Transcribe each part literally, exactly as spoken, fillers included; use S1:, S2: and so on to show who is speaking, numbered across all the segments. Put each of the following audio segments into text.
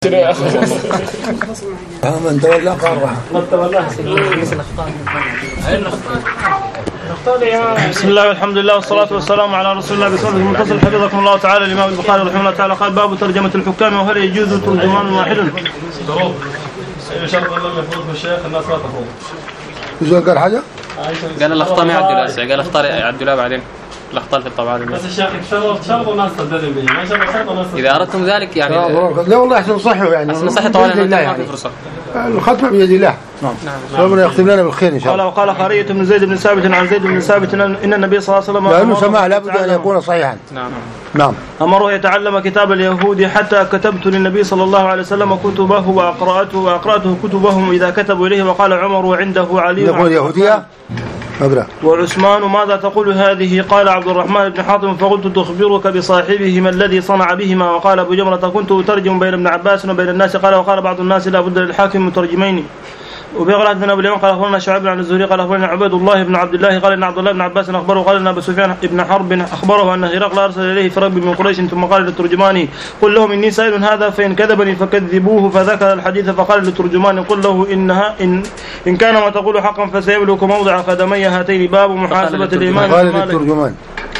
S1: من تولى قرح
S2: من تولى بسم الله والحمد لله والصلاة والسلام على رسول الله بسم الله المتصل حفظكم الله تعالى. الإمام البخاري رحمه الله تعالى قال باب ترجمة الحكام وهل يجوز ترجمان واحد؟
S3: شرط لم يفوز بالشيخ الناس لا تفوز.
S1: يقول قال حاجة؟
S4: قال الأخطاء ما يعدلها هسه قال اختار يعدلها بعدين الأخطاء في الطبعات.
S3: بس الشيخ شرط شرط الناس تلتزم به ما شرط شرط الناس.
S4: إذا أردتم ذلك يعني
S1: لا والله أحسن صحيح يعني.
S4: أحسن صحيح طوال ما في فرصة.
S1: الختمة بيد الله. نعم. ربنا يختم لنا بالخير إن شاء الله.
S2: قال وقال خارية بن زيد بن ثابت عن زيد بن ثابت إن النبي صلى الله عليه وسلم
S1: لأنه سماع لابد أن يكون صحيحا.
S4: نعم.
S1: نعم.
S2: أمره يتعلم كتاب اليهود حتى كتبت للنبي صلى الله عليه وسلم كتبه وأقرأته وأقرأته كتبهم إذا كتبوا إليه. وقال عمر وعنده علي
S1: يقول يهودية
S2: وعثمان ماذا تقول هذه؟ قال عبد الرحمن بن حاتم فقلت تخبرك بصاحبه ما الذي صنع بهما. وقال أبو جمرة كنت أترجم بين ابن عباس وبين الناس. قال وقال بعض الناس لا بد للحاكم مترجمين. وبيغلط بن أبو اليمن قال أخبرنا شعيب عن الزهري قال أخبرنا عبيد الله بن عبد الله قال إن عبد الله بن عباس أخبره قال إن أبو سفيان بن حرب أخبره أن هرقل أرسل إليه فرق من قريش ثم قال للترجمان قل لهم إني سائل هذا فإن كذبني فكذبوه. فذكر الحديث فقال للترجمان قل له إنها إن إن كان ما تقول حقا فسيبلغ موضع قدمي هاتين. باب محاسبة الإمام
S1: وقال للترجمان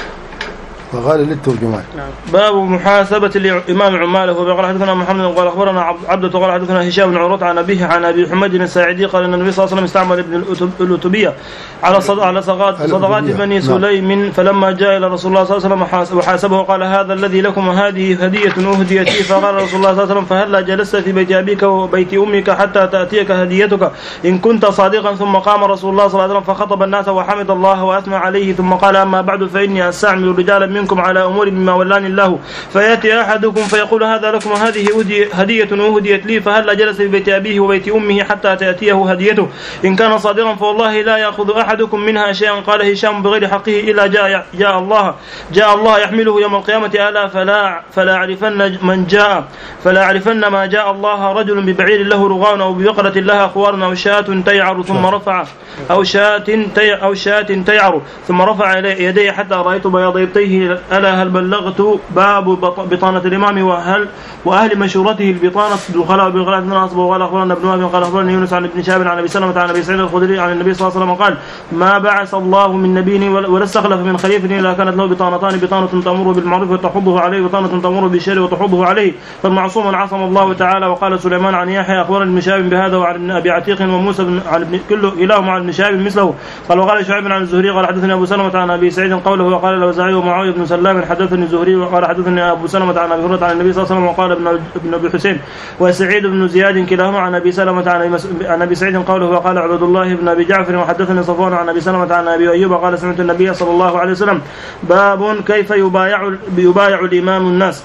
S1: وقال للترجمان
S2: باب محاسبة الإمام عماله. وقال حدثنا محمد قال أخبرنا عبدة قال حدثنا هشام بن عروة عن أبيه عن أبي حميد الساعدي قال أن النبي صلى الله عليه وسلم استعمل ابن الأتبية على على صدقات بني سليم فلما جاء إلى رسول الله صلى الله عليه وسلم وحاسبه قال هذا الذي لكم وهذه هدية أهديت لي. فقال رسول الله صلى الله عليه وسلم فهلا جلست في بيت أبيك وبيت أمك حتى تأتيك هديتك إن كنت صادقا. ثم قام رسول الله صلى الله عليه وسلم فخطب الناس وحمد الله وأثنى عليه ثم قال أما بعد فإني أستعمل رجالا منكم على أمور مما ولاني الله فيأتي أحدكم فيقول هذا لكم وهذه هدية أهديت لي فهلا جلس في بيت أبيه وبيت أمه حتى تأتيه هديته إن كان صادقا فوالله لا يأخذ أحدكم منها شيئا. قال هشام بغير حقه إلا جاء جاء الله جاء الله يحمله يوم القيامة ألا فلا فلا عرفن من جاء فلا عرفن ما جاء الله رجل ببعير له رغان أو ببقرة لها خوار أو شاة تيعر ثم رفع أو شاة أو شاة تيعر ثم رفع يديه حتى رأيت بياض يديه ألا هل بلغت. باب بطانة الإمام وهل وأهل مشورته البطانة دخلاء بالغلاة من أصبه. وقال أخبرنا ابن وهب قال أخبرني يونس عن ابن شهاب عن أبي سلمة عن أبي سعيد الخدري عن النبي صلى الله عليه وسلم قال ما بعث الله من نبي ولا استخلف من خليفة إلا كانت له بطانتان بطانة تأمر بالمعروف وتحضه عليه وبطانة تأمر بالشر وتحضه عليه فالمعصوم عصم الله تعالى. وقال سليمان عن يحيى أخبرني ابن شهاب بهذا وعن أبي عتيق وموسى بن عن ابن كله إلهما عن ابن شهاب مثله. قال وقال شعيب عن الزهري قال حدثني أبو سلمة عن أبي سعيد قوله وقال الأوزاعي ومعاوية بن سلام حدثني الزهري وقال حدثني أبو سلمة عن أبي هريرة عن النبي صلى الله عليه وسلم. وقال ابن ابن أبي حسين وسعيد بن زياد كلاهما عن أبي سلمة عن أبي سعيد قوله وقال عبد الله بن أبي جعفر وحدثني صفوان عن أبي سلمة عن أبي أيوب قال سمعت النبي صلى الله عليه وسلم. باب كيف يبايع يبايع الإمام الناس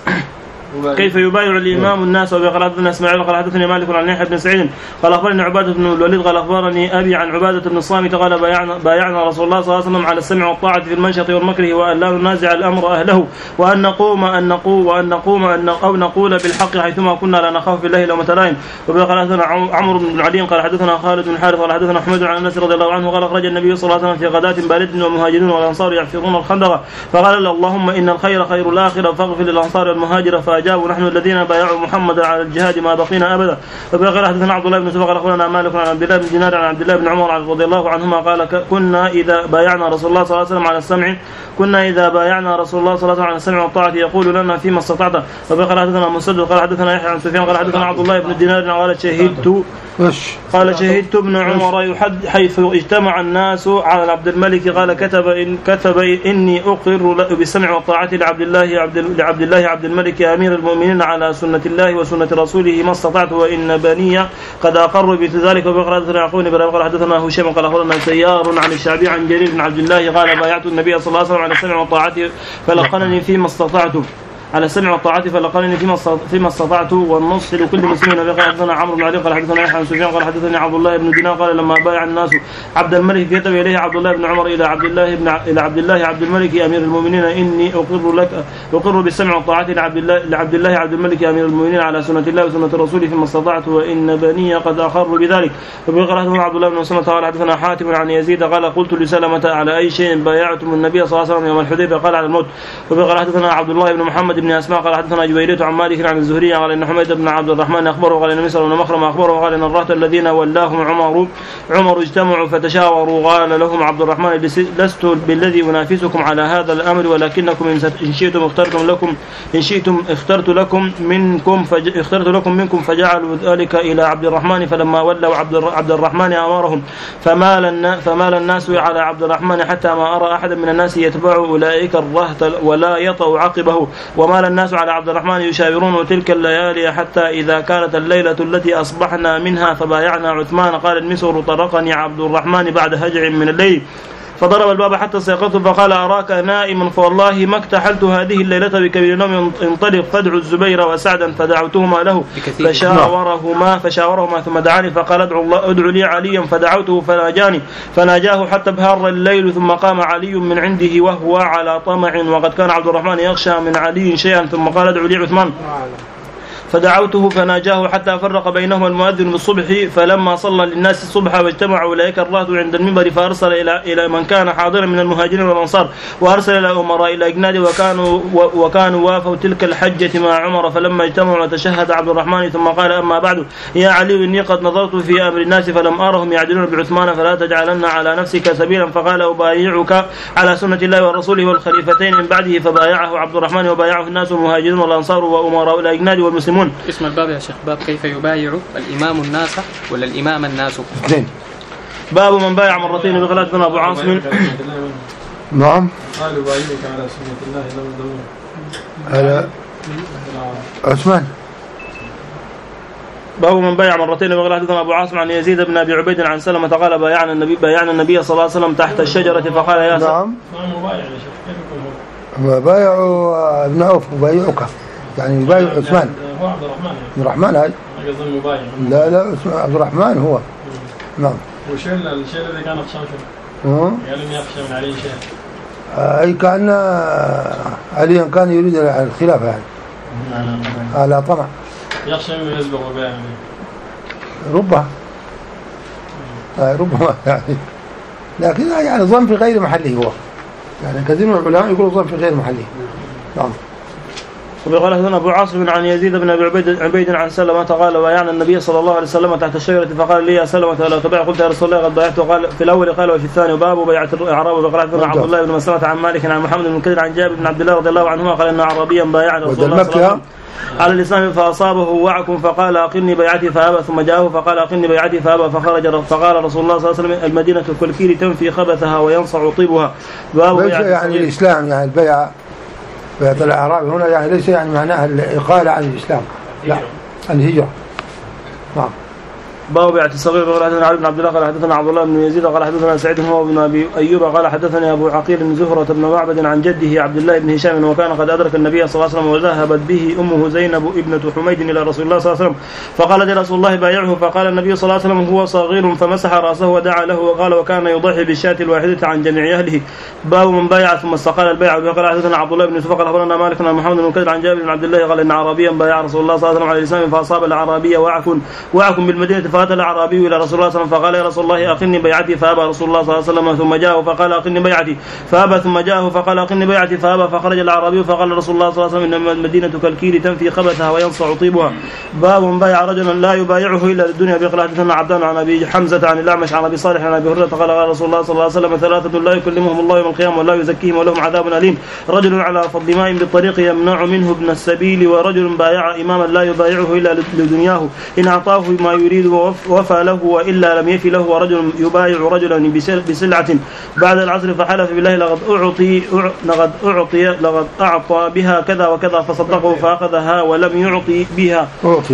S2: كيف يبايع الإمام الناس. وقال حدثنا إسماعيل قال حدثني مالك عن يحيى بن سعيد قال أخبرني عبادة بن الوليد قال أخبرني أبي عن عبادة بن الصامت قال بايعنا بايعنا رسول الله صلى الله عليه وسلم على السمع والطاعة في المنشط والمكره وأن لا ننازع الأمر أهله وأن نقوم أن نقوم وأن نقوم أن أو نقول بالحق حيثما كنا لا نخاف بالله لومة لائم. وقال حدثنا عمرو بن علي قال حدثنا خالد بن حارث قال حدثنا حميد عن أنس رضي الله عنه قال أخرج النبي صلى الله عليه وسلم في غداة بارد والمهاجرون والأنصار يحفرون الخندق فقال اللهم إن الخير خير الآخرة فاغفر للأنصار والمهاجر فأجابوا نحن الذين بايعوا محمد على الجهاد ما بقينا أبدا. وقال حدثنا عبد الله بن سبق قال أخبرنا مالك عن عبد الله بن دينار عن عبد الله بن عمر رضي الله عنهما قال كنا إذا بايعنا رسول الله صلى الله عليه وسلم على السمع كنا إذا بايعنا رسول الله صلى الله عليه وسلم على السمع والطاعة يقول لنا فيما استطعت. وقال حدثنا مسدد قال حدثنا يحيى عن سفيان قال حدثنا عبد الله بن دينار قال شهدت قال شهدت ابن عمر يحد حيث اجتمع الناس على عبد الملك قال كتب إن كتب إني أقر بالسمع والطاعة لعبد الله عبد لعبد الله عبد الملك أمير المؤمنين على سنة الله وسنة رسوله ما استطعت وإن بني قد أقروا بذلك. وقال حدثنا يعقوب قال حدثنا هشام قال أخبرنا سيار عن الشعبي عن جرير بن عبد الله قال بايعت النبي صلى الله عليه وسلم على السمع والطاعة فلقنني فيما استطعت على السمع والطاعة فلقنني فيما فيما استطعت والنصح لكل مسلم. قال حدثنا عمرو بن علي قال حدثنا يحيى عن سفيان قال حدثني عبد الله بن دينار قال لما بايع الناس عبد الملك كتب إليه عبد الله بن عمر إلى عبد الله بن إلى عبد الله عبد الملك أمير المؤمنين إني أقر لك أقر بالسمع والطاعة لعبد الله لعبد الله عبد الملك أمير المؤمنين على سنة الله وسنة رسوله فيما استطعت وإن بني قد أقروا بذلك. وقال حدثنا عبد الله بن مسلمة قال حدثنا حاتم عن يزيد قال قلت لسلمة على أي شيء بايعتم النبي صلى الله عليه وسلم يوم الحديبية قال على الموت. وقال حدثنا عبد الله بن محمد بن أسماء قال حدثنا جويرية عن مالك عن الزهري قال إن حميد بن عبد الرحمن أخبره قال إن مسر بن مخرم أخبره قال إن الرهط الذين ولاهم عمر عمر اجتمعوا فتشاوروا قال لهم عبد الرحمن لست بالذي أنافسكم على هذا الأمر ولكنكم إن شئتم اخترتم لكم إن شئتم اخترت لكم منكم فج... اخترت لكم منكم فجعلوا ذلك إلى عبد الرحمن فلما ولوا عبد عبد الرحمن أمرهم فمال النا... فمال الناس على عبد الرحمن حتى ما أرى أحد من الناس يتبع أولئك الرهط ولا يطأ عقبه ومال الناس على عبد الرحمن يشاورون تلك الليالي حتى إذا كانت الليلة التي أصبحنا منها فبايعنا عثمان قال المسر طرقني عبد الرحمن بعد هجع من الليل فضرب الباب حتى استيقظت فقال أراك نائما فوالله ما اكتحلت هذه الليلة بكبير نوم انطلق فادعو الزبير وسعدا فدعوتهما له فشاورهما فشاورهما ثم دعاني فقال ادعو الله ادعو لي عليا فدعوته فناجاني فناجاه حتى بهر الليل ثم قام علي من عنده وهو على طمع وقد كان عبد الرحمن يخشى من علي شيئا ثم قال ادعو لي عثمان فدعوته فناجاه حتى فرق بينهما المؤذن بالصبح فلما صلى للناس الصبح واجتمعوا أولئك الرهط عند المنبر فأرسل إلى إلى من كان حاضرا من المهاجرين والأنصار وأرسل إلى أمراء الأجناد وكانوا وكانوا وافوا تلك الحجة مع عمر فلما اجتمعوا وتشهد عبد الرحمن ثم قال أما بعد يا علي إني قد نظرت في أمر الناس فلم أرهم يعدلون بعثمان فلا تجعلن على نفسك سبيلا فقال أبايعك على سنة الله ورسوله والخليفتين من بعده فبايعه عبد الرحمن وبايعه الناس المهاجرون والأنصار وأمراء الأجناد والمسلمون.
S4: اسم الباب يا شيخ باب كيف يبايع الإمام الناس ولا الإمام الناس؟
S2: باب من بايع مرتين بغلات بن أبو عاصم.
S1: نعم.
S3: قال يبايعك على سنة الله لو
S1: على عثمان.
S2: باب من بايع مرتين بغلات بن أبو عاصم عن يزيد بن أبي عبيد عن سلمة قال بايعنا النبي بايعنا النبي صلى الله عليه وسلم تحت الشجرة فقال يا سلمة.
S1: نعم. بايعوا ابن عوف بايعك يعني يبايع عثمان.
S3: هو عبد الرحمن
S1: عبد الرحمن هاي لا لا عبد الرحمن هو. نعم.
S3: وش الشيء الذي كان يخشى منه؟ قال لم يخشى من علي شيء.
S1: أي كأن علي كان يريد الخلافة يعني. على طمع.
S3: يخشى من يسبق وبيع.
S1: ربما. ربما يعني. لكن يعني ظن في غير محله هو. يعني كثير من العلماء يقولوا ظن في غير محله. نعم.
S2: وقال حدثنا أبو عاصم عن يزيد بن أبي عبيد عن سلمة قال بايعنا النبي صلى الله عليه وسلم تحت الشجرة فقال لي يا سلمة لا تبايع قلت يا رسول الله قد بايعت وقال في الأول قال وفي الثاني باب بيعة الأعراب وقال حدثنا عبد الله بن مسلمة عن مالك عن محمد بن كثير عن جابر بن عبد الله رضي الله عنهما قال إن أعرابيا بايع رسول الله صلى الله عليه وسلم على الإسلام فأصابه وعك فقال أقلني بيعتي فأبى ثم جاءه فقال أقلني بيعتي فأبى فخرج فقال رسول الله صلى الله عليه وسلم المدينة كالكيل تنفي خبثها وينصع طيبها. باب بيعة
S1: يعني الإسلام يعني البيع بيعة الأعراب هنا يعني ليس يعني معناها الإقالة عن الإسلام لا الهجرة. نعم.
S2: باب بيعة الصغير قال حدثنا علي بن عبد الله قال حدثنا عبد الله بن يزيد قال حدثنا سعيد هو بن أبي أيوب قال حدثني أبو عقيل بن زهرة بن معبد عن جده عبد الله بن هشام وكان قد أدرك النبي صلى الله عليه وسلم وذهبت به أمه زينب ابنة حميد إلى رسول الله صلى الله عليه وسلم فقال لرسول الله بايعه فقال النبي صلى الله عليه وسلم هو صغير فمسح رأسه ودعا له وقال وكان يضحي بالشاة الواحدة عن جميع أهله. باب من بايع ثم استقال البيع وقال حدثنا عبد الله بن يوسف قال أخبرنا مالك عن محمد بن كثير عن جابر بن عبد الله قال إن عربيا بايع رسول الله صلى الله عليه وسلم على الإسلام فأصاب العربية وعك وعك بالمدينة فأتى العربي إلى رسول الله صلى الله عليه وسلم فقال يا رسول الله أقلني بيعتي فأبى رسول الله صلى الله عليه وسلم ثم جاءه فقال أقلني بيعتي فأبى ثم جاءه فقال أقلني بيعتي فأبى فخرج العربي فقال رسول الله صلى الله عليه وسلم إن المدينة كالكيل تنفي خبثها وينصع طيبها. باب بايع رجلا لا يبايعه إلا للدنيا بقال حدثنا عبدان عن أبي حمزة عن الأعمش عن أبي صالح عن أبي هريرة قال قال رسول الله صلى الله عليه وسلم ثلاثة لا يكلمهم الله يوم القيامة ولا يزكيهم ولهم عذاب أليم رجل على فضل ماء بالطريق يمنع منه ابن السبيل ورجل بايع إماما لا يبايعه إلا لدنياه إن أعطاه ما يريد ووفى له وإلا لم يفي له ورجل يبايع رجلا بسلعة بعد العصر فحلف بالله لقد أعطي لقد أعطي لقد أعطى بها كذا وكذا فصدقه فأخذها ولم يعطي بها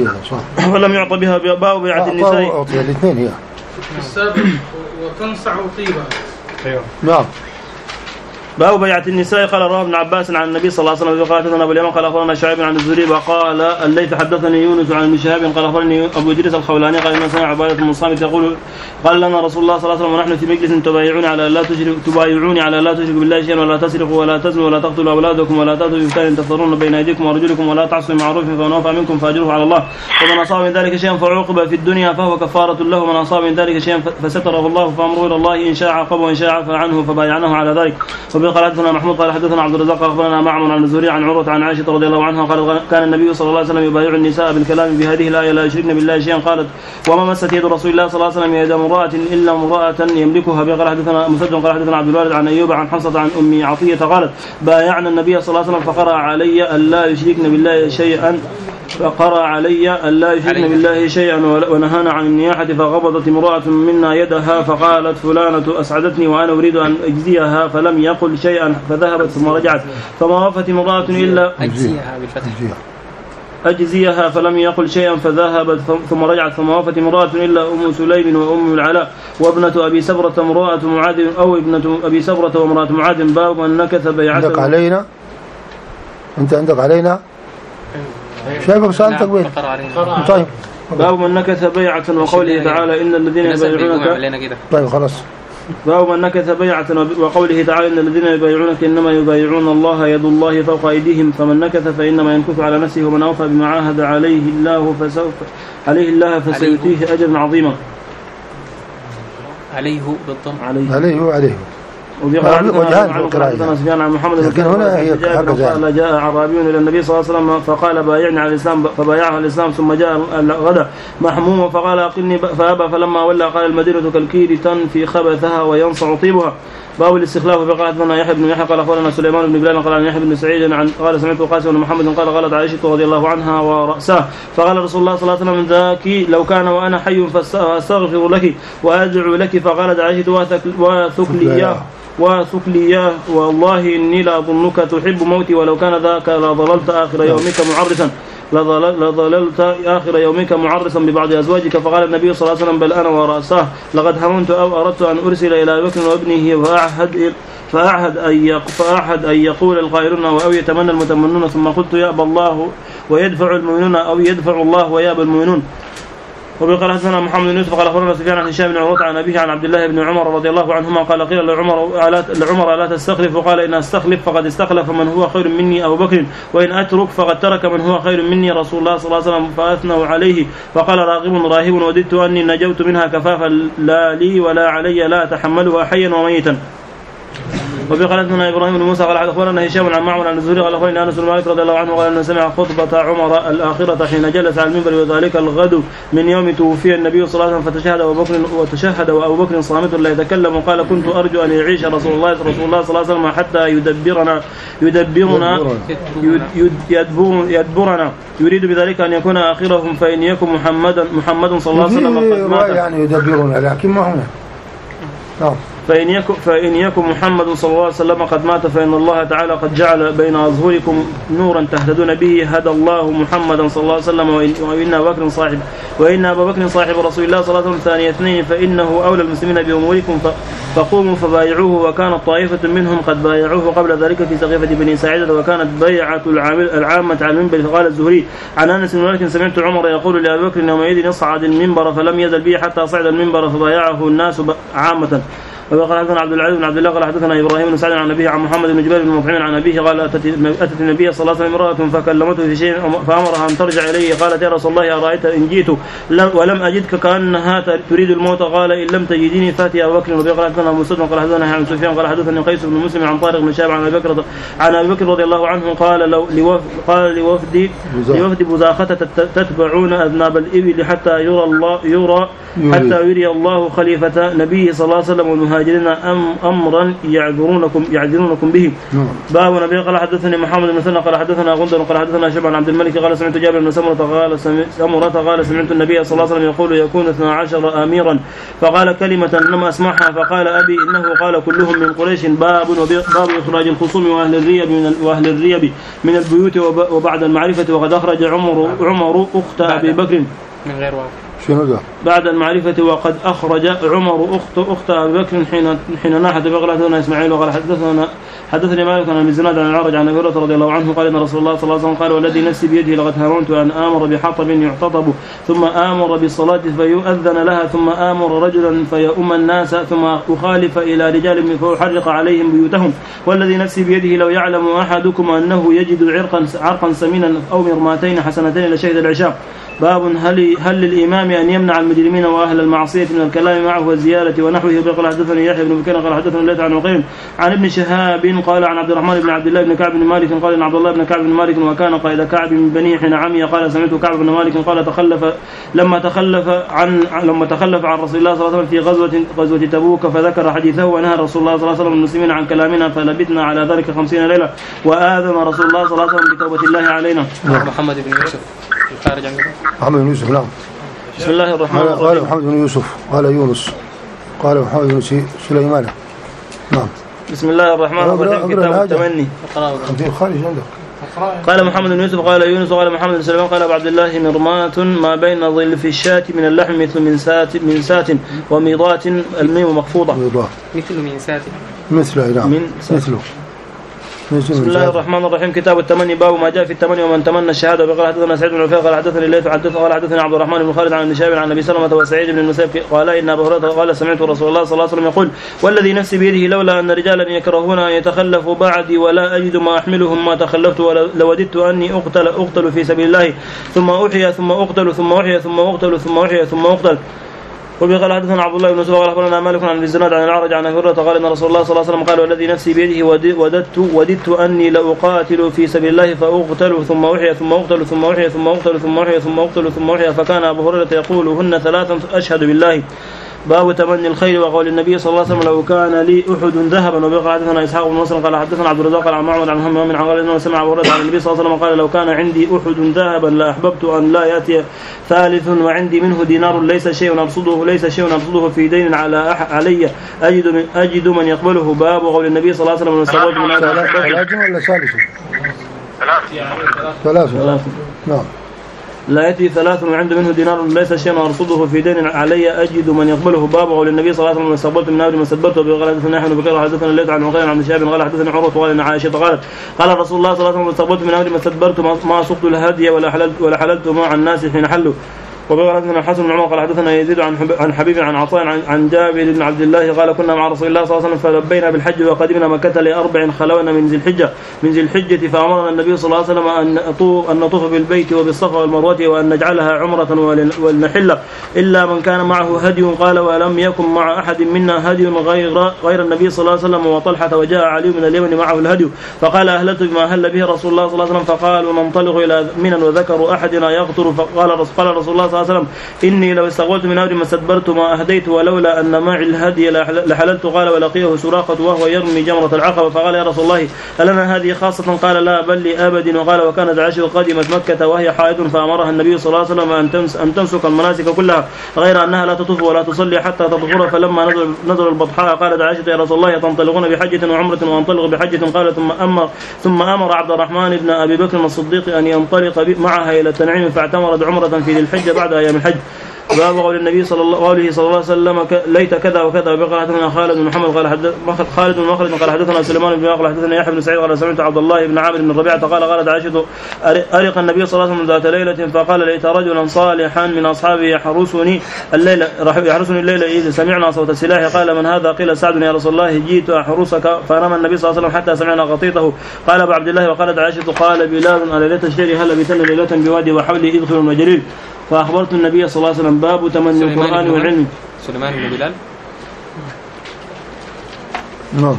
S2: ولم يعطى بها باب بيعة النساء
S1: أعطي الاثنين هي
S5: السابق وتنصع طيبها.
S1: نعم.
S2: باب بيعة النساء قال رواه ابن عباس عن النبي صلى الله عليه وسلم قال حدثنا ابو اليمن قال اخبرنا شعيب عن الزهري وقال الليث حدثني يونس عن ابن شهاب قال اخبرني ابو ادريس الخولاني قال ان سمع عباده بن الصامت يقول قال لنا رسول الله صلى الله عليه وسلم ونحن في مجلس تبايعون على لا تشركوا تبايعوني على لا تشركوا بالله شيئا ولا تسرقوا ولا تزنوا ولا تقتلوا اولادكم ولا تاتوا ببهتان تفترون بين ايديكم وارجلكم ولا تعصوا بمعروف فمن وفى منكم فاجره على الله ومن اصاب من ذلك شيئا فعوقب في الدنيا فهو كفاره له ومن اصاب من ذلك شيئا فستره الله فامره الى الله ان شاء عاقبه وان شاء عفى عنه فبايعناه على ذلك. قال حدثنا محمود قال حدثنا عبد الرزاق أخبرنا معمر عن الزهري عن عروة عن عائشة رضي الله عنها قال كان النبي صلى الله عليه وسلم يبايع النساء بالكلام بهذه الآية لا يشركن بالله شيئا. قالت وما مست يد رسول الله صلى الله عليه وسلم يد امرأة إلا امرأة يملكها. قال حدثنا مسدد قال حدثنا عبد الوارث عن أيوب عن حصة عن أم عطية قالت بايعنا النبي صلى الله عليه وسلم فقرأ علي ألا يشركن بالله شيئا فقرأ علي ألا يشركن بالله شيئا ونهانا عن النياحة فغضت امرأة منا يدها فقالت فلانة أسعدتني وأنا أريد أن أجزيها فلم يقل شيئا فذهبت ثم رجعت فما وفت امرأة إلا
S4: أجزيها بالفتح
S2: أجزيها فلم يقل شيئا فذهبت ثم رجعت فما وفت امرأة إلا أم سليم وأم العلاء وابنة أبي سبرة امرأة معاذ أو ابنة أبي سبرة وامرأة معاذ باب من نكث بيعته.
S1: عندك علينا أنت عندك علينا شايفك سألتك وين؟ طيب
S2: باب من نكث بيعة وقوله تعالى إن الذين يبايعونك
S1: طيب خلاص.
S2: باب من نكث بيعة وقوله تعالى إن الذين يبايعونك إنما يبايعون الله يد الله فوق أيديهم فمن نكث فإنما ينكث على نفسه ومن أوفى بما عاهد عليه الله فسوف عليه الله فسيؤتيه أجرا عظيما.
S4: عليه بالضم
S2: عليه
S1: عليه وعليه
S2: وجهان بالقراءة. سفيان عن محمد
S1: لكن هنا هي
S2: قال جاء أعرابي إلى النبي صلى الله عليه وسلم فقال بايعني على الإسلام فبايعه الإسلام ثم جاء الغد محموما فقال أقلني فأبى فلما ولى قال المدينة كالكير تنفي خبثها وينصع طيبها. باب الاستخلاف. فقال حدثنا يحيى بن يحيى قال اخبرنا سليمان بن بلال قال عن يحيى بن سعيد عن قال سمعت قاسم بن محمد قال قالت عائشة رضي الله عنها ورأساه فقال رسول الله صلى الله عليه وسلم ذاك لو كان وأنا حي فاستغفر لك وأدعو لك. فقالت عائشة وثكلي وثكلي والله إني لأظنك تحب موتي ولو كان ذاك لظللت آخر يومك معرسا لظللت آخر يومك معرسا ببعض أزواجك. فقال النبي صلى الله عليه وسلم بل أنا ورأساه لقد هممت أو أردت أن أرسل إلى بكر وابنه فأعهد فأعهد أن فأعهد أن يقول القائلون أو يتمنى المتمنون ثم قلت يأبى الله ويدفع المؤمنون أو يدفع الله ويأبى المؤمنون. وبقال حدثنا محمد بن يوسف قال اخبرنا سفيان عن هشام بن عروة عن أبيه عن عبد الله بن عمر رضي الله عنهما قال قيل لعمر لعمر لا تستخلف وقال إن استخلف فقد استخلف من هو خير مني أبو بكر وإن أترك فقد ترك من هو خير مني رسول الله صلى الله عليه وسلم فأثنوا عليه. فقال راغب راهب وددت أني نجوت منها كفافا لا لي ولا علي لا أتحملها حيا وميتا. وبقال حدثنا ابراهيم بن موسى قال اخبرنا هشام عن معمر عن الزهري قال اخبرني انس بن مالك رضي الله عنه قال انه سمع خطبه عمر الاخره حين جلس على المنبر وذلك الغد من يوم توفي النبي صلى الله عليه وسلم فتشهد ابو بكر وتشهد وابو بكر صامت لا يتكلم قال كنت ارجو ان يعيش رسول الله رسول الله صلى الله عليه وسلم حتى يدبرنا يدبرنا يدبر يدبرنا يريد بذلك ان يكون اخرهم فان يكن محمدا محمد صلى الله عليه وسلم قد مات
S1: يعني يدبرنا لكن ما هنا نعم
S2: فإن يكن, فإن يكن محمد صلى الله عليه وسلم قد مات فإن الله تعالى قد جعل بين أظهركم نورا تهتدون به هدى الله محمدا صلى الله عليه وسلم وإن أبا بكر صاحب وإن أبا بكر صاحب رسول الله صلى الله عليه وسلم ثاني اثنين فإنه أولى المسلمين بأموركم فقوموا فبايعوه. وكانت طائفة منهم قد بايعوه قبل ذلك في سقيفة بني ساعدة وكانت بيعة العامة على المنبر. فقال الزهري عن أنس بن مالك سمعت عمر يقول لأبي بكر يومئذ يصعد المنبر فلم يزل به حتى صعد المنبر فبايعه الناس عامة. وقال حدثنا عبد العزيز بن عبد الله قال حدثنا ابراهيم بن سعد عن ابيه عن محمد بن جبير بن مطعم عن ابيه قال اتت النبي صلى الله عليه وسلم امراه فكلمته في شيء فامرها ان ترجع اليه قالت يا رسول الله ارايت ان جئت ولم اجدك كانها تريد الموت قال ان لم تجدني فاتي ابو بكر. وقال حدثنا مسلم قال حدثنا عن سفيان قال حدثني قيس بن مسلم عن طارق بن شهاب عن ابي بكر عن ابي بكر رضي الله عنه قال لو قال لوفد لوفد بزاخة تتبعون اذناب الابل حتى يرى الله يرى حتى يري الله خليفة نبيه صلى الله عليه وسلم والمهاجرين أم أمرا يعذرونكم يعذرونكم به. باب نبي قال حدثني محمد بن مثنى قال حدثنا غندر قال حدثنا شعبة عن عبد الملك قال سمعت جابر بن سمرة قال سمرة قال سمعت النبي صلى الله عليه وسلم يقول يكون اثنا عشر أميرا فقال كلمة لم أسمعها فقال أبي إنه قال كلهم من قريش. باب باب إخراج الخصوم وأهل الريب من وأهل الريب من البيوت وبعد المعرفة. وقد أخرج عمر عمر أخت أبي بكر
S4: من غير واو
S1: شنو ذا
S2: بعد المعرفة. وقد أخرج عمر أخت أخت أبي بكر حين حين ناحت بقرة دون إسماعيل. وقال حدثنا حدثني مالك عن ابن زناد عن العرج عن أبي هريرة رضي الله عنه قال إن رسول الله صلى الله عليه وسلم قال والذي نفسي بيده لقد هممت أن آمر بحطب يعتطب ثم آمر بالصلاة فيؤذن لها ثم آمر رجلا فيؤم الناس ثم أخالف إلى رجال فأحرق عليهم بيوتهم والذي نفسي بيده لو يعلم أحدكم أنه يجد عرقا عرقا سمينا أو مرماتين حسنتين لشهد العشاء. باب هل هل للإمام أن يمنع المجرمين وأهل المعصية من الكلام معه والزيارة ونحوه؟ قال حدثني يحيى بن بكير قال حدثنا الليث عن عقيل عن ابن شهاب قال عن عبد الرحمن بن عبد الله بن كعب بن مالك قال إن عبد الله بن كعب بن مالك وكان قائد كعب من بني حين عمي قال سمعت كعب بن مالك قال تخلف لما تخلف عن لما تخلف عن رسول الله صلى الله عليه وسلم في غزوة غزوة تبوك فذكر حديثه ونهى رسول الله صلى الله عليه وسلم المسلمين عن كلامنا فلبثنا على ذلك خمسين ليلة وآذن رسول الله صلى الله عليه وسلم بتوبة الله علينا.
S4: محمد بن يوسف الخارج عن
S1: محمد بن يوسف. نعم.
S2: بسم الله الرحمن الرحيم.
S1: قال محمد بن يوسف قال يونس قال محمد بن سليمان. نعم.
S2: بسم الله الرحمن الرحيم. كتاب التمني.
S1: خارج عندك.
S2: قال محمد بن يوسف قال يونس قال محمد بن سليمان قال عبد الله مرمات ما بين ظلف الشاة من اللحم مثل من سات من سات وميضات الميم مخفوضة
S4: مثل من سات
S1: مثله. نعم.
S2: مثله. بسم الله الرحمن الرحيم. كتاب التمني. باب ما جاء في التمني ومن تمنى الشهاده. قال حدثنا سعيد بن عفير قال حدثني الليث قال حدثني عبد الرحمن بن خالد عن ابن شهاب عن ابي سلمة وسعيد بن المسيب قال ان ابا هريره قال سمعت رسول الله صلى الله عليه وسلم يقول والذي نفسي بيده لولا ان رجالا يكرهون ان يتخلفوا بعدي ولا اجد ما احملهم ما تخلفت لوددت اني اقتل اقتل في سبيل الله ثم احيا ثم اقتل ثم احيا ثم اقتل ثم احيا ثم اقتل. وبقال حدثنا عبد الله بن مسعود قال اخبرنا مالك عن الزناد عن الأعرج عن ابي هريره قال ان رسول الله صلى الله عليه وسلم قال والذي نفسي بيده وددت وددت اني لاقاتل في سبيل الله فاقتل ثم احيا ثم اقتل ثم احيا ثم اقتل ثم احيا ثم اقتل ثم احيا فكان ابو هريره يقولهن ثلاثا اشهد بالله. باب تمني الخير وقول النبي صلى الله عليه وسلم لو كان لي احد ذهبا. وبقى حدثنا اسحاق بن نصر قال حدثنا عبد الرزاق عن معمر عن همام عن قال انه سمع ابو هريره عن النبي صلى الله عليه وسلم قال لو كان عندي احد ذهبا لاحببت ان لا ياتي ثالث وعندي منه دينار ليس شيء ارصده ليس شيء ارصده في دين على علي اجد من اجد من يقبله. باب قول النبي صلى الله عليه وسلم من سبب من
S1: ثلاث ولا ثالث؟ ثلاث. ثلاث. نعم.
S2: لا يأتي ثلاث وعند منه دينار ليس شيء أرصده في دين علي أجد من يقبله. باب قول النبي صلى الله عليه وسلم استقبلت من أمر ما استدبرته. بقال حدثنا يحيى بن بكير حدثنا الليث عن عقيل عن شهاب قال حدثنا عروة قال إن عائشة قالت قال رسول الله صلى الله عليه وسلم استقبلت من أمر ما استدبرت ما سقت الهدي ولا حللت ولا حللت مع الناس حين حلوا. وبقى حدثنا الحسن بن عمر قال حدثنا يزيد عن حبيب عن عطاء عن جابر بن عبد الله قال كنا مع رسول الله صلى الله عليه وسلم فلبينا بالحج وقدمنا مكة لأربع خلونا من ذي الحجة من ذي الحجة فأمرنا النبي صلى الله عليه وسلم أن نطوف بالبيت وبالصفا والمروة وأن نجعلها عمرة ولنحل إلا من كان معه هدي. قال ولم يكن مع أحد منا هدي غير غير النبي صلى الله عليه وسلم وطلحة وجاء علي من اليمن معه الهدي فقال أهلت بما أهل به رسول الله صلى الله عليه وسلم فقال وننطلق إلى منى وذكر أحدنا يقطر فقال قال رسول الله صلى الله عليه وسلم إني لو استغولت من أمر ما استدبرت ما أهديت ولولا أن معي الهدي لحللت. قال ولقيه سراقة وهو يرمي جمرة العقبة فقال يا رسول الله ألنا هذه خاصة؟ قال لا بل لأبد. وقال وكانت عائشة قدمت مكة وهي حائض فأمرها النبي صلى الله عليه وسلم أن تمسك المناسك كلها غير أنها لا تطوف ولا تصلي حتى تطهر. فلما نزل نزل البطحاء قالت عائشة يا رسول الله تنطلقون بحجة وعمرة وأنطلق بحجة؟ قال ثم أمر ثم أمر عبد الرحمن بن أبي بكر الصديق أن ينطلق معها إلى التنعيم فاعتمرت عمرة في ذي الحجة بعد أيام الحج. باب قول النبي صلى الله عليه صلى الله عليه وسلم ليت كذا وكذا. وقال حدثنا خالد بن محمد قال حدث خالد بن مخلد قال حدثنا سليمان بن قال حدثنا يحيى بن سعيد قال سمعت عبد الله بن عامر بن الربيعة قال قالت عائشة أرق النبي صلى الله عليه وسلم ذات ليلة فقال ليت رجلا صالحا من أصحابه يحرسني الليلة يحرسني الليلة إذ سمعنا صوت السلاح. قال من هذا؟ قيل سعد يا رسول الله جئت أحرسك. فنام النبي صلى الله عليه وسلم حتى سمعنا قطيطه. قال أبو عبد الله وقالت عائشة قال بلال على ليلة الشجر هل بيتن ليلة بوادي وحولي إدخل وجليل فأخبرت النبي صلى الله عليه وسلم. باب تمني القرآن والعلم.
S4: سليمان بن بلال.
S1: نعم.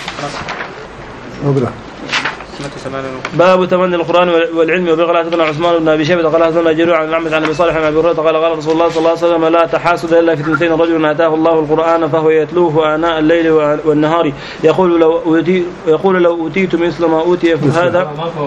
S1: أقرأ.
S2: باب تمني القرآن والعلم. وبقال حدثنا عثمان بن أبي شيبة قال حدثنا جرير عن الأعمش عن أبي صالح عن أبي هريرة قال قال رسول الله صلى الله عليه وسلم لا تحاسد إلا في اثنتين رجل آتاه الله القرآن فهو يتلوه آناء الليل والنهار يقول لو أوتي يقول لو أوتيت مثل ما أوتي هذا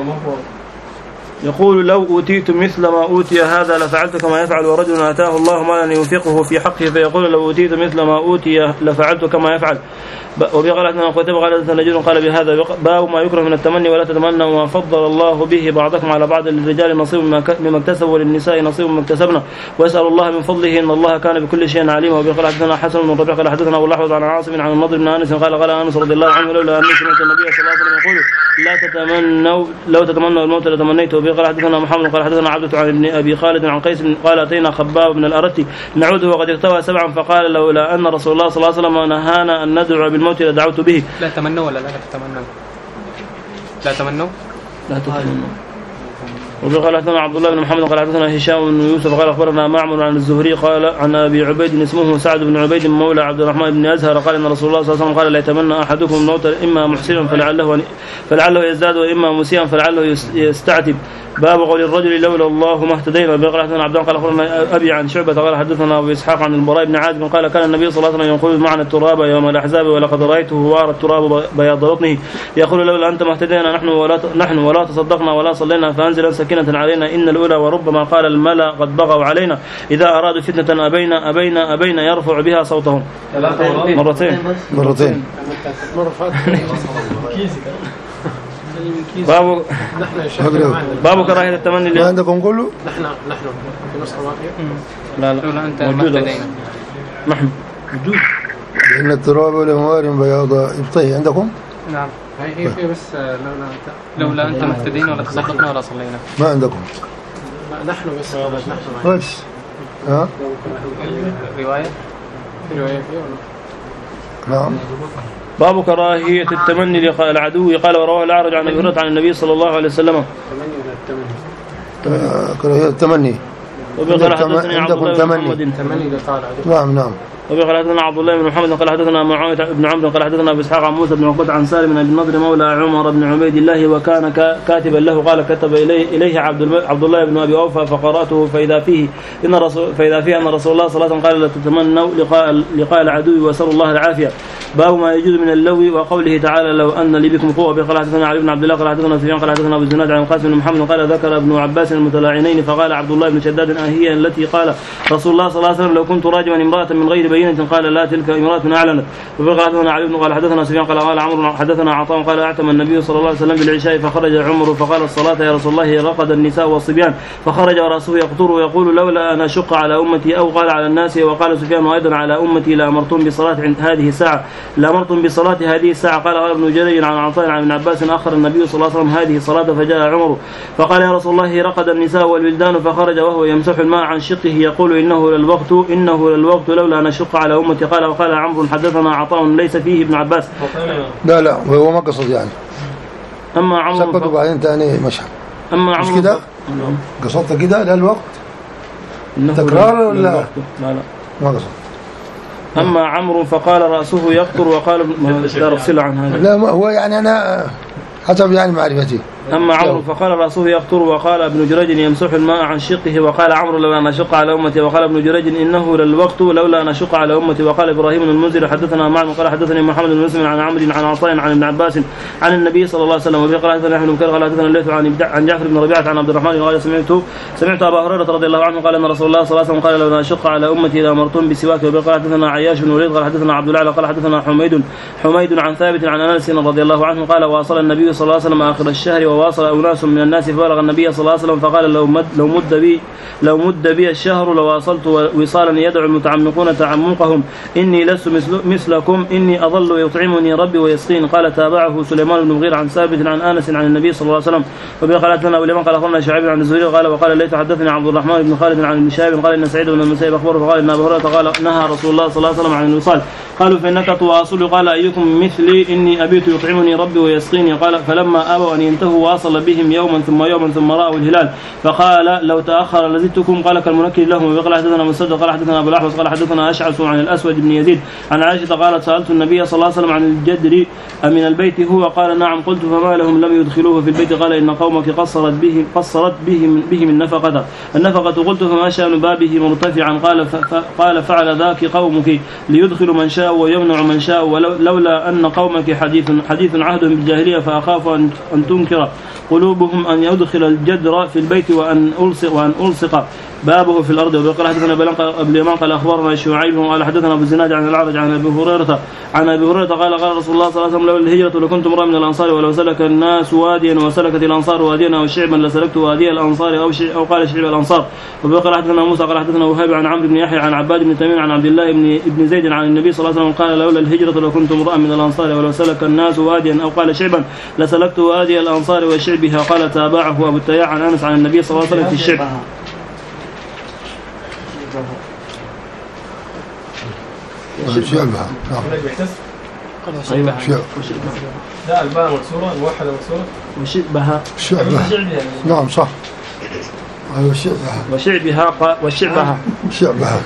S2: يقول لو أوتيت مثل ما أوتي هذا لفعلت كما يفعل. ورجل آتاه الله مالا ينفقه في حقه فيقول لو أوتيت مثل ما أوتي لفعلت كما يفعل. وبقال حدثنا قتيبة قال حدثنا نجد قال بهذا باب ما يكره من التمني ولا تتمنوا ما فضل الله به بعضكم على بعض للرجال نصيب مما اكتسبوا وللنساء نصيب مما اكتسبنا ويسأل الله من فضله إن الله كان بكل شيء عليما. وبقال حدثنا حسن بن ربيع قال حدثنا أبو الأحوص عن عاصم عن النضر بن أنس قال قال أنس رضي الله عنه لولا أن سمعت النبي صلى الله عليه وسلم يقول لا تتمنوا لو تتمنوا الموت لتمنيته. وبقال حدثنا محمد قال حدثنا عبدة عن ابن أبي خالد عن قيس قال أتينا خباب بن الأرتي نعوده وقد اغتوى سبعا فقال لولا أن رسول الله صلى الله عليه وسلم نهانا أن ندعو بالموت لدعوت به.
S4: لا تمنوا ولا لا تتمنوا؟ لا تمنوا؟
S2: لا تتمنوا. وقال حدثنا عبد الله بن محمد قال حدثنا هشام بن يوسف قال اخبرنا معمر عن الزهري قال عن ابي عبيد اسمه سعد بن عبيد مولى عبد الرحمن بن ازهر قال ان رسول الله صلى الله عليه وسلم قال لا يتمنى احدكم الموت اما محسنا فلعله فلعله يزداد واما مسيئا فلعله يستعتب. باب قول الرجل لولا الله ما اهتدينا. قال حدثنا عبد الله قال اخبرنا ابي عن شعبه قال حدثنا ابو اسحاق عن البراء بن عازب قال كان النبي صلى الله عليه وسلم يقول معنا التراب يوم الاحزاب ولقد رايته وارى التراب بياض بطنه يقول لولا انت ما اهتدينا نحن ولا نحن ولا تصدقنا ولا صلينا فانزل سكينه علينا ان الاولى وربما قال الملا قد بغوا علينا اذا ارادوا فتنه ابينا ابينا ابينا يرفع بها صوتهم. مرتين
S1: مرتين
S2: باب باب كراهية التمني.
S1: ما عندكم كله؟
S5: نحن نحن في نسخة واحدة.
S2: لا لا
S4: لولا أنت
S2: موجودة نحن
S1: موجود. إن التراب والأموال بياض إبطيه عندكم؟
S4: نعم
S5: هي هي بس لولا أنت
S4: لولا أنت ما اهتدينا ولا تصدقنا ولا صلينا.
S1: ما عندكم؟
S5: نحن بس نحن
S1: بس ها؟
S4: رواية
S5: رواية
S1: نعم.
S2: باب كراهية التمني لقاء العدو. قال ورواه الأعرج عن أبي هريرة عن النبي صلى الله عليه وسلم.
S1: كراهية التمني.
S2: وبقال حدثني عبد الله بن محمد.
S5: تمني لقاء العدو.
S1: نعم نعم.
S2: وقال حدثنا عبد الله بن محمد قال حدثنا معاوية بن عمرو قال حدثنا ابو اسحاق عن موسى بن عقبة عن سالم بن ابي النضر مولى عمر بن عبيد الله وكان كاتبا له قال كتب اليه اليه عبد عبد الله بن ابي اوفى فقراته فاذا فيه ان رسول فاذا فيه ان رسول الله صلى الله عليه وسلم قال لا تتمنوا لقاء لقاء العدو واسالوا الله العافيه. باب ما يجوز من اللو وقوله تعالى لو ان لي بكم قوه. قال حدثنا علي بن عبد الله قال حدثنا سفيان قال حدثنا ابو الزناد عن القاسم بن محمد قال ذكر ابن عباس المتلاعنين فقال عبد الله بن شداد اهي التي قال رسول الله صلى الله عليه وسلم لو كنت راجما امراه من غير بينه قال لا تلك امراه اعلنت. وقال حدثنا علي بن قال حدثنا سفيان قال قال عمرو حدثنا عطاء قال اعتم النبي صلى الله عليه وسلم بالعشاء فخرج عمر فقال الصلاه يا رسول الله رقد النساء والصبيان فخرج راسه يقطر ويقول لولا ان اشق على امتي او قال على الناس. وقال سفيان ايضا على امتي لامرتم بصلاه عند هذه الساعه لامرتم بصلاه هذه الساعه. قال قال ابن جرير عن عطاء عن ابن عباس اخر النبي صلى الله عليه وسلم هذه الصلاه فجاء عمر فقال يا رسول الله رقد النساء والولدان فخرج وهو يمسح الماء عن شقه يقول انه للوقت انه للوقت لولا ان اشق على امتي. قال وقال عمرو حدثنا عطاء ليس فيه ابن عباس.
S1: لا لا هو ما قصد يعني.
S2: اما عمرو
S1: سقط وبعدين ثاني مشهد.
S2: اما عمرو
S1: مش كده قصدت كده لا الوقت تكرار ولا لا
S2: لا
S1: ما قصد.
S2: اما عمرو فقال راسه يقطر وقال لا افصل عن هذا.
S1: لا هو يعني انا حسب يعني معرفتي.
S2: أما عمرو فقال رأسه يقطر وقال ابن جريج يمسح الماء عن شقه. وقال عمرو لولا أن أشق على أمتي. وقال ابن جريج إنه للوقت لولا أن أشق على أمتي. وقال إبراهيم بن المنذر حدثنا معن قال حدثني محمد بن مسلم عن عمرو عن عطاء عن ابن عباس عن النبي صلى الله عليه وسلم. وفي قال حدثنا أحمد بن كثير قال حدثنا الليث عن جعفر بن ربيعة عن عبد الرحمن قال سمعت سمعت أبا هريرة رضي الله عنه قال أن رسول الله صلى الله عليه وسلم قال لولا أشق على أمتي لأمرتم بسواك. وفي قال حدثنا عياش بن وليد قال حدثنا عبد الأعلى قال حدثنا حميد حميد عن ثابت عن أنس رضي الله عنه قال واصل النبي صلى الله عليه وسلم آخر الشهر وواصل أناس من الناس فبلغ النبي صلى الله عليه وسلم فقال لو مد لو مد بي لو مد بي الشهر لواصلت وصالا يدعو المتعمقون تعمقهم اني لست مثل مثلكم اني اظل يطعمني ربي ويسقين. قال تابعه سليمان بن مغير عن ثابت عن انس عن النبي صلى الله عليه وسلم. وبقال لنا ولمن قال اخبرنا شعيب عن الزهري قال وقال ليت حدثني عبد الرحمن بن خالد عن ابن شهاب قال ان سعيد بن المسيب اخبره فقال ان ابا هريره قال نهى رسول الله صلى الله عليه وسلم عن الوصال. قالوا فانك تواصل قال ايكم مثلي اني ابيت يطعمني ربي ويسقيني. قال فلما ابوا ان ينتهوا واصل بهم يوما ثم يوما ثم راوا الهلال فقال لو تاخر لزدتكم. قال كالمنكر لهم. وقال حدثنا مسدد قال حدثنا ابو الاحوص قال حدثنا اشعث عن الاسود بن يزيد عن عائشه قالت سالت النبي صلى الله عليه وسلم عن الجدر امن البيت هو قال نعم. قلت فما لهم لم يدخلوه في البيت. قال ان قومك قصرت به قصرت به بهم النفقه النفقه. قلت فما شان بابه مرتفعا. قال قال فعل ذاك قومك ليدخل من شاء ويمنع من شاء ولولا ان قومك حديث حديث عهد بالجاهليه فاخاف ان ان تنكر قلوبهم ان يدخل الجدر في البيت وان الصق وان الصق بابه في الارض. وقال حدثنا بلمان قال اخبرنا شعيب قال حدثنا ابو الزناد عن الأعرج عن ابي هريره عن ابي هريره قال قال رسول الله صلى الله عليه وسلم لولا الهجره لكنت امرا من الانصار ولو سلك الناس واديا وسلكت الانصار واديا او شعبا لسلكت وادي الانصار او او قال شعب الانصار. وقال حدثنا موسى قال حدثنا وهيب عن عمرو بن يحيى عن عباد بن تميم عن عبد الله بن ابن زيد عن النبي صلى الله عليه وسلم قال لولا الهجره لكنت امرا من الانصار ولو سلك الناس واديا او قال شعبا لسلكت وادي الانصار وشعبها. قال تابعه ابو التياح عن انس عن النبي صلى الله عليه وسلم في الشعب.
S1: شعبها
S2: أيوة.
S3: لا الباء مكسورة الموحدة مكسورة
S2: وشبها
S1: شعبها نعم صح
S2: وشعبها وشعبها
S1: شعبها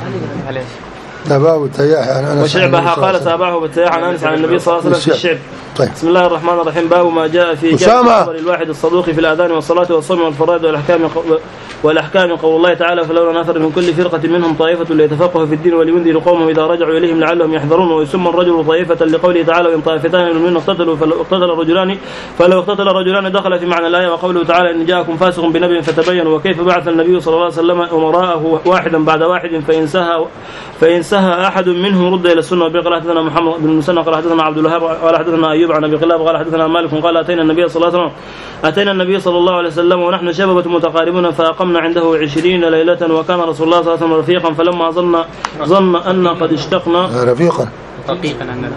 S1: تباه التياح عن أنس
S2: وشعبها قال تابعه بالتياح عن أنس عن النبي صلى الله عليه وسلم في الشعب. طيب. بسم الله الرحمن الرحيم. باب ما جاء في كتاب الواحد الصدوق في الآذان والصلاة والصوم والفرائض والأحكام والأحكام قول الله تعالى فلولا نفر من كل فرقة منهم طائفة ليتفقهوا في الدين ولينذر قومهم إذا رجعوا إليهم لعلهم يحذرون. ويسمى الرجل طائفة لقوله تعالى وإن طائفتان منهم اقتتلوا فلو اقتتل رجلان فلو اقتتل رجلان دخل في معنى الآية. وقوله تعالى إن جاءكم فاسق بنبي فتبينوا. وكيف بعث النبي صلى الله عليه وسلم أمراءه واحدا بعد واحد فإن سهى فإن سهى أحد منهم رد إلى السنة. وقال حدثنا محمد بن المثنى قال حدثنا عبد الوهاب قال حدثنا أيوب عن أبي قلاب قال حدثنا مالك قال أتينا النبي صلى الله عليه وسلم أتينا النبي صلى الله عليه وسلم ونحن شبابة متقاربون فأقمنا عنده عشرين ليلة. وكان رسول الله صلى الله عليه وسلم رفيقا فلما ظن ظن أن قد اشتقنا
S1: رفيقا
S4: رقيقا عندنا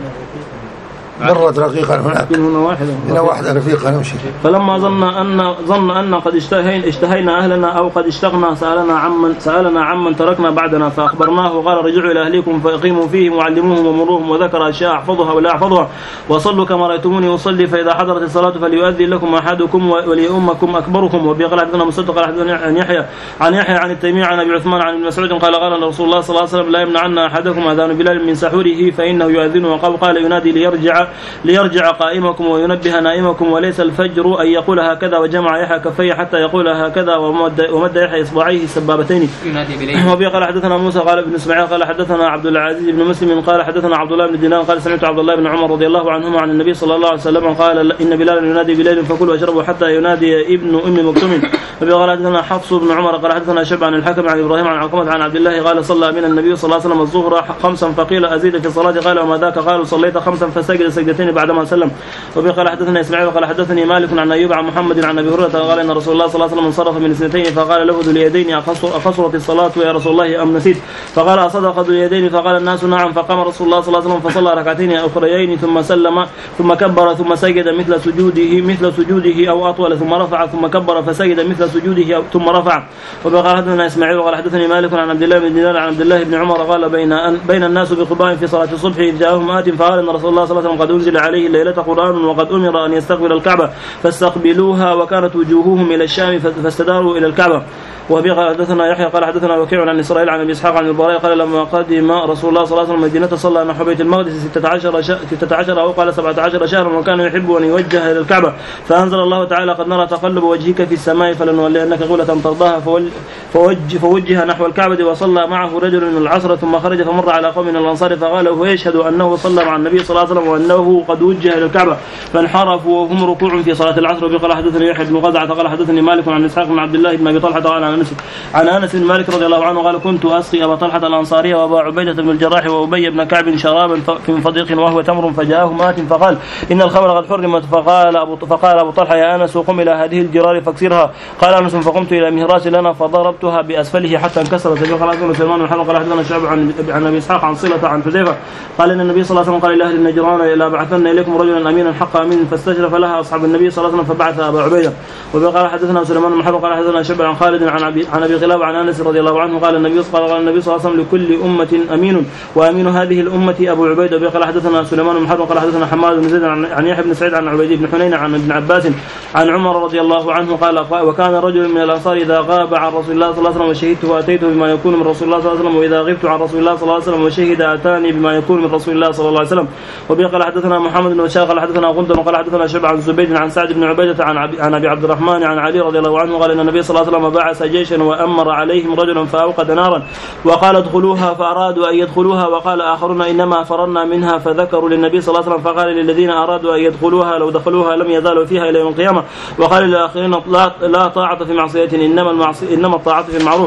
S1: مرت رقيقا هناك
S2: هنا واحدة
S1: هنا واحدة رفيقا نمشي.
S2: فلما ظن أن ظن أن قد اشتهينا اشتهينا أهلنا أو قد اشتقنا سألنا عمن سألنا عمن تركنا بعدنا فأخبرناه قال رجعوا إلى أهليكم فأقيموا فيهم وعلموهم ومروهم وذكر أشياء أحفظها ولا أحفظها وصلوا كما رأيتموني أصلي فإذا حضرت الصلاة فليؤذن لكم أحدكم وليؤمكم أكبركم. وبقال حدثنا مصدق قال حدثنا عن يحيى عن يحيى عن التيمي عن أبي عثمان عن ابن مسعود قال قال رسول الله صلى الله عليه وسلم لا يمنعن أحدكم أذان بلال من سحوره فإنه يؤذن. وقال قال ينادي ليرجع ليرجع قائمكم وينبه نائمكم وليس الفجر أن يقول هكذا وجمع يحيى كفيه حتى يقول هكذا ومد, ومد يحيى إصبعيه سبابتين. وبه قال حدثنا موسى قال ابن اسماعيل قال حدثنا عبد العزيز بن مسلم قال حدثنا عبد الله بن دينار قال سمعت عبد الله بن عمر رضي الله عنهما عن النبي صلى الله عليه وسلم قال إن بلالا ينادي بليل فكلوا واشربوا حتى ينادي ابن أم مكتوم. وبه قال حدثنا حفص بن عمر قال حدثنا شعبة عن الحكم عن إبراهيم عن علقمة عن عبد الله قال صلى من النبي صلى الله عليه وسلم الظهر خمسا فقيل أزيد في الصلاة قال وما ذاك قالوا صليت خمسا فسجد سجدتين بعدما سلم. وبه قال حدثنا اسماعيل قال حدثني مالك عن ايوب عن محمد عن ابي هريره قال ان رسول الله صلى الله عليه وسلم انصرف من اثنتين فقال له ذو اليدين اقصرت الصلاه يا رسول الله ام نسيت فقال اصدق ذو اليدين فقال الناس نعم فقام رسول الله صلى الله عليه وسلم فصلى ركعتين اخريين ثم سلم ثم كبر ثم سجد مثل سجوده مثل سجوده او اطول ثم رفع ثم كبر فسجد مثل سجوده ثم رفع. وقال حدثنا اسماعيل قال حدثني مالك عن عبد الله بن دينار عن عبد الله بن عمر قال بين بين الناس بقباء في صلاه الصبح اذ جاءهم آت فقال ان رسول الله صلى الله عليه وسلم قد انزل عليه الليله قرآن وقد أمر أن يستقبل الكعبة فاستقبلوها وكانت وجوههم إلى الشام فاستداروا إلى الكعبة. وبه قال حدثنا يحيى قال حدثنا وكيع عن إسرائيل عن أبي إسحاق عن البراء قال لما قدم رسول الله صلى الله عليه وسلم المدينة صلى نحو بيت المقدس ستة عشر ستة عشر أو قال سبعة عشر شهرا وكان يحب أن يوجه إلى الكعبة فأنزل الله تعالى قد نرى تقلب وجهك في السماء فلنولينك قبلة ترضاها فوجه, فوجه نحو الكعبة وصلى معه رجل من العصر ثم خرج فمر على قوم من الأنصار فقال وهو يشهد أنه صلى مع النبي صلى الله عليه وسلم وأنه قد وجه إلى الكعبة فانحرفوا وهم ركوع في صلاة العصر. وبه قال حدثني يحيى بن غزعة قال حدثني مالك عن إسحاق بن عبد الله بن أبي طلحة قال عن أنس عن أنس بن مالك رضي الله عنه قال كنت أسقي أبا طلحة الأنصاري وأبا عبيدة بن الجراح وأبي بن كعب شرابا في فضيق وهو تمر فجاءه مات فقال إن الخمر قد حرمت فقال أبو فقال أبو طلحة يا أنس قم إلى هذه الجرار فاكسرها قال أنس فقمت إلى مهراس لنا فضربتها بأسفله حتى انكسرت. قال حدثنا سلمان بن حرب قال حدثنا شعب عن عن أبي إسحاق عن صلة عن حذيفة قال إن النبي صلى الله عليه وسلم قال لأهل النجران لا بعثنا إليكم رجلا أمينا حق أمين فاستشرف لها أصحاب النبي صلى الله عليه وسلم فبعث أبا عبيدة. وقال حدثنا سلمان بن حرب قال حدثنا شعب عن خالد عن أبي عن أبي غلاب عن أنس رضي الله عنه قال النبي قال قال النبي صلى الله عليه وسلم لكل أمة أمين وأمين هذه الأمة أبو عبيدة. قال حدثنا سليمان بن حرب قال حدثنا حماد بن زيد عن يحيى بن سعيد عن عبيد بن حنين عن ابن عباس عن عمر رضي الله عنه قال وكان رجل من الأنصار إذا غاب عن رسول الله صلى الله عليه وسلم وشهدته وأتيته بما يكون من رسول الله صلى الله عليه وسلم وإذا غبت عن رسول الله صلى الله عليه وسلم وشهد أتاني بما يكون من رسول الله صلى الله عليه وسلم. وبه قال حدثنا محمد بن بشار قال حدثنا غندر قال حدثنا شعبة عن زبيد عن سعد بن عبيدة عن عن أبي عبد الرحمن عن علي رضي الله عنه قال إن النبي صلى الله عليه وسلم بعث جيشا وأمر عليهم رجلا فأوقد نارا وقال ادخلوها فأرادوا أن يدخلوها وقال آخرون إنما فررنا منها فذكروا للنبي صلى الله عليه وسلم فقال للذين أرادوا أن يدخلوها لو دخلوها لم يزالوا فيها إلى يوم القيامة وقال للآخرين لا, لا طاعة في معصية إنما المعصية إنما الطاعة في المعروف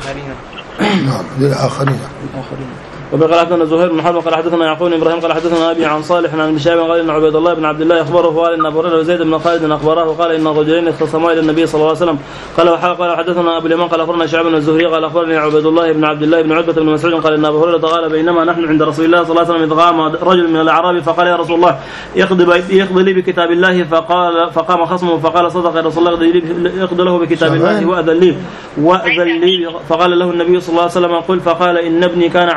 S1: للآخرين.
S2: وقال حدثنا زهير بن حرب قال حدثنا يعقوب بن ابراهيم قال حدثنا ابي عن صالح عن ابن شهاب قال ان عبيد الله بن عبد الله اخبره قال ان ابو هريره وزيد بن خالد اخبره قال ان رجلين اختصما الى النبي صلى الله عليه وسلم قال قال حدثنا ابو اليمان قال اخبرنا شعب بن الزهري قال اخبرني عبيد الله بن عبد الله بن عتبه بن مسعود قال ان ابو هريره قال بينما نحن عند رسول الله صلى الله عليه وسلم اذ غام رجل من الاعراب فقال يا رسول الله اقضي اقضي لي بكتاب الله فقال فقام خصمه فقال صدق يا رسول الله اقضي له بكتاب الله واذن لي واذن لي فقال له النبي صلى الله عليه وسلم قل فقال ان ابني كان عسيفا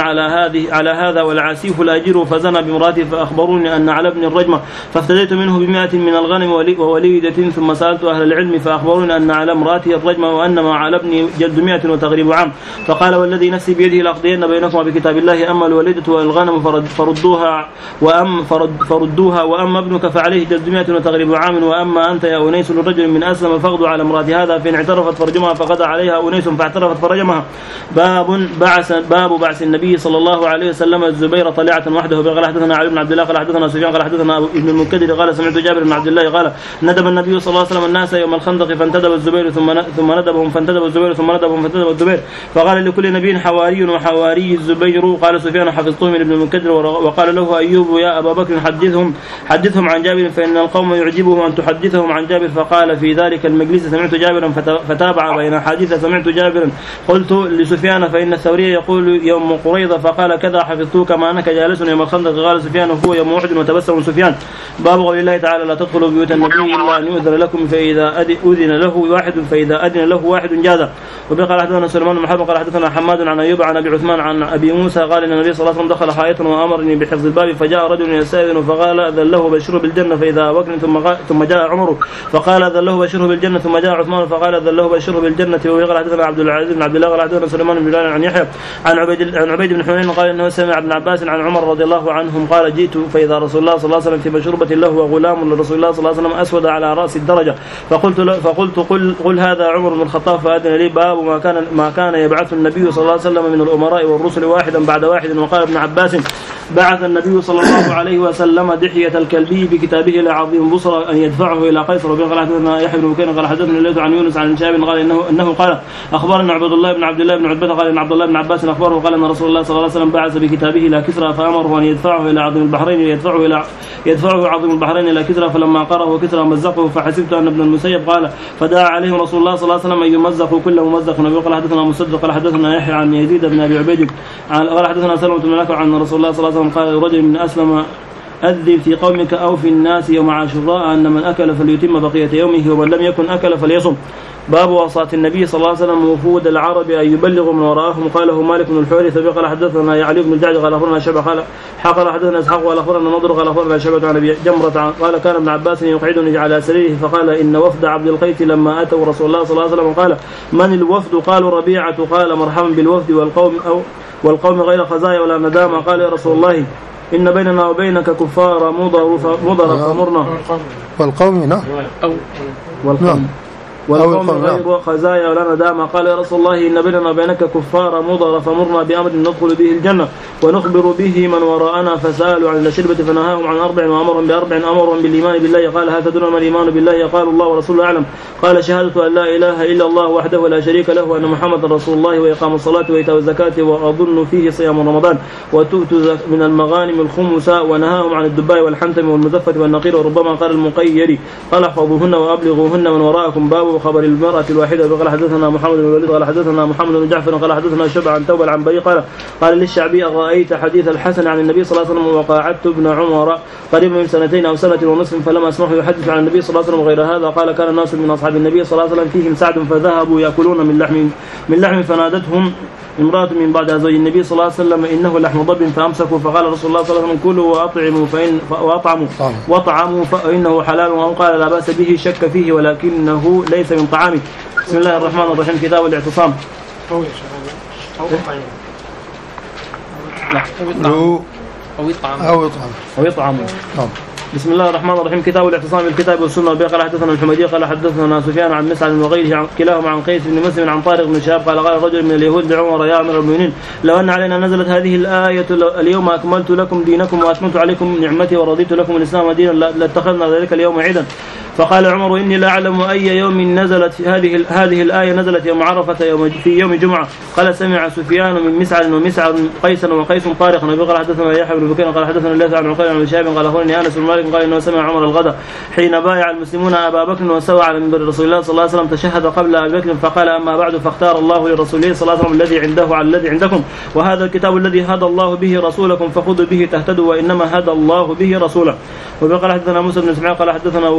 S2: على هذه على هذا والعسيف الأجير فزنى بامرأته فأخبروني أن على ابن الرجمة فافتديت منه بمائة من الغنم ووليدة ثم سألت أهل العلم فأخبروني أن على امرأته الرجمة وأن ما على ابن جلد مائة وتغريب عام. فقال والذي نفسي بيده لأقضين بينكما بكتاب الله أما الوليدة والغنم فردوها وأم فرد فردوها وأما ابنك فعليه جلد مائة وتغريب عام وأما أنت يا أنيس للرجل من أسلم فاغدو على امرأة هذا فإن اعترفت فرجمها فغدا عليها أنيس فاعترفت فرجمها. باب بعث باب بعث النبي صلى الله عليه وسلم الزبير طلعة وحده. قال حدثنا علي بن عبد الله قال حدثنا سفيان قال حدثنا ابن المنكدر قال سمعت جابر بن عبد الله قال ندب النبي صلى الله عليه وسلم الناس يوم الخندق فانتدب الزبير ثم ثم ندبهم فانتدب الزبير ثم ندبهم فانتدب الزبير فقال لكل نبي حواري وحواري الزبير. قال سفيان حفظته من ابن المنكدر وقال له أيوب يا أبا بكر حدثهم حدثهم عن جابر فإن القوم يعجبهم أن تحدثهم عن جابر. فقال في ذلك المجلس سمعت جابرا فتابع بين حديث سمعت جابرا. قلت لسفيان فإن الثوري يقول يوم قريضة فقال كذا حفظته كما أنك جالس يوم الخندق. قال سفيان هو يوم أحد وتبسم سفيان. باب قول الله تعالى لا تدخلوا بيوت النبي إلا أن يؤذن لكم فإذا أذن له واحد فإذا أذن له واحد جاز. وقال حدثنا سليمان بن محرب قال حدثنا حماد عن أيوب عن أبي عثمان عن أبي موسى قال إن النبي صلى الله عليه وسلم دخل حائطا وأمرني بحفظ الباب فجاء رجل يستأذن فقال أذن له بشره بالجنة فإذا أبو بكر ثم ثم جاء عمر فقال أذن له بشره بالجنة ثم جاء عثمان فقال أذن له بشره بالجنة. وقال حدثنا عبد العزيز بن عبد الله قال حدثنا سليمان بن بلال عن يحيى عن عبيد عن عبيد بن حنين قال إنه سمع ابن عباس عن عمر رضي الله عنهم قال جئت فإذا رسول الله صلى الله عليه وسلم في مشروبة له وغلام لرسول الله صلى الله عليه وسلم أسود على رأس الدرجة فقلت فقلت قل, قل هذا عمر بن الخطاب فأذن لي. باب ما كان ما كان يبعث النبي صلى الله عليه وسلم من الأمراء والرسل واحدا بعد واحد. وقال ابن عباس بعث النبي صلى الله عليه وسلم دحية الكلبي بكتابه العظيم بصرى أن يدفعه إلى قيصر. وقال حدثنا يحيى بن بكير قال حدثنا الليث عن يونس عن شهاب قال إنه أنه قال أخبرنا عبد الله بن عبد الله بن عتبة قال إن عبد الله بن عباس أخبره قال أن رسول الله صلى الله عليه وسلم بعث بكتابه إلى كسرى فأمره أن يدفعه إلى عظيم البحرين يدفعه إلى يدفعه عظيم البحرين إلى كسرى فلما قرأه كسرى مزقه فحسبت أن ابن المسيب قال فدعا عليهم رسول الله صلى الله عليه وسلم أن يمزقوا كل ممزق. وقال حدثنا مسدد قال حدثنا يحيى عن يزيد بن أبي عبيد قال حدثنا سلمة بن الأكوع عن رسول الله صلى الله عليه وسلم قال رجل من أسلم أذن في قومك أو في الناس يوم عاشوراء أن من أكل فليتم بقية يومه ومن لم يكن أكل فليصم. باب وصاة النبي صلى الله عليه وسلم وفود العرب أن يبلغوا من وراءهم. قاله مالك بن الحويرث قال حدثنا علي بن الجعد قال أخبرنا شعبة قال حقر حدثنا إسحاق قال أخبرنا نضر قال أخبرنا شعبة عن أبي جمرة قال كان ابن عباس يقعدني على سريره فقال إن وفد عبد القيس لما أتوا رسول الله صلى الله عليه وسلم قال من الوفد؟ قالوا ربيعة قال مرحبا بالوفد والقوم أو والقوم غير خزايا ولا ندامة. قال يا رسول الله إن بيننا وبينك كفار مضر فمرنا
S1: والقوم نعم
S2: والقوم والقوم غير خزايا ولا ندامة. قال يا رسول الله إن بيننا وبينك كفار مضر فمرنا بأمر ندخل به الجنة ونخبر به من وراءنا. فسألوا عن الشربة فنهاهم عن أربع وأمرهم بأربع أمرهم بالإيمان بالله. قال هل تدرون ما الإيمان بالله؟ قال الله ورسوله أعلم. قال شهادة أن لا إله إلا الله وحده لا شريك له وأن محمد رسول الله وإقام الصلاة وإيتاء الزكاة وأظن فيه صيام رمضان وتؤتوا من المغانم الخمس. ونهاهم عن الدباء والحنتم والمزفة والنقير وربما قال المقير قال احفظوهن وأبلغوهن من وراءكم. باب خبر المرأة الواحدة. قال حدثنا محمد بن الوليد قال حدثنا محمد بن جعفر قال حدثنا شبع عن توبة عن بي قال قال للشعبي رأيت حديث الحسن عن النبي صلى الله عليه وسلم وقاعدت ابن عمر قريبا من سنتين أو سنة ونصف فلم أسمعه يحدث عن النبي صلى الله عليه وسلم غير هذا. قال كان الناس من أصحاب النبي صلى الله عليه وسلم فيهم سعد فذهبوا يأكلون من لحم من لحم فنادتهم امرأة من بعد أزواج النبي صلى الله عليه وسلم إنه لحم ضب فأمسكوا. فقال رسول الله صلى الله عليه وسلم كلوا وأطعموا فإن وأطعموا وطعموا فإنه حلال. أو قال لا بأس به شك فيه ولكنه ليس من طعامه. بسم الله الرحمن الرحيم. كتاب الاعتصام.
S5: أو
S4: أو يطعم
S1: أو يطعم
S2: أو يطعم. بسم الله الرحمن الرحيم. كتاب الاعتصام بالكتاب والسنة. قال حدثنا الحميدي قال حدثنا سفيان عن مسعد وغيره كلاهما عن قيس بن مسلم عن طارق بن شهاب قال قال رجل من اليهود لعمر يا أمير المؤمنين لو أن علينا نزلت هذه الآية اليوم أكملت لكم دينكم وأتممت عليكم نعمتي ورضيت لكم الإسلام دينا لاتخذنا ذلك اليوم عيدا. فقال عمر إني لا أعلم أي يوم نزلت هذه هذه الآية. نزلت يوم عرفة يوم في يوم جمعة. قال سمع سفيان من مسعد ومسعد قيسا وقيس طارقا. قال حدثنا يحيى بن بكير قال حدثنا الليث عن عقيل عن شهاب قال أخبرني أنس بن مالك قال إنه سمع عمر الغداء حين بايع المسلمون أبا بكر وسوى على منبر رسول الله صلى الله عليه وسلم تشهد قبل أبي بكر فقال أما بعد فاختار الله لرسوله صلى الله عليه وسلم الذي عنده على الذي عندكم وهذا الكتاب الذي هدى الله به رسولكم فخذوا به تهتدوا وإنما هدى الله به رسوله. وقال حدثنا موسى بن اسماعيل قال حدثنا وهيب عن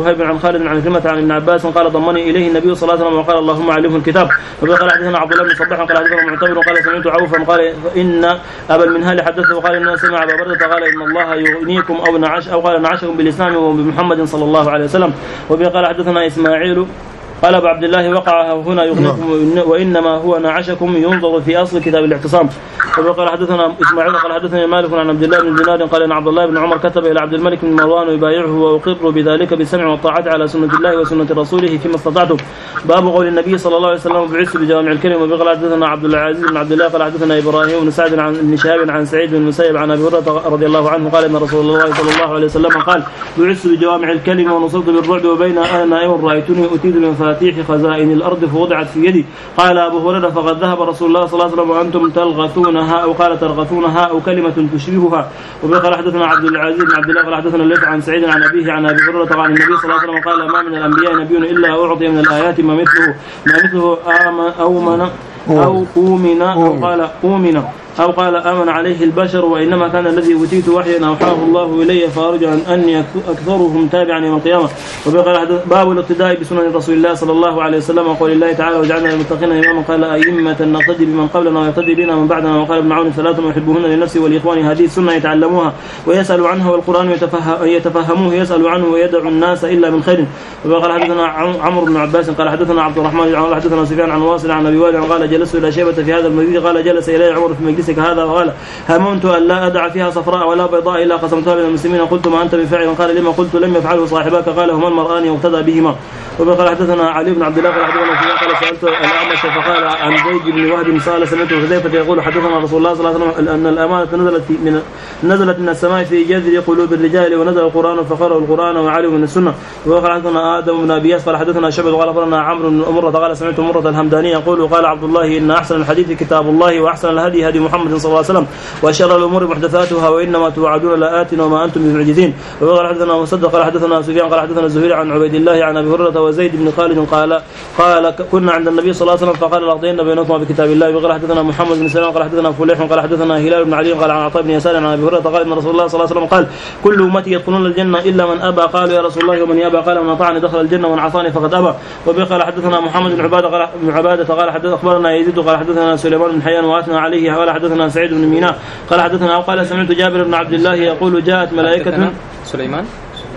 S2: خالد عن كلمة عن ابن عباس قال ضمني إليه النبي صلى الله عليه وسلم وقال اللهم علمه الكتاب. وقال حدثنا عبد الله بن صباح قال حدثنا معتمر قال سمعت عوفا قال إن أبا المنهال حدثه وقال إن سمع أبا بردة قال إن الله يغنيكم أو نعش أو قال نعشكم بالإسلام وبمحمد صلى الله عليه وسلم. وقال حدثنا إسماعيل قال أبو عبد الله وقع هنا يغنيكم وإنما هو نعشكم ينظر في أصل كتاب الاعتصام. وقال حدثنا إسماعيل قال حدثنا مالك عن عبد الله بن دينار قال إن عبد الله بن عمر كتب إلى عبد الملك بن مروان يبايعه وأقر بذلك بالسمع والطاعة على سنة الله وسنة رسوله فيما استطعتم. باب قول النبي صلى الله عليه وسلم بعثت بجوامع الكلم. وقال حدثنا عبد العزيز بن عبد الله قال حدثنا إبراهيم بن سعد عن ابن شهاب عن سعيد بن المسيب عن أبي هريرة رضي الله عنه قال إن رسول الله صلى الله عليه وسلم قال بعثت بجوامع الكلم ونصرت بالرعب وبين أنا نائم رأيتني أتيت بمفاتيح خزائن الأرض فوضعت في يدي. قال أبو هريرة فقد ذهب رسول الله صلى الله عليه وسلم وأنتم تلغثونها أو قال ترغثونها أو كلمة تشبهها. وقال حدثنا عبد العزيز بن عبد الله قال حدثنا الليث عن سعيد عن أبيه عن أبي هريرة عن النبي صلى الله عليه وسلم قال ما من الأنبياء نبي إلا أعطي من الآيات ما مثله ما مثله أومن أو أومن أو قال أومن أو قال آمن عليه البشر وإنما كان الذي أوتيت وحيا أوحاه الله إلي فأرجو أن أني أكثرهم تابعا يوم القيامة. وقال باب الاقتداء بسنن رسول الله صلى الله عليه وسلم وقول الله تعالى وجعلنا للمتقين إماما قال أئمة نقتدي بمن قبلنا ويقتدي بنا من بعدنا. وقال ابن عون ثلاث يحبهن لنفسه والإخوان هذه السنة يتعلموها ويسأل عنها والقرآن يتفهموه يسأل عنه ويدعو الناس إلا من خير. وقال حدثنا عمرو بن عباس قال حدثنا عبد الرحمن بن عون حدثنا سفيان عن واصل عن أبي وائل قال جلست إلى شيبة في هذا المسجد قال جلس إلي عمر في مجلس هذا وقال هممت أن لا أدع فيها صفراء ولا بيضاء إلا قسمتها بين المسلمين. قلت ما أنت بفاعل قال لما قلت لم يفعله صاحبك قال هما المرآن واقتدى بهما. وقال حدثنا علي بن عبد الله قال حدثنا فيها قال سألت الأعمش فقال عن زيد بن وهب قال سمعت حذيفة يقول حدثنا رسول الله صلى الله عليه وسلم أن الأمانة نزلت من نزلت من السماء في جذر قلوب الرجال ونزل القرآن فقرأوا القرآن وعلوا من السنة. وقال حدثنا آدم بن أبي ياس قال حدثنا شعبة قال أخبرنا عمرو بن مرة قال سمعت مرة الهمداني يقول قال عبد الله إن أحسن الحديث كتاب الله وأحسن الهدي هدي محمد صلى الله عليه وسلم وشر الأمور محدثاتها وإنما توعدون لآت وما أنتم بمعجزين. وقال حدثنا مصدق قال حدثنا سفيان قال حدثنا الزهري عن عبيد الله عن أبي هريرة وزيد بن خالد قال قال كنا عند النبي صلى الله عليه وسلم فقال لأقضين بينكما بكتاب الله. وقال حدثنا محمد بن سلام قال حدثنا فليح قال حدثنا هلال بن علي قال عن عطاء بن يسار عن أبي هريرة قال إن رسول الله صلى الله عليه وسلم قال كل أمتي يدخلون الجنة إلا من أبى. قالوا يا رسول الله ومن يأبى قال من أطاعني دخل الجنة ومن عصاني فقد أبى. وقال حدثنا محمد بن عبادة قال بن عبادة قال حدث أخبرنا يزيد قال حدثنا سليمان بن حيان وأثنى عليه قال حدثنا سعيد بن ميناء قال حدثنا قال سمعت جابر بن عبد الله يقول جاءت ملائكة
S4: سليمان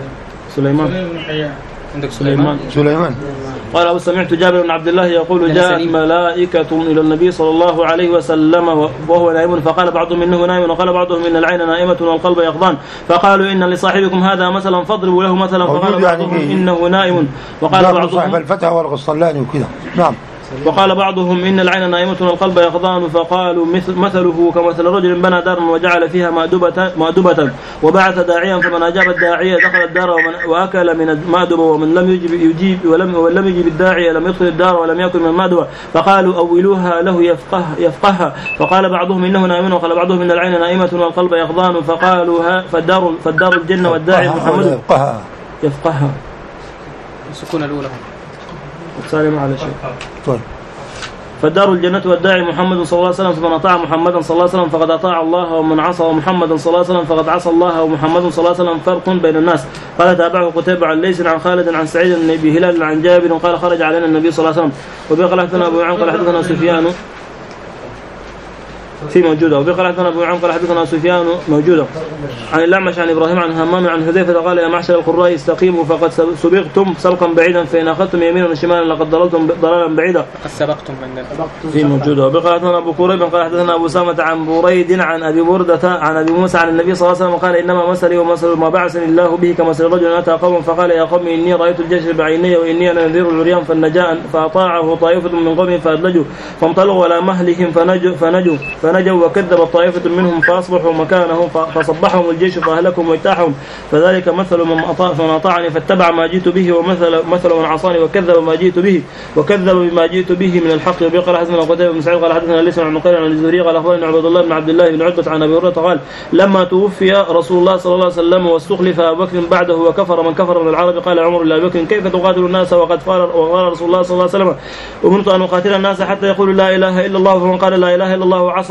S2: سليمان
S4: عندك سليمان
S2: سليمان قال سمعت جابر بن عبد الله يقول جاءت ملائكة إلى النبي صلى الله عليه وسلم وهو نائم فقال بعضهم إنه نائم وقال بعضهم إن العين نائمة والقلب يقظان فقالوا إن لصاحبكم هذا مثلا فاضربوا له مثلا فقال بعضهم يعني إنه نائم وقال بعضهم
S1: صاحب الفتح والغسطلاني وكذا. نعم.
S2: وقال بعضهم إن العين نائمة والقلب يقظان فقالوا مثل مثله كمثل رجل بنى دارا وجعل فيها مأدبة مأدبة وبعث داعيا فمن أجاب الداعية دخل الدار وأكل من المأدبة ومن لم يجب يجيب ولم ولم يجب الداعية لم يدخل الدار ولم يأكل من المأدبة فقالوا أولوها له يفقه يفقهها. فقال بعضهم إنه نائم وقال بعضهم إن العين نائمة والقلب يقظان فقالوا فالدار فالدار الجنة والداعي محمد
S1: يفقهها
S2: يفقهها
S4: السكون الأولى
S2: سالم على شيء.
S1: طيب.
S2: فالدار الجنة والداعي محمد صلى الله عليه وسلم فمن أطاع محمدا صلى الله عليه وسلم فقد أطاع الله ومن عصى محمدا صلى الله عليه وسلم فقد عصى الله ومحمد صلى الله عليه وسلم فرق بين الناس. قال تابعه قتيبة عن ليس عن خالد عن سعيد بن أبي هلال عن جابر قال خرج علينا النبي صلى الله عليه وسلم. وبقى حدثنا أبو عن قال حدثنا سفيان في موجودة. وبقى حدثنا أبو عن قال حدثنا سفيان موجودة عن الأعمش عن إبراهيم عن همام عن حذيفة قال يا معشر القراء استقيموا فقد سبقتم سبقا بعيدا فإن أخذتم يمينا وشمالا لقد ضللتم ضلالا بعيدا.
S4: سبقتم
S2: في موجودة. وبقى حدثنا أبو كريب قال حدثنا أبو سامة عن بريد عن أبي بردة عن أبي موسى عن النبي صلى الله عليه وسلم قال إنما مثلي ومثل ما بعثني الله به كمثل رجل أتى قوم فقال يا قوم إني رأيت الجيش بعيني وإني أنا نذير العريان فالنجاء فأطاعه طائفة من قوم فأدلجوا فانطلقوا على مهلهم فنجوا فنجوا فنجوا وكذب طائفة منهم فأصبحوا مكانهم فصبحهم الجيش فأهلكهم واجتاحهم فذلك مثل من أطاع فمن أطاعني فاتبع ما جئت به ومثل مثل من عصاني وكذب ما جئت به وكذب بما جئت به من الحق. وقال حدثنا قتيبة بن سعيد قال حدثنا ليس عن نقيل عن الزهري قال أخبرنا عبد الله بن عبد الله بن عتبة عن أبي هريرة قال لما توفي رسول الله صلى الله عليه وسلم واستخلف أبو بكر بعده وكفر من كفر من العرب قال عمر لأبي بكر كيف تقاتل الناس وقد قال رسول الله صلى الله عليه وسلم أمرت أن أقاتل الناس حتى يقولوا لا إله إلا الله فمن قال لا إله إلا الله عصم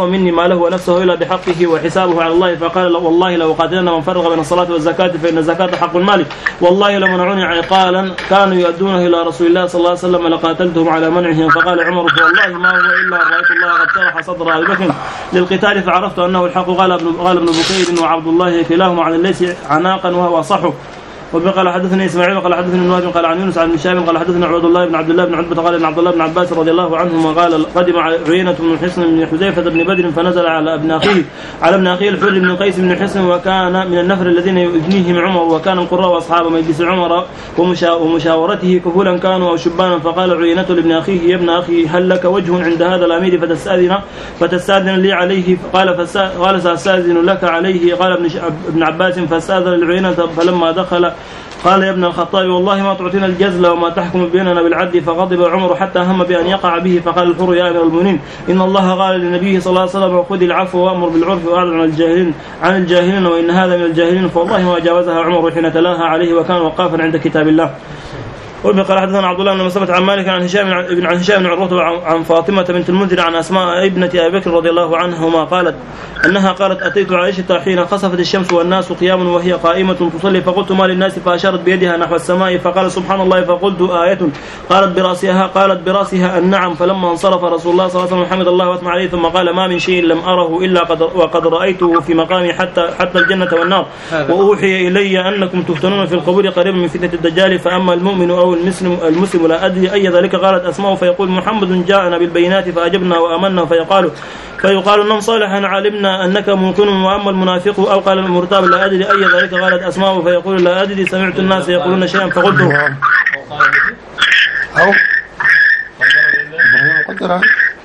S2: مني ماله ونفسه إلا بحقه وحسابه على الله، فقال والله لو قاتلنا من فرق بين الصلاة والزكاة فإن الزكاة حق المال، والله لو منعوني عقالا كانوا يؤدونه إلى رسول الله صلى الله عليه وسلم لقاتلتهم على منعهم. فقال عمر فوالله ما هو إلا رأيت الله قد شرح صدر أبي بكر للقتال فعرفت أنه الحق. قال ابن قال ابن بكير وعبد الله كلاهما عن الليث عناقا وهو صحه. وقال حدثني اسماعيل قال حدثني ابن وهب قال عن يونس عن شهاب قال حدثنا عبد الله بن عبد الله بن عتبة قال ابن عبد الله بن عباس رضي الله عنهما قال قدم عيينة بن حصن بن حذيفة بن بدر فنزل على ابن اخيه على ابن اخيه الحر بن قيس بن حصن وكان من النفر الذين يؤذنيهم عمر، وكان القراء واصحاب مجلس عمر ومشاورته كفولا كانوا او شبانا. فقال عيينة لابن اخيه يا ابن اخي هل لك وجه عند هذا الامير فتستاذن فتستاذن لي عليه؟ قال قال ساستاذن لك عليه. قال ابن ابن عباس فاستاذن لعيينة فلما دخل قال يا ابن الخطاب والله ما تعطينا الجزل وما تحكم بيننا بالعدل. فغضب عمر حتى هم بأن يقع به. فقال الحر يا أمير المؤمنين إن الله قال للنبي صلى الله عليه وسلم خذ العفو وأمر بالعرف وأعرض عن الجاهلين عن الجاهلين وإن هذا من الجاهلين. فوالله ما جاوزها عمر حين تلاها عليه وكان وقافا عند كتاب الله. وقال حدثنا عبد الله بن مسلمة عن مالك عن هشام بن عن هشام بن عروة عن فاطمة بنت المنذر عن أسماء ابنة أبي بكر رضي الله عنهما قالت أنها قالت أتيت عائشة حين خسفت الشمس والناس قيام وهي قائمة تصلي فقلت ما للناس فأشارت بيدها نحو السماء فقال سبحان الله فقلت آية قالت براسها قالت براسها النعم. فلما انصرف رسول الله صلى الله عليه وسلم حمد الله وأثنى عليه ثم قال ما من شيء لم أره إلا قد وقد رأيته في مقامي حتى حتى الجنة والنار وأوحي إلي أنكم تفتنون في القبور قريبا من فتنة الدجال فأما المؤمن أو المسلم المسلم لا أدري أي ذلك. قالت أسماء فيقول محمد جاءنا بالبينات فأجبنا وآمنا فيقال فيقال إنهم صالحا علمنا أنك ممكن وأما المنافق أو قال المرتاب لا أدري أي ذلك. قالت أسماء فيقول لا أدري سمعت الناس يقولون شيئا فقلت
S1: أو قدر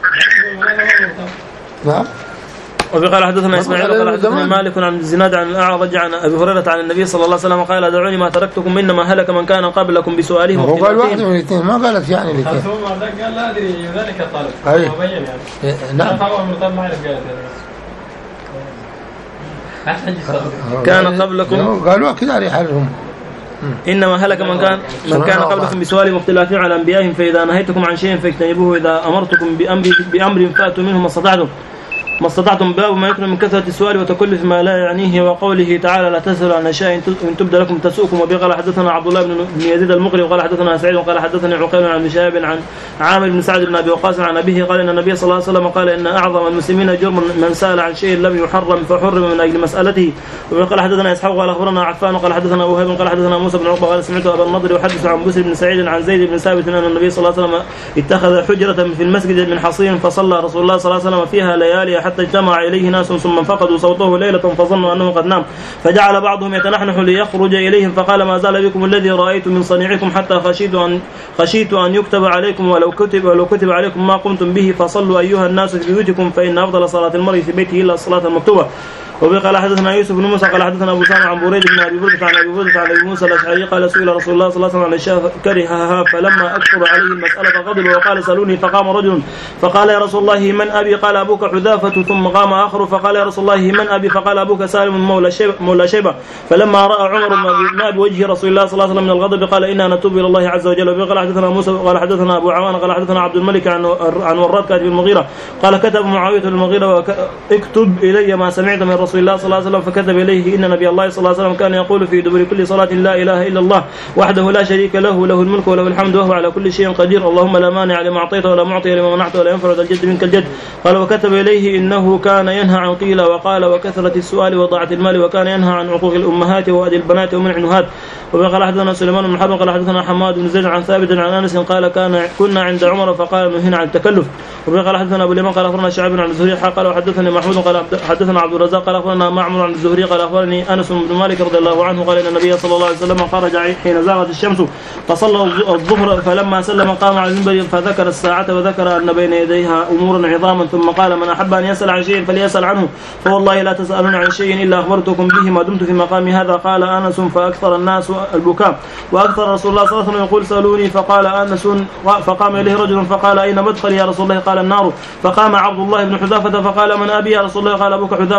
S1: نعم.
S2: وقال حدثنا اسماعيل قال حدثنا مالك عن الزناد عن الأعرج عن ابي هريره عن النبي صلى الله عليه وسلم قال دعوني ما تركتكم انما هلك من كان قبلكم بسؤالهم.
S1: هو قال واحد من الاثنين ما قالت يعني الاثنين.
S3: قال لا ادري ذلك الطالب.
S1: اي
S3: يعني.
S1: نعم.
S2: كان قبلكم
S1: قالوا كذا على حالهم.
S2: إنما هلك من كان من كان قبلكم بسؤال مختلفين على أنبيائهم فإذا نهيتكم عن شيء فاجتنبوه إذا أمرتكم بأمر بأمر فأتوا منه ما استطعتم ما استطعتم باب ما يكون من كثرة السؤال وتكلف ما لا يعنيه وقوله تعالى لا تسألوا عن أشياء إن تبدى لكم تسؤكم. وبه قال حدثنا عبد الله بن يزيد المقري وقال حدثنا سعيد وقال حدثني عقيل عن شهاب عن عامر بن سعد بن أبي وقاص عن أبيه قال إن النبي صلى الله عليه وسلم قال إن أعظم المسلمين جرما من سأل عن شيء لم يحرم فحرم من أجل مسألته. وبه قال حدثنا إسحاق قال أخبرنا عفان وقال حدثنا وهيب قال حدثنا موسى بن عقبة قال سمعت أبا النضر يحدث عن بسر بن سعيد عن زيد بن ثابت أن النبي صلى الله عليه وسلم اتخذ حجرة في المسجد من حصين فصلى رسول الله صلى الله عليه وسلم فيها ليالي حتى اجتمع إليه ناس ثم فقدوا صوته ليلة فظنوا أنه قد نام فجعل بعضهم يتنحنح ليخرج إليهم فقال ما زال بكم الذي رأيت من صنيعكم حتى خشيت أن خشيت أن يكتب عليكم ولو كتب ولو كتب عليكم ما قمتم به فصلوا أيها الناس في بيوتكم فإن أفضل صلاة المرء في بيته إلا الصلاة المكتوبة. وقال حدثنا يوسف بن موسى قال حدثنا ابو سامع عن بريد بن ابي برده عن ابي برده عن ابي موسى الاشعري قال سئل رسول الله صلى الله عليه وسلم عن الشاة كرهها فلما اكتب عليه المساله غضب وقال سالوني فقام رجل فقال يا رسول الله من ابي؟ قال ابوك حذافه. ثم قام اخر فقال يا رسول الله من ابي؟ فقال ابوك سالم مولى شيبه مولى شيبه. فلما راى عمر ما بوجه رسول الله صلى الله عليه وسلم من الغضب قال انا نتوب الى الله عز وجل. وقال حدثنا موسى قال حدثنا ابو عوان قال حدثنا عبد الملك عن عن وراد كاتب المغيره قال كتب معاويه المغيره اكتب الي ما سمعت من رسول الله صلى الله عليه وسلم فكتب إليه إن نبي الله صلى الله عليه وسلم كان يقول في دبر كل صلاة لا إله إلا الله وحده لا شريك له له الملك وله الحمد وهو على كل شيء قدير اللهم لا مانع لما أعطيت ولا معطي لما منعت ولا ينفع ذا الجد منك الجد. قال وكتب إليه إنه كان ينهى عن قيل وقال وكثرة السؤال وضاعة المال وكان ينهى عن عقوق الأمهات وأدي البنات ومنع النهات. وقال حدثنا سليمان بن حرب قال حدثنا حماد بن زيد عن ثابت عن أنس قال كان كنا عند عمر فقال نهينا عن التكلف. وقال حدثنا أبو اليمان قال أخبرنا شعيب عن الزهري قال وحدثني محمود قال حدثنا عبد الرزاق قال أخبرنا معمر عن الزهري قال أخبرني أنس بن مالك رضي الله عنه قال إن النبي صلى الله عليه وسلم خرج حين زاغت الشمس فصلى الظهر فلما سلم قام على المنبر فذكر الساعة وذكر أن بين يديها أمورا عظاما ثم قال من أحب أن يسأل عن شيء فليسأل عنه فوالله لا تسألون عن شيء إلا أخبرتكم به ما دمت في مقامي هذا. قال أنس فأكثر الناس البكاء وأكثر رسول الله صلى الله عليه وسلم يقول سألوني فقال أنس فقام إليه رجل فقال أين مدخل يا رسول الله؟ قال النار. فقام عبد الله بن حذافة فقال من أبي يا رسول الله؟ قال أبوك حذافة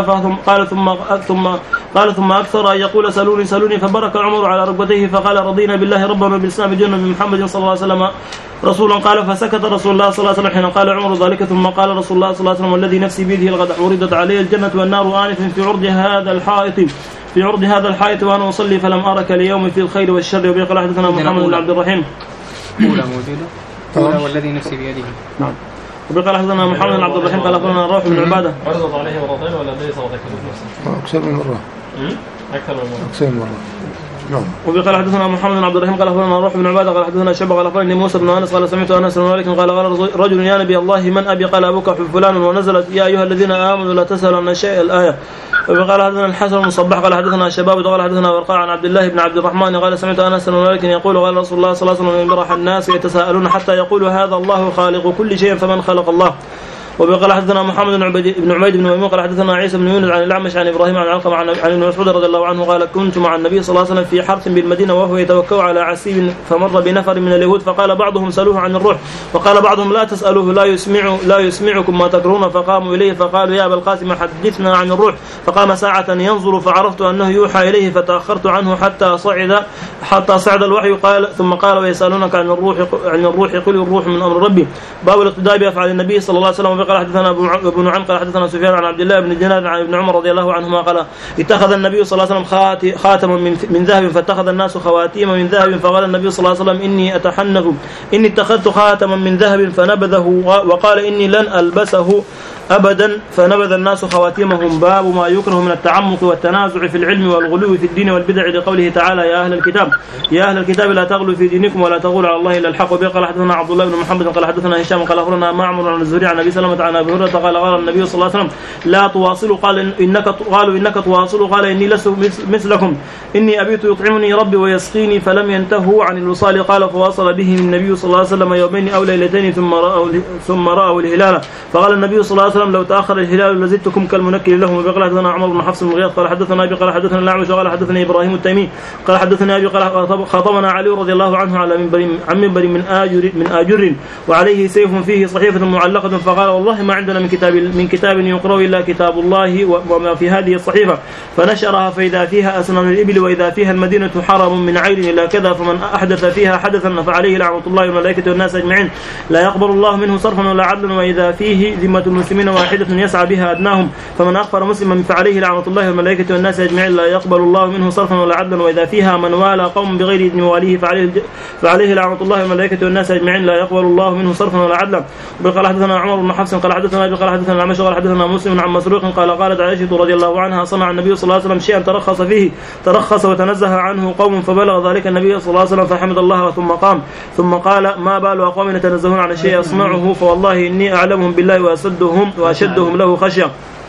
S2: قال ثم ثم قال ثم أكثر أن يقول سألوني سألوني فبرك عمر على ركبتيه فقال رضينا بالله ربا وبالإسلام دينا بمحمد صلى الله عليه وسلم رسولا قال فسكت رسول الله صلى الله عليه وسلم حين قال عمر ذلك ثم قال رسول الله صلى الله عليه وسلم والذي نفسي بيده لقد عرضت علي الجنة والنار آنفا في عرض هذا الحائط في عرض هذا الحائط وأنا أصلي فلم أرك اليوم في الخير والشر. وبقى حدثنا محمد بن عبد الرحيم
S4: أولى موجودة أولى والذي نفسي بيده.
S2: نعم. وبقى حدثنا محمد بن عبد الرحيم قال أخبرنا روح بن عبادة
S3: عرضت عليه مرتين ولا ليس وذكرت
S1: أكثر من مرة
S3: أكثر من مرة
S1: أكثر من مرة. نعم.
S2: وبقى حدثنا محمد بن عبد الرحيم قال أخبرنا روح بن عبادة قال حدثنا شعبة قال أخبرني موسى بن أنس قال سمعت أنس بن مالك قال قال رجل يا نبي الله من أبي قال أبوك فلان ونزلت يا أيها الذين آمنوا لا تسألوا عن شيء الآية. وقال حدثنا الحسن بن صباح قال حدثنا شباب قال حدثنا ورقاء عن عبد الله بن عبد الرحمن قال سمعت أنس بن مالك يقول قال رسول الله صلى الله عليه وسلم يبرح الناس يتساءلون حتى يقول هذا الله خالق كل شيء فمن خلق الله. وقال حدثنا محمد بن عبيد بن عبيد بن ميمون قال حدثنا عيسى بن يونس عن الأعمش عن إبراهيم عن علقمة عن ابن مسعود رضي الله عنه قال كنت مع النبي صلى الله عليه وسلم في حرث بالمدينة وهو يتوكل على عسيب فمر بنفر من اليهود فقال بعضهم سألوه عن الروح وقال بعضهم لا تسألوه لا يسمع لا يسمعكم ما تكرهون فقاموا إليه فقالوا يا أبا القاسم حدثنا عن الروح فقام ساعة ينظر فعرفت أنه يوحى إليه فتأخرت عنه حتى صعد حتى صعد الوحي قال ثم قال ويسألونك عن الروح عن الروح قل الروح من أمر ربي باب الاقتداء بأفعال النبي صلى الله عليه وسلم. وقال حدثنا ابن نعيم قال حدثنا سفيان عن عبد الله بن دينار عن ابن عمر رضي الله عنهما قال اتخذ النبي صلى الله عليه وسلم خاتما من, من ذهب فاتخذ الناس خواتيم من ذهب فقال النبي صلى الله عليه وسلم إني أتحنث إني اتخذت خاتما من ذهب فنبذه وقال إني لن ألبسه أبدا فنبذ الناس خواتيمهم. باب ما يكره من التعمق والتنازع في العلم والغلو في الدين والبدع لقوله تعالى يا أهل الكتاب يا أهل الكتاب لا تغلوا في دينكم ولا تقولوا على الله إلا الحق. وقال حدثنا عبد الله بن محمد قال حدثنا هشام قال أخبرنا معمر عن الزهري عن أبي سلمة عن أبي هريرة قال قال النبي صلى الله عليه وسلم لا تواصلوا قال إنك قالوا إنك تواصلوا قال إني لست مثلكم إني أبيت يطعمني ربي ويسقيني فلم ينتهوا عن الوصال قال فواصل به النبي صلى الله عليه وسلم يومين أو ليلتين ثم رأوا ثم رأوا الهلال فقال النبي صلى الله عليه وسلم لو تأخر الهلال لزدتكم كالمنكر لهم. وقال حدثنا عمر بن حفص بن غياث قال حدثنا أبي قال حدثنا الأعمش قال حدثني إبراهيم التيمي قال حدثنا أبي قال خاطبنا علي رضي الله عنه على منبر عن منبر من آجر من آجر وعليه سيف فيه صحيفة معلقة فقال والله ما عندنا من كتاب من كتاب يقرأ إلا كتاب الله وما في هذه الصحيفة فنشرها فإذا فيها أسنان الإبل وإذا فيها المدينة حرم من عين إلى كذا فمن أحدث فيها حدثا فعليه لعنة الله والملائكة والناس أجمعين لا يقبل الله منه صرفا ولا عدلا وإذا فيه ذمة المسلمين واحدة يسعى بها أدناهم فمن أخبر مسلما فعليه لعنة الله والملائكة والناس أجمعين لا يقبل الله منه صرفا ولا عدلا وإذا فيها من والى قوم بغير إذن مواليه فعليه فعليه لعنة الله والملائكة والناس أجمعين لا يقبل الله منه صرفا ولا عدلا. وقال حدثنا عمر بن حفص قال حدثنا أبي قال حدثنا الأعمش قال حدثنا مسلم عن مسروق قال قالت عائشة رضي الله عنها صنع النبي صلى الله عليه وسلم شيئا ترخص فيه ترخص وتنزه عنه قوم فبلغ ذلك النبي صلى الله عليه وسلم فحمد الله ثم قام ثم قال ما بال أقوام يتنزهون عن شيء أصنعه فوالله إني أعلمهم بالله وأسدهم وأشدهم له خشية.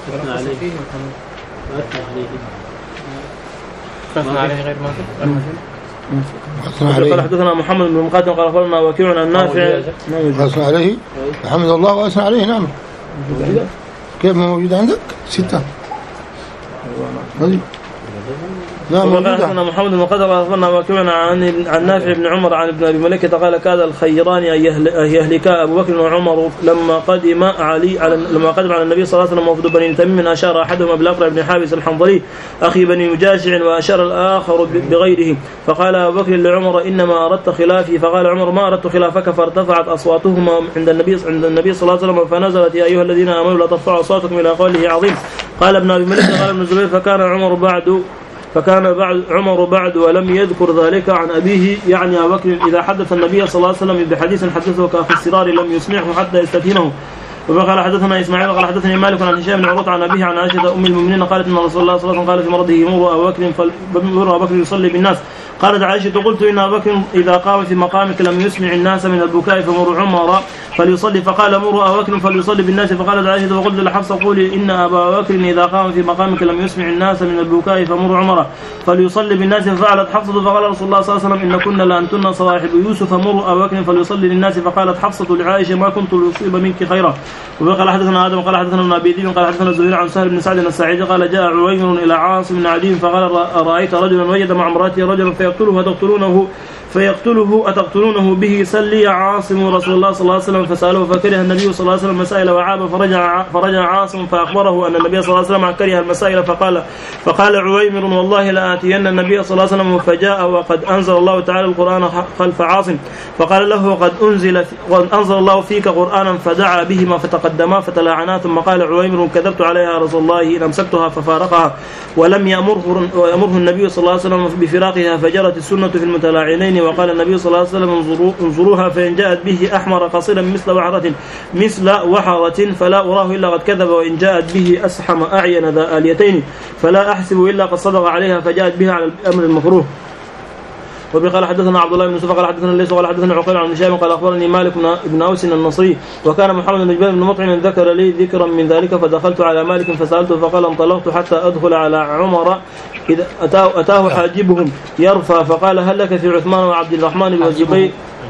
S2: قال حدثنا محمد بن مقاتل قال أخبرنا وكيع عن نافع
S1: أثنى عليه الحمد الله وأثنى عليه نعم كيف موجود عندك ستة
S2: نعم وقال محمد بن مقاتل قال أخبرنا وكيع عن عن نافع بن عمر عن ابن أبي مليكة قال كاد الخيران أن يهلكا أبو بكر وعمر لما قدم علي على لما قدم على النبي صلى الله عليه وسلم وفد بني تميم أشار أحدهم بالأقرع بن حابس الحنظلي أخي بني مجاشع وأشار الآخر بغيره فقال أبو بكر لعمر إنما أردت خلافي فقال عمر ما أردت خلافك فارتفعت أصواتهما عند النبي عند النبي صلى الله عليه وسلم فنزلت يا أيها الذين آمنوا لا ترفعوا أصواتكم إلى قوله عظيم. قال ابن أبي مليكة قال ابن الزبير فكان عمر بعد فكان بعد عمر بعد ولم يذكر ذلك عن أبيه يعني أبو بكر إذا حدث النبي صلى الله عليه وسلم بحديث حدثه كأخي السرار لم يسمعه حتى يستفهمه. وقال حدثنا إسماعيل قال حدثني مالك عن هشام بن عروة عن أبيه عن عائشة أم المؤمنين قالت إن رسول الله صلى الله عليه وسلم قال في مرضه يمر أبو بكر فمر أبو بكر يصلي بالناس. قالت عائشة قلت إن أبو بكر إذا قام في مقامك لم يسمع الناس من البكاء فمر عمر فليصلي فقال مر أبو بكر فليصلي بالناس. فقالت عائشة وقلت لحفصة قولي إن أبا بكر إذا قام في مقامك لم يسمع الناس من البكاء فمر عمر فليصلي بالناس. ففعلت حفصة فقال رسول الله صلى الله عليه وسلم إن كنا لأنتن صواحب يوسف مر أبو بكر فليصلي للناس. فقالت حفصة لعائشة ما كنت لأصيب منك خيرا. وقال حدثنا آدم قال حدثنا ابن أبي ذئب قال حدثنا الزهري عن سهل بن سعد الساعدي قال جاء عويمر إلى عاصم بن عدي فقال رأيت رجلا وجد مع امرأته رجلا فيقتله فتقتلونه فيقتله أتقتلونه به سلي عاصم رسول الله صلى الله عليه وسلم فسأله فكره النبي صلى الله عليه وسلم مسائل وعاب فرجع فرجع عاصم فأخبره أن النبي صلى الله عليه وسلم كره المسائل فقال فقال عويمر والله لآتين النبي صلى الله عليه وسلم فجاء وقد أنزل الله تعالى القرآن خلف عاصم فقال له قد أنزل قد أنزل الله فيك قرآنا فدعا بهما فتقدما فتلاعنا ثم قال عويمر كذبت عليها رسول الله إن أمسكتها ففارقها ولم يأمره, يأمره النبي صلى الله عليه وسلم بفراقها فجرت السنة في المتلاعنين وقال النبي صلى الله عليه وسلم انظروا انظروها فإن جاءت به أحمر قصيرا مثل وحرة مثل وحرة فلا أراه إلا قد كذب وإن جاءت به أسحم أعين ذا آليتين فلا أحسب إلا قد صدق عليها فجاءت بها على الأمر المكروه. وبقال حدثنا عبد الله بن يوسف قال حدثنا ليس قال حدثنا عقيل عن هشام قال اخبرني مالك بن اوس النصري وكان محمد بن جبير بن مطعم ذكر لي ذكرا من ذلك فدخلت على مالك فسالته فقال انطلقت حتى ادخل على عمر اذا اتاه, أتاه حاجبهم يرفع فقال هل لك في عثمان وعبد الرحمن والزبير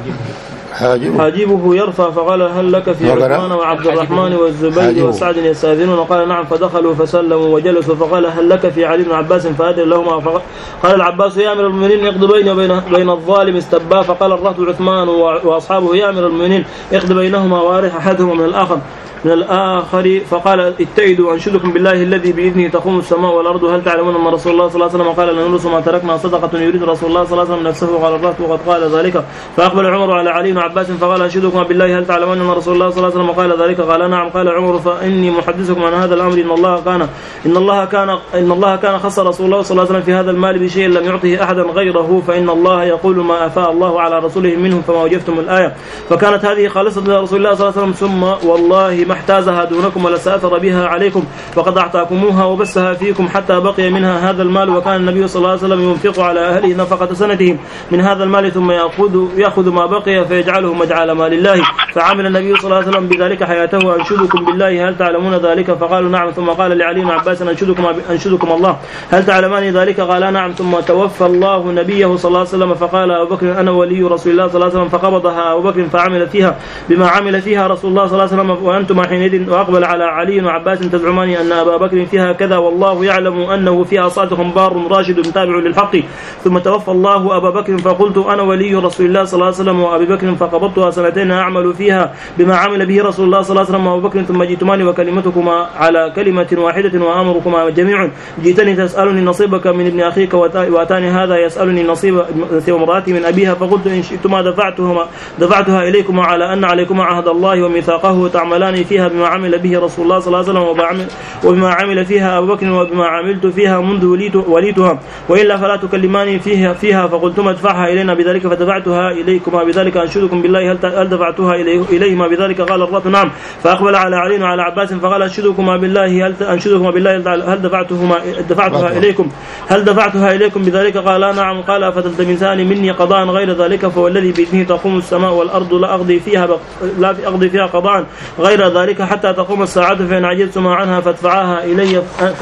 S2: حاجبه يرفع فقال هل لك في عثمان وعبد الرحمن والزبير وسعد يستاذنون قال نعم فدخلوا فسلموا وجلسوا فقال هل لك في علي بن عباس فأدر لهما قال العباس يا أمير المؤمنين اقض بيني وبين بين الظالم استبا فقال الرهط عثمان وأصحابه يا أمير المؤمنين اقض بينهما وارح أحدهما من الآخر من الآخر فقال اتئدوا أنشدكم بالله الذي بإذنه تقوم السماء والأرض هل تعلمون أن رسول الله صلى الله عليه وسلم قال لنرس ما تركنا صدقة يريد رسول الله صلى الله عليه وسلم نفسه قال الرهط وقد قال ذلك فأقبل عمر على علي بن عباس فقال أنشدكم بالله هل تعلمون أن رسول الله صلى الله عليه وسلم قال ذلك قال نعم قال عمر فإني محدثكم عن هذا الأمر إن الله كان إن الله كان إن الله كان خص رسول الله صلى الله عليه وسلم في هذا المال بشيء لم يعطه أحدا غيره فإن الله يقول ما أفاء الله على رسوله منهم فما وجفتم الآية فكانت هذه خالصة لرسول الله صلى الله عليه وسلم ثم والله ما احتازها دونكم ولا سأثر بها عليكم وقد أعطاكموها وبثها فيكم حتى بقي منها هذا المال وكان النبي صلى الله عليه وسلم ينفق على أهله نفقة سنتهم من هذا المال ثم يأخذ يأخذ ما بقي فيجعله مجعل مال الله فعمل النبي صلى الله عليه وسلم بذلك حياته أنشدكم بالله هل تعلمون ذلك فقالوا نعم ثم قال لعلي بن عباس أنشدكم أنشدكم الله هل تعلمان ذلك قال نعم ثم توفى الله نبيه صلى الله عليه وسلم فقال أبو بكر أنا ولي رسول الله صلى الله عليه وسلم فقبضها أبو بكر فعمل فيها بما عمل فيها رسول الله صلى الله عليه وسلم وأنتم حينئذ وأقبل على علي وعباس تزعمان أن أبا بكر فيها كذا والله يعلم أنه فيها صادق بار راشد تابع للحق ثم توفى الله أبا بكر فقلت أنا ولي رسول الله صلى الله عليه وسلم وأبي بكر فقبضتها سنتين أعمل فيها بما عمل به رسول الله صلى الله عليه وسلم وأبو بكر ثم جئتماني وكلمتكما على كلمة واحدة وأمركما جميع جئتني تسألني نصيبك من ابن أخيك وأتاني هذا يسألني نصيب امرأتي من أبيها فقلت إن شئتما دفعتهما دفعتها إليكما على أن عليكما عهد الله وميثاقه تعملان فيها بما عمل به رسول الله صلى الله عليه وسلم وبما عمل فيها أبو بكر وبما عملت فيها منذ وليتها وإلا فلا تكلماني فيها فيها فقلتما ادفعها إلينا بذلك فدفعتها إليكما بذلك أنشدكم بالله هل دفعتها إليهما بذلك قال الرات نعم فأقبل على علي وعلى عباس فقال أنشدكما بالله هل أنشدكما بالله هل دفعتهما دفعتها إليكم هل دفعتها إليكم بذلك قال نعم قال فتلتمسان مني قضاء غير ذلك فوالذي بإذنه تقوم السماء والأرض لا أقضي فيها لا أقضي فيها قضاء غير ذلك حتى تقوم الساعة فإن عجزتما عنها فادفعاها إلي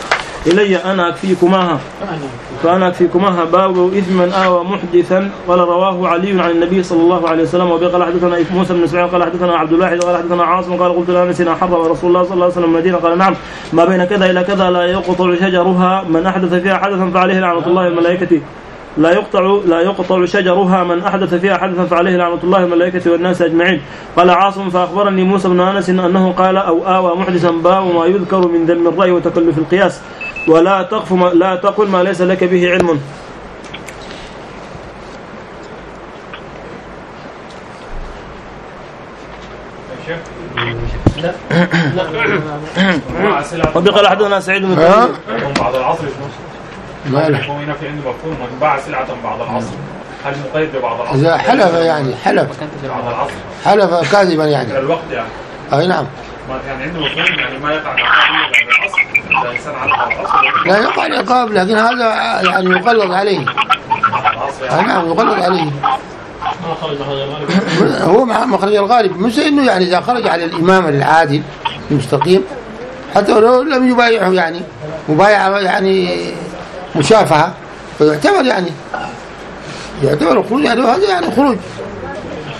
S2: إلي أنا أكفيكماها فأنا أكفيكماها باب إثم من آوى محدثا قال رواه علي عن النبي صلى الله عليه وسلم وقال حدثنا موسى بن اسماعيل قال حدثنا عبد الله قال حدثنا عاصم قال قلت لأنس حرم رسول الله صلى الله عليه وسلم المدينة قال نعم ما بين كذا إلى كذا لا يقطع شجرها من أحدث فيها حدثا فعليه لعنة الله والملائكة لا يقطع لا يقطع شجرها من أحدث فيها حدثا فعليه لعنة الله والملائكة والناس أجمعين قال عاصم فأخبرني موسى بن أنس أنه قال أو آوى محدثا باب ما يذكر من ذم الرأي وتكلف القياس ولا تقف ما لا تقل ما ليس لك به علم.
S3: لا
S2: وبقال حدثنا سعيد بن
S3: بعد العصر ما هنا في عنده مفهوم من باع سلعة بعد العصر هل مقيد بعد العصر
S1: إذا حلف يعني حلف
S3: بعد العصر
S1: حلف كاذبا يعني
S3: الوقت يعني
S1: أي نعم
S3: يعني عنده مفهوم يعني ما يقع بعد العصر الإنسان على العصر
S1: لا يقع العقاب لكن هذا يعني يقلد عليه أي نعم يقلد عليه هو مخرج الغالب مش إنه يعني إذا خرج على الإمام العادل المستقيم حتى لو لم يبايعه يعني مبايعة يعني مشافهة فيعتبر يعني يعتبر الخروج يعني هذا يعني خروج.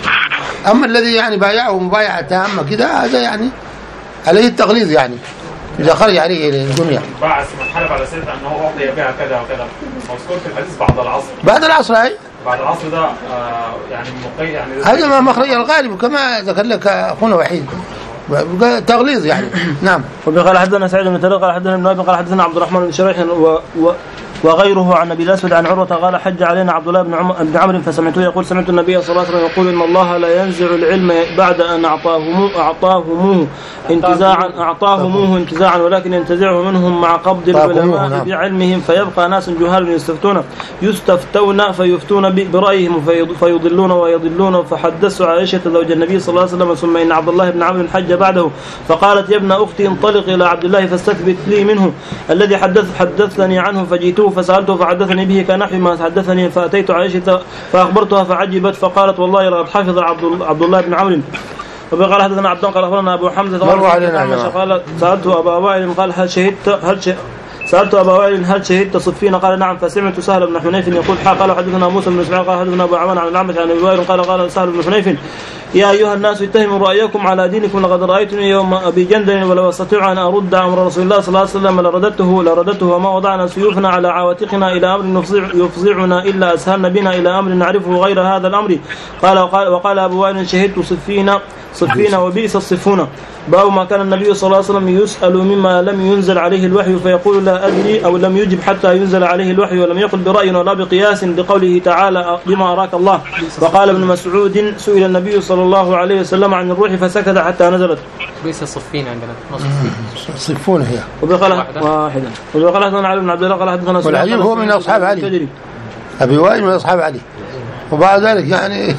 S1: أما الذي يعني بايعه مبايعة تامة كده هذا يعني عليه التغليظ يعني إذا خرج عليه إلى الدنيا.
S3: بعث من حلف على سيدنا أنه أعطي بها كذا وكذا، مذكور في الحديث بعد العصر.
S1: بعد العصر أي.
S3: بعد العصر ده آه يعني مقيد يعني.
S1: هذا ما مخرج الغالب كما ذكر لك أخونا وحيد. تغليظ يعني. نعم.
S2: وقال حدثنا سعيد بن طلق قال حدثنا ابن ابي قال حدثنا عبد الرحمن بن شريح و... و... وغيره عن ابي الاسود عن عروه قال حج علينا عبد الله بن عم... بن عمرو فسمعته يقول سمعت النبي صلى الله عليه وسلم يقول ان الله لا ينزع العلم بعد ان اعطاهموه اعطاهموه انتزاعا اعطاهموه انتزاعا ولكن ينتزعه منهم مع قبض العلماء بعلمهم فيبقى ناس جهال يستفتون يستفتون فيفتون برايهم فيضلون ويضلون. فحدثت عائشه زوج النبي صلى الله عليه وسلم ثم ان عبد الله بن عمرو حج بعده فقالت يا ابن اختي انطلق الى عبد الله فاستثبت لي منه الذي حدث حدثني عنه فجئته فسألته فحدثني به كنحو ما حدثني فأتيت عائشة فأخبرتها فعجبت فقالت والله لقد حفظ عبد الله بن عمرو. وقال حدثنا عبد الله قال أخبرنا أبو حمزة قال سألت أبا وائل قال هل شهدت هل شهدت سألت أبا وائل هل شهدت صفين قال نعم فسمعت سهل بن حنيف يقول قال حدثنا موسى بن اسماعيل قال حدثنا أبو عوان عن الأعمش عن أبي وائل قال قال سهل بن حنيف يا أيها الناس اتهموا رأيكم على دينكم لقد رأيتني يوم أبي جندل ولو استطيع أن أرد أمر رسول الله صلى الله عليه وسلم لرددته لرددته وما وضعنا سيوفنا على عواتقنا إلى أمر يفزعنا إلا أسهلنا بنا إلى أمر نعرفه غير هذا الأمر. قال وقال, وقال أبو وائل شهدت صفين صفين وبئس الصفون. باب ما كان النبي صلى الله عليه وسلم يسأل مما لم ينزل عليه الوحي فيقول لا أدري أو لم يجب حتى ينزل عليه الوحي ولم يقل برأي ولا بقياس لقوله تعالى بما أراك الله. وقال ابن مسعود سئل النبي صلى الله عليه وسلم عن الروح فسكت حتى نزلت.
S4: بئس الصفين عندنا
S1: صفون هي
S2: وبقال واحدا وبقال حدثنا علي بن عبد الله قال حدثنا
S1: والعجيب هو من أصحاب علي أبي وائل من أصحاب علي وبعد ذلك يعني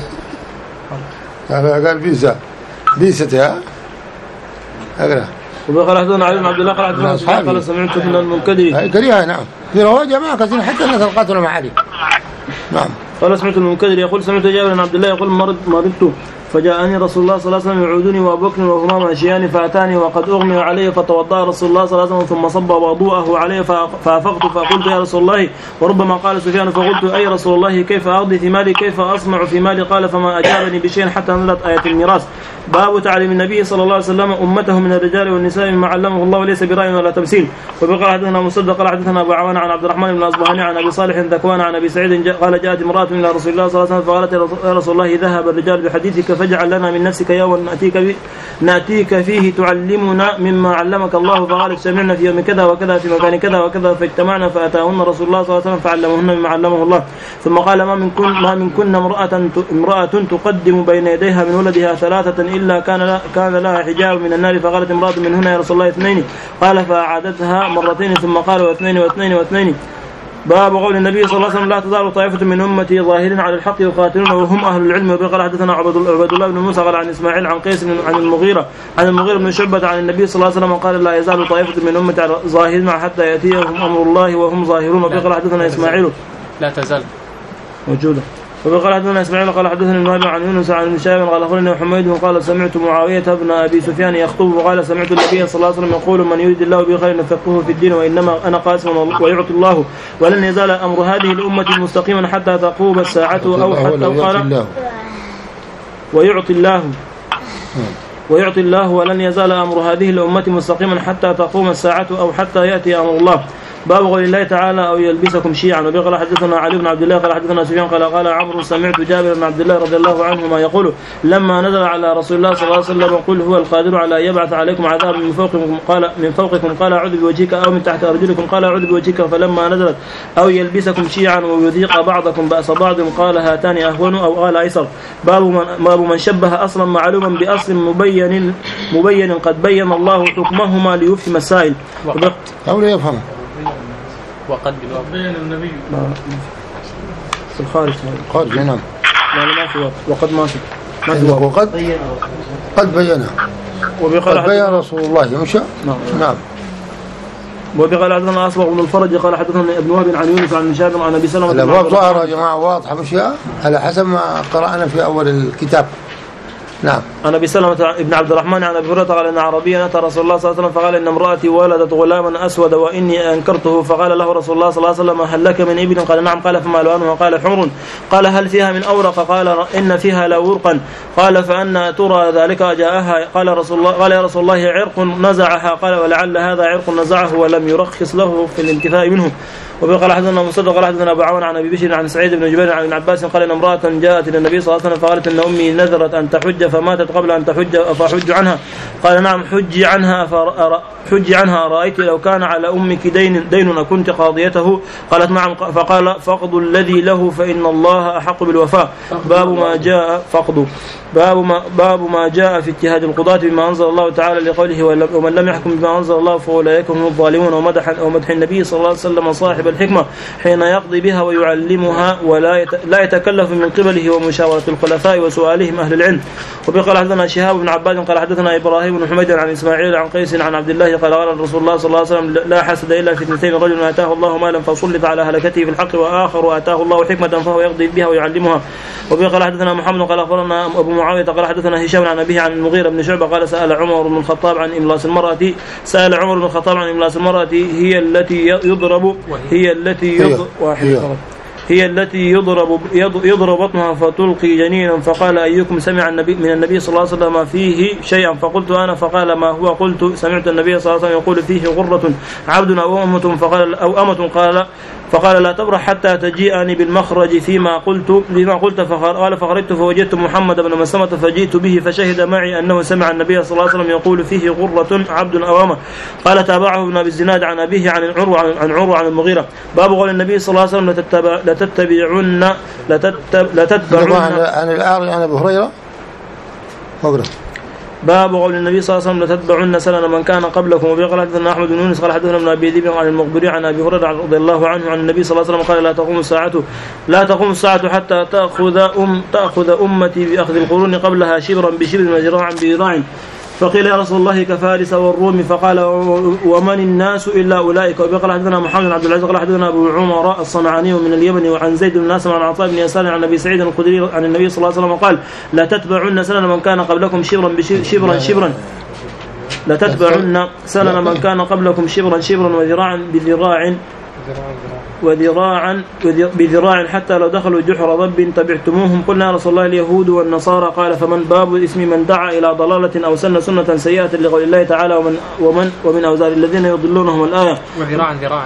S1: قال بيسة بيستها أقرأ.
S2: وقال حدثنا علي بن عبد الله قال حدثنا أصحاب قال سمعت من المنكدري
S1: هاي كريهة نعم في رواية جماعة كثير حتى الناس القاتلوا مع علي. نعم.
S2: قال سمعت المنكدري يقول سمعت جابر بن عبد الله يقول مرض مرضت فجاءني رسول الله صلى الله عليه وسلم يعودني وابو بكر وهما ماشيان فاتاني وقد اغمي عليه فتوضا رسول الله صلى الله عليه وسلم ثم صب وضوءه عليه فافقت فقلت يا رسول الله وربما قال سفيان فقلت اي رسول الله كيف اقضي في مالي كيف اصنع في مالي قال فما اجابني بشيء حتى نزلت ايه الميراث. باب تعليم النبي صلى الله عليه وسلم امته من الرجال والنساء مما علمه الله وليس براي ولا تمثيل. وبقى حدثنا مصدق قال حدثنا ابو عوان عن عبد الرحمن بن الاصبهاني عن ابي صالح ذكوان عن ابي سعيد قال جاءت امراه الى رسول الله صلى الله عليه وسلم فقالت يا رسول الله ذهب الرجال بحديثك فاجعل لنا من نفسك يوما ناتيك ناتيك فيه تعلمنا مما علمك الله. فقالت سمعنا في يوم كذا وكذا في مكان كذا وكذا فاجتمعنا فاتاهن رسول الله صلى الله عليه وسلم فعلمهن مما علمه الله. ثم قال ما منكن ما منكن امراه امراه تقدم بين يديها من ولدها ثلاثه الا كان كان لها حجاب من النار. فقالت امراه منهن يا رسول الله اثنين قال فاعادتها مرتين ثم قال واثنين واثنين واثنين. باب قول النبي صلى الله عليه وسلم لا تزال طائفة من أمتي ظاهرين على الحق يقاتلون وهم أهل العلم. وقال حدثنا عبد الله بن موسى قال عن إسماعيل عن قيس عن المغيرة عن المغيرة بن شعبة عن النبي صلى الله عليه وسلم قال لا يزال طائفة من أمتي ظاهرين حتى يأتيهم أمر الله وهم ظاهرون. وقال حدثنا إسماعيل
S4: لا تزال
S2: موجودة. وقال حدثنا إسماعيل قال حدثنا النبي عن يونس عن ابن شهاب قال أخبرني حميد قال سمعت معاوية بن أبي سفيان يخطب وقال سمعت النبي صلى الله عليه وسلم يقول من يريد الله به خيرا يفقهه في الدين وإنما أنا قاسم ويعطي الله ولن يزال أمر هذه الأمة مستقيما حتى تقوم الساعة أو حتى قال ويعطي الله ويعطي الله ولن يزال أمر هذه الأمة مستقيما حتى تقوم الساعة أو حتى يأتي أمر الله. باب قول الله تعالى أو يلبسكم شيعا. وقال حدثنا علي بن عبد الله قال حدثنا سفيان قال قال عمرو سمعت جابر بن عبد الله رضي الله عنهما يقول لما نزل على رسول الله صلى الله عليه وسلم قل هو القادر على أن يبعث عليكم عذابا من فوقكم قال من فوقكم قال أعوذ بوجهك أو من تحت أرجلكم قال أعوذ بوجهك. فلما نزلت أو يلبسكم شيعا ويذيق بعضكم بأس بعض قال هاتان أهون أو قال أيسر. باب من, باب من شبه أصلا معلوما بأصل مبين مبين قد بين الله حكمهما ليفهم السائل
S1: أو لا يفهم.
S4: وقد بين النبي
S2: في الخارج
S1: خارج نعم
S2: لا ما في وقد ما في
S1: ما في وقد قد بينه وقد بين رسول الله مشى
S2: نعم
S1: نعم.
S2: وقال حدثنا أصبغ بن الفرج قال حدثنا ابن وهب عن يونس عن مشاب عن أبي سلمة.
S1: الأبواب ظاهرة يا جماعة واضحة مشى على حسب ما قرأنا في أول الكتاب نعم.
S2: عن ابي سلمة بن عبد الرحمن عن ابي هريرة قال ان عربيا اتى رسول الله صلى الله عليه وسلم فقال ان امرأتي ولدت غلاما اسود واني انكرته فقال له رسول الله صلى الله عليه وسلم هل لك من ابل؟ قال نعم. قال فما لونها؟ قال حمر. قال هل فيها من اورق؟ قال ان فيها لورقا. قال فأنا ترى ذلك؟ جاءها. قال رسول الله قال يا رسول الله عرق نزعها. قال ولعل هذا عرق نزعه ولم يرخص له في الانتفاء منه. وقال حدثنا مصدق قال حدثنا ابو عون عن ابي بشر عن سعيد بن جبير عن ابن عباس قال ان امراه جاءت الى النبي صلى الله عليه وسلم فقالت ان امي نذرت ان تحج فماتت قبل ان تحج افحج عنها؟ قال نعم حجي عنها حجي عنها. ارايت لو كان على امك دين دين كنت قاضيته؟ قالت نعم. فقال فقد الذي له فان الله احق بالوفاء. باب ما جاء فقد باب ما باب ما جاء في اجتهاد القضاة بما انزل الله تعالى لقوله ومن لم يحكم بما انزل الله فاولئك هم الظالمون. ومدح ومدح النبي صلى الله عليه وسلم صاحب الحكمة حين يقضي بها ويعلمها ولا لا يتكلف من قبله ومشاورة الخلفاء وسؤالهم أهل العلم. وقال حدثنا شهاب بن عباد قال حدثنا إبراهيم بن حميد عن إسماعيل عن قيس عن عبد الله قال قال رسول الله صلى الله عليه وسلم لا حسد إلا في اثنتين رجل آتاه الله مالا فسلط على هلكته في الحق وآخر آتاه الله حكمة فهو يقضي بها ويعلمها. وقال حدثنا محمد قال أخبرنا أبو معاوية قال حدثنا هشام عن أبيه عن المغيرة بن شعبة قال سأل عمر بن الخطاب عن إملاس المرأة سأل عمر بن الخطاب عن إملاس المرأة هي التي يضرب هي التي يضرب واحد هي التي يضرب يضرب بطنها فتلقي جنينا. فقال أيكم سمع النبي من النبي صلى الله عليه وسلم فيه شيئا؟ فقلت أنا. فقال ما هو؟ قلت سمعت النبي صلى الله عليه وسلم يقول فيه غرة عبد أو أمة. فقال أو أمة. قال فقال لا تبرح حتى تجيئني بالمخرج فيما قلت لما قلت. فقال فخرجت فوجدت محمد بن مسلمة فجئت به فشهد معي أنه سمع النبي صلى الله عليه وسلم يقول فيه غرة عبد أو أمة. قال تابعه ابن أبي الزناد عن أبيه عن عروة عن عروة عن المغيرة. باب قول النبي صلى الله عليه وسلم لتتبع لتتبعن لتتبعن
S1: عن الأعرج عن أبي هريرة.
S2: باب قول النبي صلى الله عليه وسلم لتتبعن سنن من كان قبلكم. وقال حدثنا احمد بن يونس قال حدثنا ابن ابي ذئب عن المقبري عن ابي هريره رضي الله عنه عن النبي صلى الله عليه وسلم قال لا تقوم الساعه لا تقوم الساعه حتى تاخذ ام تاخذ امتي باخذ القرون قبلها شبرا بشبر وذراعا بذراع. فقيل يا رسول الله كفارس والروم؟ فقال ومن الناس الا اولئك. وقال حدثنا محمد بن عبد العزيز قال حدثنا ابو عمر الصنعاني من اليمن وعن زيد بن ناصر عن عطاء بن يسار عن ابي سعيد الخدري عن النبي صلى الله عليه وسلم قال لا تتبعن سنن من كان قبلكم شبرا شبرا شبرا لا تتبعن سنن من كان قبلكم شبرا شبرا وذراعا بذراع وذراعا بذراع حتى لو دخلوا جحر ضب تبعتموهم. قلنا يا رسول الله اليهود والنصارى. قال فمن باب اسم من دعا إلى ضلالة أو سن سنة سيئة لقول الله تعالى ومن ومن ومن أوزار الذين يضلونهم الآية.
S5: وذراعا ذراعا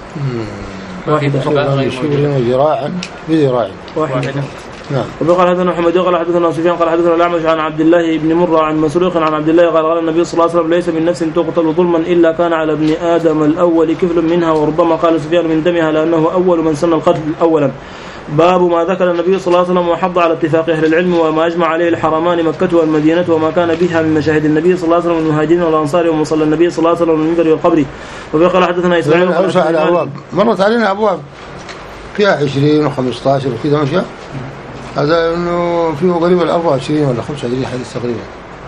S2: واحدة
S1: ذراعا بذراع
S2: واحدة.
S1: نعم.
S2: وقال حدثنا محمد قال حدثنا سفيان قال حدثنا الأعمش عن عبد الله بن مرة عن مسروق عن عبد الله قال قال النبي صلى الله عليه وسلم ليس من نفس تقتل ظلما إلا كان على ابن آدم الأول كفل منها. وربما قال سفيان من دمها لأنه أول من سن القتل أولا. باب ما ذكر النبي صلى الله عليه وسلم وحض على اتفاق أهل العلم وما أجمع عليه الحرمان مكة والمدينة وما كان بها من مشاهد النبي صلى الله عليه وسلم المهاجرين والأنصار ومصلى النبي صلى الله عليه وسلم المنبر والقبر. وقال حدثنا إسماعيل
S1: أوسع على أبواب مرت علينا أبواب فيها عشرين وخمسة عشر وكذا مشى. هذا إنه فيه قريب الأربعة وعشرين ولا خمسة وعشرين حديث تقريبا.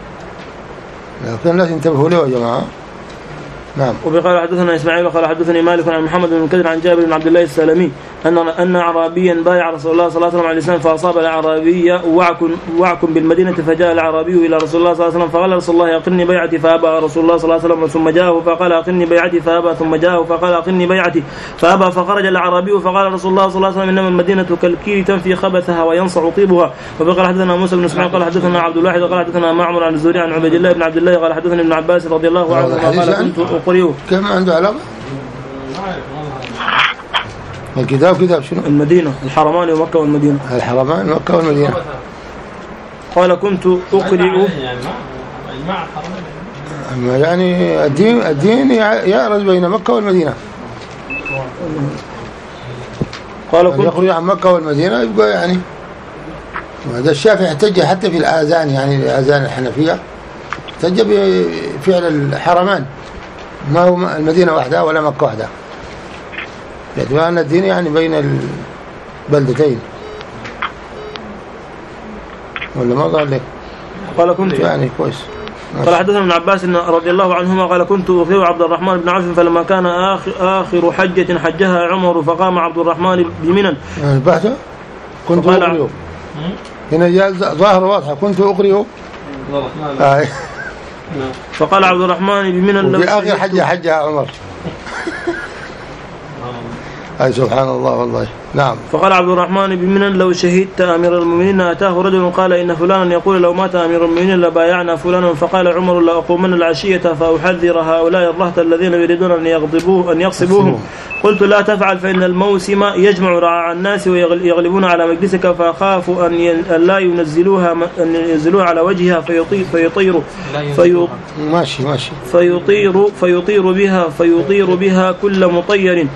S1: لكن الناس انتبهوا له يا جماعة. نعم.
S2: وقال حدثنا إسماعيل وقال حدثني مالك عن محمد بن كثير عن جابر بن عبد الله السلمي أن أن أعرابيا بايع رسول الله صلى الله عليه وسلم على الإسلام فأصاب الأعرابي وعك وعك بالمدينة فجاء الأعرابي إلى رسول الله صلى الله عليه وسلم فقال رسول الله أقلني بيعتي فأبى رسول الله صلى الله عليه وسلم ثم جاءه فقال أقلني بيعتي فأبى ثم جاءه فقال أقلني بيعتي فأبى فخرج الأعرابي فقال رسول الله صلى الله عليه وسلم إنما المدينة كالكير تنفي خبثها وينصع طيبها. وقال حدثنا موسى بن اسماعيل قال حدثنا عبد الواحد قال حدثنا معمر عن الزهري عن عبد الله بن عبد الله قال حدثني ابن عباس رضي الله عنه قال كنت أقرئه.
S1: كم عنده علاقة؟ الكتاب كتاب شنو؟
S2: المدينة الحرمان ومكة والمدينة.
S1: الحرمان مكة والمدينة.
S2: قال كنت أقرئ
S1: يعني الدين الدين يعرض بين مكة والمدينة.
S2: قال كنت
S1: يخرج عن مكة والمدينة يبقى يعني هذا الشافعي احتج حتى في الآذان يعني الآذان الحنفية احتج بفعل الحرمان ما هو المدينة وحدها ولا مكة وحدها باعتبار أن الدين يعني بين البلدتين ولا ما قال لك؟
S2: قال كنت
S1: يعني كويس.
S2: قال حدثنا ابن عباس رضي الله عنهما قال كنت أخير عبد الرحمن بن عوف فلما كان آخر, آخر حجة حجها عمر فقام عبد الرحمن بمنى
S1: يعني بحثه كنت أقرئه هنا جاء ظاهر واضحة كنت أقرئه آه.
S2: فقال عبد الرحمن بمنى
S1: وفي آخر حجة حجها عمر. أي سبحان الله والله. نعم.
S2: فقال عبد الرحمن بمنى لو شهدت أمير المؤمنين أتاه رجل قال إن فلانا يقول لو مات أمير المؤمنين لبايعنا فلانا. فقال عمر لأقومن العشية فأحذر هؤلاء الرهط الذين يريدون أن يغضبوه أن يغصبوهم. قلت لا تفعل فإن الموسم يجمع رعاع الناس ويغلبون على مجلسك فأخاف أن لا ينزلوها أن ينزلوها على وجهها فيطير فيطير في
S1: ماشي ماشي
S2: فيطير فيطير بها فيطير بها كل مطير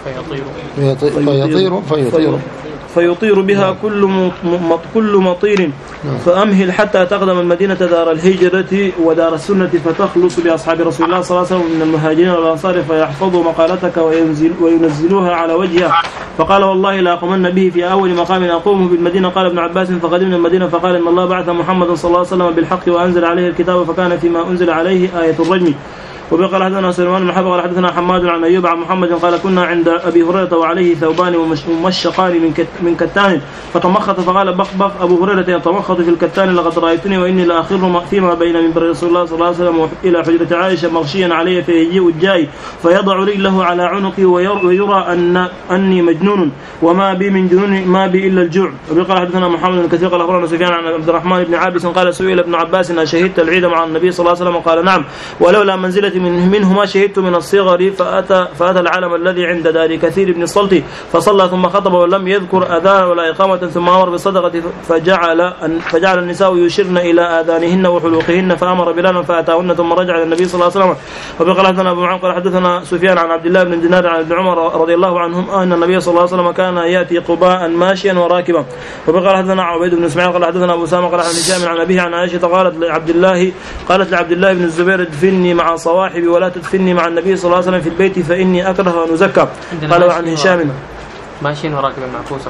S1: فيطير فيطير فيطير
S2: فيطير بها كل كل مطير. فأمهل حتى تقدم المدينة دار الهجرة ودار السنة فتخلص بأصحاب رسول الله صلى الله عليه وسلم من المهاجرين والأنصار فيحفظوا مقالتك وينزل وينزلوها على وجهها. فقال والله لا أقومن به في أول مقام أقومه بالمدينة. قال ابن عباس فقدمنا المدينة فقال إن الله بعث محمد صلى الله عليه وسلم بالحق وأنزل عليه الكتاب فكان فيما أنزل عليه آية الرجم. وبقى حدثنا سليمان بن حرب قال حدثنا حماد عن أيوب عن محمد قال كنا عند أبي هريرة وعليه ثوبان ومشقان من كتان فتمخط فقال بخ بخ أبو هريرة يتمخط في الكتان لقد رأيتني وإني لآخر فيما بين منبر رسول الله صلى الله عليه وسلم إلى حجرة عائشة مغشيا عليه فيجيء الجاي فيضع رجله على عنقي ويرى أن أني مجنون وما بي من جنون ما بي إلا الجوع. وبقى حدثنا محمد بن كثير قال أخبرنا سفيان عن عبد الرحمن بن عابس قال سئل ابن عباس أن شهدت العيد مع النبي صلى الله عليه وسلم قال نعم ولولا منزلة من منه ما شهدت من الصغر. فأتى, فأتى العالم الذي عند دار كثير بن الصلت فصلى ثم خطب ولم يذكر أذان ولا إقامة ثم أمر بالصدقة فجعل, فجعل النساء يشرن إلى آذانهن وحلوقهن فأمر بلالا فأتاهن ثم رجع إلى النبي صلى الله عليه وسلم. وبقى حدثنا أبو معاذ قال حدثنا سفيان عن عبد الله بن دينار عن ابن عمر رضي الله عنهم أن النبي صلى الله عليه وسلم كان يأتي قباء ماشيا وراكبا. وبقى حدثنا عبيد بن اسماعيل قال حدثنا أبو سامة قال عن هشام عن أبيه عن عائشة قالت لعبد الله قالت لعبد الله بن الزبير ادفني مع صواحبي ولا تدفني مع النبي صلى الله عليه وسلم في البيت فإني أكره أن أزكى. قال عن هشام
S4: ماشيين وراكبا معكوسا.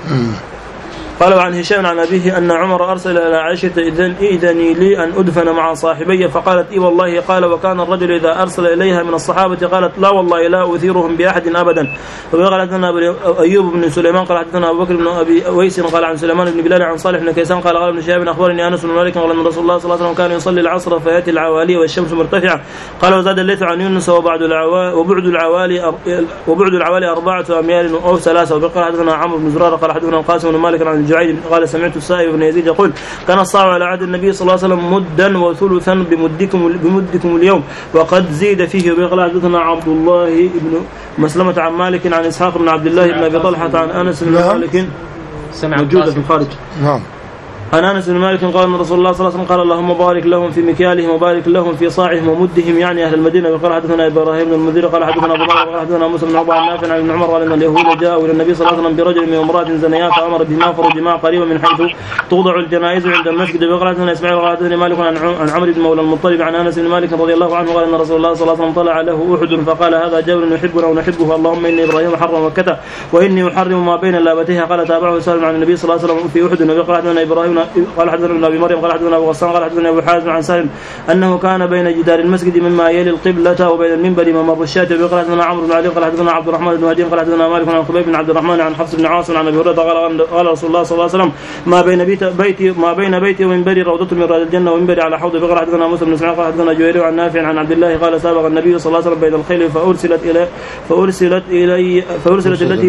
S2: قالوا عن هشام عن أبيه أن عمر أرسل إلى عائشة إذن إذني لي أن أدفن مع صاحبي فقالت إي والله. قال وكان الرجل إذا أرسل إليها من الصحابة قالت لا والله لا أثيرهم بأحد أبدا. وقال حدثنا أيوب بن سليمان قال حدثنا أبو بكر بن أبي أويس قال عن سليمان بن بلال عن صالح بن كيسان قال قال ابن شهاب أخبرني أنس بن مالك قال أن رسول الله صلى الله عليه وسلم كان يصلي العصر فيأتي العوالي والشمس مرتفعة. قال وزاد الليث عن يونس وبعد العوالي وبعد العوالي وبعد العوالي أربعة أميال أو ثلاثة. وقال حدثنا عمرو بن زرارة قال حدثنا القاسم بن مالك عن الجعيد قال سمعت السائب بن يزيد يقول كان الصاع على عهد النبي صلى الله عليه وسلم مدا وثلثا بمدكم بمدكم اليوم وقد زيد فيه. وقال حدثنا عبد الله بن مسلمة عن مالك عن إسحاق بن عبد الله بن أبي طلحة عن أنس بن مالك موجودة في الخارج. نعم. عن أنس بن مالك قال أن رسول الله صلى الله عليه وسلم قال اللهم بارك لهم في مكيالهم وبارك لهم في صاعهم ومدهم يعني أهل المدينة. وقال حدثنا إبراهيم بن المنذر قال حدثنا أبو بكر قال حدثنا موسى بن عقبة عن نافع عن ابن عمر قال أن اليهود جاءوا إلى النبي صلى الله عليه وسلم برجل من امرأة زنيا فأمر بما فرجما قريبا من حيث توضع الجنائز عند المسجد. وقال حدثنا إسماعيل قال حدثني مالك عن عمرو بن مولى المطلب عن أنس بن مالك رضي الله عنه قال أن رسول الله صلى الله عليه وسلم طلع له أحد فقال هذا جبل نحبنا ونحبه اللهم إني إبراهيم حرم مكة وإني أحرم ما بين لابتيها. قال تابعه سالم عن النبي صلى الله عليه وسلم في أحد. وقال حدثنا إبراهيم قال حدثنا أبي مريم قال حدثنا أبو غسان قال حدثنا أبو حازم عن سالم أنه كان بين جدار المسجد مما يلي القبلة وبين المنبر ممر الشاة. وقال حدثنا عمرو بن علي قال حدثنا عبد الرحمن بن هدي قال حدثنا مالك عن خبيب بن عبد الرحمن عن حفص بن عاصم عن أبي هريرة قال قال رسول الله صلى الله عليه وسلم ما بين بيت بيتي ما بين بيتي ومنبري روضة من رياض الجنة ومنبري على حوض. وقال حدثنا موسى بن اسماعيل قال حدثنا جويريع عن نافع عن عبد الله قال سابق النبي صلى الله عليه وسلم بين الخيل فأرسلت إلى فأرسلت إلي فأرسلت التي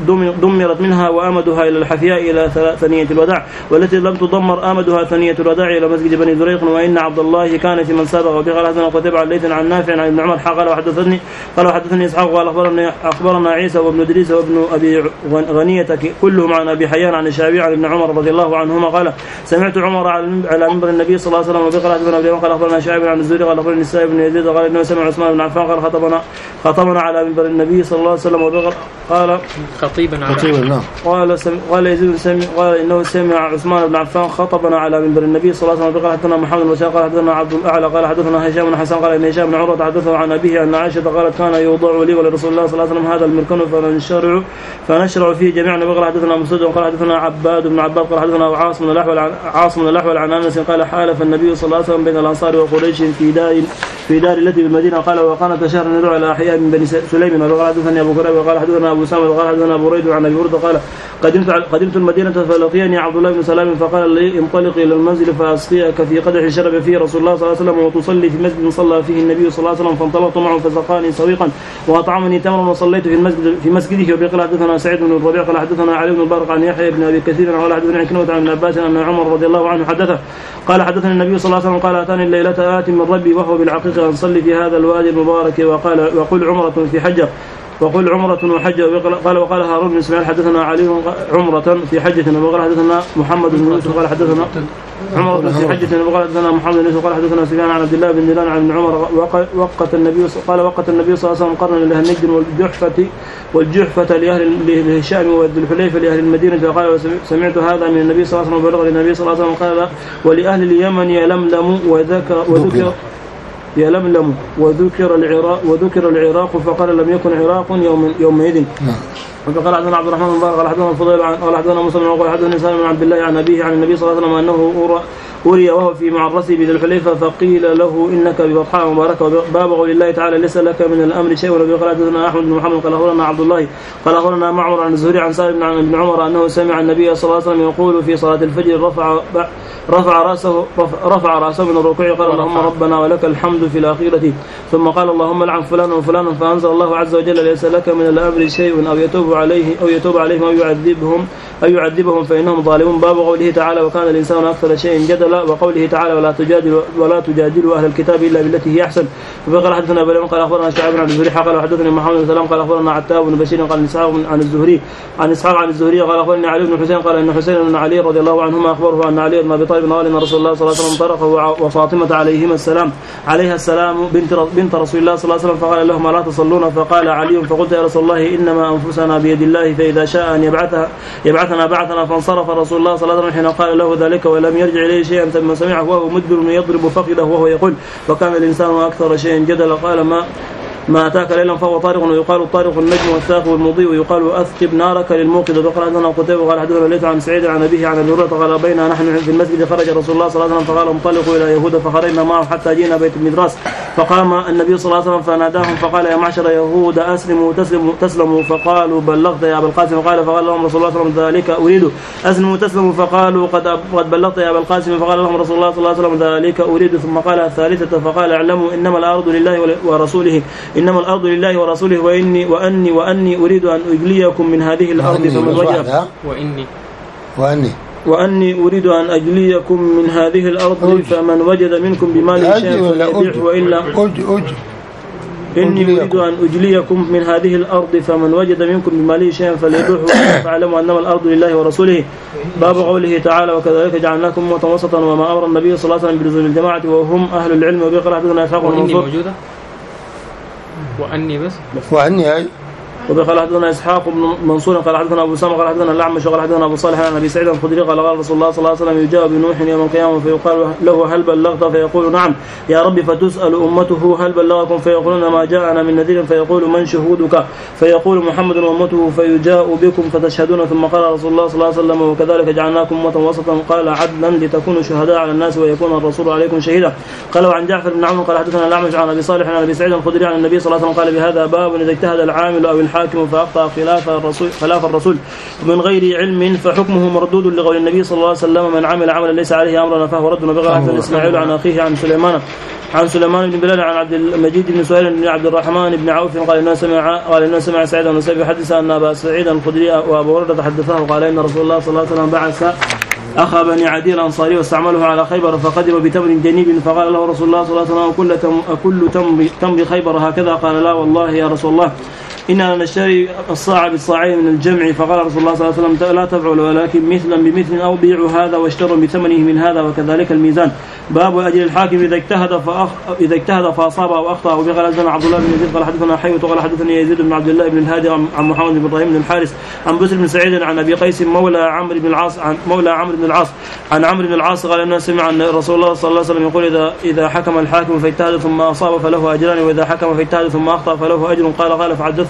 S2: دمرت منها وآمدها إلى الحفياء إلى ثنية الوداع والتي لم تدمر آمدها ثنية الوداع إلى مسجد بني زريق وإن عبد الله كان في من سابق. وقال حدثنا قتيبة عن ليث عن نافع عن ابن عمر قال وحدثني قال وحدثني إسحاق قال أخبرنا أخبرنا عيسى وابن إدريس وابن أبي غنية كلهم عن أبي حيان عن الشعبي عن ابن عمر رضي الله عنهما قال سمعت عمر على منبر النبي صلى الله عليه وسلم. وقال حدثنا ابن قال أخبرنا شعبي عن الزهري قال أخبرني السائب بن يزيد قال إنه سمع عثمان بن عفان قال خطبنا خطبنا على منبر النبي صلى الله عليه وسلم. قال
S4: خطيبا
S2: على قال قال يزيد سمع قال إنه سمع عثمان بن عفان خطبنا على منبر النبي صلى الله عليه وسلم. قال حدثنا محمد بن قال حدثنا عبد الأعلى قال حدثنا هشام بن حسن قال إن هشام بن عروة حدثه عن أبيه أن عائشة قالت كان يوضع لي ولرسول الله صلى الله عليه وسلم هذا المركن فنشرع فنشرع فيه جميعا. وقال حدثنا مسدد قال حدثنا عباد بن عباد قال حدثنا عاصم بن الأحول عن عاصم بن الأحول عن أنس قال حالف النبي صلى الله عليه وسلم بين الأنصار وقريش في دار في دار التي بالمدينة قال وكانت شهر ندعو على أحياء من بني سليم. وقال حدثني أبو كريب وقال حدثنا أبو سامة وقال حدثنا أبو ريد عن أبي هريرة قال قدمت قدمت المدينة فلقيني عبد الله بن سلام فقال لي انطلق إلى المنزل فأسقيك في قدح شرب فيه رسول الله صلى الله عليه وسلم وتصلي في مسجد صلى فيه النبي صلى الله عليه وسلم، فانطلقت معه فسقاني سويقا وأطعمني تمرا وصليت في المسجد في مسجده. وبقال حدثنا سعيد بن الربيع قال حدثنا علي بن البارق عن يحيى بن أبي كثير قال حدثنا عكرمة عن ابن عباس أن عمر رضي الله عنه حدثه قال حدثني النبي صلى الله عليه وسلم قال أتاني الليلة آت من ربي وهو بالعقيقة أنصلي في هذا الوادي المبارك وقال وقل عمرة في حجة وقل عمرة وحجة. قال وقال هارون بن اسماعيل حدثنا علي عمرة في حجة وقال حدثنا محمد بن يوسف قال حدثنا عمرة في حجة وقال حدثنا محمد بن يوسف قال حدثنا سفيان عن عبد الله بن دينار عن عمر وقت النبي قال وقت النبي صلى الله عليه وسلم قرن لأهل النجد والجحفة والجحفة لأهل الشام وذي الحليفة لأهل المدينة. فقال سمعت هذا من النبي صلى الله عليه وسلم وبلغ النبي صلى الله عليه وسلم قال ولأهل اليمن يلملم وذكر وذكر يلملم وذكر العراق وذكر العراق فقال لم يكن عراق يوم يومئذ. فقال حدثنا عبد الرحمن بن مبارك قال حدثنا الفضيل قال حدثنا مسلم وقال حدثنا سالم بن عبد الله عن أبيه عن النبي صلى الله عليه وسلم أنه أري وهو في معرسه بذي الحليفة فقيل له إنك ببطحاء مباركة باب قول الله تعالى ليس لك من الأمر شيء. ونبي قال حدثنا أحمد بن محمد قال أخبرنا عبد الله قال أخبرنا معمر عن الزهري عن سالم بن عمر أنه سمع النبي صلى الله عليه وسلم يقول في صلاة الفجر رفع رفع رأسه رفع رأسه من الركوع قال اللهم ربنا ولك الحمد في الأخيرة ثم قال اللهم لعن فلان وفلان فأنزل الله عز وجل ليس لك من الأمر شيء أو يتوب عليه أو يتوب عليهم أو يعذبهم أو يعذبهم فإنهم ظالمون. باب قوله تعالى وكان الإنسان أكثر شيء جدلا وقوله تعالى ولا تجادلوا ولا تجادلوا أهل الكتاب إلا بالتي هي أحسن. فقال حدثنا بلال قال أخبرنا شعيب عن الزهري قال حدثني محمد بن سلام قال أخبرنا عتاب بن بشير قال إسحاق عن الزهري عن إسحاق عن الزهري قال أخبرني علي بن حسين قال إن حسين بن علي رضي الله عنهما أخبره أن علي بن أبي طالب قال إن رسول الله صلى الله عليه وسلم طرقه وفاطمة عليهما السلام عليها السلام بنت بنت رسول الله صلى الله عليه وسلم فقال لهما لا تصلون فقال علي فقلت يا رسول الله إنما أنفسنا بيد الله فإذا شاء أن يبعثها يبعثنا بعثنا. فانصرف رسول الله صلى الله عليه وسلم حين قال له ذلك ولم يرجع إليه شيئا ثم سمعه وهو مدبر يضرب فخذه وهو يقول وكان الإنسان أكثر شيء جدلا. قال ما ما أتاك ليلا فهو طارق ويقال الطارق النجم والثاقب والمضيء ويقال أثقب نارك للموقد. وقال حدثنا قتيبة قال حدثنا الليث عن سعيد عن أبيه عن أبي هريرة قال بينا نحن في المسجد خرج رسول الله صلى الله عليه وسلم فقال انطلقوا إلى يهود فخرجنا معه حتى جينا بيت المدراس فقام النبي صلى الله عليه وسلم فناداهم فقال يا معشر يهود أسلموا تسلموا تسلموا فقالوا بلغت يا أبا القاسم قال فقال لهم رسول الله صلى الله عليه وسلم ذلك أريد أسلموا تسلموا فقالوا قد قد بلغت يا أبا القاسم فقال لهم رسول الله صلى الله عليه وسلم ذلك أريد. ثم قال الثالثة فقال اعلموا إنما الأرض لله ورسوله إنما الأرض لله ورسوله وإني وأني وأني أريد أن أجليكم من هذه الأرض فمن وجد وإني وأني وأني أريد أن أجليكم من هذه الأرض فمن وجد منكم بمال شيء فليبيع وإلا أج أج إني أريد أن أجليكم من هذه الأرض فمن وجد منكم بمال شيء فليبيع فاعلموا أنما الأرض لله ورسوله. باب قوله تعالى وكذلك جعلناكم أمة وسطا وما أمر النبي صلى الله عليه وسلم بلزوم الجماعة وهم أهل العلم. وبقرأ حدثنا إسحاق بن منصور وأني بس وأني أي وقال حدثنا إسحاق بن منصور قال حدثنا أبو سامة قال حدثنا الأعمش قال حدثنا أبو صالح عن أبي سعيد الخدري قال قال رسول الله صلى الله عليه وسلم يجاء بنوح يوم القيامة فيقال له هل بلغت فيقول نعم يا رب فتسأل أمته هل بلغكم فيقولون ما جاءنا من نذير فيقول من شهودك فيقول محمد وأمته فيجاء بكم فتشهدون. ثم قال رسول الله صلى الله عليه وسلم وكذلك جعلناكم أمة وسطا قال عدلا لتكونوا شهداء على الناس ويكون الرسول عليكم شهيدا. قال وعن جعفر بن عمرو قال حدثنا الأعمش عن أبي صالح عن أبي سعيد الخدري عن النبي صلى الله عليه وسلم قال بهذا باب إذا اجتهد العامل أو الحاكم فأخطأ خلاف الرسول خلاف الرسول من غير علم فحكمه مردود لقول النبي صلى الله عليه وسلم من عمل عملا ليس عليه أمرنا فهو رد. وبقى عن إسماعيل عن أخيه عن سليمان عن سليمان بن بلال عن عبد المجيد بن سهيل بن عبد الرحمن بن عوف قال إنه سمع قال إنه سمع سعيد بن مسيب يحدث أن أبا سعيد الخدري وأبو هريرة حدثه قال إن رسول الله صلى الله عليه وسلم بعث أخا بني عدي الأنصاري واستعمله على خيبر فقدم بتمر جنيب فقال له رسول الله صلى الله عليه وسلم أكل تمر تمر خيبر هكذا قال لا والله يا رسول الله إننا نشتري الصاع بالصاعين من الجمع. فقال رسول الله صلى الله عليه وسلم لا تفعل ولكن مثلا بمثل أو بيعوا هذا واشتروا بثمنه من هذا وكذلك الميزان. باب أجل الحاكم إذا اجتهد فأخ إذا اجتهد فأصاب أو أخطأ. وقال حدثنا عبد الله بن يزيد قال حدثنا حيوة قال حدثني يزيد بن عبد الله بن الهادي عن محمد بن إبراهيم بن الحارث عن بسر بن سعيد عن أبي قيس مولى عمرو بن العاص عن مولى عمرو بن العاص عن عمرو بن العاص قال إنه سمع أن رسول الله صلى الله عليه وسلم يقول إذا إذا حكم الحاكم فاجتهد ثم أصاب فله أجران وإذا حكم فاجتهد ثم أخطأ فله أجر. قال قال فحدثت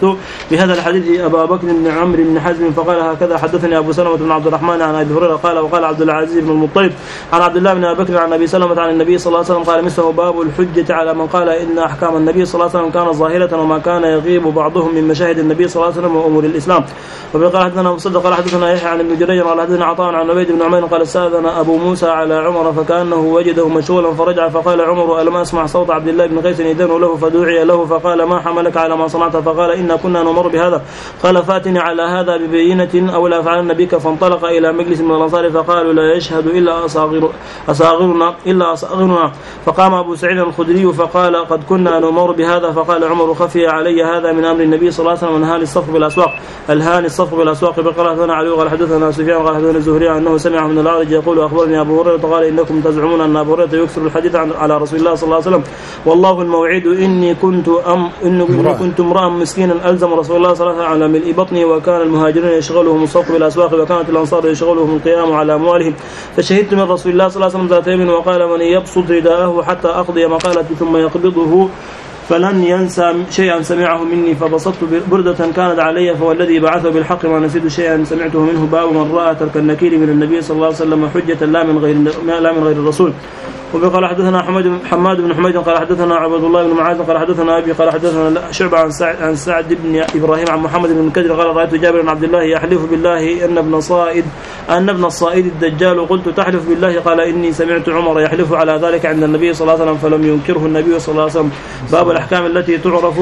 S2: حدثت بهذا الحديث أبا بكر بن عمرو بن حزم فقال هكذا حدثني أبو سلمة بن عبد الرحمن عن أبي هريرة قال وقال عبد العزيز بن المطلب عن عبد الله بن أبي بكر عن أبي سلمة عن النبي صلى الله عليه وسلم قال مثله باب الحجة على من قال إن أحكام النبي صلى الله عليه وسلم كانت ظاهرة وما كان يغيب بعضهم من مشاهد النبي صلى الله عليه وسلم وأمور الإسلام. وقال حدثنا مصدق قال حدثنا يحيى عن ابن جريج قال حدثنا عطاء عن عبيد بن عمير قال استأذن أبو موسى على عمر فكأنه وجده مشغولا فرجع فقال عمر ألم أسمع صوت عبد الله بن قيس يدين له فدعي له فقال ما حملك على ما صنعت فقال إنا كنا نمر بهذا قال فاتني على هذا ببينة أو لا أفعلن بك فانطلق إلى مجلس من الأنصار فقالوا لا يشهد إلا أصاغر أصاغرنا إلا أصاغرنا فقام أبو سعيد الخدري فقال قد كنا نمر بهذا فقال عمر خفي علي هذا من أمر النبي صلى الله عليه وسلم ونهاني الصف بالأسواق الهاني الصف بالأسواق بقال حدثنا علي قال حدثنا سفيان قال حدثنا الزهري أنه سمع من الأعرج يقول أخبرني أبو هريرة قال إنكم تزعمون أن أبو هريرة يكثر الحديث على رسول الله صلى الله عليه وسلم والله الموعد إني كنت أم إني كنت امرأ مسكينا ألزم رسول الله صلى الله عليه وسلم على ملء بطني وكان المهاجرون يشغلهم الصف بالأسواق وكانت الأنصار يشغلهم القيام على أموالهم فشهدت من رسول الله صلى الله عليه وسلم ذات يوم وقال من يبسط رداءه حتى أقضي مقالتي ثم يقبضه فلن ينسى شيئا سمعه مني فبسطت بردة كانت علي فوالذي بعثه بالحق ما نسيت شيئا سمعته منه باب من رأى ترك النكير من النبي صلى الله عليه وسلم حجة لا من غير لا من غير الرسول. وقال حدثنا حماد حماد بن حميد قال حدثنا عبد الله بن معاذ قال حدثنا أبي قال حدثنا شعبة عن سعد عن سعد بن إبراهيم عن محمد بن كدر قال رأيت جابر بن عبد الله يحلف بالله أن ابن صائد أن ابن الصائد الدجال قلت تحلف بالله قال إني سمعت عمر يحلف على ذلك عند النبي صلى الله عليه وسلم فلم ينكره النبي صلى الله عليه وسلم. باب الأحكام التي تعرف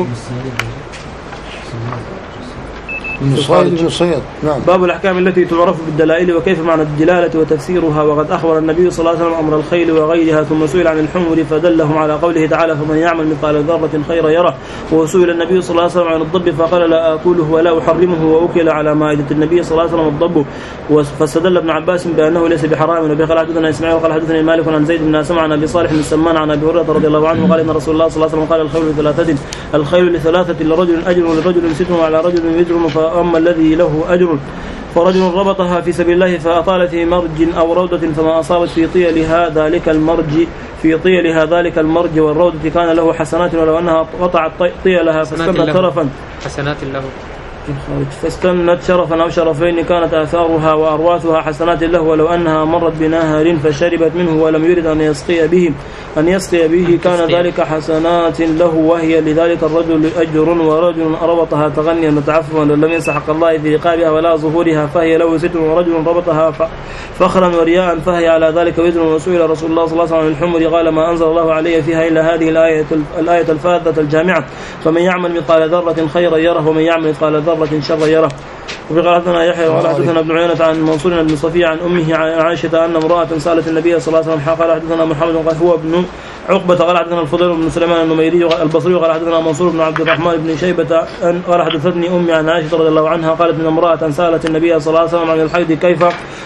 S1: بن صيد بن صيد نعم.
S2: باب الأحكام التي تعرف بالدلائل وكيف معنى الدلالة وتفسيرها. وقد أخبر النبي صلى الله عليه وسلم أمر الخيل وغيرها ثم سئل عن الحمر فدلهم على قوله تعالى فمن يعمل مثقال ذرة خيرا يره. وسئل النبي صلى الله عليه وسلم عن الضب فقال لا آكله ولا أحرمه وأكل على مائدة النبي صلى الله عليه وسلم الضب فاستدل ابن عباس بأنه ليس بحرام. وبه قال حدثنا إسماعيل قال حدثني مالك عن زيد بن أسمع عن أبي صالح بن السمان عن أبي هريرة رضي الله عنه قال إن رسول الله صلى الله عليه وسلم قال الخيل لثلاثة الخيل لثلاثة لرجل أجر ولرجل ستر وعلى رجل وزر فأما الذي له أجر فرجل ربطها في سبيل الله فأطال في مرج أو روضة فما أصابت في طيلها ذلك المرج في طيلها ذلك المرج والروضة كان له حسنات ولو أنها قطعت طيلها فاستنت شرفا
S5: حسنات له
S2: فاستنت شرفا أو شرفين كانت آثارها وأرواثها حسنات له ولو أنها مرت بنهر فشربت منه ولم يرد أن يسقي به أن يسقي به كان ذلك حسنات له وهي لذلك الرجل أجر ورجل ربطها تغنيا وتعففا ولم ينس حق الله في رقابها ولا ظهورها فهي له ستر ورجل ربطها فخرا ورياء فهي على ذلك وزر. وسئل رسول الله صلى الله عليه وسلم عن الحمر قال ما أنزل الله علي فيها إلا هذه الآية الآية الفاذة الجامعة فمن يعمل مثقال ذرة خيرا يره ومن يعمل مثقال ذرة شرا يره. وفي قال حدثنا يحيى وقال حدثنا ابن عيينة عن منصور بن صفية عن أمه عن عائشة أن امرأة سألت النبي صلى الله عليه وسلم قال حدثنا محمد قال هو ابن عقبة قال حدثنا الفضيل بن سليمان النميري البصري قال حدثنا منصور بن عبد الرحمن بن شيبة أن قال حدثتني أمي عن عائشة رضي الله عنها قالت من امرأة سألت النبي صلى الله عليه وسلم عن الحيض كيف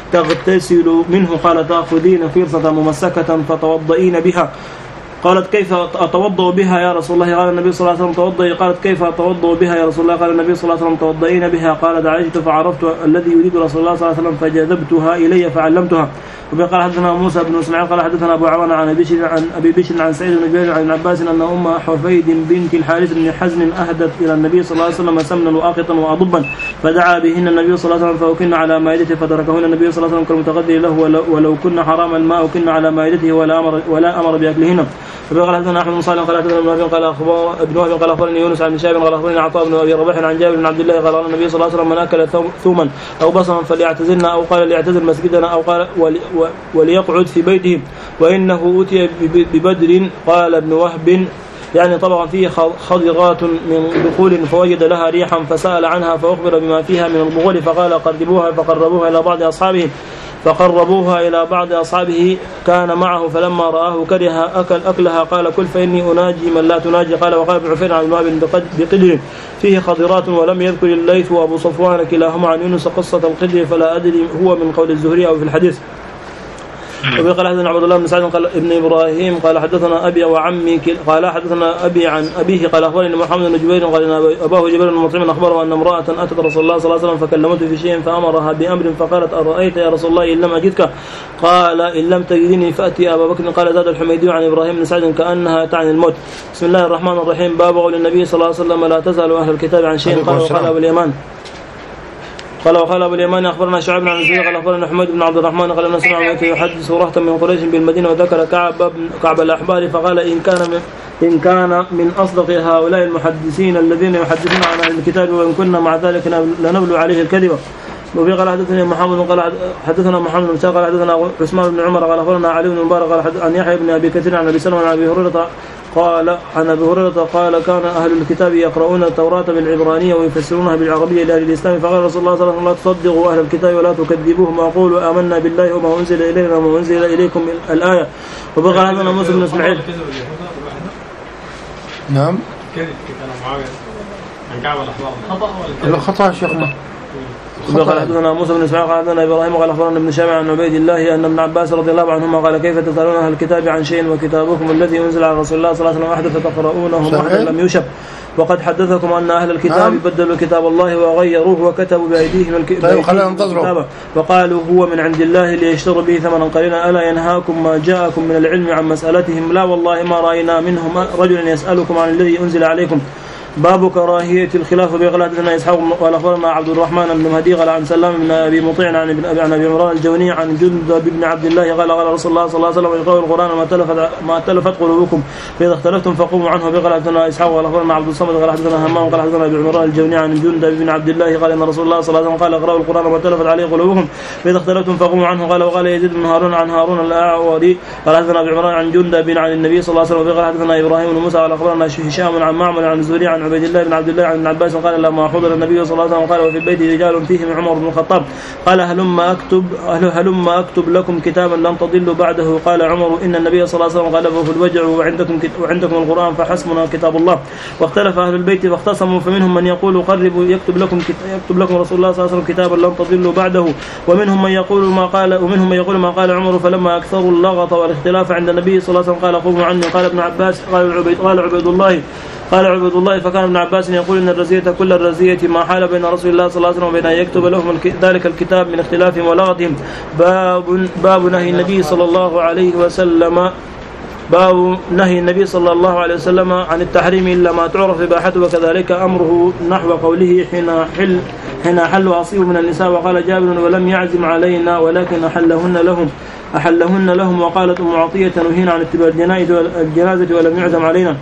S2: تغتسل منه قال تأخذين فرصة ممسكة فتوضئين بها قالت كيف أتوضأ بها يا رسول الله قال النبي صلى الله عليه وسلم توضئي قالت كيف أتوضأ بها يا رسول الله قال النبي صلى الله عليه وسلم توضئين بها قالت عائشة فعرفت الذي يريد رسول الله صلى الله عليه وسلم فجذبتها إلي فعلمتها. وقال حدثنا موسى بن اسماعيل قال حدثنا أبو عوانة عن بشر عن أبي بشر عن سعيد بن جبير عن عباس أن أم حفيد بنت الحارث بن حزن أهدت إلى النبي صلى الله عليه وسلم سمنا وآقطا وأضبا فدعا بهن النبي صلى الله عليه وسلم فأكن على مائدته فتركهن النبي صلى الله عليه وسلم كالمتغذي له ولو, ولو كن حرام الماء كن على مائدته ولا أمر ولا أمر بأكلهن. وقال حدثنا أحمد بن صالح قال حدثنا ابن وهب قال أخبار ابن وهب قال أخبرني يونس عن شاب قال أخبرني عطاء بن أبي رباح عن جابر بن عبد الله قال النبي صلى الله عليه وسلم من أكل ثوما أو بصرا فليعتزلنا أو قال ليعتزل مسجدنا أو قال وليقعد في بيته وإنه أوتي ببدر. قال ابن وهب يعني طبعا فيه خضرات من دخول فوجد لها ريحا فسأل عنها فأخبر بما فيها من البغول فقال قربوها فقربوها إلى بعض أصحابه فقربوها إلى بعض أصحابه كان معه فلما رآه كره أكل أكلها قال كل فإني أناجي من لا تناجي. قال وقال ابن عفير عن ابن بقدر فيه خضرات ولم يذكر الليث وأبو صفوان كلاهما عن يونس قصة القدر فلا أدري هو من قول الزهري أو في الحديث. وبه قال حدثنا عبد الله بن سعد قال ابن إبراهيم قال حدثنا أبي وعمي قال حدثنا أبي عن أبيه قال أخبرني محمد بن جبير قال إن أباه جبير بن مطعم أخبره أن امرأة أتت رسول الله صلى الله عليه وسلم فكلمته في شيء فأمرها بأمر فقالت أرأيت يا رسول الله إن لم أجدك قال إن لم تجدني فأتي أبا بكر قال زاد الحميدي عن إبراهيم بن سعد كأنها تعني الموت. بسم الله الرحمن الرحيم. باب قول النبي صلى الله عليه وسلم لا تسأل أهل الكتاب عن شيء. قال وقال أبو اليمان قال وقال أبو اليمان أخبرنا شعيب عن الزهري قال أخبرنا حميد بن عبد الرحمن قال أن سمع يحدث رهطا من قريش بالمدينة وذكر كعب بن كعب الأحبار فقال إن كان من إن كان من أصدق هؤلاء المحدثين الذين يحدثون عن أهل الكتاب وإن كنا مع ذلك لنبلو عليه الكذبة. وفي قال حدثنا محمد قال حدثنا محمد بن قال حدثنا عثمان بن عمر قال أخبرنا علي بن مبارك قال عن يحيى بن أبي كثير عن أبي سلمة عن أبي هريرة قال عن أبي هريرة قال كان أهل الكتاب يقرؤون التوراة بالعبرانية ويفسرونها بالعربية لأهل الإسلام فقال رسول الله صلى الله عليه وسلم لا تصدقوا أهل الكتاب ولا تكذبوهم وقولوا آمنا بالله وما أنزل إلينا وما أنزل إليكم الآية. وبقى هذا موسى بن إسماعيل.
S1: نعم.
S3: كذب كان معاوية عن كعب الأحبار خطأ ولا
S1: خطأ شيخنا.
S2: قال حدثنا موسى بن اسماعيل قال حدثنا ابراهيم قال اخبرنا ابن شامع عن عبيد الله ان ابن عباس رضي الله عنهما قال كيف تسالون اهل الكتاب عن شيء وكتابكم الذي انزل على رسول الله صلى الله عليه وسلم احدث تقرؤونه وحدا لم يشب وقد حدثكم ان اهل الكتاب بدلوا كتاب الله وغيروه وكتبوا بايديهم الكتاب وقالوا هو من عند الله ليشتروا به ثمنا قليلا الا ينهاكم ما جاءكم من العلم عن مسالتهم لا والله ما راينا منهم رجلا يسالكم عن الذي انزل عليكم. باب كراهية الخلاف. بقال حدثنا إسحاق قال أخبرنا عبد الرحمن بن مهدي قال عن سلام بن أبي مطيع عن ابن أبي عن أبي عمران الجوني عن جندب بن عبد الله قال قال رسول الله صلى الله عليه وسلم يقرأ القرآن ما تلفت ما تلفت قلوبكم فإذا اختلفتم فقوموا عنه. بقال حدثنا إسحاق قال أخبرنا عبد الصمد قال حدثنا همام قال حدثنا أبي عمران الجوني عن جندب بن عبد الله قال إن رسول الله صلى الله عليه وسلم قال اقرأوا القرآن ما تلفت عليه قلوبكم فإذا اختلفتم فقوموا عنه. قال وقال يزيد بن هارون عن هارون الأعوري قال حدثنا أبي عمران عن جندب عن النبي صلى الله عليه وسلم. قال حدثنا إبراهيم بن موسى قال أخبرنا هشام عن معمر عن الزهري عن عبيد الله بن عبد الله عن ابن عباس قال لما حضر النبي صلى الله عليه وسلم قال وفي البيت رجال فيهم عمر بن الخطاب قال هلما اكتب هلما اكتب لكم كتابا لن تضلوا بعده. قال عمر ان النبي صلى الله عليه وسلم غلبه في الوجع وعندكم وعندكم القران فحسبنا كتاب الله. واختلف اهل البيت فاختصموا فمنهم من يقول قربوا يكتب لكم يكتب لكم رسول الله صلى الله عليه وسلم كتابا لن تضلوا بعده ومنهم من يقول ما قال ومنهم من يقول ما قال عمر. فلما اكثروا اللغط والاختلاف عند النبي صلى الله عليه وسلم قال قوموا عني. قال ابن عباس قال عبيد قال عبيد الله قال عبد الله فكان ابن عباس يقول ان الرزية كل الرزية ما حال بين رسول الله صلى الله عليه وسلم وبين ان يكتب لهم ذلك الكتاب من اختلافهم ولغتهم. باب باب نهي النبي صلى الله عليه وسلم باب نهي النبي صلى الله عليه وسلم عن التحريم الا ما تعرف اباحته وكذلك امره نحو قوله حين حل حين حل اصيب من النساء. وقال جابر ولم يعزم علينا ولكن احلهن لهم احلهن لهم. وقالت ام عطية نهينا عن اتباع الجنازة ولم يعزم علينا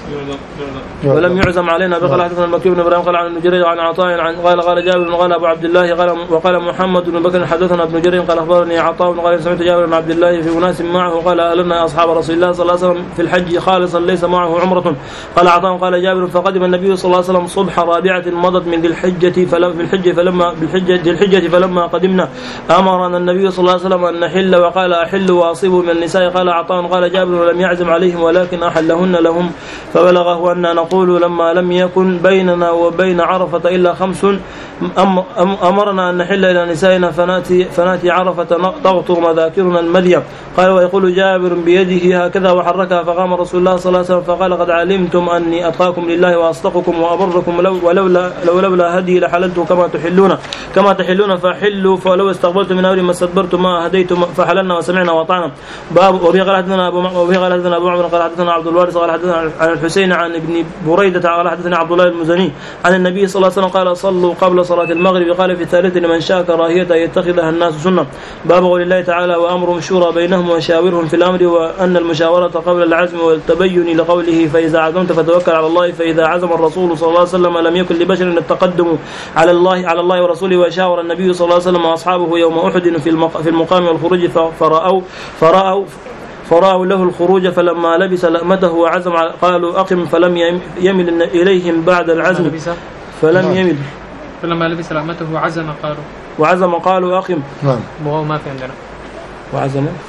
S2: ولم يعزم علينا. بقى حدثنا المكي بن ابراهيم قال عن ابن جرير عن عطاء عن قال قال جابر قال ابو عبد الله قال وقال محمد بن بكر حدثنا ابن جرير قال اخبرني عطاء قال سمعت جابر بن عبد الله في اناس معه قال لنا اصحاب رسول الله صلى الله عليه وسلم في الحج خالصا ليس معه عمره. قال عطاء قال جابر فقدم النبي صلى الله عليه وسلم صبح رابعه مضت من ذي الحجه فلم في الحجه فلما بالحجه ذي الحجه فلما قدمنا امرنا النبي صلى الله عليه وسلم ان نحل وقال احل واصيبوا من النساء. قال عطاء قال جابر ولم يعزم عليهم ولكن احلهن لهم. فبلغه ان نقول لما لم يكن بيننا وبين عرفة إلا خمس أم أم أمرنا أن نحل إلى نسائنا فناتي, فناتي عرفة تغطر مذاكرنا المدية. قال ويقول جابر بيده هكذا وحركها فقام رسول الله صلى الله عليه وسلم فقال قد علمتم أني أتقاكم لله وأصدقكم وأبركم ولولا لو لولا هدي لحللت كما تحلون كما تحلون فحلوا فلو استقبلت من أمر ما استدبرت ما هديتم فحللنا وسمعنا وطعنا. باب وبه قال حدثنا أبو وبه قال حدثنا أبو عمر قال حدثنا عبد الوارث قال حدثنا عن الحسين عن ابن بريدة قال حدثنا عبد الله المزني عن النبي صلى الله عليه وسلم قال صلوا قبل صلاة المغرب. قال في الثالث لمن شاء كراهية أن يتخذها الناس سنة. باب قول الله تعالى وأمر شورى بينهم وشاورهم في الأمر وأن المشاورة قبل العزم والتبين لقوله فإذا عزمت فتوكل على الله. فإذا عزم الرسول صلى الله عليه وسلم لم يكن لبشر التقدم على الله على الله ورسوله. وشاور النبي صلى الله عليه وسلم وأصحابه يوم أحد في المقام والخروج فرأوا فرأوا فرأوا له الخروج فلما لبس لأمته وعزم قالوا أقم فلم يمل إليهم بعد العزم فلم يمل
S5: فلما لبس لأمته وعزم قالوا
S2: وعزم قالوا أقم
S5: وهو ما في عندنا
S2: وعزم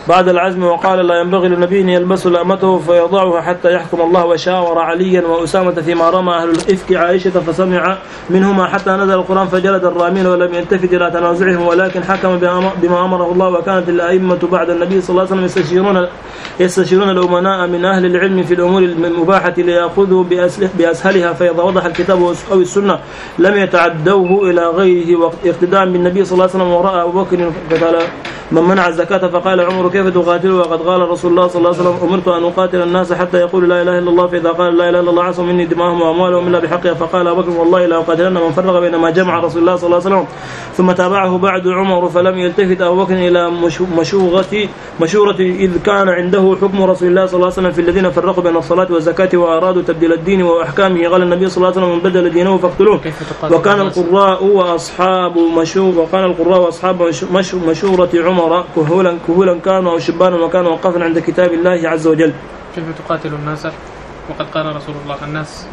S2: بعد العزم وقال لا ينبغي للنبي أن يلبس لأمته فيضعها حتى يحكم الله، وشاور عليا وأسامة فيما رمى أهل الإفك عائشة فسمع منهما حتى نزل القرآن فجلد الرامين ولم يلتفت إلى تنازعهم، ولكن حكم بما أمره الله. وكانت الأئمة بعد النبي صلى الله عليه وسلم يستشيرون يستشيرون الأمناء من أهل العلم في الأمور المباحة ليأخذوا بأسهلها، فإذا وضح الكتاب أو السنة لم يتعدوه إلى غيره اقتداء بالنبي صلى الله عليه وسلم. ورأى أبو بكر فقال من منع الزكاة فقال عمر كيف تقاتله وقد قال رسول الله صلى الله عليه وسلم أمرت أن أقاتل الناس حتى يقول لا إله إلا الله، فإذا قال لا إله إلا الله عصم مني دماءهم وأموالهم إلا بحقها. فقال أبو بكر والله لا أقاتلن من فرق بين ما جمع رسول الله صلى الله عليه وسلم. ثم تابعه بعد عمر فلم يلتفت أبو بكر إلى مشورة مشورة إذ كان عنده حكم رسول الله صلى الله عليه وسلم في الذين فرقوا بين الصلاة والزكاة وأرادوا تبديل الدين وأحكامه. قال النبي صلى الله عليه وسلم من بدل دينه فاقتلوه. وكان القراء وأصحاب مشورة وكان القراء وأصحاب مشورة عمر كهولا كهولا كانوا أو شبانا وكانوا وقفا عند كتاب الله عز وجل.
S5: كيف تقاتل الناس وقد قال رسول الله الناس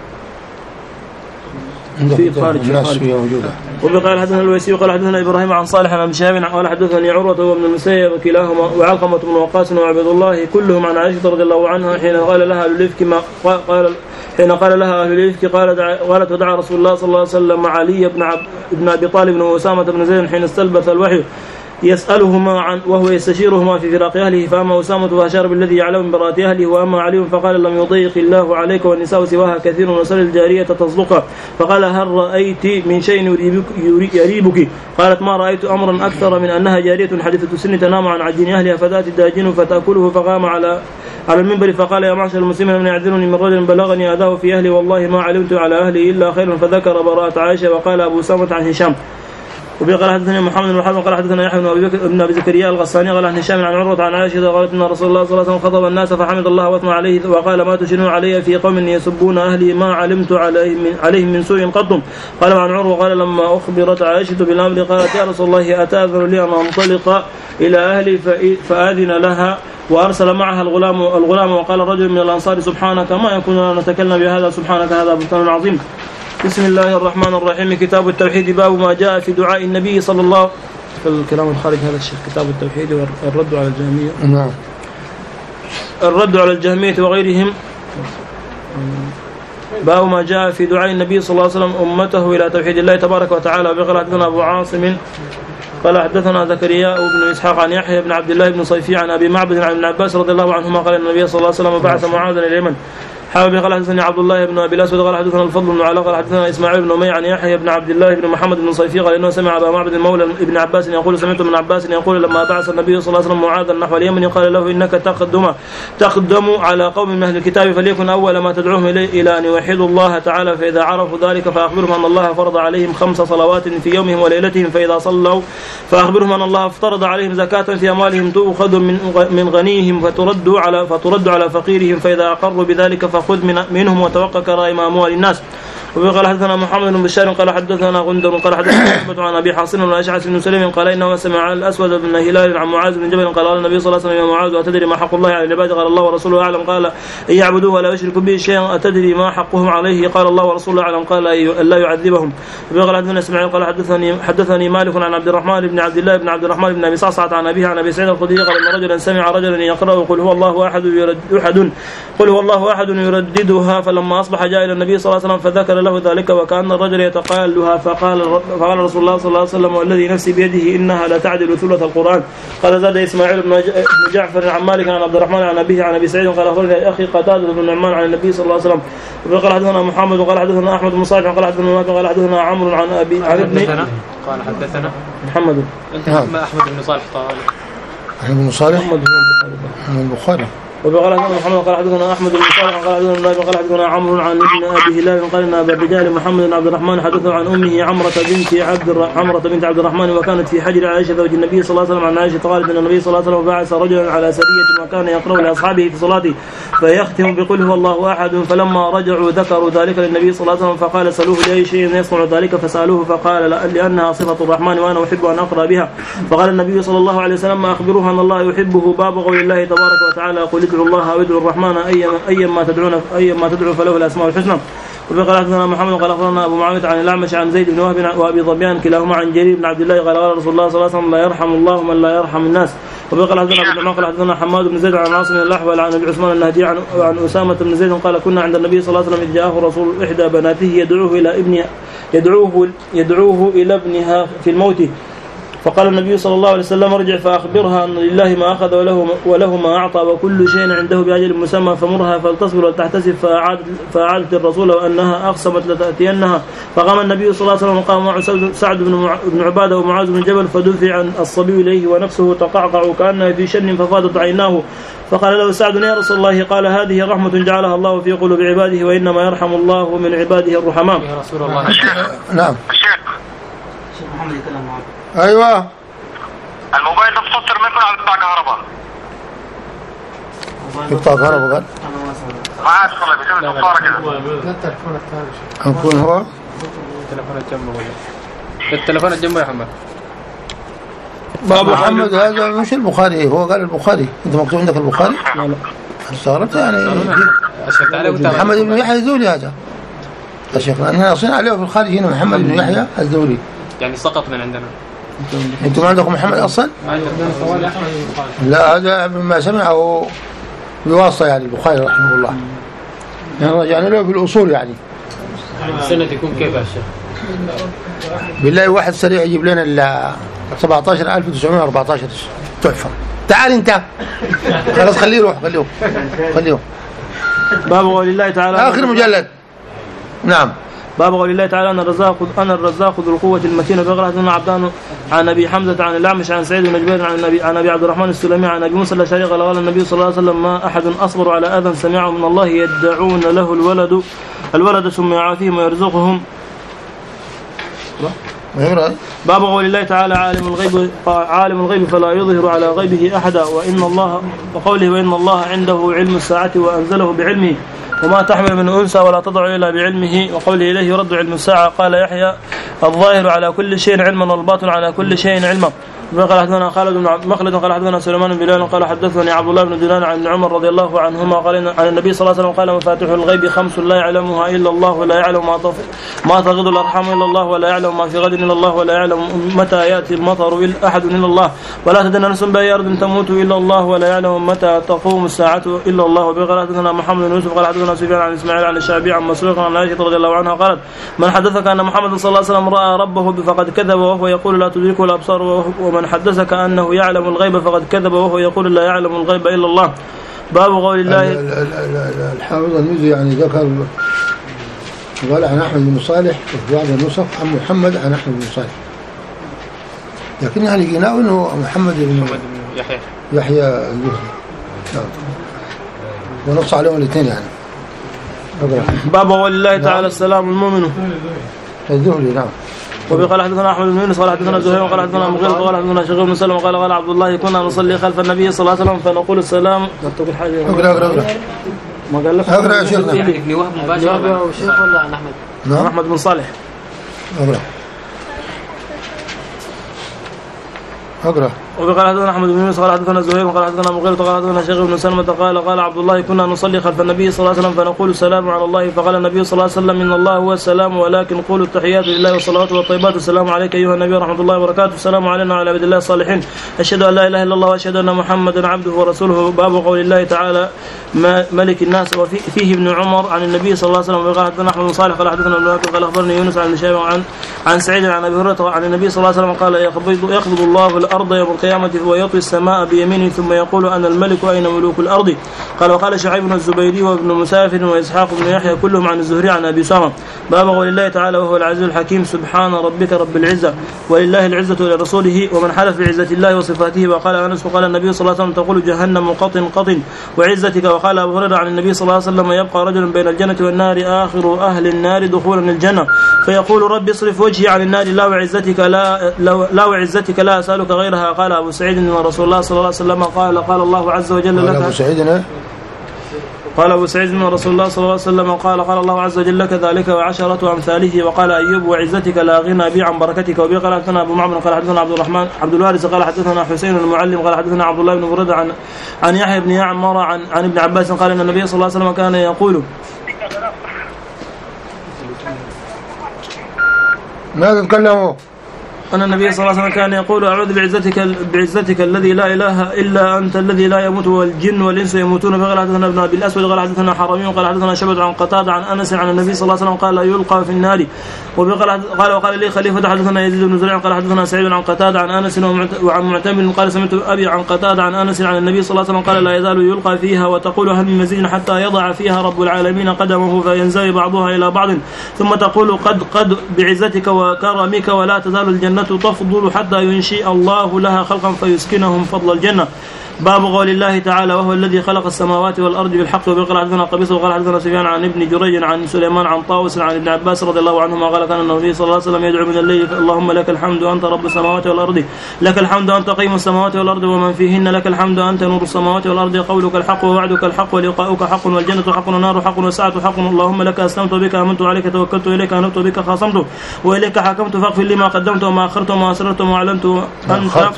S1: في خارج الناس فيها موجودة.
S2: وبقال حدثنا الويسي وقال حدثنا إبراهيم عن صالح عن شهاب قال حدثني عروة وابن المسيب وكلاهما وعلقمة بن وقاص وعبد الله كلهم عن عائشة رضي الله عنها حين قال لها الإفك ما قال حين قال لها أهل الإفك قالت قالت ودعا رسول الله صلى الله عليه وسلم علي بن ابن أبي طالب وأسامة بن زيد حين استلبث الوحي يسألهما عن وهو يستشيرهما في فراق أهله، فأما أسامة فأشار بالذي يعلم من براءة أهله، وأما علي فقال لم يضيق الله عليك والنساء سواها كثير وسل الجارية تصدقها. فقال هل رأيت من شيء يريبك؟ قالت ما رأيت أمرا أكثر من أنها جارية حديثة السن تنام عن عجين أهلها فتأتي الداجين فتأكله. فقام على على المنبر فقال يا معشر المسلمين من يعذرني من رجل بلغني أذاه في أهلي والله ما علمت على أهلي إلا خير. فذكر براءة عائشة. وقال أبو أسامة عن هشام وبقال حدثنا محمد بن الحسن قال حدثنا يحيى بن ابي بكر بن ابي زكريا الغساني قال عن هشام عن عروة عن عائشة قالت ان رسول الله صلى الله عليه وسلم خطب الناس فحمد الله واثنى عليه وقال ما تشنون علي في قوم يسبون اهلي ما علمت عليهم من, عليهم من سوء قط. قال عن عروة قال لما اخبرت عائشة بالامر قالت يا رسول الله اتاذن لي ان انطلق الى اهلي فاذن لها وارسل معها الغلام الغلام وقال رجل من الانصار سبحانك ما يكون لنا نتكلم بهذا سبحانك هذا بهتان عظيم. بسم الله الرحمن الرحيم. كتاب التوحيد باب ما جاء في دعاء النبي صلى الله عليه وسلم. الكلام الخارج هذا الشيء كتاب التوحيد والرد على الجهمية.
S1: نعم.
S2: الرد على الجهمية وغيرهم. باب ما جاء في دعاء النبي صلى الله عليه وسلم أمته إلى توحيد الله تبارك وتعالى. وقال حدثنا أبو عاصم قال حدثنا زكريا بن إسحاق عن يحيى بن عبد الله بن صيفي عن أبي معبد عن ابن عباس رضي الله عنهما قال النبي صلى الله عليه وسلم بعث معاذا إلى اليمن. حابب قال حدثنا عبد الله بن ابي الاسود قال حدثنا الفضل بن علاء قال حدثنا اسماعيل بن اميه عن يحيى بن عبد الله بن محمد بن صيفي قال انه سمع ابا معبد المولى ابن عباس يقول سمعت من عباس يقول لما بعث النبي صلى الله عليه وسلم معاذا نحو اليمن قال له انك تقدم تقدم على قوم من اهل الكتاب فليكن اول ما تدعوهم اليه الى ان يوحدوا الله تعالى فاذا عرفوا ذلك فاخبرهم ان الله فرض عليهم خمس صلوات في يومهم وليلتهم فاذا صلوا فاخبرهم ان الله افترض عليهم زكاة في اموالهم تؤخذ من من غنيهم فترد على فترد على فقيرهم فاذا اقروا بذلك فخذ من منهم وتوقع كرائم أموال الناس. وقال حدثنا محمد بن بشار قال حدثنا غندر قال حدثنا عن أبي حاصم والأشعث بن سليم قال إنه سمع الأسود بن هلال عن معاذ بن جبل قال النبي صلى الله عليه وسلم يا معاذ أتدري ما حق الله على العباد؟ قال الله ورسوله أعلم. قال إن يعبدوه ولا يشركوا به شيئا. أتدري ما حقهم عليه؟ قال الله ورسوله أعلم. قال أن لا يعذبهم. وقال حدثنا إسماعيل قال حدثني حدثني مالك عن عبد الرحمن بن عبد الله بن عبد الرحمن بن أبي صعصعة عن أبيه عن أبي سعيد الخدري قال إن رجلا سمع رجلا يقرأ قل هو الله أحد يرد قل هو الله أحد يرددها فلما أصبح جاء إلى النبي صلى الله عليه وسلم فذكر له ذلك وكان الرجل يتقالها فقال فقال رسول الله صلى الله عليه وسلم والذي نفسي بيده إنها لا تعدل ثلث القرآن. قال زاد إسماعيل بن جعفر عن مالك عن عبد الرحمن عن أبيه عن أبي سعيد قال أخبرني أخي قتادة بن نعمان عن النبي صلى الله عليه وسلم. وقال حدثنا محمد وقال حدثنا أحمد بن صالح قال حدثنا مالك قال حدثنا عمرو عن أبي عن ابن
S5: قال حدثنا
S2: محمد
S5: أحمد بن صالح
S1: أحمد بن صالح محمد البخاري.
S2: وقال حدثنا محمد قال حدثنا احمد بن صالح قال حدثنا النبي قال حدثنا عمرو عن ابن ابي هلال قال ان ابا الرجال محمد بن عبد الرحمن حدثه عن امه عمره بنت عبد عمره بنت عبد الرحمن وكانت في حجر عائشه زوج النبي صلى الله عليه وسلم. عن عائشه قالت ان النبي صلى الله عليه وسلم بعث رجلا على سريه وكان يقرأ لاصحابه في صلاته فيختم بقل هو الله احد فلما رجعوا ذكروا ذلك للنبي صلى الله عليه وسلم فقال سالوه لاي شيء يصنع ذلك فسالوه فقال لانها صفه الرحمن وانا احب ان اقرا بها. فقال النبي صلى الله عليه وسلم اخبروها ان الله يحبه باب قول الله تبارك وتعالى قل ادعوا الله او ادعوا الرحمن ايما ايما تدعون ايما تدعوا فله الاسماء الحسنى. وفي قال حدثنا محمد قال أخبرنا أبو معاوية عن الأعمش عن زيد بن وهب وأبي ظبيان كلاهما عن جرير بن عبد الله قال قال رسول الله صلى الله عليه وسلم لا يرحم الله من لا يرحم الناس. وفي قال حدثنا أبو النعمان قال حدثنا حماد بن زيد عن عاصم الأحول عن أبي عثمان النهدي عن عن أسامة بن زيد قال كنا عند النبي صلى الله عليه وسلم إذ جاءه رسول إحدى بناته يدعوه إلى ابنها يدعوه يدعوه إلى ابنها في الموت فقال النبي صلى الله عليه وسلم ارجع فأخبرها أن لله ما أخذ وله, وله ما أعطى وكل شيء عنده بأجل مسمى فمرها فلتصبر وتحتسب فأعادت, فأعادت الرسول وأنها أقسمت لتأتينها فقام النبي صلى الله عليه وسلم وقام معه سعد بن عبادة ومعاذ بن جبل فدفع الصبي إليه ونفسه تقعقع كأنه في شن ففاضت عيناه فقال له سعد يا رسول الله قال هذه رحمة جعلها الله في قلوب عباده وإنما يرحم الله من عباده الرحماء.
S4: يا رسول الله.
S1: نعم.
S6: الشيخ
S2: محمد يتكلم معك.
S1: ايوه
S6: الموبايل ده مسطر ما يكون على بتاع كهرباء.
S1: بتاع كهرباء قال؟
S6: ما عاد والله بيسوي صفارة كده.
S1: هنكون هو؟
S4: التلفون الجنبه التلفون الجنبه يا محمد.
S1: باب محمد هذا مش البخاري هو قال البخاري انت مكتوب عندك البخاري؟ لا لا استغربت يعني محمد بن يحيى الزولي هذا يا شيخ لأننا أصلنا عليه في الخارج هنا محمد بن يحيى الزولي
S4: يعني سقط من عندنا.
S1: انتم ما عندكم محمد اصلا؟ لا هذا مما سمعه بواسطه يعني البخاري رحمه الله يعني رجعنا له بالاصول يعني
S4: السنه تكون كيف يا شيخ؟
S1: بالله واحد سريع يجيب لنا ال سبعة عشر ألف وتسعمائة وأربعة عشر تحفه. تعال انت خلاص خليه يروح خليه خليه.
S2: باب قول الله تعالى
S1: اخر مجلد. نعم.
S2: باب قول الله تعالى أن الرزاق أنا الرزاق ذو القوة المتين. وبقرأ حدثنا عبدان عن أبي حمزة عن الأعمش عن سعيد بن جبير عن أبي عن أبي عبد الرحمن السلمي عن أبي موسى الأشعري قال قال النبي صلى الله عليه وسلم ما أحد أصبر على أذى سمعه من الله يدعون له الولد الولد ثم يعافيهم ويرزقهم. باب قول الله تعالى عالم الغيب عالم الغيب فلا يظهر على غيبه أحدا وإن الله وقوله وإن الله عنده علم الساعة وأنزله بعلمه وما تحمل من أنثى ولا تضع إلا بعلمه وقوله إليه يرد علم الساعة. قال يحيى الظاهر على كل شيء علما والباطن على كل شيء علما. قال حدثنا خالد بن مخلد قال حدثنا سليمان بن بلال قال حدثني عبد الله بن دينار عن عمر رضي الله عنهما قال عن النبي صلى الله عليه وسلم قال مفاتيح الغيب خمس لا يعلمها إلا الله ولا يعلم ما ما تغض الأرحام إلا الله ولا يعلم ما في غد إلا الله ولا يعلم متى يأتي المطر أحد إلا الله ولا تدري نفس بأي أرض تموت إلا الله ولا يعلم متى تقوم الساعة إلا الله. وقال حدثنا محمد بن يوسف قال حدثنا سفيان عن إسماعيل عن الشعبي عن مسروق عن عائشة رضي الله عنها قالت من حدثك أن محمد صلى الله عليه وسلم رأى ربه فقد كذب وهو يقول لا تدركه الأبصار ومن حدثك أنه يعلم الغيب فقد كذب وهو يقول لا يعلم الغيب إلا الله. باب قول الله
S1: الحافظ المزي يعني ذكر قال عن أحمد بن صالح في بعض النسخ عن محمد عن أحمد بن صالح لكن يعني جيناه أنه محمد بن
S4: يحيى
S1: يحيى الزهري نعم ونص عليهم الاثنين يعني.
S2: باب قول الله تعالى السلام المؤمن
S1: الزهري نعم.
S2: وقال حدثنا احمد بن يونس قال حدثنا زهير وقال حدثنا مغيرة قال حدثنا شقيق بن سلمة قال قال عبد الله كنا نصلي خلف النبي صلى الله عليه وسلم فنقول السلام. تقول حاجه
S1: اقرا اقرا اقرا
S2: ما قال لك
S1: اقرا يا شيخنا
S4: ابن وهب مباشرة
S5: الشيخ ولا عن احمد؟
S1: نعم
S2: احمد بن صالح.
S1: اقرا اقرا.
S2: وقال حدثنا احمد بن يونس قال حدثنا زهير وقال حدثنا مغيرة قال حدثنا شقيق بن سلمة قال قال عبد الله كنا نصلي خلف النبي صلى الله عليه وسلم فنقول السلام على الله فقال النبي صلى الله عليه وسلم ان الله هو السلام ولكن قولوا التحيات لله والصلوات والطيبات السلام عليك ايها النبي ورحمه الله وبركاته السلام علينا وعلى عباد الله الصالحين اشهد ان لا اله الا الله واشهد ان محمدا عبده ورسوله. باب قول الله تعالى ملك الناس وفيه ابن عمر عن النبي صلى الله عليه وسلم وقال حدثنا احمد بن صالح قال حدثنا ابن قال اخبرني يونس عن الشيبة عن عن سعيد عن ابي هريره عن النبي صلى الله عليه وسلم قال يقبض يقبض الله الارض يوم القيامه ويطوي السماء بيمينه ثم يقول أنا الملك أين ملوك الأرض. قال وقال شعيب الزبيدي وابن مسافر وإسحاق بن يحيى كلهم عن الزهري عن أبي سامة. باب قول الله تعالى وهو العزيز الحكيم سبحان ربك رب العزة ولله العزة ولرسوله ومن حلف بعزة الله وصفاته. وقال أنس وقال النبي صلى الله عليه وسلم تقول جهنم قطن قطن وعزتك. وقال أبو هريرة عن النبي صلى الله عليه وسلم يبقى رجل بين الجنة والنار آخر أهل النار دخولا الجنة فيقول رب اصرف وجهي عن النار لا وعزتك لا لا وعزتك لا أسألك غيرها. قال أبو سعيد إن رسول الله صلى الله عليه وسلم قال قال الله عز وجل لك
S1: أبو سعيد
S2: قال أبو سعيد من رسول الله صلى الله عليه وسلم قال قال الله عز وجل لك ذلك وعشرة أمثاله. وقال أيوب وعزتك لا غنى بي عن بركتك. وبي قال حدثنا أبو معمر قال حدثنا عبد الرحمن عبد الوارث قال حدثنا حسين المعلم قال حدثنا عبد الله بن بريدة عن عن يحيى بن يعمر عن عن ابن عباس قال إن النبي صلى الله عليه وسلم كان يقول
S1: ماذا تكلموا؟
S2: أن النبي صلى الله عليه وسلم كان يقول أعوذ بعزتك بعزتك الذي لا إله إلا أنت الذي لا يموت والجن والإنس يموتون. فقال حدثنا ابن أبي الأسود قال حدثنا حرمي قال حدثنا شعبة عن قتادة عن أنس عن النبي صلى الله عليه وسلم قال يلقى في النار. وقال قال وقال لي خليفة حدثنا يزيد بن زريع قال حدثنا سعيد عن قتادة عن أنس وعن معتمر قال سمعت أبي عن قتادة عن أنس عن النبي صلى الله عليه وسلم قال لا يزال يلقى فيها وتقول هل من مزيد حتى يضع فيها رب العالمين قدمه فينزوي بعضها إلى بعض ثم تقول قد قد بعزتك وكرمك ولا تزال الجنة تفضل حتى ينشئ الله لها خلقا فيسكنهم فضل الجنة. باب قول الله تعالى وهو الذي خلق السماوات والأرض بالحق. وقال حدثنا قبيصة وقال حدثنا سفيان عن ابن جريج عن سليمان عن طاووس عن ابن عباس رضي الله عنهما قال كان النبي صلى الله عليه وسلم يدعو من الليل اللهم لك الحمد أنت رب السماوات والأرض لك الحمد أنت قيم السماوات والأرض ومن فيهن لك الحمد أنت نور السماوات والأرض قولك الحق ووعدك الحق ولقاؤك حق والجنة حق والنار حق والساعة حق اللهم لك أسلمت بك آمنت عليك توكلت إليك أنبت بك خاصمت وإليك حكمت فاغفر لي ما قدمت وما أخرت وما أسررت وما أعلنت أنت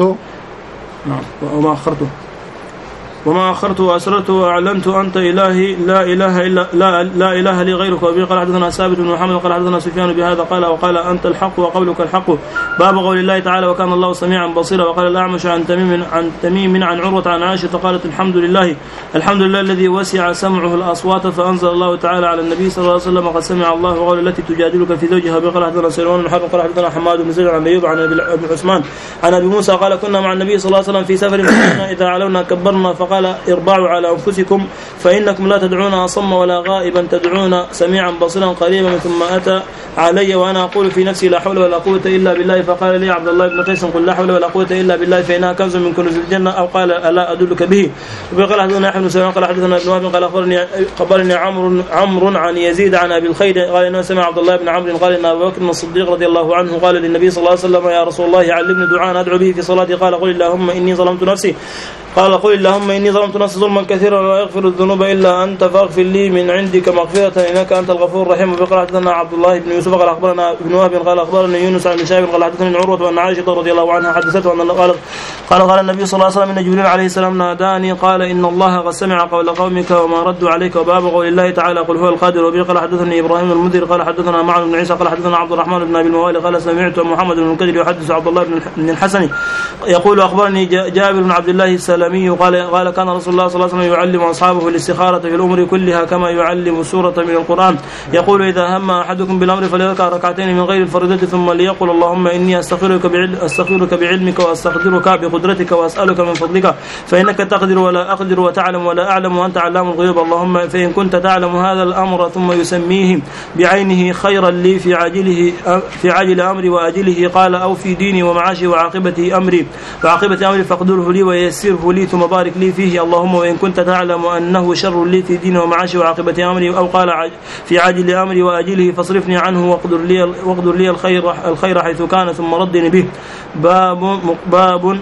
S2: وما أخرت وما أخرت وأسررت وأعلنت أنت إلهي لا إله إلا لا, لا إله لي غيرك. وبه قال حدثنا ثابت بن محمد قال حدثنا سفيان بهذا قال وقال أنت الحق وقولك الحق. باب قول الله تعالى وكان الله سميعا بصيرا. وقال الأعمش عن تميم عن تميم عن عروة عن عائشة قالت الحمد لله الحمد لله الذي وسع سمعه الأصوات فأنزل الله تعالى على النبي صلى الله عليه وسلم قد سمع الله قول التي تجادلك في زوجها. وقال حدثنا سليمان بن حرب قال حدثنا حماد بن زيد عن أيوب عن أبي عثمان عن أبي موسى قال كنا مع النبي صلى الله عليه وسلم في سفر إذا علونا كبرنا فقال اربعوا على أنفسكم فإنكم لا تدعون أصم ولا غائبا تدعون سميعا بصيرا قريبا. ثم أتى علي وأنا أقول في نفسي لا حول ولا قوة إلا بالله. فقال لي عبد الله بن قيس قل لا حول ولا قوة إلا بالله فإنها كنز من كنوز الجنة أو قال ألا أدلك به. وقال حدثنا يحيى بن سليمان قال حدثنا ابن وهب قال أخبرني خبرني عمرو عمرو عن يزيد عن أبي الخير قال إنه سمع عبد الله بن عمرو قال إن أبا بكر الصديق رضي الله عنه قال للنبي صلى الله عليه وسلم يا رسول الله علمني دعاء أدعو به في صلاتي. قال قل اللهم إني ظلمت نفسي قال قل اللهم إني ظلمت نفسي ظلما كثيرا ولا يغفر الذنوب إلا أنت فاغفر لي من عندك مغفرة إنك أنت الغفور الرحيم. وقال حدثنا عبد الله بن يوسف قال أخبرنا ابن وهب قال أخبرني يونس عن شعيب قال حدثني عروة وأن عائشة رضي الله عنها حدثته أن قال قال قال النبي صلى الله عليه وسلم إن جبريل عليه السلام ناداني قال إن الله قد سمع قول قومك وما ردوا عليك. وباب قول الله تعالى قل هو القادر. وبه قال حدثني إبراهيم المنذر قال حدثنا معن بن عيسى قال حدثنا عبد الرحمن بن أبي الموالي قال سمعت محمد بن المنكدر يحدث عبد الله بن الحسن يقول أخبرني جابر بن عبد الله السلمي قال قال كان رسول الله صلى الله عليه وسلم يعلم أصحابه الاستخارة في الأمور كلها كما يعلم سورة من القرآن. يقول إذا هم أحدكم بالأمر فليركع ركعتين من غير الفريضة ثم ليقول اللهم إني أستغفرك أستغفرك بعلمك وأستقدرك بقدرتك وأسألك من فضلك فإنك تقدر ولا أقدر وتعلم ولا أعلم وأنت علام الغيوب. اللهم فإن كنت تعلم هذا الأمر ثم يسميه بعينه خيرا لي في عاجله في عاجل أمري وآجله قال أو في ديني ومعاشي وعاقبة أمري وعاقبة أمري فاقدره لي ويسره لي ثم بارك لي فيه. اللهم وإن كنت تعلم أنه شر لي في ديني ومعاشي وعاقبة أمري أو قال في عاجل أمري وآجله فاصرفني عنه واقدر لي واقدر لي الخير الخير حيث كان ثم ردني به. باب باب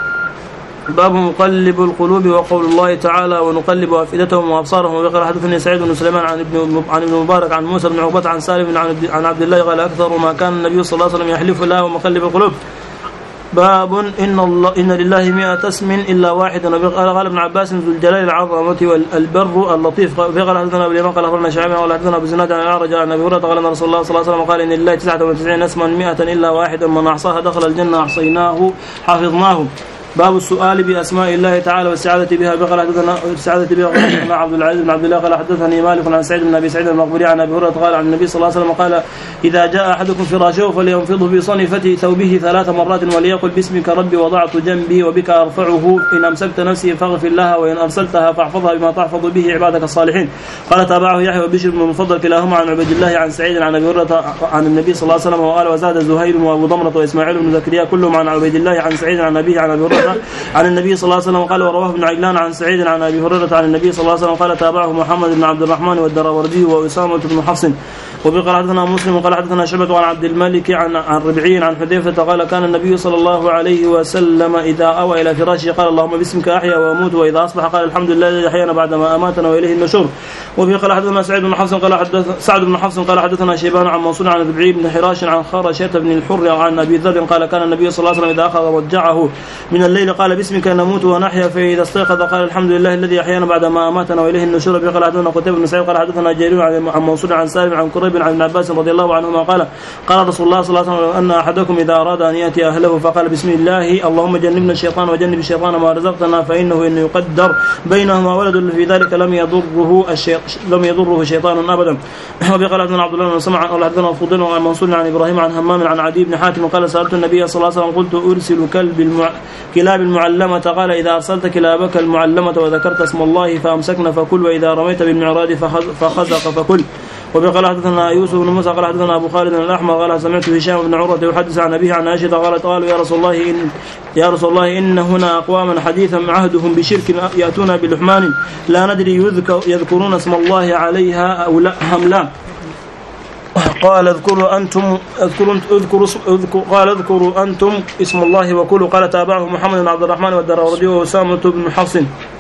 S2: باب مقلب القلوب. وقول الله تعالى ونقلب أفئدتهم وأبصارهم. وقال حدثني سعيد بن سليمان عن ابن عن ابن مبارك عن موسى بن عقبة عن سالم عن عبد الله قال أكثر ما كان النبي صلى الله عليه وسلم يحلف الله ومقلب القلوب. باب إن الله إن لله مئة اسم إلا واحدا. قال ابن عباس ذو الجلال العظمة والبر اللطيف. قال حدثنا أبو اليمان قال أخبرنا شعيب قال حدثنا أبو زناد عن الأعرج عن أبي هريرة قال أن رسول الله صلى الله عليه وسلم قال إن لله تسعة وتسعين اسما مئة إلا واحدا من أحصاها دخل الجنة أحصيناه حفظناه. باب السؤال بأسماء الله تعالى والسعادة بها. قال حدثنا السعادة بها قال عبد العزيز بن عبد الله قال حدثني مالك عن سعيد بن أبي سعيد المقبري عن أبي هريرة قال عن النبي صلى الله عليه وسلم قال إذا جاء أحدكم فراشه فلينفضه بصنفة ثوبه ثلاث مرات وليقل باسمك ربي وضعت جنبي وبك أرفعه إن أمسكت نفسي فاغفر لها وإن أرسلتها فاحفظها بما تحفظ به عبادك الصالحين. قال تابعه يحيى وبشر بن المفضل كلاهما عن عبد الله عن سعيد عن أبي هريرة عن النبي صلى الله عليه وسلم. وقال وزاد زهير وأبو ضمرة وإسماعيل بن زكريا كلهم عن عبد الله عن سعيد عن أبيه عن أبي هريرة عن النبي صلى الله عليه وسلم. قال ورواه ابن عجلان عن سعيد عن أبي هريرة عن النبي صلى الله عليه وسلم. قال تابعه محمد بن عبد الرحمن والدراوردي وأسامة بن حفص. وقال حدثنا مسلم قال حدثنا شعبة عن عبد الملك عن عن ربعي عن حذيفة قال كان النبي صلى الله عليه وسلم إذا أوى إلى فراشه قال اللهم باسمك أحيا وأموت وإذا أصبح قال الحمد لله الذي أحيانا بعدما أماتنا وإليه النشور. وفي قال حدثنا سعيد بن حفص قال حدث سعد بن حفص قال حدثنا شيبان عن منصور عن ربعي بن حراش عن خرشة بن الحر عن أبي ذر قال كان النبي صلى الله عليه وسلم إذا أخذ وجعه من الليل قال باسمك نموت ونحيا فإذا استيقظ قال الحمد لله الذي أحيانا بعد ما أماتنا وإليه النشور. قال حدثنا قتيبة بن سعيد قال حدثنا جرير عن منصور عن سالم عن قريب عن ابن عباس رضي الله عنهما قال قال رسول الله صلى الله عليه وسلم أن أحدكم إذا أراد أن يأتي أهله فقال بسم الله اللهم جنبنا الشيطان وجنب الشيطان ما رزقتنا فإنه إن يقدر بينهما ولد في ذلك لم يضره الشيط... لم يضره شيطان أبدا. وقال حدثنا عبد الله بن سمع قال حدثنا الفضيل عن منصور عن إبراهيم عن همام عن عدي بن حاتم قال سألت النبي صلى الله عليه وسلم قلت أرسل كلب المع... كلاب المعلمة قال إذا أرسلت كلابك المعلمة وذكرت اسم الله فأمسكنا فكل وإذا رميت بالمعراض فخزق فكل. وقال حدثنا يوسف بن موسى قال حدثنا أبو خالد الأحمر قال سمعت هشام بن عروة يحدث عن أبيه عن عائشة قالت قالوا يا رسول الله إن يا رسول الله إن هنا أقواما حديثا عهدهم بشرك يأتون بلحمان لا ندري يذكر يذكرون اسم الله عليها أو لا هم لا. قال اذكروا أنتم اذكروا اذكروا اذكر قال اذكروا أنتم اسم الله وكلوا. قال تابعه محمد بن عبد الرحمن والدراوردي وأسامة بن حفص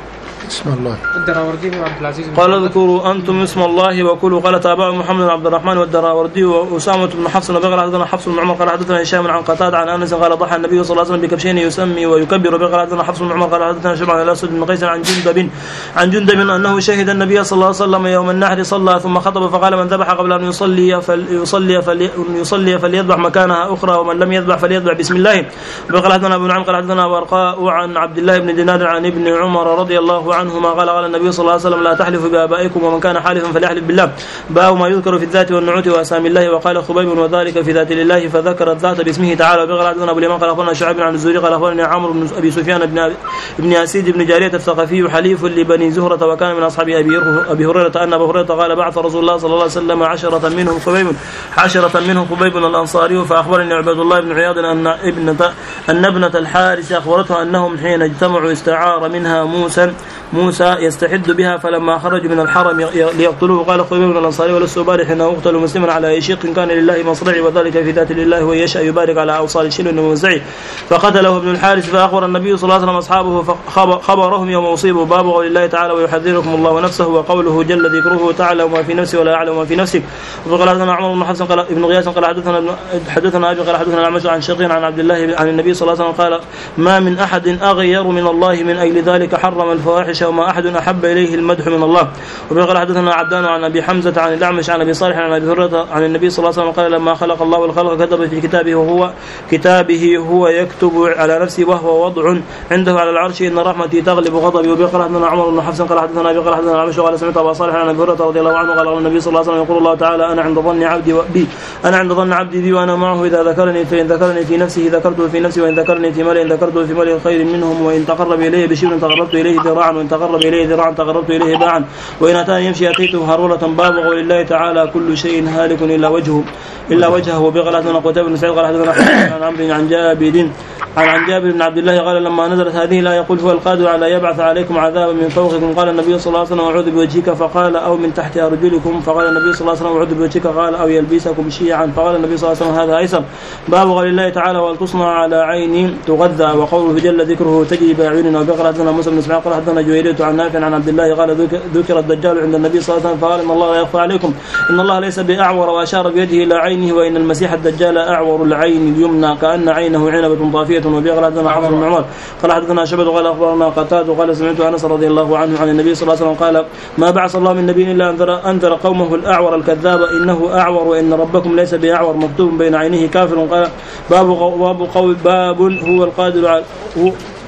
S1: اسم الله
S5: الدراوردي وعبد العزيز
S2: قال اذكروا أنتم اسم الله وكلوا. قال تابعه محمد بن عبد الرحمن والدراوردي وأسامة بن حفص وقال حدثنا حفص بن عمر قال حدثنا هشام عن قتادة عن أنس قال ضحى النبي صلى الله عليه وسلم بكبشين يسمي ويكبر. وقال حدثنا حفص بن عمر قال حدثنا شعبة عن الأسود بن قيس عن جندب عن جندب أنه شهد النبي صلى الله عليه وسلم يوم النحر صلى ثم خطب فقال من ذبح قبل أن يصلي فليصلي فليصلي فليذبح مكانها أخرى ومن لم يذبح فليذبح بسم الله. وقال حدثنا أبو نعيم قال حدثنا ورقاء عن عبد الله بن دينار عن ابن عمر رضي الله عنهما قال قال النبي صلى الله عليه وسلم لا تحلفوا بآبائكم ومن كان حالفا فليحلف بالله. باب ما يذكر في الذات والنعوت وأسامي الله. وقال خبيب وذلك في ذات الله فذكر الذات باسمه تعالى. وقال حدثنا أبو اليمان قال أخبرنا شعيب عن الزهري قال أخبرني عمرو بن أبي سفيان بن ابن أسيد بن جارية الثقفي حليف لبني زهرة وكان من أصحاب أبي هريرة أن أبو هريرة قال بعث رسول الله صلى الله عليه وسلم عشرة منهم خبيب عشرة منهم خبيب الأنصاري. فأخبرني عبد الله بن عياض أن ابنة أن ابنة الحارث أخبرته أنهم حين اجتمعوا استعار منها موسى موسى يستحد بها فلما خرج من الحرم ليقتلوه قال خبيب بن الأنصاري ولست أبارح أنه أقتل مسلما على أي شق كان لله مصرعي وذلك في ذات لله ويشاء يبارك على أوصال شل وموزعي. فقتله ابن الحارث فأخبر النبي صلى الله عليه وسلم أصحابه خبرهم يوم أصيبوا. باب قول الله تعالى ويحذركم الله ونفسه وقوله جل ذكره تعالى ما في نفسي ولا أعلم ما في نفسك. وقال حدثنا عمر بن حفص قال ابن غياث قال حدثنا حدثنا أبي قال حدثنا الأعمش عن شقيق عن عبد الله عن النبي صلى الله عليه وسلم قال ما من أحد أغير من الله من أجل ذلك حرم الفواحش وما أحد أحب إليه المدح من الله. وقال حدثنا عبدان عن أبي حمزة عن الأعمش عن أبي صالح عن أبي هريرة عن النبي صلى الله عليه وسلم قال لما خلق الله الخلق كتب في كتابه وهو كتابه هو يكتب على نفسه وهو وضع عنده على العرش إن رحمتي تغلب غضبي. وقال حدثنا عمر بن حفص قال حدثنا أبي قال حدثنا الأعمش قال سمعت أبا صالح عن أبي هريرة رضي الله عنه قال النبي صلى الله عليه وسلم يقول الله تعالى أنا عند ظن عبدي بي أنا عند ظن عبدي بي وأنا معه إذا ذكرني فإن ذكرني في نفسه ذكرته في نفسي وإن ذكرني في ملئ ذكرته في ملئ خير منهم وإن تقرب إليه بشبر تقربت إليه ذراعا وإن تقرب إليه ذراعا تقربت إليه باعا وإن أتاني يمشي أتيته هرولة. باب قول الله تعالى كل شيء هالك إلا وجهه إلا وجهه. وبقال حدثنا قتيبة بن سعيد قال حدثنا عن عمرو عن جابر عن عن جابر بن عبد الله قال لما نزلت هذه لا يقول هو القادر على يبعث عليكم عذابا من فوقكم قال النبي صلى الله عليه وسلم أعوذ بوجهك فقال أو من تحت أرجلكم فقال النبي صلى الله عليه وسلم أعوذ بوجهك قال أو يلبسكم شيعا فقال النبي صلى الله عليه وسلم هذا أيسر. باب قول الله تعالى ولتصنع على عيني تغذى وقوله جل ذكره تجري بأعيننا. وبقال حدثنا موسى بن اسماعيل قال حدثنا جويرية عن نافع عن عبد الله قال ذكر الدجال عند النبي صلى الله عليه وسلم فقال إن الله لا يخفى عليكم إن الله ليس بأعور وأشار بيده إلى عينه وإن المسيح الدجال أعور العين اليمنى كأن عينه عنبة طافية. وبقال حدثنا عمر بن عمر قال حدثنا شبد قال أخبرنا قتادة قال سمعت أنس رضي الله عنه عن النبي صلى الله عليه وسم قال ما بعث الله من نبي إلا أنذر, أنذر قومه الأعور الكذاب إنه أعور وإن ربكم ليس بأعور مكتوب بين عينيه كافر. قال باب باب قول باب هو القادر على هو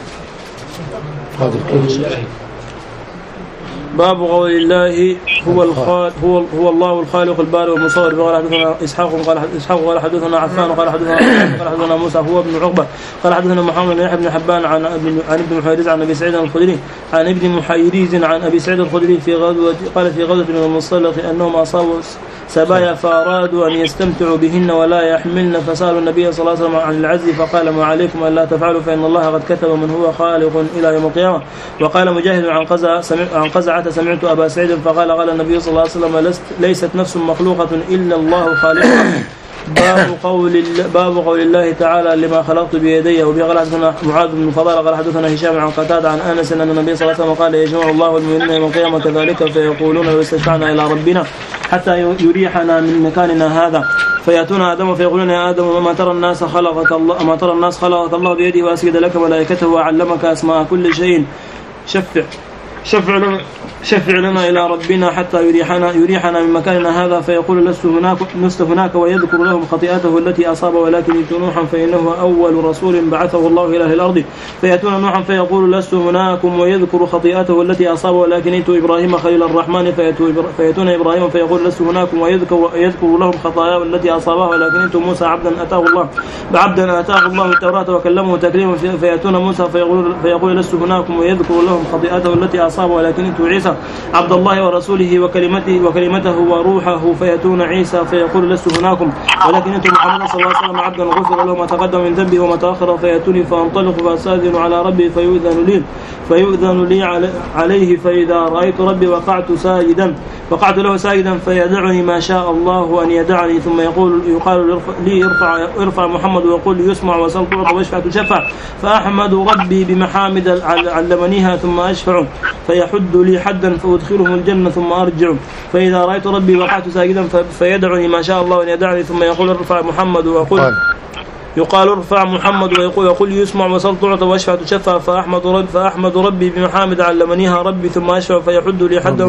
S1: قادر كل شيء.
S2: باب قول الله هو الخالق هو هو الله الخالق البارئ والمصور. قال حدثنا اسحاق قال اسحاق قال حدثنا عفان قال حدثنا قال حدثنا موسى هو ابن عقبه قال حدثنا محمد بن يحيى بن حبان عن ابن عن ابن محيريز عن ابي سعيد الخدري عن ابن محيريز عن ابي سعيد الخدري في غزوه قال في غزوه من المصطلق انهم اصابوا سبايا فارادوا ان يستمتعوا بهن ولا يحملن فسالوا النبي صلى الله عليه وسلم عن العزل فقال ما عليكم الا تفعلوا فان الله قد كتب من هو خالق الى يوم القيامه. وقال مجاهد عن قزعه عن قزعه سمعت ابا سعيد فقال قال النبي صلى الله عليه وسلم ليست نفس مخلوقه الا الله خالقها. باب قول باب قول الله تعالى لما خلقت بيدي. وبقال حدثنا معاذ بن فضال قال حدثنا هشام عن قتادة عن انس ان النبي صلى الله عليه وسلم قال يجمع الله المؤمنين يوم القيامه كذلك فيقولون لو استشفعنا الى ربنا حتى يريحنا من مكاننا هذا فيأتون آدم فيقولون يا آدم ما ترى الناس خلقك الله ما ترى الناس خلقك الله بيده وأسجد لك ملائكته وعلمك أسماء كل شيء شفع شفع لنا, شفع لنا إلى ربنا حتى يريحنا, يريحنا من مكاننا هذا. فيقول لست هناك, لست هناك ويذكر لهم خطيئته التي أصاب ولكن يأتون نوحا فإنه أول رسول بعثه الله إلى الأرض. فيأتون نوحا فيقول لست هناكم ويذكر خطيئته التي أصاب ولكن يأتوا إبراهيم خليل الرحمن. فيأتون إبراهيم فيقول لست هناكم ويذكر, يذكر لهم خطاياه التي أصابها ولكن يأتوا موسى عبدا أتاه الله بعبدا أتاه الله التوراة وكلمه تكليما. فيأتون موسى فيقول, فيقول لست هناكم ويذكر لهم خطيئته التي أصاب ولكن يأتوا عيسى عبد الله ورسوله وكلمته, وكلمته وروحه. فيأتون عيسى فيقول لست هناكم ولكن يأتوا محمد صلى الله عليه وسلم عبدا غفر له ما تقدم من ذنبه وما تأخر. فيأتوني فأنطلق فأستأذن على ربي فيؤذن لي فيؤذن لي عليه. فإذا رأيت ربي وقعت ساجدا وقعت له ساجدا فيدعني ما شاء الله أن يدعني. ثم يقول يقال لي ارفع, ارفع محمد وقل يسمع وسل تعطى واشفع تشفع. فأحمد ربي بمحامد علمنيها ثم أشفع فيحد لي حدا فأدخلهم الجنة ثم أرجع. فإذا رأيت ربي وقعت ساجدا فيدعني ما شاء الله أن يدعني. ثم يقول ارفع محمد وقل يقال ارفع محمد ويقول يقول يسمع وسل تعطى واشفع تشفع. فأحمد ربي فأحمد ربي بمحامد علمنيها ربي ثم أشفع فيحد لي حدا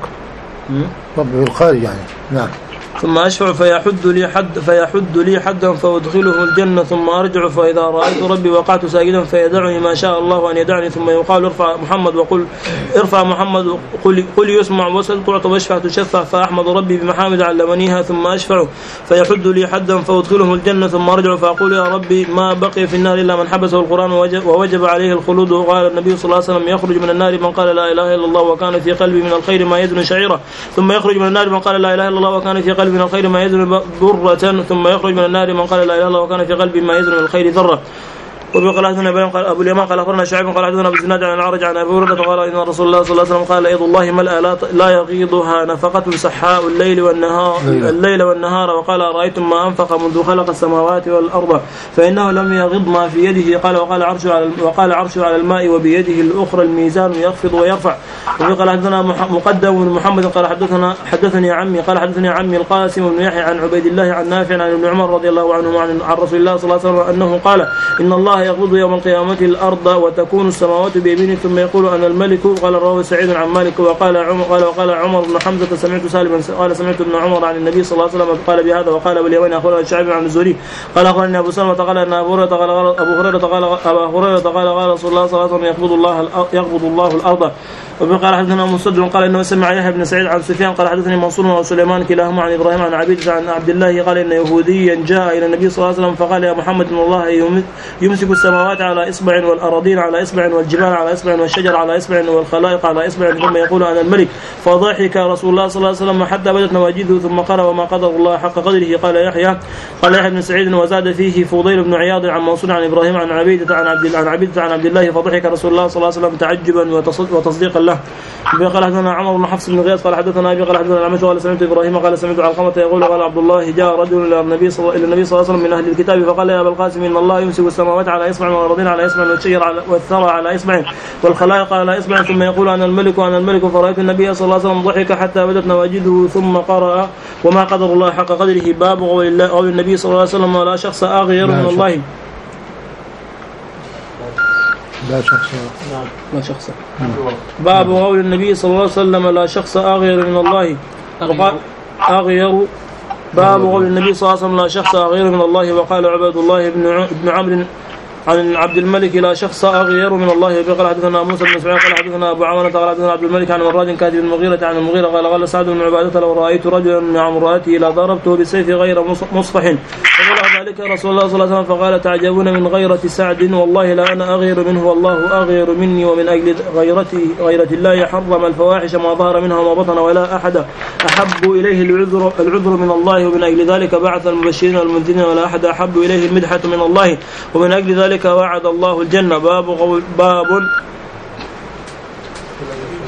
S1: ربي بالخارج يعني نعم.
S2: ثم أشفع فيحد لي حد فيحد لي حدا فأدخله الجنة ثم أرجع. فإذا رأيت ربي وقعت ساجدا فيدعني ما شاء الله أن يدعني. ثم يقال ارفع محمد وقل ارفع محمد وقل قل يسمع وسل تعطى واشفع تشفع. فأحمد ربي بمحامد علمنيها ثم أشفع فيحد لي حدا فأدخله الجنة ثم أرجع. فأقول يا ربي ما بقي في النار إلا من حبسه القرآن ووجب عليه الخلود. وقال النبي صلى الله عليه وسلم يخرج من النار من قال لا إله إلا الله وكان في قلبي من الخير ما يزن شعيرة. ثم يخرج من النار من قال لا إله إلا الله وكان في قلبي من الخير ما يزن ذرة. ثم يخرج من النار من قال لا إله إلا الله وكان في قلبي ما يزن من الخير ذرة. وبقال حدثنا أبو اليمان قال أخبرنا شعيب قال حدثنا أبو الزناد عن الأعرج عن أبي هريرة قال إن رسول الله صلى الله عليه وسلم قال يد الله ملأ لا يغيضها نفقة سحاء الليل والنهار الليل والنهار. وقال أرأيتم ما أنفق منذ خلق السماوات والأرض فإنه لم يغض ما في يده. قال وقال عرشه على وقال عرشه على الماء وبيده الأخرى الميزان يخفض ويرفع. وقال حدثنا مقدم بن محمد قال حدثنا حدثني عمي قال حدثني عمي القاسم بن يحيى عن عبيد الله عن نافع عن ابن عمر رضي الله عنه عن رسول الله صلى الله عليه وسلم أنه قال إن الله يقبض يوم القيامة الأرض وتكون السماوات بيمينه ثم يقول أنا الملك. قال الراوي سعيد عن مالك وقال عمر قال وقال عمر بن حمزة سمعت سالما قال سمعت ابن عمر عن النبي صلى الله عليه وسلم قال بهذا. وقال باليمين أخبرنا الشعبي عن الزهري قال أخبرني أبو سلمة قال أن أبو هريرة قال أبو هريرة قال أبو هريرة قال قال رسول الله صلى الله عليه وسلم يقبض الله يقبض الله الأرض. وقال حدثنا مسدد قال إنه سمع يحيى بن سعيد عن سفيان قال حدثني منصور وسليمان كلاهما عن إبراهيم عن عبيد عن عبد الله قال إن يهوديا جاء إلى النبي صلى الله عليه وسلم فقال يا محمد إن الله يمسك السماوات على إصبع والأراضين على إصبع والجبال على إصبع والشجر على إصبع والخلائق على إصبع ثم يقول أنا الملك. فضحك رسول الله صلى الله عليه وسلم حتى بدت نواجذه ثم قال وما قدر الله حق قدره. قال يحيى قال يحيى بن سعيد وزاد فيه فضيل بن عياض عن منصور عن إبراهيم عن عبيدة عن عبد عن عبيدة عن عبد الله. فضحك رسول الله صلى الله عليه وسلم تعجبا وتصديقا له. قال حدثنا عمر بن حفص بن غياث قال حدثنا أبي قال حدثنا الأعمش قال سمعت إبراهيم قال سمعت علقمة يقول قال عبد الله جاء رجل إلى النبي صلى الله عليه وسلم من أهل الكتاب فقال يا أبا القاسم إن الله يمسك السماوات على إصبع والأرضين على إصبع والشجر على والثرى على إصبع والخلائق على إصبع ثم يقول أنا الملك وأنا الملك. فرأيت النبي صلى الله عليه وسلم ضحك حتى بدت نواجذه ثم قرأ وما قدر الله حق قدره. باب قول الله قول النبي صلى الله عليه وسلم ولا شخص أغير من الله
S1: لا شخص
S2: لا شخص باب قول النبي صلى الله عليه وسلم لا شخص أغير من الله وقال أغير باب قول النبي صلى الله عليه وسلم لا شخص أغير من الله. وقال عبد الله بن عمرو عن عبد الملك لا شخص أغير من الله. قال حدثنا موسى بن اسماعيل قال حدثنا أبو عوانة قال حدثنا عبد الملك عن مراد كاتب المغيرة عن المغيرة قال قال سعد بن عبادة لو رأيت رجلا مع امرأته لا ضربته بالسيف غير مصفح. فقال ذلك رسول الله صلى الله عليه وسلم فقال تعجبون من غيرة سعد والله لا أنا أغير منه والله أغير مني. ومن أجل غيرته غيرة الله حرم الفواحش ما ظهر منها وما بطن ولا أحد أحب إليه العذر العذر من الله. ومن أجل ذلك بعث المبشرين والمنذرين ولا أحد أحب إليه المدحة من الله. ومن أجل ذلك وعد الله الجنة. باب قول باب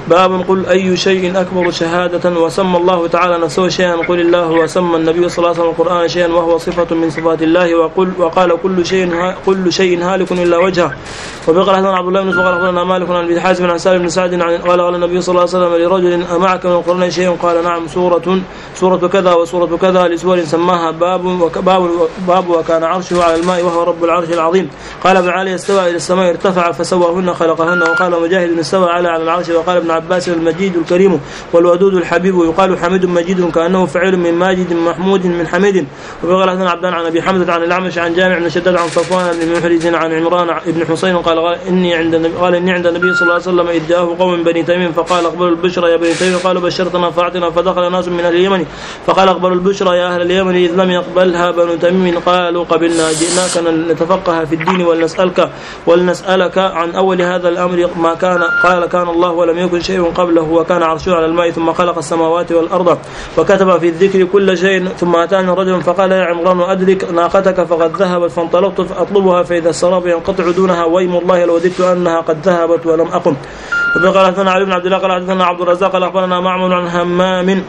S2: باب قل أي شيء أكبر شهادة وسمى الله تعالى نفسه شيئا قل الله وسمى النبي صلى الله عليه وسلم القرآن شيئا وهو صفة من صفات الله وقل وقال كل شيء كل شيء هالك إلا وجهه. وبقى حدثنا عبد الله بن مسعود قال أخبرنا مالك عن أبي حازم عن سالم بن سعد عن قال قال النبي صلى الله عليه وسلم لرجل أمعك من القرآن شيء قال نعم سورة سورة كذا وسورة كذا لسور سماها باب وباب باب وكان عرشه على الماء وهو رب العرش العظيم. قال ابن علي استوى إلى السماء ارتفع فسواهن خلقهن. وقال مجاهد استوى على على العرش. وقال ابن عباس المجيد الكريم والودود الحبيب ويقال حميد مجيد كأنه فعل من ماجد محمود من حميد. وقال حدثنا عبدان عن أبي حمزة عن الأعمش عن جامع بن شداد عن صفوان بن محرز عن عمران بن حسين قال قال إني عند النبي قال إني عند النبي صلى الله عليه وسلم إذ جاءه قوم بني تميم فقال أقبلوا البشرى يا بني تميم قالوا بشرتنا فأعطنا فدخل ناس من أهل اليمن فقال أقبلوا البشرى يا أهل اليمن إذ لم يقبلها بنو تميم قالوا قبلنا جئناك نتفقه في الدين ولنسألك ولنسألك عن أول هذا الأمر ما كان قال كان الله ولم يكن شيء قبله وكان عرشه على الماء ثم خلق السماوات والأرض وكتب في الذكر كل شيء. ثم أتاني رجل فقال يا عمران أدرك ناقتك فقد ذهبت فانطلقت فأطلبها فإذا السراب ينقطع دونها ويم الله لوددت أنها قد ذهبت ولم أقم. وقال حدثنا علي بن عبد الله قال حدثنا عبد الرزاق قال أخبرنا معمر عن همام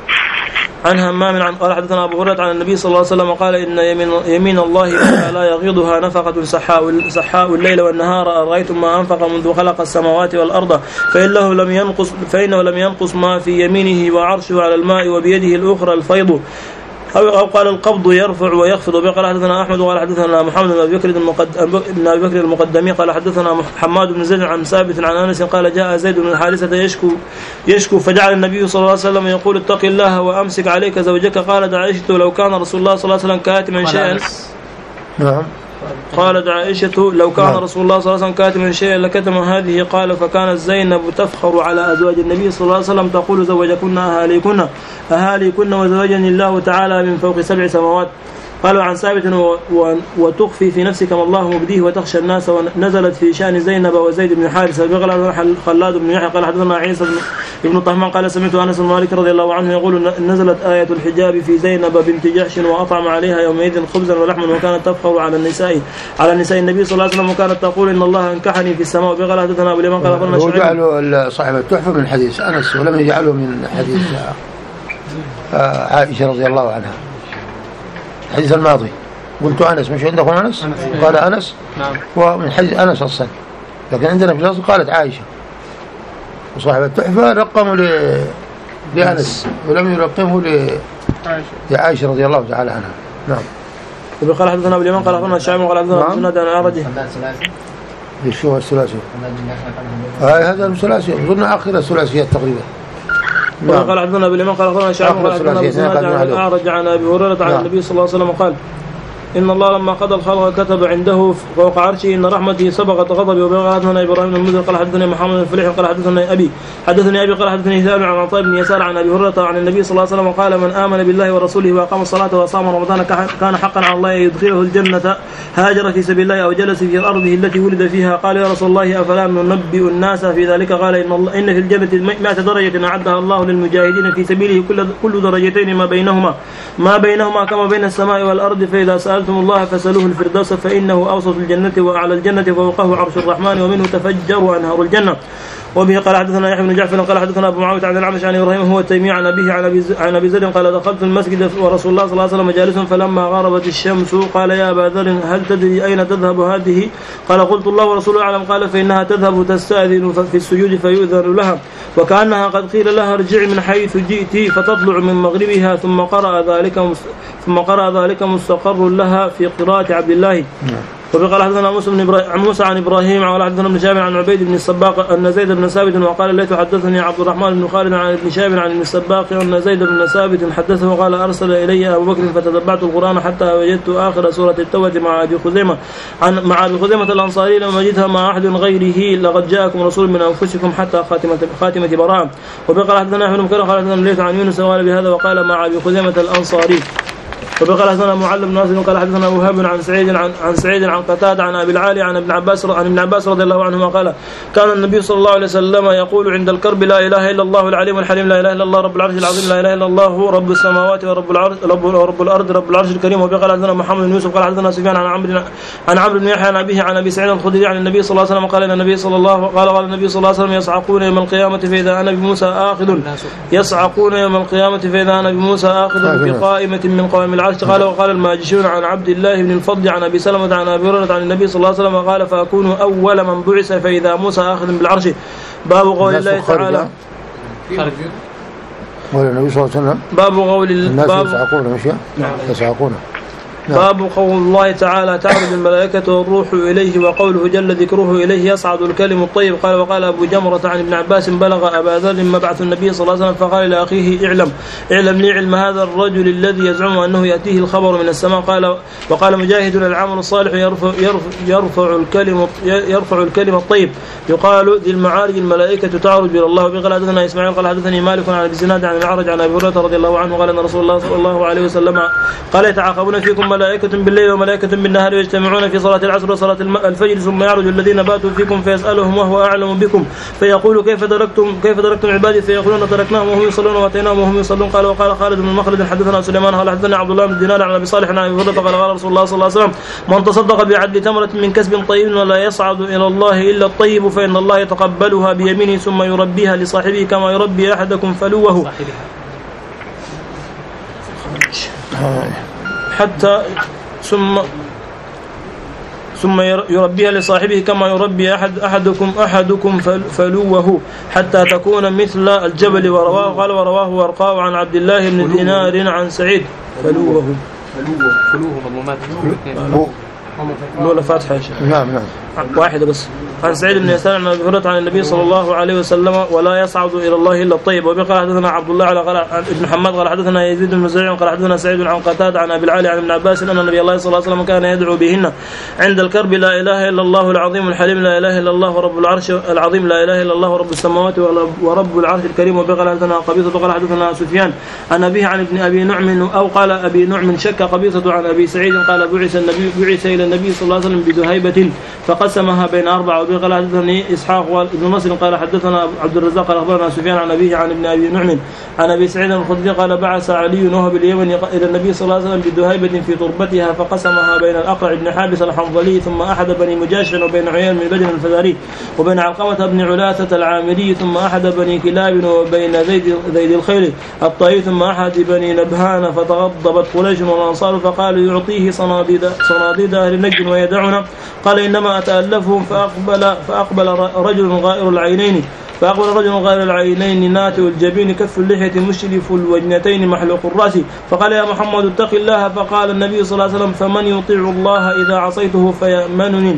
S2: عن همام عن قال حدثنا أبو هريرة عن النبي صلى الله عليه وسلم قال إن يمين, يمين الله لا يغيضها نفقة سحاء سحاء الليل والنهار أرأيتم ما أنفق منذ خلق السماوات والأرض فإنه لم ينقص فإنه لم ينقص ما في يمينه وعرشه على الماء وبيده الأخرى الفيض أو قال القبض يرفع ويخفض. وقال حدثنا أحمد وقال حدثنا محمد بن أبي بكر بن أبي بكر المقدمي قال حدثنا حماد بن زيد عن ثابت عن أنس قال جاء زيد بن الحارثة يشكو يشكو فجعل النبي صلى الله عليه وسلم يقول اتق الله وأمسك عليك زوجك. قالت عائشة لو كان رسول الله صلى الله عليه وسلم كاتما شيئا
S1: نعم
S2: قالت عائشة لو كان رسول الله صلى الله عليه وسلم كاتما شيئا لكتم هذه. قال فكانت زينب تفخر على أزواج النبي صلى الله عليه وسلم تقول زوجكن أهاليكن أهاليكن وزوجني الله تعالى من فوق سبع سماوات. قالوا عن ثابت وتخفي في نفسك ما الله مبديه وتخشى الناس ونزلت في شأن زينب وزيد بن حارثة. قال خلاد بن يحيى قال حدثنا عيسى بن طهمان قال سمعت أنس بن مالك رضي الله عنه يقول نزلت آية الحجاب في زينب بنت جحش وأطعم عليها يومئذ خبزا ولحما وكانت تفخر على النساء على النساء النبي صلى الله عليه وسلم وكانت تقول إن الله انكحني في السماء. قال حدثنا أبو اليمان قال أخبرنا
S1: شعيب جعلوا صاحب التحفة من حديث أنس ولم يجعله من حديث عائشة رضي الله عنها الحديث الماضي. قلت أنس مش عندكم أنس؟ قال أنس
S5: نعم
S1: ومن حديث أنس أصلا لكن عندنا في الأصل قالت عائشة وصاحب التحفة رقموا ل... لأنس ولم يرقمه ل... لعائشة رضي الله تعالى عنها. نعم.
S2: وقال حدثنا أبو اليمان قال أخبرنا الشعبي قال حدثنا أبو سند عن أعرج.
S1: ايش هو الثلاثي؟ هاي هذا الثلاثي أظن آخر الثلاثيات تقريبا.
S2: قال حدثنا أبو اليمان قال أخبرنا الشعبي قال حدثنا أبو سند عن أعرج عن أبي هريرة عن النبي صلى الله عليه وسلم قال إن الله لما قضى الخلق كتب عنده فوق عرشه إن رحمته سبقت غضبي. وقال حدثنا إبراهيم بن المنذر قال حدثني محمد بن فليح قال حدثنا أبي حدثني أبي قال حدثني ثابت عن عطاء بن يسار عن أبي هريرة عن النبي صلى الله عليه وسلم قال من آمن بالله ورسوله وأقام الصلاة وصام رمضان كان حقا على الله يدخله الجنة هاجر في سبيل الله أو جلس في أرضه التي ولد فيها. قال يا رسول الله أفلا ننبئ الناس في ذلك؟ قال إن, الله إن في الجنة مئة درجة أعدها الله للمجاهدين في سبيله كل, كل درجتين ما بينهما ما بينهما كما بين السماء والأرض. فإذا سألتم الله فسألوه الفردوس فإنه أوسط الجنة وأعلى الجنة فوقه عرش الرحمن ومنه تفجر أنهار الجنة. وبه قال حدثنا يحيى بن جعفر قال حدثنا أبو معاوية عن الأعمش عن إبراهيم هو التيمي عن أبيه عن أبي ذر قال دخلت المسجد ورسول الله صلى الله عليه وسلم جالس فلما غربت الشمس قال يا أبا ذر هل تدري أين تذهب هذه؟ قال قلت الله ورسوله أعلم. قال فإنها تذهب تستأذن في السجود فيؤذن لها وكأنها قد قيل لها ارجعي من حيث جئت فتطلع من مغربها ثم قرأ ذلك ثم قرأ ذلك مستقر لها في قراءة عبد الله. وقال حدثنا موسى بن إبراهيم موسى عن إبراهيم وقال حدثنا ابن شهاب عن عبيد بن السباق أن زيد بن ثابت وقال ليت حدثني عبد الرحمن بن خالد عن ابن شهاب عن ابن السباق أن زيد بن ثابت حدثه قال أرسل إلي أبو بكر فتتبعت القرآن حتى وجدت آخر سورة التوبة مع أبي خزيمة عن مع أبي خزيمة الأنصاري لم أجدها مع أحد غيره لقد جاءكم رسول من أنفسكم حتى خاتمة خاتمة براءة. وقال حدثنا أحمد بن كرم قال حدثنا ليت عن يونس وقال بهذا وقال مع أبي خزيمة الأنصاري. وقال حدثنا معل بن ناصر قال حدثنا وهاب عن سعيد عن عن سعيد عن قتادة عن ابي العالي عن ابن عباس عن ابن عباس رضي الله عنهما قال كان النبي صلى الله عليه وسلم يقول عند الكرب لا اله الا الله العليم الحليم لا اله الا الله رب العرش العظيم لا اله الا الله رب السماوات ورب العرش رب, رب الارض رب العرش الكريم. وقال حدثنا محمد بن يوسف قال حدثنا سفيان عن عمرو عن عمرو بن يحيى عن ابيه عن ابي سعيد الخدري عن النبي صلى الله عليه وسلم قال ان النبي صلى الله قال قال النبي صلى الله عليه وسلم يصعقون يوم القيامه فاذا انا بموسى اخذ يصعقون يوم القيامه فاذا انا بموسى اخذ بقائمه من قوائم العرش. قال وقال الماجشون عن عبد الله بن الفضل عن ابي سلمة عن ابي هريرة عن النبي صلى الله عليه وسلم قال فاكون اول من بعث فاذا موسى اخذ بالعرش. باب قول الله تعالى
S1: قول النبي صلى الله عليه وسلم
S2: باب قول
S1: الناس يصعقون مشي يصعقون.
S2: باب قول الله تعالى تعرج الملائكة والروح إليه وقوله جل ذكره إليه يصعد الكلم الطيب. قال وقال أبو جمرة عن ابن عباس بلغ أبا ذر مبعث النبي صلى الله عليه وسلم فقال لأخيه اعلم اعلم لي علم هذا الرجل الذي يزعم أنه يأتيه الخبر من السماء. قال وقال مجاهد العمل الصالح يرفع, يرفع, يرفع, الكلم يرفع الكلم الطيب يقال ذي المعارج الملائكة تعرج إلى الله. وقال حدثنا إسماعيل قال حدثني مالك عن ابي زناد عن الأعرج عن أبي هريرة رضي الله عنه قال أن رسول الله صلى الله عليه وسلم قال يتعاقبون فيكم ملائكة بالليل وملائكة بالنهار يجتمعون في صلاة العصر وصلاة الفجر ثم يعرج الذين باتوا فيكم فيسألهم وهو أعلم بكم فيقول كيف تركتم كيف تركتم عبادي فيقولون تركناهم وهم يصلون واتيناهم وهم يصلون. قال وقال خالد بن مخلد حدثنا سليمان قال حدثنا عبد الله بن دينار عن ابي صالح عن ابي هريرة قال قال رسول الله صلى الله عليه وسلم من تصدق بعدل تمرة من كسب طيب ولا يصعد إلى الله إلا الطيب فإن الله يتقبلها بيمينه ثم يربيها لصاحبه كما يربي أحدكم فلوه حتى ثم ثم يربيها لصاحبه كما يربي أحد أحدكم أحدكم فلوه حتى تكون مثل الجبل. ورواه قال ورواه ورقاء عن عبد الله بن دينار عن سعيد فلوه
S5: فلوه فلوه مضمومات
S2: لولا فاتحة يا شيخ.
S1: نعم نعم
S2: واحدة بس. عن سعيد بن يسار عن ابي هريرة عن النبي صلى الله عليه وسلم ولا يصعد الى الله الا الطيب. وبقى حدثنا عبد الله على قال ابن محمد قال حدثنا يزيد بن زريع قال حدثنا سعيد عن قتادة عن ابي العالي عن ابن عباس ان النبي الله صلى الله عليه وسلم كان يدعو بهن عند الكرب لا اله الا الله العظيم الحليم لا اله الا الله رب العرش العظيم لا اله الا الله رب السماوات ورب العرش الكريم. وبقى حدثنا قبيصة قال حدثنا سفيان عن ابيه عن ابن ابي نعم او قال ابي نعم شك قبيصة عن ابي سعيد قال بعث النبي بعث الى النبي صلى الله عليه وسلم بذهيبة فقسمها بين أربعة. وقال حدثني إسحاق بن نصر قال حدثنا عبد الرزاق قال أخبرنا سفيان عن أبيه عن ابن أبي نعم عن أبي سعيد الخدري قال بعث علي وهو باليمن إلى النبي صلى الله عليه وسلم بذهيبة في تربتها فقسمها بين الأقرع بن حابس الحنظلي ثم أحد بني مجاشع وبين عيان من بدر الفزاري وبين علقمة بن علاثة العامري ثم أحد بني كلاب وبين زيد زيد الخيل الطائي ثم أحد بني نبهان فتغضبت قريش والأنصار فقالوا يعطيه صناديد صناديد أهل نجد ويدعنا. قال إنما أتألفهم فأقبل فأقبل رجل غائر العينين فأقبل رجل غير العينين ناتئ الجبين كف اللحية مشرف الوجنتين محلوق الرأس فقال يا محمد اتق الله. فقال النبي صلى الله عليه وسلم فمن يطيع الله إذا عصيته فيأمنني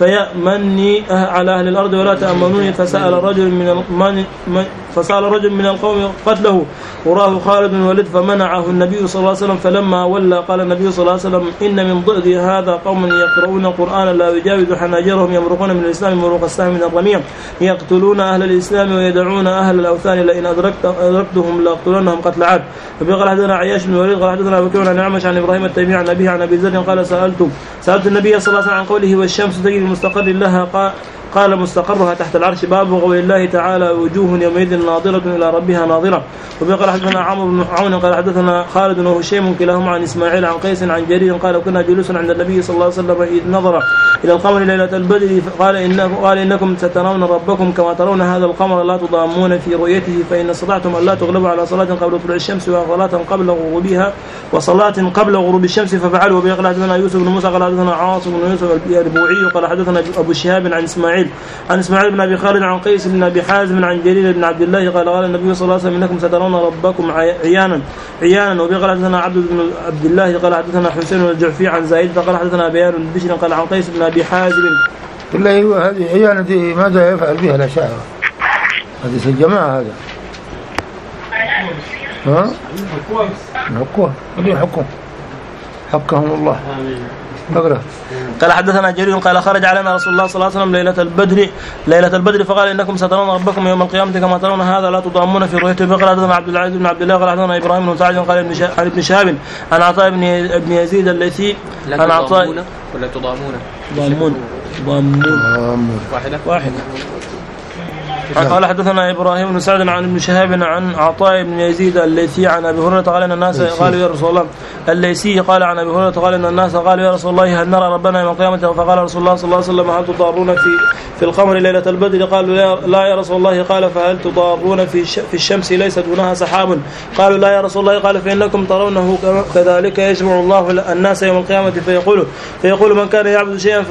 S2: فيأمنني على أهل الأرض ولا تأمنوني. فسأل رجل من فسأل رجل من القوم قتله وراه خالد بن الوليد فمنعه النبي صلى الله عليه وسلم فلما ولى قال النبي صلى الله عليه وسلم إن من ضئد هذا قوم يقرؤون القرآن لا يجاوز حناجرهم يمرقون من الإسلام مروق السهم من الرمية يقتلون أهل الإسلام ويدعون أهل الأوثان لئن أدركت أدركتهم لأقتلنهم قتل عاد. فقال حدثنا عياش بن الوليد قال حدثنا بكير عن نعمش عن إبراهيم التيمي عن أبيه عن أبي ذر قال سألت سألت النبي صلى الله عليه وسلم عن قوله والشمس تجري مستقر لها قال قال مستقرها تحت العرش. باب قول الله تعالى وجوه يومئذ ناظرة إلى ربها ناظرة. وقال حدثنا عمرو بن عون قال حدثنا خالد وهشيم كلاهما عن إسماعيل عن قيس عن جرير قال كنا جلوسا عند النبي صلى الله عليه وسلم إذ نظر إلى القمر ليلة البدر قال إنكم قال إنكم سترون ربكم كما ترون هذا القمر لا تضامون في رؤيته فإن استطعتم أن لا تغلبوا على صلاة قبل طلوع الشمس وصلاة قبل غروبها وصلاة قبل غروب الشمس ففعلوا. وقال حدثنا يوسف بن موسى قال حدثنا عاصم بن يوسف الربوعي قال حدثنا أبو شهاب عن إسماعيل عن إسماعيل بن أبي خالد عن قيس بن أبي حازم عن جرير بن عبد الله قال قال النبي صلى الله عليه وسلم إنكم سترون ربكم عيانا عيانا. وقال حدثنا عبد بن عبد الله قال حدثنا حسين الجعفي عن زايد قال حدثنا بيان البشر قال عن قيس بن أبي حازم.
S1: بالله هذه عيانا دي ماذا يفعل بها الأشاعرة؟ هذه الجماعة هذا ها؟ حكوة هذه حكم حكهم الله. اقرأ.
S2: قال حدثنا جرير قال خرج علينا رسول الله صلى الله عليه وسلم ليلة البدر ليلة البدر فقال إنكم سترون ربكم يوم القيامة كما ترون هذا لا تضامون في رؤيته. فقال حدثنا عبد العزيز بن عبد الله قال حدثنا إبراهيم بن سعد قال عن ابن شهاب عن عطاء بن يزيد الليثي عن عطاء
S4: ولا تضامون
S2: ضامون ضامون
S4: واحدة
S2: واحدة. قال حدثنا إبراهيم بن سعد عن ابن شهاب عن عطاء بن يزيد الليثي عن أبي هريرة قال إن الناس قالوا يا رسول الله الليثي قال عن أبي هريرة قال إن الناس قالوا يا رسول الله هل نرى ربنا يوم القيامة؟ فقال رسول الله صلى الله عليه وسلم هل تضارون في في القمر ليلة البدر؟ قالوا لا يا رسول الله. قال فهل تضارون في في الشمس ليس دونها سحاب؟ قالوا لا يا رسول الله. قال فإنكم ترونه كذلك يجمع الله الناس يوم القيامة فيقول فيقول من كان يعبد شيئا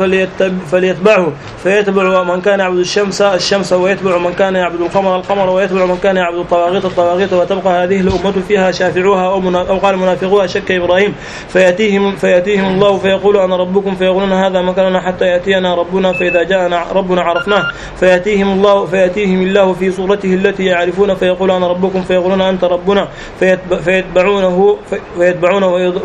S2: فليتبعه فيتبع من كان يعبد الشمس الشمس ويتبع من كان يعبد القمر القمر ويتبع من كان يعبد الطواغيت الطواغيت وتبقى هذه الأمة فيها شافعوها أو قال منافقوها شك إبراهيم فيأتيهم فيأتيهم الله فيقول أنا ربكم فيقولون هذا مكاننا حتى يأتينا ربنا فإذا جاءنا ربنا عرفناه فيأتيهم الله فيأتيهم الله في صورته التي يعرفون فيقول أنا ربكم فيقولون أنت ربنا فيتبعونه فيتبعونه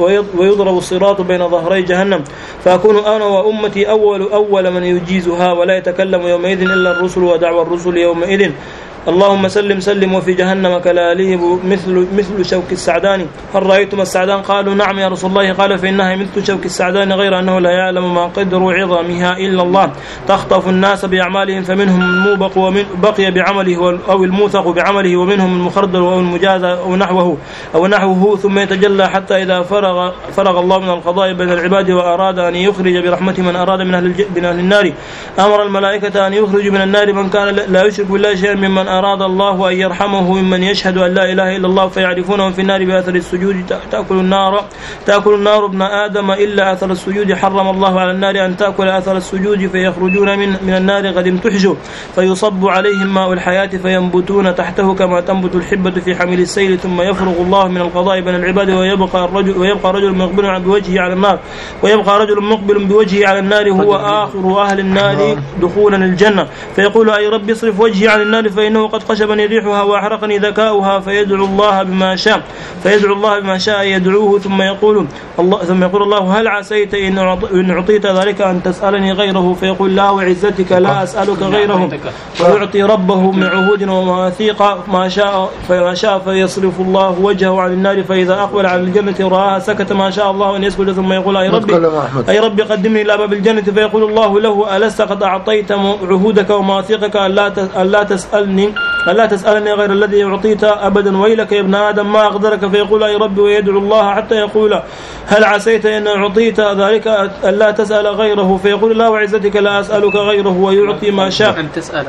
S2: ويضرب الصراط بين ظهري جهنم فأكون أنا وأمتي أول أول من يجيزها ولا يتكلم يومئذ إلا الرسل ودعوى الرسل يومئذ اللهم سلم سلم وفي جهنم كلاليب مثل مثل شوك السعدان هل رأيتم السعدان؟ قالوا نعم يا رسول الله. قال فإنها مثل شوك السعدان غير أنه لا يعلم ما قدر عظامها إلا الله تخطف الناس بأعمالهم فمنهم الموبق ومن بقي بعمله أو الموثق بعمله ومنهم المخردل أو المجاز أو نحوه أو نحوه ثم يتجلى حتى إذا فرغ فرغ الله من القضاء بين العباد وأراد أن يخرج برحمته من أراد من أهل النار أمر الملائكة أن يخرج من النار من كان لا يشرك بالله شيئا ممن أراد الله أن يرحمه ممن يشهد أن لا إله إلا الله فيعرفونهم في النار بأثر السجود تأكل النار تأكل النار ابن آدم إلا أثر السجود حرم الله على النار أن تأكل أثر السجود فيخرجون من من النار قد امتحجوا فيصب عليهم ماء الحياة فينبتون تحته كما تنبت الحبة في حمل السيل ثم يفرغ الله من القضاء بين العباد ويبقى الرجل ويبقى رجل مقبل بوجهه على النار ويبقى رجل مقبل بوجهه على النار هو آخر أهل النار دخولا الجنة فيقول أي رب اصرف وجهي عن النار فإنه قد قشبني ريحها وأحرقني ذكاؤها فيدعو الله بما شاء فيدعو الله بما شاء يدعوه ثم يقول الله ثم يقول الله هل عسيت إن أعطيت ذلك أن تسألني غيره؟ فيقول لا وعزتك لا أسألك غيره ويعطي ربه من عهود ومواثيق ما شاء فما شاء فيصرف الله وجهه عن النار فإذا أقبل على الجنة رآها سكت ما شاء الله أن يسكت ثم يقول أي ربي أي ربي قدمني إلى باب الجنة فيقول الله له ألست قد أعطيت عهودك ومواثيقك ألا تسألني ألا تسألني غير الذي أعطيت أبدا ويلك يا ابن آدم ما أقدرك فيقول أي ربي ويدعو الله حتى يقول هل عسيت إن أعطيت ذلك ألا تسأل غيره فيقول لا وعزتك لا أسألك غيره ويعطي ما شاء
S4: أن تسأل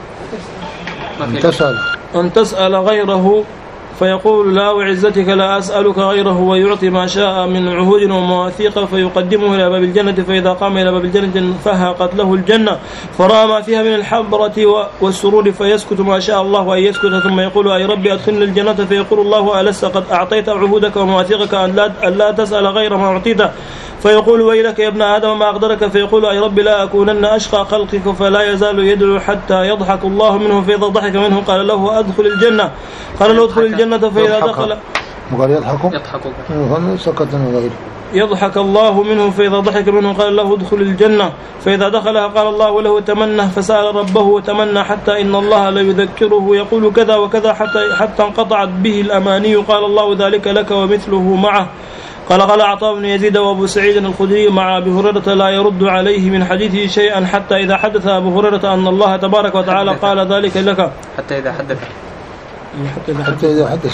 S1: أن تسأل
S2: أن تسأل غيره فيقول لا وعزتك لا أسألك غيره ويعطي ما شاء من عهود ومواثيق فيقدمه إلى باب الجنة فإذا قام إلى باب الجنة فهقت له الجنة فرأى ما فيها من الحبرة والسرور فيسكت ما شاء الله أن يسكت ثم يقول أي ربي أدخلني الجنة فيقول الله ألست قد أعطيت عهودك ومواثيقك أن لا تسأل غير ما أعطيته فيقول ويلك يا ابن آدم ما أقدرك فيقول أي رب لا أكونن أشقى خلقك فلا يزال يدعو حتى يضحك الله منه فإذا ضحك منه قال له أدخل الجنة قال له أدخل الجنة فإذا دخل
S1: قال يضحك
S4: يضحك
S1: سكت غير
S2: يضحك الله منه فإذا ضحك منه قال له ادخل الجنة فإذا دخلها قال الله له تمنى فسأل ربه وتمنى حتى إن الله لا يذكره يقول كذا وكذا حتى حتى انقطعت به الأماني قال الله ذلك لك ومثله معه قال قال عطاء بن يزيد وابو سعيد الخدري مع ابي هريره لا يرد عليه من حديثه شيئا حتى اذا حدث ابو هريره ان الله تبارك وتعالى قال ذلك لك
S4: حتى اذا حدث
S2: حتى اذا
S1: حتى اذا حدث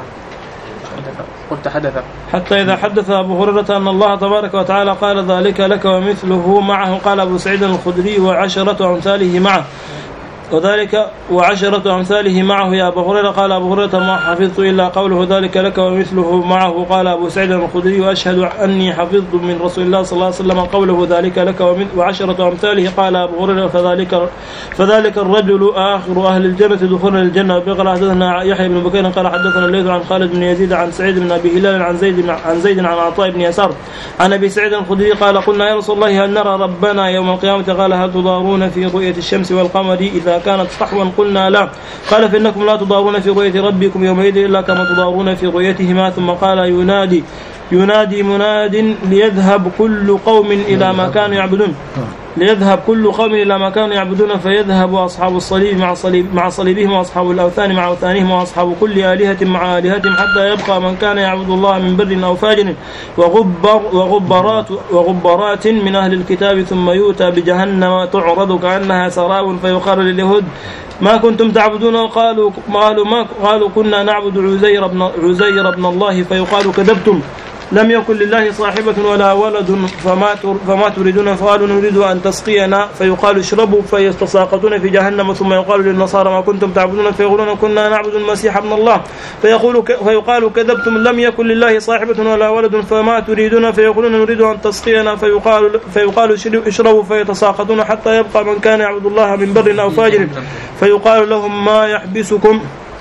S4: قلت حدث
S2: حتى اذا حدث ابو هريره ان الله تبارك وتعالى قال ذلك لك ومثله معه قال ابو سعيد الخدري وعشرة امثاله معه وذلك وعشرة أمثاله معه يا أبو هريرة قال أبو هريرة ما حفظت إلا قوله ذلك لك ومثله معه قال أبو سعيد الخدري وأشهد أني حفظت من رسول الله صلى الله عليه وسلم قوله ذلك لك وعشرة أمثاله قال أبو هريرة فذلك فذلك الرجل آخر أهل الجنة دخول الجنة. قال حدثنا يحيى بن بكير قال حدثنا الليث عن خالد بن يزيد عن سعيد بن أبي هلال عن زيد عن زيد عن عطاء بن يسار عن أبي سعيد الخدري قال قلنا يا رسول الله هل نرى ربنا يوم القيامة؟ قال هل تضارون في رؤية الشمس والقمر إذا كانت صحوا؟ قلنا لا. قال فإنكم لا تضارون في رؤية ربكم يومئذ إلا كما تضارون في رؤيتهما. ثم قال ينادي ينادي مناد ليذهب كل قوم إلى ما كانوا يعبدون ليذهب كل قوم إلى ما كانوا يعبدون فيذهب أصحاب الصليب مع صليب مع صليبهم وأصحاب الأوثان مع أوثانهم وأصحاب كل آلهة مع آلهتهم حتى يبقى من كان يعبد الله من بر أو فاجر وغبر وغبرات وغبرات من أهل الكتاب ثم يؤتى بجهنم تعرض كأنها سراب فيقال لليهود ما كنتم تعبدون قالوا قالوا ما قالوا كنا نعبد عزير بن عزير بن الله فيقال كذبتم لم يكن لله صاحبة ولا ولد فما فما تريدون قالوا نريد أن تسقينا فيقال اشربوا فيتساقطون في جهنم ثم يقال للنصارى ما كنتم تعبدون فيقولون كنا نعبد المسيح ابن الله فيقول فيقال كذبتم لم يكن لله صاحبة ولا ولد فما تريدون فيقولون نريد أن تسقينا فيقال فيقال اشربوا فيتساقطون حتى يبقى من كان يعبد الله من بر أو فاجر فيقال لهم ما يحبسكم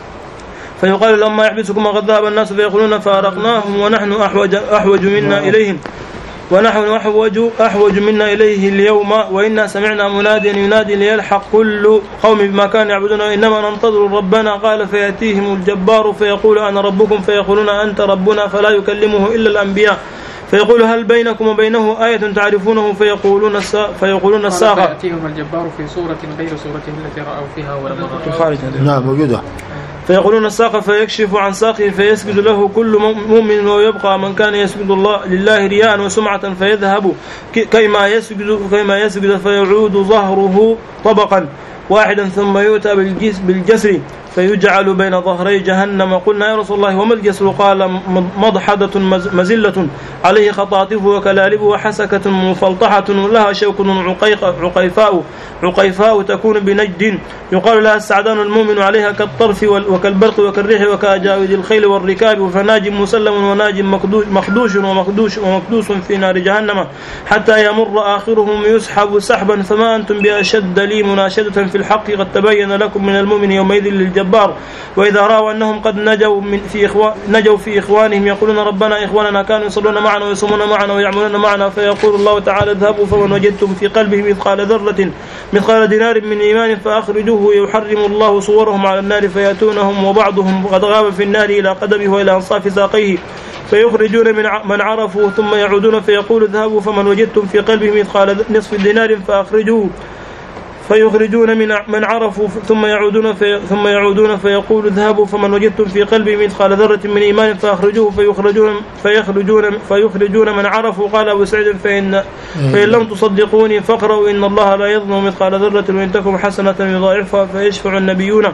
S2: فيقال لهم ما يحبسكم وقد ذهب الناس فيقولون فارقناهم ونحن أحوج, أحوج منا إليهم ونحن أحوج, أحوج منا إليه اليوم وإنا سمعنا مناديا ينادي ليلحق كل قوم بما كانوا يعبدون إنما ننتظر ربنا قال فيأتيهم الجبار فيقول أنا ربكم فيقولون أنت ربنا فلا يكلمه إلا الأنبياء فيقول هل بينكم وبينه آية تعرفونه فيقولون السا فيقولون الساقة
S5: فيأتيهم الجبار في صورة غير صورته التي رأوا فيها ولم
S2: خارج
S1: نعم موجودة
S2: فيقولون الساق فيكشف عن ساقه فيسجد له كل مؤمن ويبقى من كان يسجد الله لله رياء وسمعة فيذهب كيما يسجد كيما يسجد فيعود ظهره طبقا واحدا ثم يؤتى بالجسر فيجعل بين ظهري جهنم قلنا يا رسول الله وما الجسر قال مضحدة مزلة عليه خطاطف وكلالب وحسكة مفلطحة لها شوك عقيفاء عقيفاء تكون بنجد يقال لها السعدان المؤمن عليها كالطرف وكالبرق وكالريح وكأجاود الخيل والركاب فناج مسلم وناج مخدوش ومخدوش ومكدوس في نار جهنم حتى يمر آخرهم يسحب سحبا فما أنتم بأشد لي مناشدة في الحق قد تبين لكم من المؤمن يومئذ للجبار وإذا رأوا أنهم قد نجوا من في إخوان نجوا في إخوانهم يقولون ربنا إخواننا كانوا يصلون معنا ويصومون معنا ويعملون معنا فيقول الله تعالى اذهبوا فمن وجدتم في قلبه مثقال ذرة مثقال دينار من إيمان فأخرجوه يحرم الله صورهم على النار فيأتونهم وبعضهم قد غاب في النار إلى قدمه وإلى أنصاف ساقيه فيخرجون من من عرفوا ثم يعودون فيقول اذهبوا فمن وجدتم في قلبه مثقال نصف دينار فأخرجوه فيخرجون من من عرفوا ثم يعودون في ثم يعودون فيقول اذهبوا فمن وجدتم في قلبه مثقال ذرة من إيمان فأخرجوه فيخرجون فيخرجون فيخرجون من عرفوا قال أبو سعيد فإن فإن لم تصدقوني فاقرأوا إن الله لا يظلم مثقال ذرة وإن تكن حسنة يضاعفها فيشفع النبيون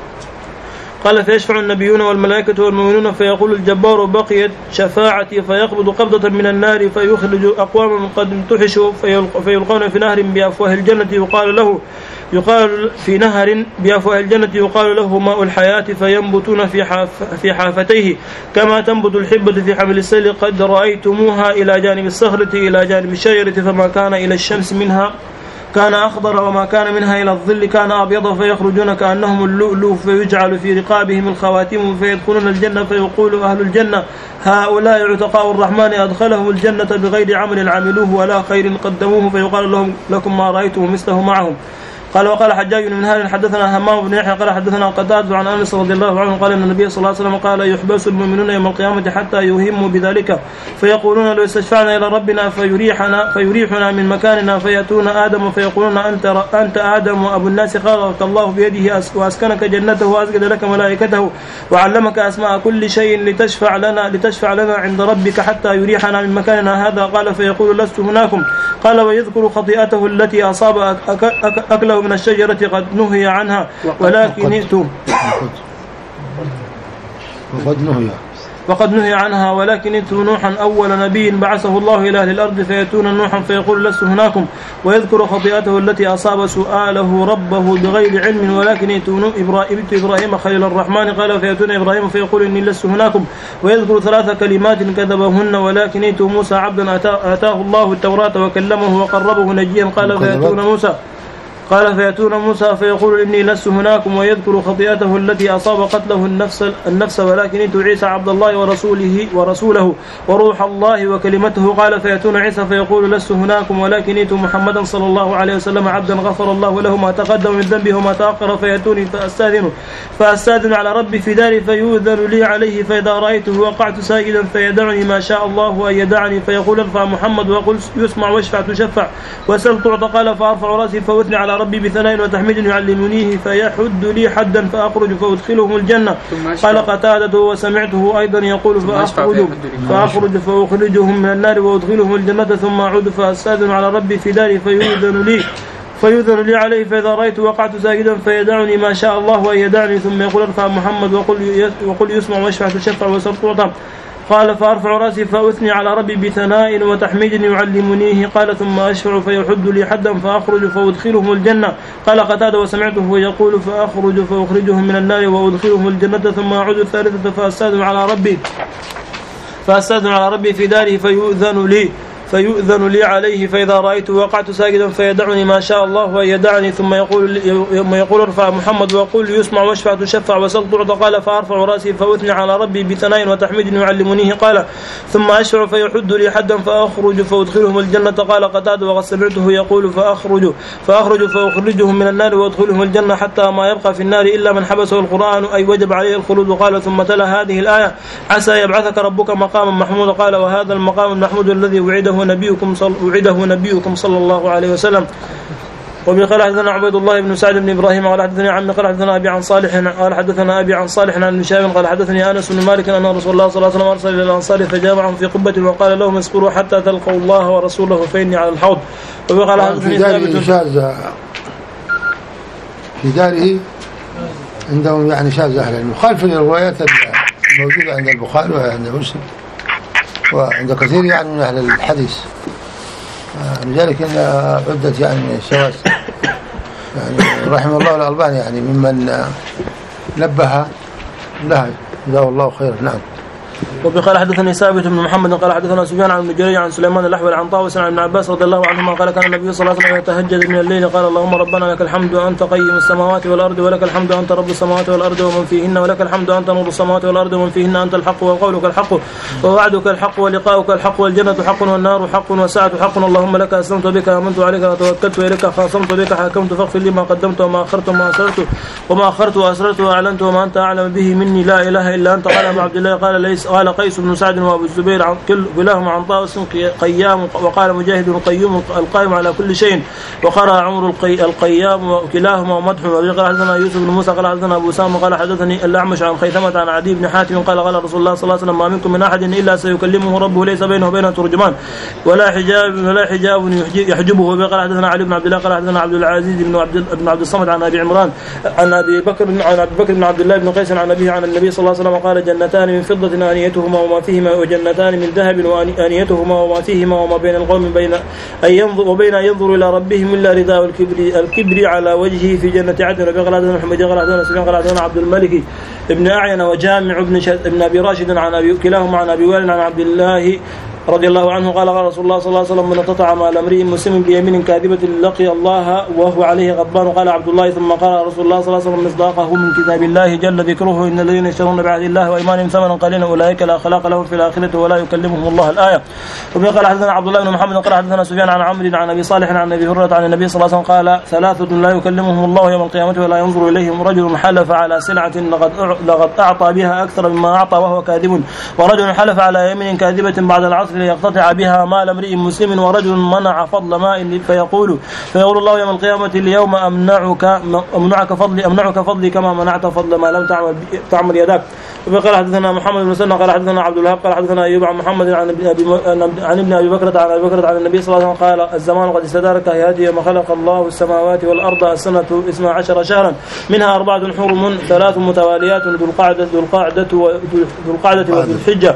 S2: قال فيشفع النبيون والملائكة والمؤمنون فيقول الجبار بقيت شفاعتي فيقبض قبضة من النار فيخرج أقواما قد امتحشوا فيلقون في نهر بأفواه الجنة يقال له يقال في نهر بأفواه الجنة يقال له ماء الحياة فينبتون في حاف في حافتيه كما تنبت الحبة في حمل السيل قد رأيتموها إلى جانب الصخرة إلى جانب الشجرة فما كان إلى الشمس منها كان أخضر وما كان منها إلى الظل كان أبيض فيخرجون كأنهم اللؤلؤ فيجعل في رقابهم الخواتيم فيدخلون الجنة فيقول أهل الجنة هؤلاء عتقاء الرحمن أدخلهم الجنة بغير عمل عملوه ولا خير قدموه فيقال لهم لكم ما رأيتم مثله معهم. قال وقال حجاج بن منهال حدثنا همام بن يحيى قال حدثنا قتادة عن أنس رضي الله عنه قال أن النبي صلى الله عليه وسلم قال يحبس المؤمنون يوم القيامة حتى يهموا بذلك فيقولون لو استشفعنا إلى ربنا فيريحنا فيريحنا من مكاننا فيأتون آدم فيقولون أنت أنت آدم وأبو الناس خلقك الله بيده وأسكنك جنته وأسجد لك ملائكته وعلمك أسماء كل شيء لتشفع لنا لتشفع لنا عند ربك حتى يريحنا من مكاننا هذا قال فيقول لست هناكم قال ويذكر خطيئته التي أصاب أكله من الشجرة قد نهي عنها ولكن ائتوا
S1: وقد نهي
S2: وقد نهي عنها ولكن ائتوا نوحا أول نبي بعثه الله إلى أهل الأرض فيأتون نوحا فيقول لست هناكم ويذكر خطيئته التي أصاب سؤاله ربه بغير علم ولكن ائتوا إبراهيم خليل الرحمن قال فيأتون إبراهيم فيقول إني لست هناكم ويذكر ثلاث كلمات كذبهن ولكن ائتوا موسى عبدا آتاه الله التوراة وكلمه وقربه نجيا قال فيأتون موسى قال فيأتون موسى فيقول إني لست هناكم ويذكر خطيئته التي أصاب قتله النفس, النفس ولكن عيسى عبد الله ورسوله ورسوله وروح الله وكلمته. قال فيأتون عيسى فيقول لست هناكم ولكن ائت محمدا صلى الله عليه وسلم عبدا غفر الله له ما تقدم من ذنبه وما تأخر فيأتوني فأستاذن فأستاذن على ربي في داري فيؤذن لي عليه فإذا رأيته وقعت ساجدا فيدعني ما شاء الله أن يدعني فيقول ارفع محمد وقل يسمع واشفع تشفع وسل تعطى. قال فأرفع رأسي فأثني على ربي بثناء وتحميد يعلمنيه فيحد لي حدا فأخرج فأدخلهم الجنة. قال قتادة وسمعته أيضا يقول فأخرج فأخرج فأخرجهم من النار وأدخلهم الجنة ثم أعود فأستأذن على ربي في داري فيؤذن لي فيؤذن لي عليه فإذا رأيت وقعت ساجدا فيدعني ما شاء الله أن يدعني ثم يقول ارفع محمد وقل وقل يسمع واشفع تشفع وسل تعطى. قال فأرفع رأسي فأثني على ربي بثناء وتحميد يعلمنيه. قال ثم أشفع فيحد لي حدا فأخرج فأدخلهم الجنة. قال قتادة وسمعته يقول فأخرج فأخرجهم من النار وأدخلهم الجنة ثم أعود الثالثة فأستأذن على ربي فأستأذن على ربي في داره فيؤذن لي فيؤذن لي عليه فإذا رأيت وقعت ساجدا فيدعني ما شاء الله أن يدعني ثم يقول يقول ارفع محمد وقل يسمع واشفع تشفع وسل تعطى. قال فأرفع رأسي فأثني على ربي بثناء وتحميد يعلمنيه. قال ثم أشفع فيحد لي حدا فأخرج فأدخلهم الجنة. قال قتادة وقد سمعته يقول فأخرج فأخرج فأخرجهم من النار وأدخلهم الجنة حتى ما يبقى في النار إلا من حبسه القرآن أي وجب عليه الخلود. قال ثم تلا هذه الآية عسى يبعثك ربك مقاما محمودا. قال وهذا المقام المحمود الذي وعده نبيكم صل... وعده نبيكم صلى الله عليه وسلم. وبقال حدثنا عبيد الله بن سعد بن ابراهيم قال حدثني عمي قال حدثنا ابي عن صالح قال حدثنا ابي عن صالح عن هشام قال حدثني انس بن مالك ان رسول الله صلى الله عليه وسلم ارسل الى الانصار فجامعهم في قبه وقال لهم اصبروا حتى تلقوا الله ورسوله فاني على الحوض. وبقال حدثني
S1: ثابت في داره عندهم يعني شاذ اهل العلم مخالف للروايات الموجوده عند البخاري وعند مسلم وعند كثير يعني من اهل الحديث. لذلك ان عدة يعني من الشواذ يعني رحمه الله الألباني يعني ممن نبه لها جزاه الله خيرا. نعم.
S2: وبقال حدثني ثابت بن محمد قال حدثنا سفيان عن ابن جرير عن سليمان الأحول عن طاووس عن ابن عباس رضي الله عنهما قال كان النبي صلى الله عليه وسلم يتهجد من الليل قال اللهم ربنا لك الحمد أنت قيم السماوات والأرض ولك الحمد أنت رب السماوات والأرض ومن فيهن ولك الحمد أنت نور السماوات والأرض ومن فيهن أنت الحق وقولك الحق ووعدك الحق ولقاؤك الحق والجنة حق والنار حق والساعة حق اللهم لك أسلمت بك آمنت عليك وتوكلت وإليك خاصمت بك حكمت فاغفر لي ما قدمت وما أخرت وما أسررت وما أخرت وأسررت وأعلنت وما أنت أعلم به مني لا إله إلا أنت. قال أبو عبد الله قال ليس قال قيس بن سعد وابو الزبير عن كل كلاهما عن طاووس قيام وقال مجاهد القيوم القائم على كل شيء وقرأ عمرو القيام وكلاهما ومدح. وقال حدثنا يوسف بن موسى قال حدثنا ابو سام قال حدثني الأعمش عن خيثمة عن عدي بن حاتم قال قال رسول الله صلى الله عليه وسلم ما منكم من احد الا سيكلمه ربه ليس بينه وبينه ترجمان ولا حجاب ولا حجاب يحجبه. وقال حدثنا علي بن عبد الله قال حدثنا عبد العزيز بن عبد بن عبد الصمد عن ابي عمران عن ابي بكر عن ابي بكر بن عبد الله بن قيس عن ابيه عن النبي صلى الله عليه وسلم قال جنتان من فضة آنيتهما وما فيهما وجنتان من ذهب وآنيتهما وما فيهما وما بين القوم بين أن ينظر وبين أن ينظر إلى ربهم إلا رداء الكبر الكبر على وجهه في جنة عدن. وقال حدثنا محمد قال حدثنا سفيان قال حدثنا عبد الملك ابن أعين وجامع ابن ابن أبي راشد عن أبي كلاهما عن أبي وائل عن عبد الله رضي الله عنه قال قال رسول الله صلى الله عليه وسلم من تطعم على امرئ مسلم بيمين كاذبة لقي الله وهو عليه غضبان. قال عبد الله ثم قال رسول الله صلى الله عليه وسلم مصداقه من كتاب الله جل ذكره إن الذين يشترون بعهد الله وإيمانهم ثمنا قليلا أولئك لا خلاق لهم في الآخرة ولا يكلمهم الله الآية. وقال حدثنا عبد الله بن محمد قال حدثنا سفيان عن عمرو عن أبي صالح عن أبي هريرة عن النبي صلى الله عليه وسلم قال ثلاثة لا يكلمهم الله يوم القيامة ولا ينظر إليهم رجل حلف على سلعة لقد أعطى بها أكثر مما أعطى وهو كاذب ورجل حلف على يمين كاذبة بعد العصر ليقتطع بها مال امرئ مسلم ورجل منع فضل ماء فيقول فيقول الله يوم القيامة اليوم أمنعك أمنعك فضلي أمنعك فضلي كما منعت فضل ما لم تعمل تعمل يداك. وقال حدثنا محمد بن سنة قال حدثنا عبد الوهاب قال حدثنا أيوب عن محمد عن ابن عن ابن أبي بكر عن أبي بكر عن النبي صلى الله عليه وسلم قال الزمان قد استدار كهيئته يوم خلق الله السماوات والأرض السنة اثنا عشر شهرا منها أربعة حرم ثلاث متواليات ذو القعدة ذو القعدة وذو القعدة وذو الحجة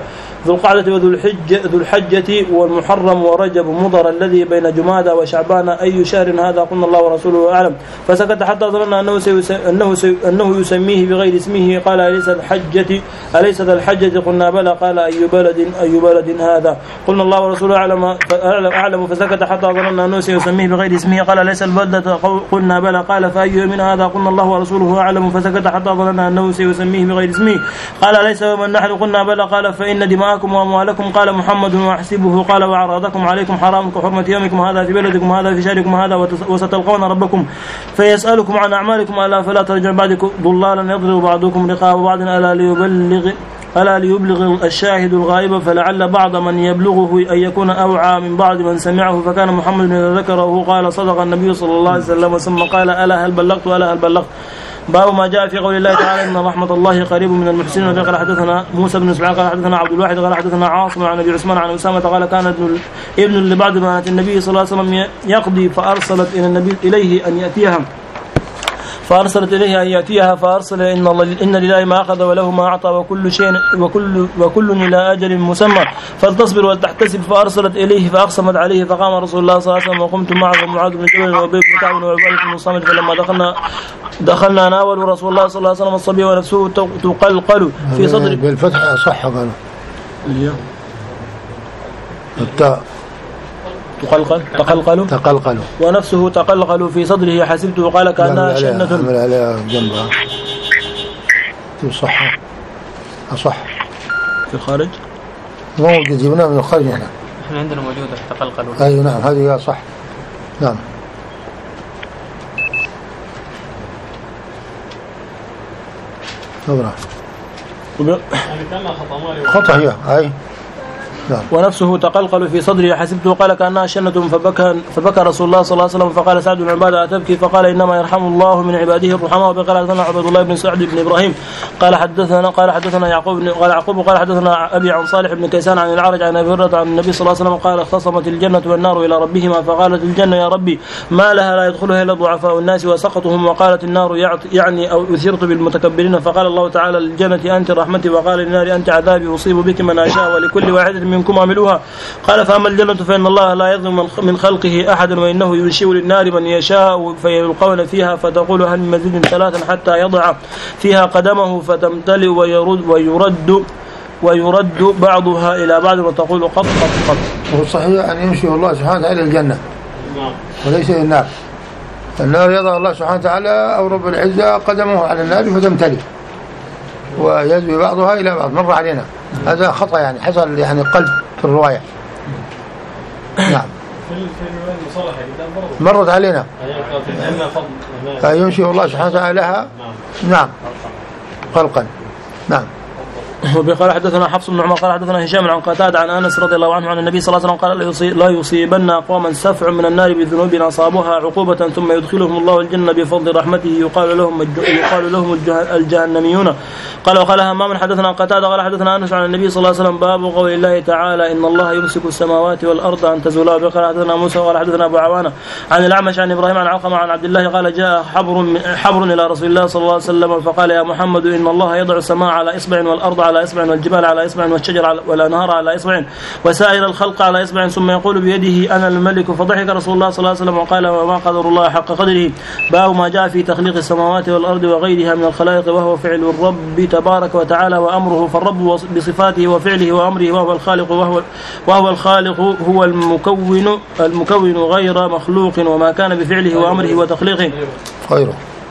S2: ذو القعدة وذو الحجة ذو الحجة والمحرم ورجب مضر الذي بين جمادى وشعبان أي شهر هذا قلنا الله ورسوله أعلم فسكت حتى ظننا أنه أنه أنه يسميه بغير اسمه قال أليس الحجة أليس ذا الحجة قلنا بلى قال أي بلد أي بلد هذا قلنا الله ورسوله أعلم أعلم فسكت حتى ظننا أنه سيسميه بغير اسمه قال أليس البلدة قلنا بلى قال فأي من هذا قلنا الله ورسوله أعلم فسكت حتى ظننا أنه سيسميه بغير اسمه قال أليس يوم النحر قلنا بلى قال فإن دماءكم وأموالكم قال محمد وأحسبه قال وأعراضكم عليكم حرام كحرمة يومكم هذا في بلدكم هذا في شهركم هذا وستلقون ربكم فيسألكم عن أعمالكم ألا فلا ترجع بعدكم ضلالا يضرب بعضكم رقاب بعض ألا ليبلغ ألا ليبلغ الشاهد الغائب فلعل بعض من يبلغه أن يكون أوعى من بعض من سمعه فكان محمد إذا ذكره قال صدق النبي صلى الله عليه وسلم ثم قال ألا هل بلغت ألا هل بلغت. باب ما جاء في قول الله تعالى إن رحمة الله قريب من المحسنين. قال حدثنا موسى بن اسماعيل قال حدثنا عبد الواحد قال حدثنا عاصم عن ابي عثمان عن اسامه قال كان ابن ابن لبعض بنات النبي صلى الله عليه وسلم يقضي فارسلت الى النبي اليه ان ياتيها فارسلت اليه ان ياتيها فارسل ان الله ان لله ما اخذ وله ما اعطى وكل شيء وكل وكل الى اجل مسمى فلتصبر ولتحتسب فارسلت اليه فاقسمت عليه فقام رسول الله صلى الله عليه وسلم وقمت معه معاذ بن جبل وابي بن كعب وعباده بن الصامت فلما دخلنا دخلنا ناول رسول الله صلى الله عليه وسلم الصبي ونفسه تقلقل في صدره
S1: بالفتح صح قالوا التاء
S2: تقلقل تقلقل
S1: تقلقل
S2: ونفسه تقلقل في صدره حسبته قال كأنها شنة
S1: عمل عليها جنبها صح أصح
S2: في الخارج
S1: مو جبناه من الخارج هنا
S4: احنا عندنا موجودة تقلقل
S1: أي نعم هذه صح نعم خبره خطأ هي أي نعم.
S2: ونفسه تقلقل في صدره حسبته قال كأنها شنة فبكى فبكى رسول الله صلى الله عليه وسلم فقال سعد بن عبادة أتبكي فقال إنما يرحم الله من عباده الرحماء. وقال حدثنا عبد الله بن سعد بن إبراهيم قال حدثنا قال حدثنا يعقوب قال يعقوب قال حدثنا أبي عن صالح بن كيسان عن الأعرج عن أبي هريرة عن النبي صلى الله عليه وسلم قال اختصمت الجنة والنار إلى ربهما فقالت الجنة يا ربي ما لها لا يدخلها إلا ضعفاء الناس وسقطهم وقالت النار يعني أو أثرت بالمتكبرين فقال الله تعالى للجنة أنت رحمتي وقال للنار أنت عذابي أصيب بك من أشاء ولكل واحد منكم عملوها. قال فأما الجنة فإن الله لا يظلم من خلقه أحد وإنه ينشئ للنار من يشاء فيلقون فيها فتقول هل من مزيد ثلاثا حتى يضع فيها قدمه فتمتلئ ويرد ويرد ويرد بعضها إلى بعض وتقول قط قط قط.
S1: هو صحيح أن يمشي الله سبحانه وتعالى الجنة وليس النار. النار يضع الله سبحانه وتعالى أو رب العزة قدمه على النار فتمتلئ ويزوي بعضها إلى بعض. مر علينا هذا خطأ يعني حصل يعني قلب في الرواية. نعم مرت علينا يمشي الله سبحانه وتعالى لها نعم خلقا. نعم.
S2: وقال حدثنا حفص بن عمر قال حدثنا هشام عن قتادة عن انس رضي الله عنه عن النبي صلى الله عليه وسلم قال لا يصيبن اقواما سفع من النار بذنوب اصابوها عقوبة ثم يدخلهم الله الجنة بفضل رحمته يقال لهم يقال لهم الجهنميون. قال وقال همام حدثنا قتادة قال حدثنا انس عن النبي صلى الله عليه وسلم باب قول الله تعالى ان الله يمسك السماوات والارض ان تزولا. وقال حدثنا موسى قال حدثنا ابو عوانة عن الاعمش عن ابراهيم عن علقمة عن عبد الله قال جاء حبر حبر الى رسول الله صلى الله عليه وسلم فقال يا محمد ان الله يضع السماء على اصبع والارض على اصبع والجبال على اصبع والشجر والانهار على اصبع وسائر الخلق على اصبع ثم يقول بيده انا الملك. فضحك رسول الله صلى الله عليه وسلم وقال وما قدر الله حق قدره. باب ما جاء في تخليق السماوات والارض وغيرها من الخلائق وهو فعل الرب تبارك وتعالى وامره. فالرب بصفاته وفعله وامره وهو الخالق وهو وهو الخالق هو المكون المكون غير مخلوق وما كان بفعله وامره وتخليقه
S1: غيره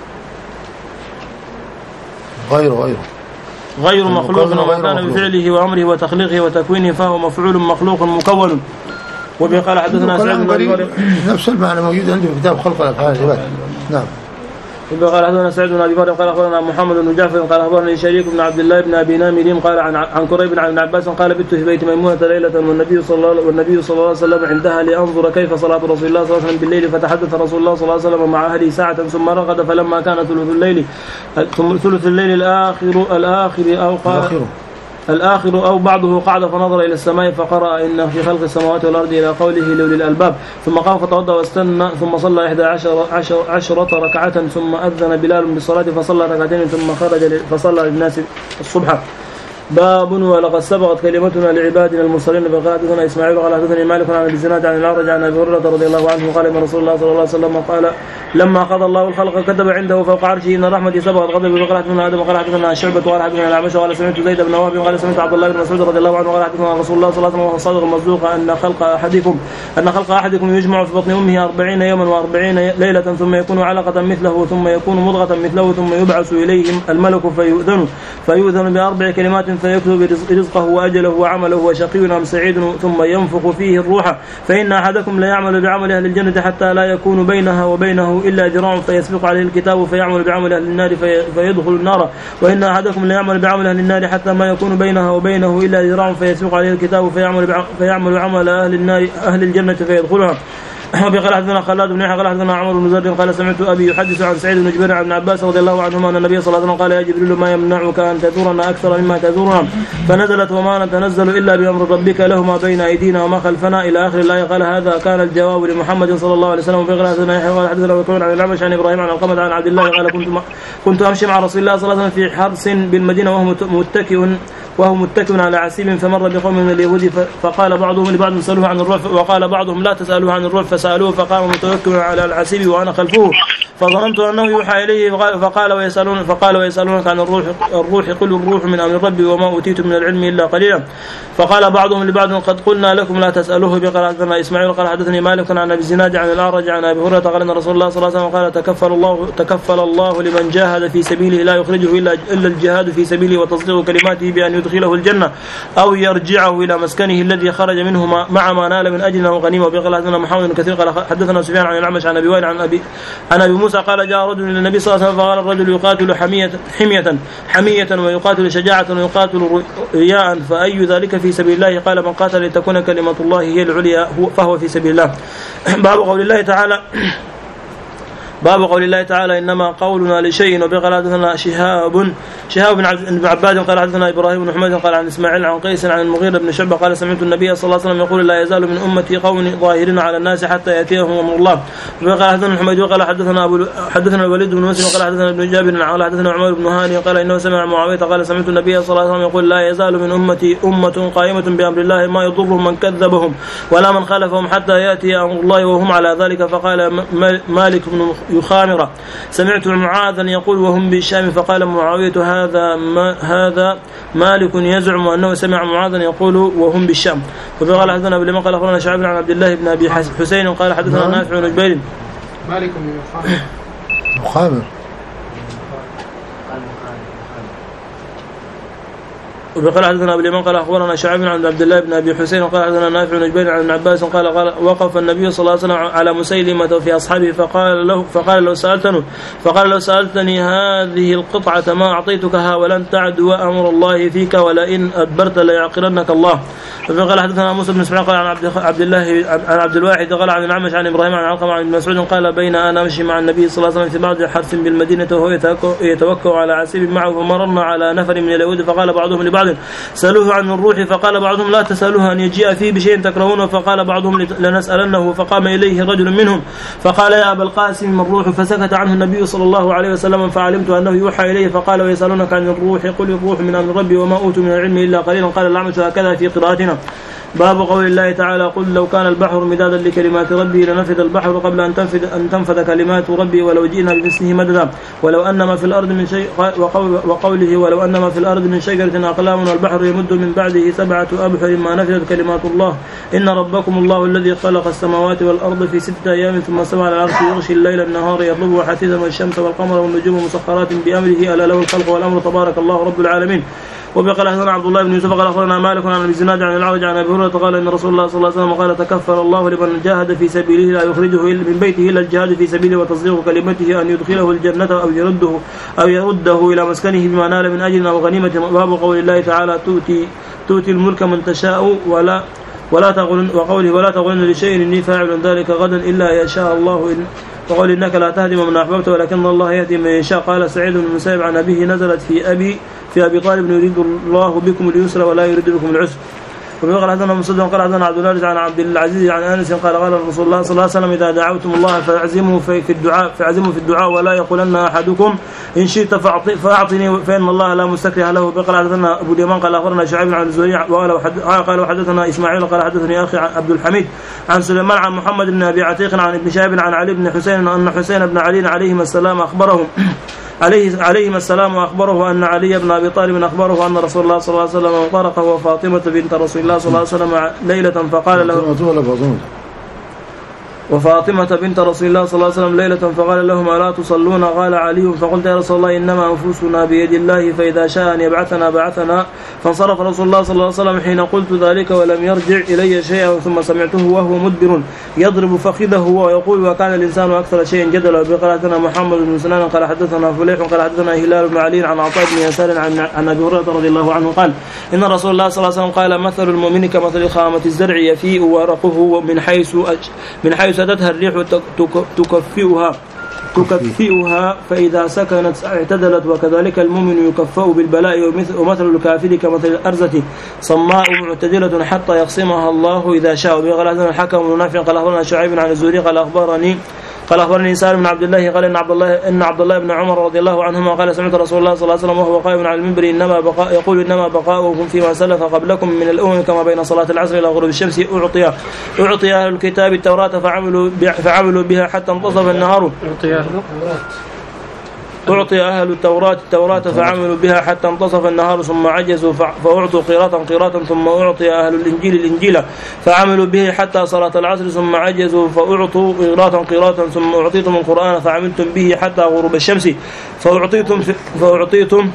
S1: غيره غيره
S2: غير مخلوق وما كان بفعله وأمره وتخليقه وتكوينه فهو مفعول مخلوق مكون. وبه قال حدثنا سعيد بن أبي
S1: نفس المعنى موجود عنده في كتاب خلق الأفعال والعباد. نعم.
S2: وبه قال حدثنا سعيد بن أبي بكر قال أخبرنا محمد بن جعفر قال أخبرني شريك بن عبد الله بن أبي نامر قال عن عن كريب عن ابن عباس قال بت في بيت ميمونة ليلة والنبي صلى الله والنبي صلى الله عليه وسلم عندها لأنظر كيف صلاة رسول الله صلى الله عليه وسلم بالليل. فتحدث رسول الله صلى الله عليه وسلم مع أهله ساعة ثم رقد فلما كان ثلث الليل ثلث الليل الآخر الآخر أو قال الآخر أو بعضه قعد فنظر إلى السماء فقرأ إن في خلق السماوات والأرض إلى قوله لأولي الألباب ثم قام فتوضأ واستنى ثم صلى إحدى عشر عشر عشرة ركعة ثم أذن بلال بالصلاة فصلى ركعتين ثم خرج فصلى للناس الصبح. باب ولقد سبقت كلمتنا لعبادنا المرسلين بقراءتنا اسماعيل قال حدثني مالك عن ابي زناد عن الاعرج عن ابي هريره رضي الله عنه قال ان رسول الله صلى الله عليه وسلم قال لما قضى الله الخلق كتب عنده فوق عرشه ان رحمتي سبقت غضبي بقراءتنا ادم قال حدثنا شعبة قال حدثنا الاعمش قال سمعت زيد بن وهب قال سمعت عبد الله بن مسعود رضي الله عنه قال حدثنا رسول الله صلى الله عليه وسلم الصادق المصدوق ان خلق احدكم ان خلق احدكم يجمع في بطن امه أربعين يوما وأربعين ليله ثم يكون علقه مثله ثم يكون مضغه مثله ثم يبعث اليه الملك فيؤذن فيؤذن باربع كلمات فيكتب رزقه واجله وعمله وشقي ام سعيد ثم ينفخ فيه الروح فان احدكم لا يعمل بعمل اهل الجنه حتى لا يكون بينها وبينه الا ذراع فيسبق عليه الكتاب فيعمل بعمل اهل النار في فيدخل النار وان احدكم لا يعمل بعمل اهل النار حتى ما يكون بينها وبينه الا ذراع فيسبق عليه الكتاب فيعمل فيعمل عمل اهل النار اهل الجنه فيدخلها. وقال حدثنا خلاد بن يحيى قال حدثنا عمرو بن زر قال سمعت ابي يحدث عن سعيد بن جبير عن عباس رضي الله عنهما ان النبي صلى الله عليه وسلم قال يا جبريل ما يمنعك ان تزورنا اكثر مما تزورنا فنزلت وما نتنزل الا بامر ربك له ما بين ايدينا وما خلفنا الى اخر الايه. قال هذا كان الجواب لمحمد صلى الله عليه وسلم. وقال حدثنا يحيى قال حدثنا وكيع عن الاعمش عن ابراهيم عن القمة عن عبد الله قال كنت كنت امشي مع رسول الله صلى الله عليه وسلم في حرس بالمدينه وهو متكئ وهو متكئ على عسيب فمر بقوم من اليهود فقال بعضهم لبعض سألوه عن الروح وقال بعضهم لا تسألوه عن الروح فسألوه فقام متوكل على العسيب وأنا خلفه فظننت أنه يوحى إليه فقال ويسألون فقال ويسألونك عن الروح الروح قل الروح من أمر ربي وما أوتيت من العلم إلا قليلا. فقال بعضهم لبعض قد قلنا لكم لا تسألوه. بقراءتنا إسماعيل قال حدثني مالك عن أبي زناد عن الأعرج عن أبي هريرة قال أن رسول الله صلى الله عليه وسلم قال تكفل الله تكفل الله لمن جاهد في سبيله لا يخرجه إلا إلا الجهاد في سبيله وتصديق كلماته بأن يدخله الجنة أو يرجعه إلى مسكنه الذي خرج منه مع ما نال من أجله غنيمة. وقال محمد بن كثير قال حدثنا سفيان عن الأعمش عن أبي وائل عن أبي عن أبي موسى قال جاء رجل إلى النبي صلى الله عليه وسلم فقال الرجل يقاتل حمية حمية حمية ويقاتل شجاعة ويقاتل رياء فأي ذلك في سبيل الله؟ قال من قاتل لتكون كلمة الله هي العليا فهو في سبيل الله. باب قول الله تعالى باب قول الله تعالى إنما قولنا لشيء. وبقال حدثنا شهاب شهاب بن عباد قال حدثنا إبراهيم بن حميد قال عن إسماعيل عن قيس عن المغيرة بن شعبة قال سمعت النبي صلى الله عليه وسلم يقول لا يزال من أمتي قوم ظاهرين على الناس حتى يأتيهم أمر الله. وبقال حدثنا الحميد قال حدثنا أبو حدثنا الوليد بن مسلم قال حدثنا ابن جابر قال حدثنا عمر بن هاني قال إنه سمع معاوية قال سمعت النبي صلى الله عليه وسلم يقول لا يزال من أمتي أمة قائمة بأمر الله ما يضرهم من كذبهم ولا من خالفهم حتى يأتي أمر الله وهم على ذلك. فقال مالك بن يخامر سمعت معاذا يقول وهم بالشام فقال معاوية هذا ما هذا مالك يزعم أنه سمع معاذا يقول وهم بالشام. وقال حدثنا بالإمام قال أخبرنا شعيب عن عبد الله بن أبي حسين قال حدثنا نافع بن جبير
S5: مالك بن
S1: مخامر.
S2: وقال حدثنا ابو اليمان قال اخبرنا شعيب عن عبد الله بن ابي حسين قال حدثنا نافع بن جبير عن ابن عباس قال, قال وقف النبي صلى الله عليه وسلم على مسيلمة في اصحابه فقال له فقال لو سالتني فقال لو سالتني هذه القطعة ما اعطيتكها ولن تعدو امر الله فيك ولئن ادبرت ليعقرنك الله. فقال حدثنا موسى بن اسماعيل قال عن عبد عبد الله عن عبد الواحد قال عن الأعمش عن ابراهيم عن علقمة عن ابن مسعود قال بين انا امشي مع النبي صلى الله عليه وسلم في بعض حرث بالمدينة وهو يتوكل على عسيب معه فمررنا على نفر من اليهود فقال بعضهم لبعض سألوه عن الروح فقال بعضهم لا تسألوه أن يجيء فيه بشيء تكرهونه فقال بعضهم لنسألنه فقام إليه رجل منهم فقال يا أبا القاسم ما الروح فسكت عنه النبي صلى الله عليه وسلم فعلمت أنه يوحى إليه فقال ويسألونك عن الروح قل الروح من أمر ربي وما أوتوا من العلم إلا قليلا. قال الأعمش هكذا في قراءتنا. باب قول الله تعالى قل لو كان البحر مدادا لكلمات ربي لنفذ البحر قبل أن تنفذ, أن تنفذ كلمات ربي ولو جئنا بمثله مددا ولو أن ما في الأرض من شيء وقول وقوله ولو أن ما في الأرض من شجرة أقلام والبحر يمد من بعده سبعة أبحر ما نفذت كلمات الله إن ربكم الله الذي خلق السماوات والأرض في ستة أيام ثم استوى على العرش يغشي الليل النهار يطلبه حثيثا والشمس والقمر والنجوم مسخرات بأمره ألا له الخلق والأمر تبارك الله رب العالمين. وبقال حدثنا عبد الله بن يوسف قال اخبرنا مالك عن ابي زناد عن الأعرج عن ابي هريره قال ان رسول الله صلى الله عليه وسلم قال تكفل الله لمن جاهد في سبيله لا يخرجه من بيته الا الجهاد في سبيله وتصديق كلمته ان يدخله الجنه او يرده او يرده الى مسكنه بما نال من اجر او غنيمه. باب قول الله تعالى تؤتي تؤتي الملك من تشاء ولا ولا تقولن وقوله ولا تقولن لشيء اني فاعل ذلك غدا الا يشاء الله إن وقول انك لا تهدي من احببت ولكن الله يهدي من يشاء. قال سعيد بن المسيب عن ابيه نزلت في ابي في ابي طالب يريد الله بكم اليسر ولا يريد بكم العسر. وقال حدثنا مسدد قال حدثنا عبد الله عن عبد العزيز عن انس قال قال رسول الله صلى الله عليه وسلم اذا دعوتم الله فاعزموا في الدعاء فاعزموا في الدعاء ولا يقولن احدكم ان شئت فاعطني فان الله لا مستكره له. قال حدثنا ابو اليمان قال اخبرنا شعيب عن الزهري قال وحدثنا اسماعيل قال حدثني اخي عبد الحميد عن سليمان عن محمد بن ابي عتيق عن ابن شهاب عن علي بن حسين ان حسين بن علي عليهما السلام اخبرهم عليه عليهما السلام واخبره ان علي بن ابي طالب اخبره ان رسول الله صلى الله عليه وسلم طرق وفاطمه بنت رسول الله صلى الله عليه وسلم ليله فقال له وفاطمة بنت رسول الله صلى الله عليه وسلم ليلة فقال لهم ألا تصلون؟ قال علي فقلت يا رسول الله إنما أنفسنا بيد الله فإذا شاء أن يبعثنا بعثنا. فانصرف رسول الله صلى الله عليه وسلم حين قلت ذلك ولم يرجع إلي شيئا ثم سمعته وهو مدبر يضرب فخذه ويقول وكان الإنسان أكثر شيء جدلا. قال حدثنا محمد بن سنان قال حدثنا فليح قال حدثنا هلال بن علي عن عطاء بن يسار عن أبي هريرة رضي الله عنه قال إن رسول الله صلى الله عليه وسلم قال مثل المؤمن كمثل خامة الزرع يفيء ورقه من حيث من حيث أتتها الريح تكفئها تكفئها فإذا سكنت اعتدلت وكذلك المؤمن يكفأ بالبلاء ومثل الكافر كمثل الأرزة صماء معتدلة حتى يقسمها الله إذا شاء. وقال هذا الحكم بن نافع قال أخبرنا شعيب عن الزهري قال أخبرني قال أخبرني سالم بن عبد الله قال إن عبد الله إن عبد الله بن عمر رضي الله عنهما قال سمعت رسول الله صلى الله عليه وسلم وهو قائم على المنبر إنما بقاء يقول إنما بقاؤكم فيما سلف قبلكم من الأمم كما بين صلاة العصر إلى غروب الشمس أعطي أعطي أهل الكتاب التوراة فعملوا فعملوا بها حتى انتصف النهار أعطي أهل التوراة التوراة فعملوا بها حتى انتصف النهار ثم عجزوا فأعطوا قيراطا قيراطا ثم أعطي أهل الإنجيل الإنجيل فعملوا به حتى صلاة العصر ثم عجزوا فأعطوا قيراطا قيراطا ثم أعطيتم القرآن فعملتم به حتى غروب الشمس فأعطيتم فأعطيتم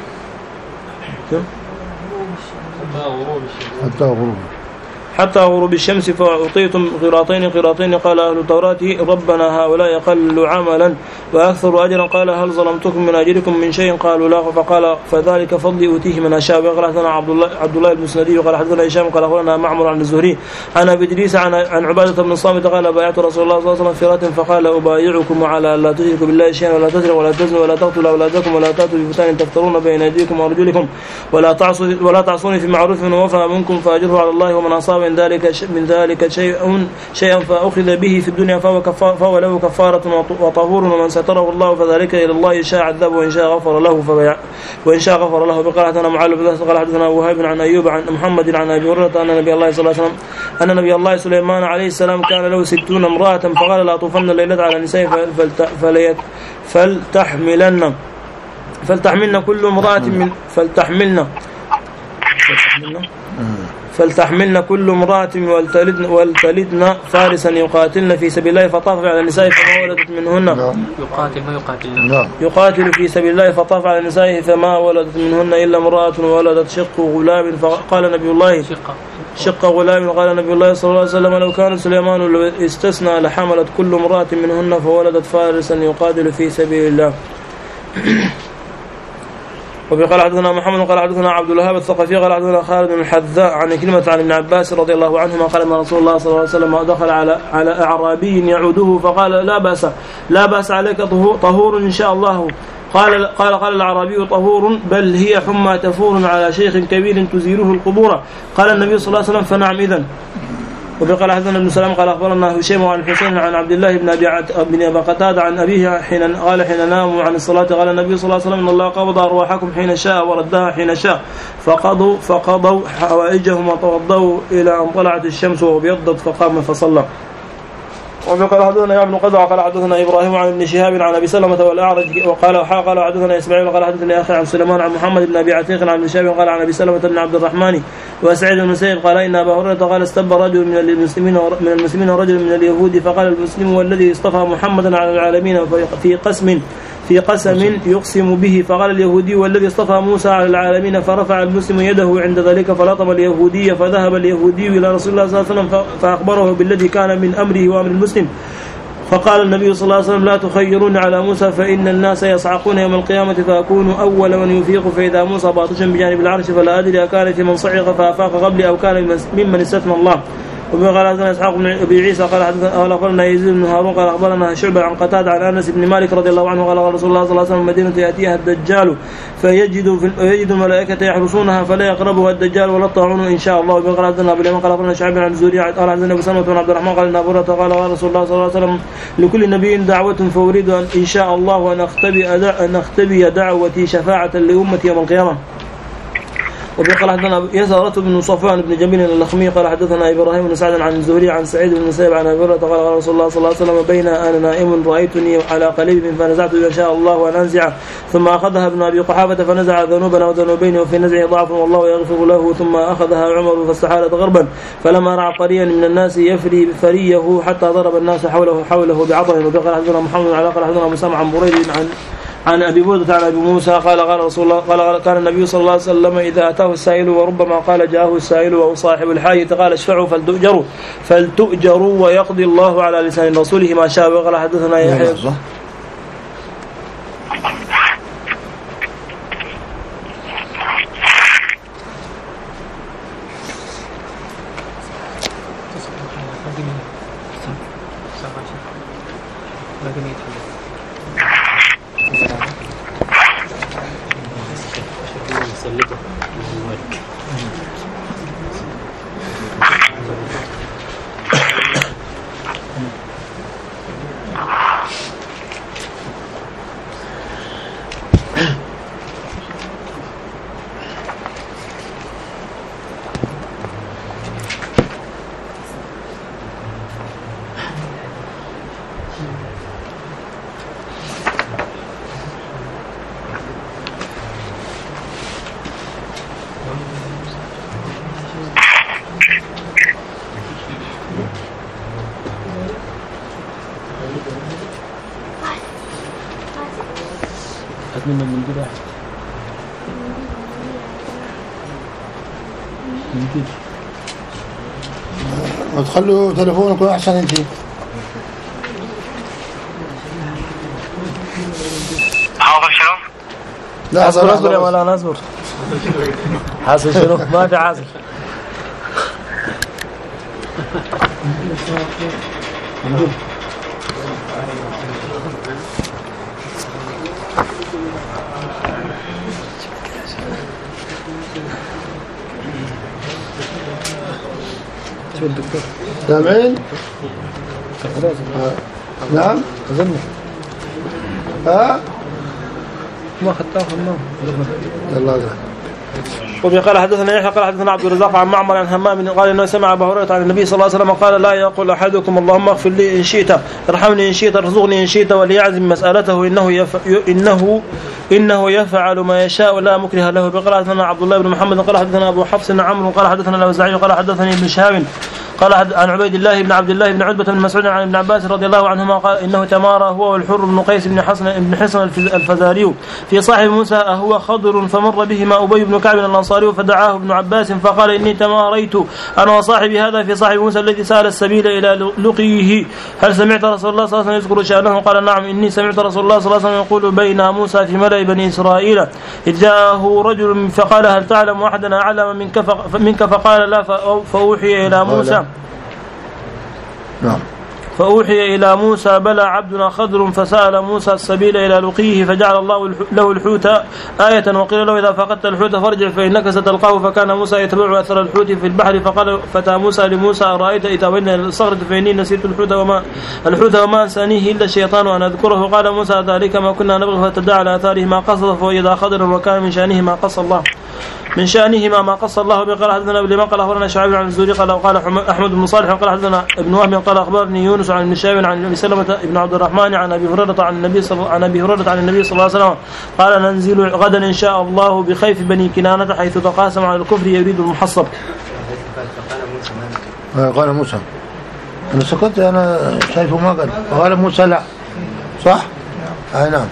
S2: حتى غروب حتى غروب الشمس فأعطيتم قراطين قراطين. قال أهل التوراة ربنا هؤلاء قلوا عملا وأكثر أجرا. قال هل ظلمتكم من أجركم من شيء؟ قالوا لا. فقال فذلك فضلي أوتيه من أشاء. قال حدثنا عبد الله عبد الله المسندي قال حدثنا هشام قال أخبرنا معمر عن الزهري عن أبي إدريس عن عن عبادة بن الصامت قال بايعت رسول الله صلى الله عليه وسلم في رات فقال أبايعكم على لا تشركوا بالله شيئا ولا تسرقوا ولا تزنوا ولا تقتلوا أولادكم ولا تأتوا ببهتان تفترون بين أيديكم وأرجلكم ولا تعصوا ولا تعصوني في معروف ووفى منكم فأجره على الله ومن أصاب من ذلك من ذلك شيء شيئا فأخذ به في الدنيا فهو, فهو له كفارة وطهور ومن ستره الله فذلك إلى الله إن شاء عذبه وإن شاء غفر له فبيع وإن شاء غفر له. بقال حدثنا معل قال حدثنا وهيب عن أيوب عن محمد عن أبي هريرة أن نبي الله صلى الله عليه وسلم أن نبي الله سليمان عليه السلام كان له ستون امرأة فقال لا طوفن الليلة على النساء فلتحملن فلتحملن كل امرأة من فلتحملن فلتحملن كل امرأة ولتلدن, ولتلدن فارسا يقاتلن في سبيل الله فطاف على النساء فما ولدت منهن
S5: يقاتل يقاتل
S2: يقاتل في سبيل الله فطاف على النساء فما ولدت منهن إلا امرأة ولدت شق غلام. فقال نبي الله شق غلام. قال نبي الله صلى الله عليه وسلم لو كان سليمان استثنى لحملت كل امرأة منهن فولدت فارسا يقاتل في سبيل الله. وفي قال حدثنا محمد قال حدثنا عبد الوهاب الثقفي قال حدثنا خالد بن الحذاء عن كلمة عن ابن عباس رضي الله عنهما قال ان رسول الله صلى الله عليه وسلم دخل على على اعرابي يعوده فقال لا باس لا باس عليك طهور ان شاء الله. قال قال قال الاعرابي طهور بل هي حمى تفور على شيخ كبير تزيره القبور. قال النبي صلى الله عليه وسلم فنعم اذن. وفي قال حدثنا ابن سلام قال اخبرنا هشام عن حسين عن عبد الله بن ابي بن ابي قتاده عن ابيه حين قال حين ناموا عن الصلاه قال النبي صلى الله عليه وسلم ان الله قبض ارواحكم حين شاء وردها حين شاء فقضوا فقضوا حوائجهم وتوضوا الى ان طلعت الشمس وابيضت فقام فصلى. وفي قال حدثنا ابن قدع قال حدثنا ابراهيم عن ابن شهاب عن ابي سلمة والاعرج وقال قال حدثنا اسماعيل قال حدثني اخي عن سليمان عن محمد بن ابي عتيق عن ابن شهاب قال عن ابي سلمة بن عبد الرحمن وسعيد بن مسيب قال ان ابا هريره قال استب رجل من المسلمين من المسلمين ورجل من اليهود فقال المسلم والذي اصطفى محمدا على العالمين في قسم في قسم يقسم به فقال اليهودي والذي اصطفى موسى على العالمين فرفع المسلم يده عند ذلك فلطم اليهودي فذهب اليهودي إلى رسول الله صلى الله عليه وسلم فأخبره بالذي كان من أمره وأمر المسلم فقال النبي صلى الله عليه وسلم لا تخيرون على موسى فإن الناس يصعقون يوم القيامة فأكون أول من يفيق فإذا موسى باطشا بجانب العرش فلا أدري أكان في من صعق فأفاق قبلي أو كان ممن استثنى الله وقال حدثنا إسحاق بن أبي عيسى قال حدثنا أخبرنا يزيد بن هارون قال أخبرنا شعبة عن قتادة عن أنس بن مالك رضي الله عنه قال رسول الله صلى الله عليه وسلم المدينة يأتيها الدجال فيجد في يجد الملائكة يحرسونها فلا يقربها الدجال ولا الطاعون إن شاء الله. وقال حدثنا أبو اليمن قال أخبرنا شعبة عن الزهري قال حدثنا أبو سلمة بن عبد الرحمن قال أبو هريرة قال رسول الله صلى الله عليه وسلم لكل نبي دعوة فأريد أن إن شاء الله أن أختبئ أن أختبئ دعوتي شفاعة لأمتي يوم القيامة. وقال حدثنا يسارة بن صفوان بن جميل اللخمي قال حدثنا إبراهيم بن سعد عن الزهري عن سعيد بن مسيب عن أبي هريرة قال رسول الله صلى الله عليه وسلم بين أنا نائم رأيتني على قليب فنزعت إن شاء الله أن أنزع ثم أخذها ابن أبي قحافة فنزع ذنوبنا وذنوبين وفي نزعه ضعف والله يغفر له ثم أخذها عمر فاستحالت غربا فلما رأى قريا من الناس يفري فريه حتى ضرب الناس حوله حوله بعطن. وقال حدثنا محمد على قال حدثنا مسامع عن بريد عن عن أبي بردة عن أبي موسى قال قال رسول الله قال كان النبي صلى الله عليه وسلم إذا أتاه السائل وربما قال جاءه السائل أو صاحب الحاجة قال اشفعوا فلتؤجروا فلتؤجروا ويقضي الله على لسان رسوله ما شاء. وقال حدثنا يحيى
S1: وتخلوا تلفونكم أحسن أنت.
S6: حاضر شنو؟
S1: لا
S2: أصبر أصبر يا مولانا أصبر. حاصل شنو؟ ما في حاصل.
S1: الدكتور سامعين؟ نعم أظن ها
S2: ما خدتها خلنا
S1: الله يجزاك.
S2: وفي قال حدثنا يحيى قال حدثنا عبد الرزاق عن معمر عن همام قال انه سمع ابا هريره عن النبي صلى الله عليه وسلم قال لا يقول احدكم اللهم اغفر لي ان شئت ارحمني ان شئت ارزقني ان شئت وليعزم مسالته انه يف... انه انه يفعل ما يشاء ولا مكره له. قال حدثنا عبد الله بن محمد قال حدثنا ابو حفص عمرو قال حدثنا الاوزاعي قال حدثني ابن شهاب قال عن عبيد الله بن عبد الله بن عتبة بن مسعود عن ابن عباس رضي الله عنهما قال انه تمارى هو والحر بن قيس بن حسن بن حصن الفزاري في صاحب موسى أهو خضر فمر بهما أبي بن كعب الأنصاري فدعاه ابن عباس فقال إني تماريت أنا وصاحبي هذا في صاحب موسى الذي سأل السبيل إلى لقيه هل سمعت رسول الله صلى الله عليه وسلم يذكر شأنه؟ قال نعم إني سمعت رسول الله صلى الله عليه وسلم يقول بين موسى في ملأ بني إسرائيل إذ جاءه رجل فقال هل تعلم أحدا أعلم منك فقال لا فأوحي إلى موسى
S1: نعم
S2: فأوحي إلى موسى بلى عبدنا خضر فسأل موسى السبيل إلى لقيه فجعل الله له الحوت آية وقيل له إذا فقدت الحوت فارجع فإنك ستلقاه فكان موسى يتبع أثر الحوت في البحر فقال فتى موسى لموسى أرأيت إذا بين الصخرة فإني نسيت الحوت وما الحوت وما أنسانيه إلا الشيطان أن أذكره قال موسى ذلك ما كنا نبغي فتدعى على آثاره ما قصد فإذا خضر وكان من شأنه ما قص الله من شأنهما ما قص الله به. قال حدثنا ابن قال أخبرنا شعيب عن الزهري قال قال أحمد بن صالح قال حدثنا ابن وهب قال أخبرني يونس عن ابن شهاب عن ابي سلمة بن عبد الرحمن عن ابي هريرة عن النبي صلى عن ابي هريرة عن النبي صلى الله عليه وسلم قال ننزل غدا ان شاء الله بخيف بني كنانة حيث تقاسم على الكفر يريد المحصب.
S1: قال موسى انا سكت انا شايفه ما قال قال موسى لا صح اي نعم.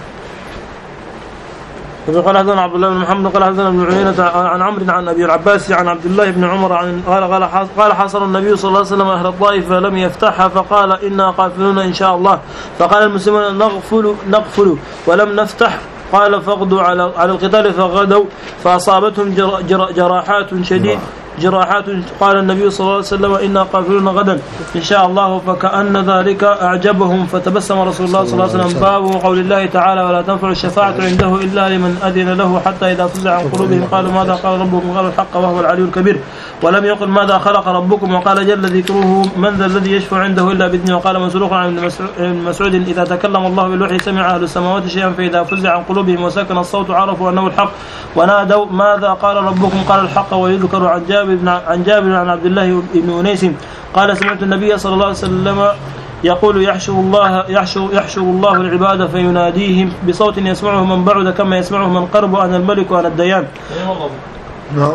S2: قال حدثنا عبد الله بن محمد قال حدثنا ابن عيينة عن عمرو عن ابي العباس عن عبد الله بن عمر عن قال قال قال حاصر النبي صلى الله عليه وسلم اهل الطائف فلم يفتحها فقال انا قافلون ان شاء الله فقال المسلمون نغفل نغفل ولم نفتح قال فغدوا على على القتال فغدوا فاصابتهم جر جر جراحات شديد جراحات. قال النبي صلى الله عليه وسلم إنا قافلون غدا إن شاء الله، فكأن ذلك أعجبهم فتبسم رسول الله صلى الله عليه وسلم. باب قول الله تعالى ولا تنفع الشفاعة عنده إلا لمن أذن له، حتى إذا فزع عن قلوبهم قالوا ماذا قال ربكم؟ قالوا الحق وهو العلي الكبير. ولم يقل ماذا خلق ربكم، وقال جل ذكره من ذا الذي يشفع عنده إلا بإذنه. وقال مسروق عن ابن مسعود إذا تكلم الله بالوحي سمع أهل السماوات شيئا، فإذا فزع عن قلوبهم وسكن الصوت عرفوا أنه الحق ونادوا ماذا قال ربكم؟ قال الحق. ويذكر عن جابر عن جابر عن عبد الله بن أنيس قال سمعت النبي صلى الله عليه وسلم يقول يحشر الله يحشر يحشر الله العباد فيناديهم بصوت يسمعه من بعد كما يسمعه من قرب، أنا الملك وأنا الديان.
S1: نعم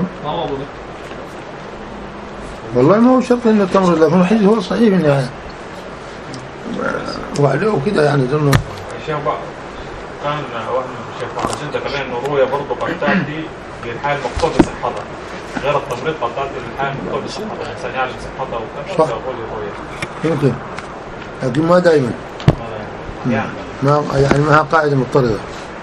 S1: والله ما هو شرط ان التمر، لكن الحديث هو صحيح يعني وعليه كده يعني ظنه
S3: الشيخ بقى كان واحد من الشيخ عشان تكلم انه الرؤيه برضه قد تاتي للحال مقصود بصحتها غير التمريض، قد تاتي للحال مقصود بصحتها، الانسان يعلم صحته وكذا يقول الرؤيه
S1: يمكن، لكن ما دائما
S3: يعني
S1: ما يعني ما قاعده مضطرده،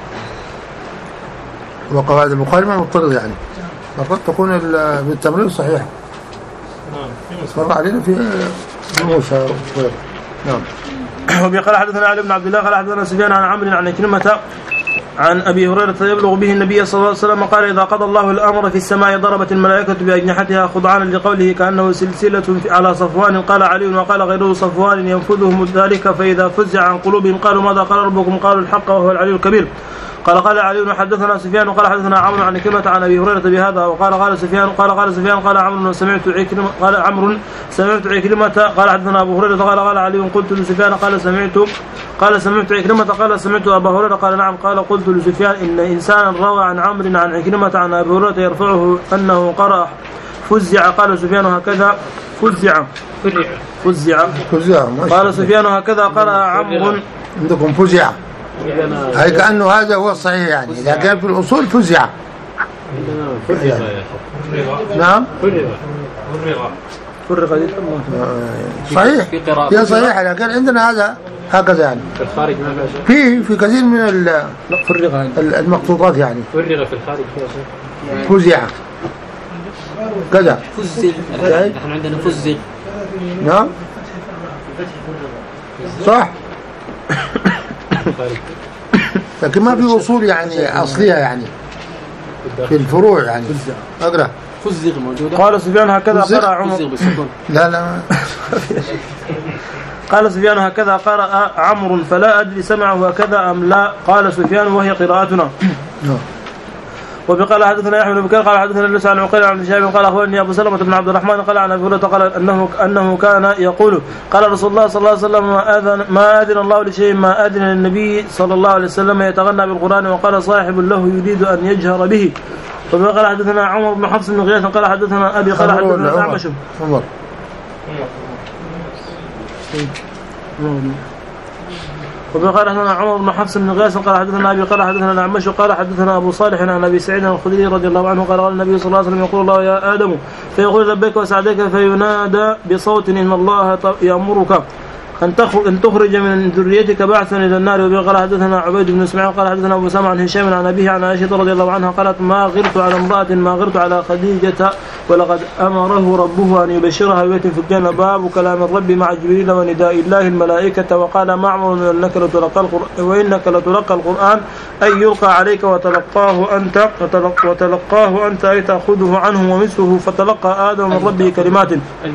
S1: وقواعد البخاري ما مضطرده يعني، فقد تكون بالتمريض صحيحه. مر علينا في موسى وغيره. نعم.
S2: وبقال حدثنا علي بن عبد الله قال حدثنا سفيان عن عمرو عن كلمة عن أبي هريرة يبلغ به النبي صلى الله عليه وسلم قال إذا قضى الله الأمر في السماء ضربت الملائكة بأجنحتها خضعانا لقوله كأنه سلسلة على صفوان. قال علي وقال غيره صفوان ينفذهم ذلك، فإذا فزع عن قلوبهم قالوا ماذا قال ربكم؟ قالوا الحق وهو العلي الكبير. قال قال علي حدثنا سفيان وقال حدثنا عمرو عن كلمة عن أبي هريرة بهذا. وقال قال سفيان قال قال سفيان قال عمرو سمعت عكرمة قال عمرو سمعت عكرمة قال حدثنا أبو هريرة قال قال علي قلت لسفيان قال سمعت قال سمعت عكرمة قال سمعت أبا هريرة قال نعم. قال قلت لسفيان إن إنسانا روى عن عمرو عن عكرمة عن أبي هريرة يرفعه أنه قرأ فزع. قال سفيان هكذا فزع فزع
S1: فزع.
S2: قال سفيان هكذا قرأ عمرو
S1: عندكم فزع، هي كأنه هذا هو الصحيح يعني، إذا كان في الأصول فزع. نعم
S2: فرق
S1: صحيح هي صحيحة، لكن عندنا هذا هكذا يعني
S5: في الخارج ما
S1: في في كثير من المخطوطات يعني
S5: فرغ في الخارج
S1: فزع كذا
S5: فزغ. نحن عندنا فزغ.
S1: نعم صح، لكن ما في أصول يعني أصلية يعني في الفروع يعني. أقرأ
S5: فزغ موجودة.
S2: قال سفيان هكذا قرأ عمر.
S1: لا لا
S2: قال سفيان هكذا قرأ عمرو فلا أدري سمعه هكذا أم لا. قال سفيان وهي قراءتنا. وبقال حدثنا يحيى بن بكير قال حدثنا لسان عن عقيل عن شهاب قال اخبرني ابو سلمة بن عبد الرحمن قال عن ابي هريرة قال انه انه كان يقول قال رسول الله صلى الله عليه وسلم ما اذن ما اذن الله لشيء ما اذن للنبي صلى الله عليه وسلم يتغنى بالقران. وقال صاحب له يريد ان يجهر به. وبقال حدثنا عمر بن حفص بن غياث قال حدثنا ابي قال حدثنا الاعمش
S1: عمر
S2: وقال حدثنا عمر بن حفص بن غياث قال حدثنا ابي قال حدثنا الاعمش قال حدثنا ابو صالح عن ابي سعيد الخدري رضي الله عنه قال قال النبي صلى الله عليه وسلم يقول الله يا ادم فيقول لبيك وسعديك فينادى بصوت ان الله يامرك ان تخرج من ذريتك بعثا الى النار. وقال حدثنا عبيد بن اسماعيل قال حدثنا ابو سامع عن هشام عن ابيه عن عائشه رضي الله عنها قالت ما غرت على امراه ما غرت على خديجه ولقد امره ربه ان يبشرها ببيت في الجنه. باب كلام الرب مع جبريل ونداء الله الملائكه. وقال معمر انك لتلقى القران وانك لتلقى القران اي يلقى عليك وتلقاه انت وتلقاه انت اي تاخذه عنه ومثله. فتلقى ادم من ربه كلمات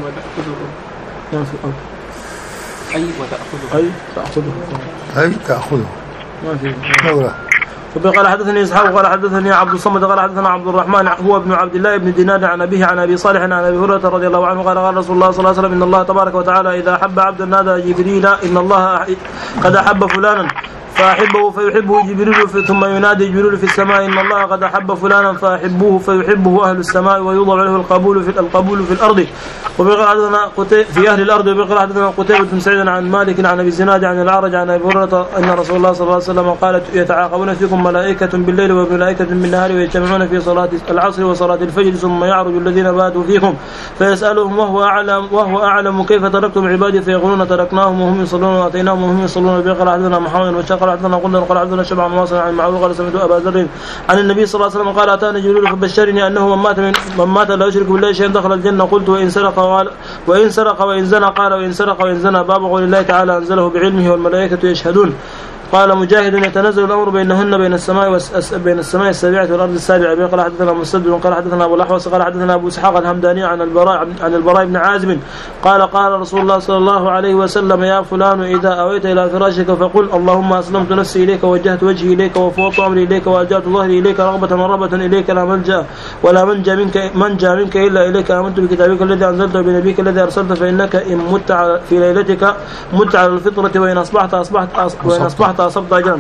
S5: أي وتأخذه
S2: أي تأخذه
S1: أي تأخذه
S2: ما في
S1: نورة.
S2: وقال حدثني إسحاق قال حدثني عبد الصمد قال حدثنا عبد الرحمن هو ابن عبد الله بن دينار عن أبيه عن أبي صالح عن أبي هريرة رضي الله عنه قال قال رسول الله صلى الله عليه وسلم إن الله تبارك وتعالى إذا أحب عبدا نادى جبريل إن الله قد أحب فلانا فأحبه فيحبه جبريل ثم ينادي جبريل في السماء إن الله قد أحب فلانا فأحبوه فيحبه أهل السماء ويوضع له القبول في القبول في الأرض. وبقى حدثنا في أهل الأرض. وبقى حدثنا قتيبة بن سعيد عن مالك عن أبي الزناد عن الأعرج عن أبي هريرة أن رسول الله صلى الله عليه وسلم قال يتعاقبون فيكم ملائكة بالليل وملائكة بالنهار ويجتمعون في صلاة العصر وصلاة الفجر ثم يعرج الذين باتوا فيكم فيسألهم وهو أعلم وهو أعلم كيف تركتم عبادي فيقولون تركناهم وهم يصلون وأتيناهم وهم يصلون. وبقى حدثنا محمد وشق قال حدثنا قلنا قال حدثنا شبع عن واصل عن معروف قال سمعت ابا ذر عن النبي صلى الله عليه وسلم قال اتاني جبريل فبشرني انه من مات من, من مات لا يشرك بالله شيئا دخل الجنه. قلت وان سرق قال وان سرق وان زنى قال وان سرق وان زنى. باب قول الله تعالى انزله بعلمه والملائكه يشهدون. قال مجاهد يتنزل الامر بينهن بين السماء والس... بين السماء السابعه والارض السابعه. قال حدثنا مسدد قال حدثنا ابو الاحوص قال حدثنا ابو اسحاق الهمداني عن البراء عن البراء بن عازب قال قال رسول الله صلى الله عليه وسلم يا فلان اذا اويت الى فراشك فقل اللهم اسلمت نفسي اليك ووجهت وجهي اليك وفوضت امري اليك والجات ظهري اليك رغبه ورهبه اليك لا ملجا ولا منجا منك منجا منك الا اليك. امنت بكتابك الذي انزلته بنبيك الذي ارسلته فانك ان مت في ليلتك مت على الفطره وان اصبحت اصبحت وان اصبحت اصبت اجرا.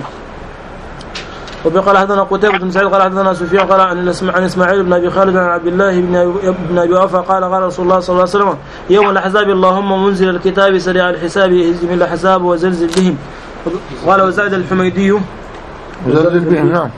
S2: وقال حدثنا قتيبة بن سعيد قال حدثنا سفيان قال عن اسماعيل بن ابي خالد عن عبد الله بن ابي وفا قال قال رسول الله صلى الله عليه وسلم يوم الاحزاب اللهم منزل الكتاب سريع الحساب اهزم الاحزاب وزلزل بهم. قال وزاد الحميدي
S1: وزلزل بهم نعم.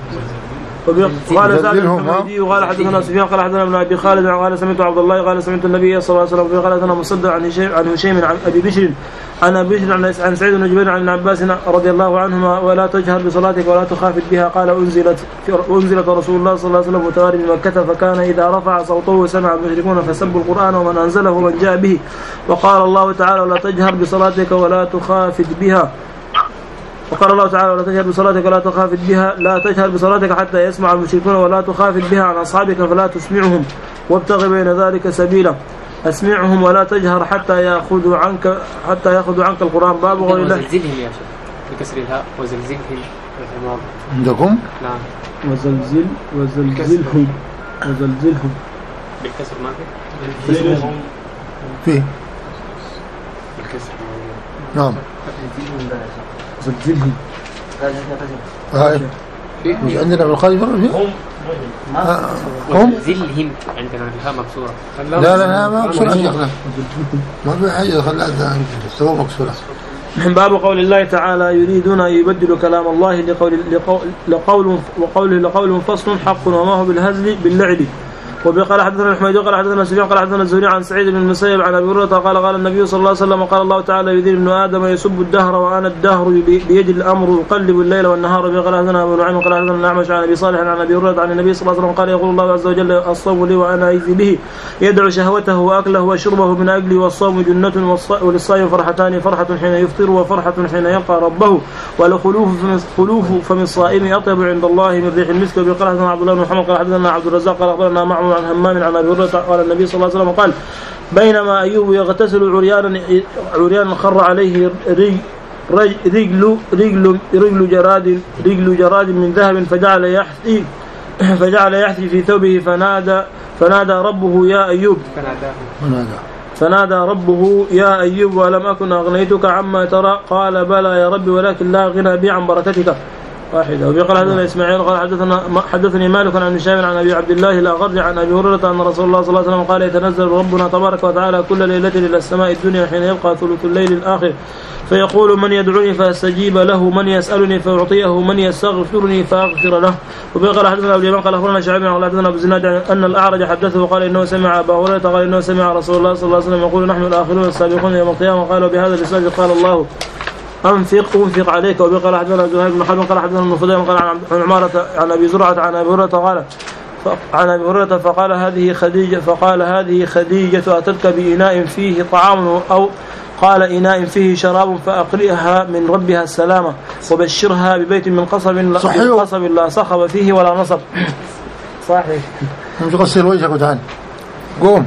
S2: قال زاد الحميدي وقال حدثنا سفيان قال حدثنا ابن ابي خالد قال سمعت عبد الله قال سمعت النبي صلى الله عليه وسلم قال حدثنا مصدق عن هشيم عن هشيم عن ابي بشر عن ابي بشر عن سعيد بن جبير عن ابن عباس رضي الله عنهما ولا تجهر بصلاتك ولا تخافت بها. قال انزلت انزلت رسول الله صلى الله عليه وسلم متواري بمكه فكان اذا رفع صوته سمع المشركون فسبوا القران ومن انزله ومن جاء به. وقال الله تعالى ولا تجهر بصلاتك ولا تخافت بها. وقال الله تعالى ولا تجهر بصلاتك ولا تخافت بها لا تجهر بصلاتك حتى يسمع المشركون ولا تخافت بها عن أصحابك فلا تسمعهم وابتغ بين ذلك سبيلا. أسمعهم ولا تجهر حتى يأخذوا عنك حتى يأخذوا عنك القرآن. باب قول الله
S4: وزلزلهم يا شيخ بكسر الهاء وزلزلهم
S2: عندكم
S4: نعم
S2: وزلزل وزلزلهم وزلزلهم
S4: بالكسر ما
S1: في في
S4: بالكسر
S1: نعم
S2: زلزلهم
S1: هاي مش عندنا بالخارج مرة فيه
S4: هم زلهم عندنا الهاء مكسورة.
S1: لا لا لا ما مكسورة يا أخي ما في حاجة خلاتها استوى مكسورة.
S2: باب قول الله تعالى يريدون أن يبدلوا كلام الله لقول لقول وقوله لقول فصل حق وما هو بالهزل باللعب. وقال حدثنا الحميدي قال حدثنا سفيان قال حدثنا الزهري عن سعيد بن المسيب عن ابي هريره قال قال النبي صلى الله عليه وسلم قال الله تعالى يذل ابن ادم يسب الدهر وانا الدهر بيد الامر يقلب الليل والنهار. قال حدثنا ابو نعيم قال حدثنا الاعمش عن ابي صالح عن ابي هريره عن النبي صلى الله عليه وسلم قال يقول الله عز وجل الصوم لي وانا اجزي به يدعو شهوته واكله وشربه من اجلي والصوم جنه وللصائم فرحتان فرحه حين يفطر وفرحه حين يلقى ربه ولخلوف خلوف فم الصائم اطيب عند الله من ريح المسك. وقال حدثنا عبد الله بن محمد قال حدثنا عبد الرزاق قال اخبرنا معمر عن همام عن ابي هريره قال النبي صلى الله عليه وسلم قال بينما ايوب يغتسل عريانا عريانا خر عليه رجل رجل رجل رجل جراد رجل جراد من ذهب فجعل يحثي فجعل يحثي في ثوبه فنادى فنادى ربه يا ايوب فنادى فنادى ربه يا ايوب ولم اكن اغنيتك عما ترى قال بلى يا رب ولكن لا غنى بي عن بركتك واحدة. وقال حدثنا إسماعيل قال حدثنا حدثني مالك عن هشام عن أبي عبد الله الأغر عن أبي هريرة أن رسول الله صلى الله عليه وسلم قال يتنزل ربنا تبارك وتعالى كل ليلة إلى السماء الدنيا حين يبقى ثلث الليل الآخر فيقول من يدعوني فاستجيب له من يسألني فأعطيه من يستغفرني فأغفر له. وقال حدثنا أبو اليمان قال أخبرنا شعيب قال حدثنا أبو زناد أن الأعرج حدثه قال إنه سمع أبا هريرة قال إنه سمع رسول الله صلى الله عليه وسلم يقول نحن الآخرون السابقون يوم القيامة. قالوا بهذا الإسناد قال الله أنفق أنفق عليك. وقال حدثنا زهير بن حرب قال حدثنا ابن فضيل قال عن عمارة عن أبي زرعة عن أبي هريرة قال عن أبي هريرة فقال هذه خديجة فقال هذه خديجة أتتك بإناء فيه طعام أو قال إناء فيه شراب فأقرئها من ربها السلامة وبشرها ببيت من قصب لا قصب لا صخب فيه ولا نصب. صحيح.
S1: مش غسل وجهك وتعال قوم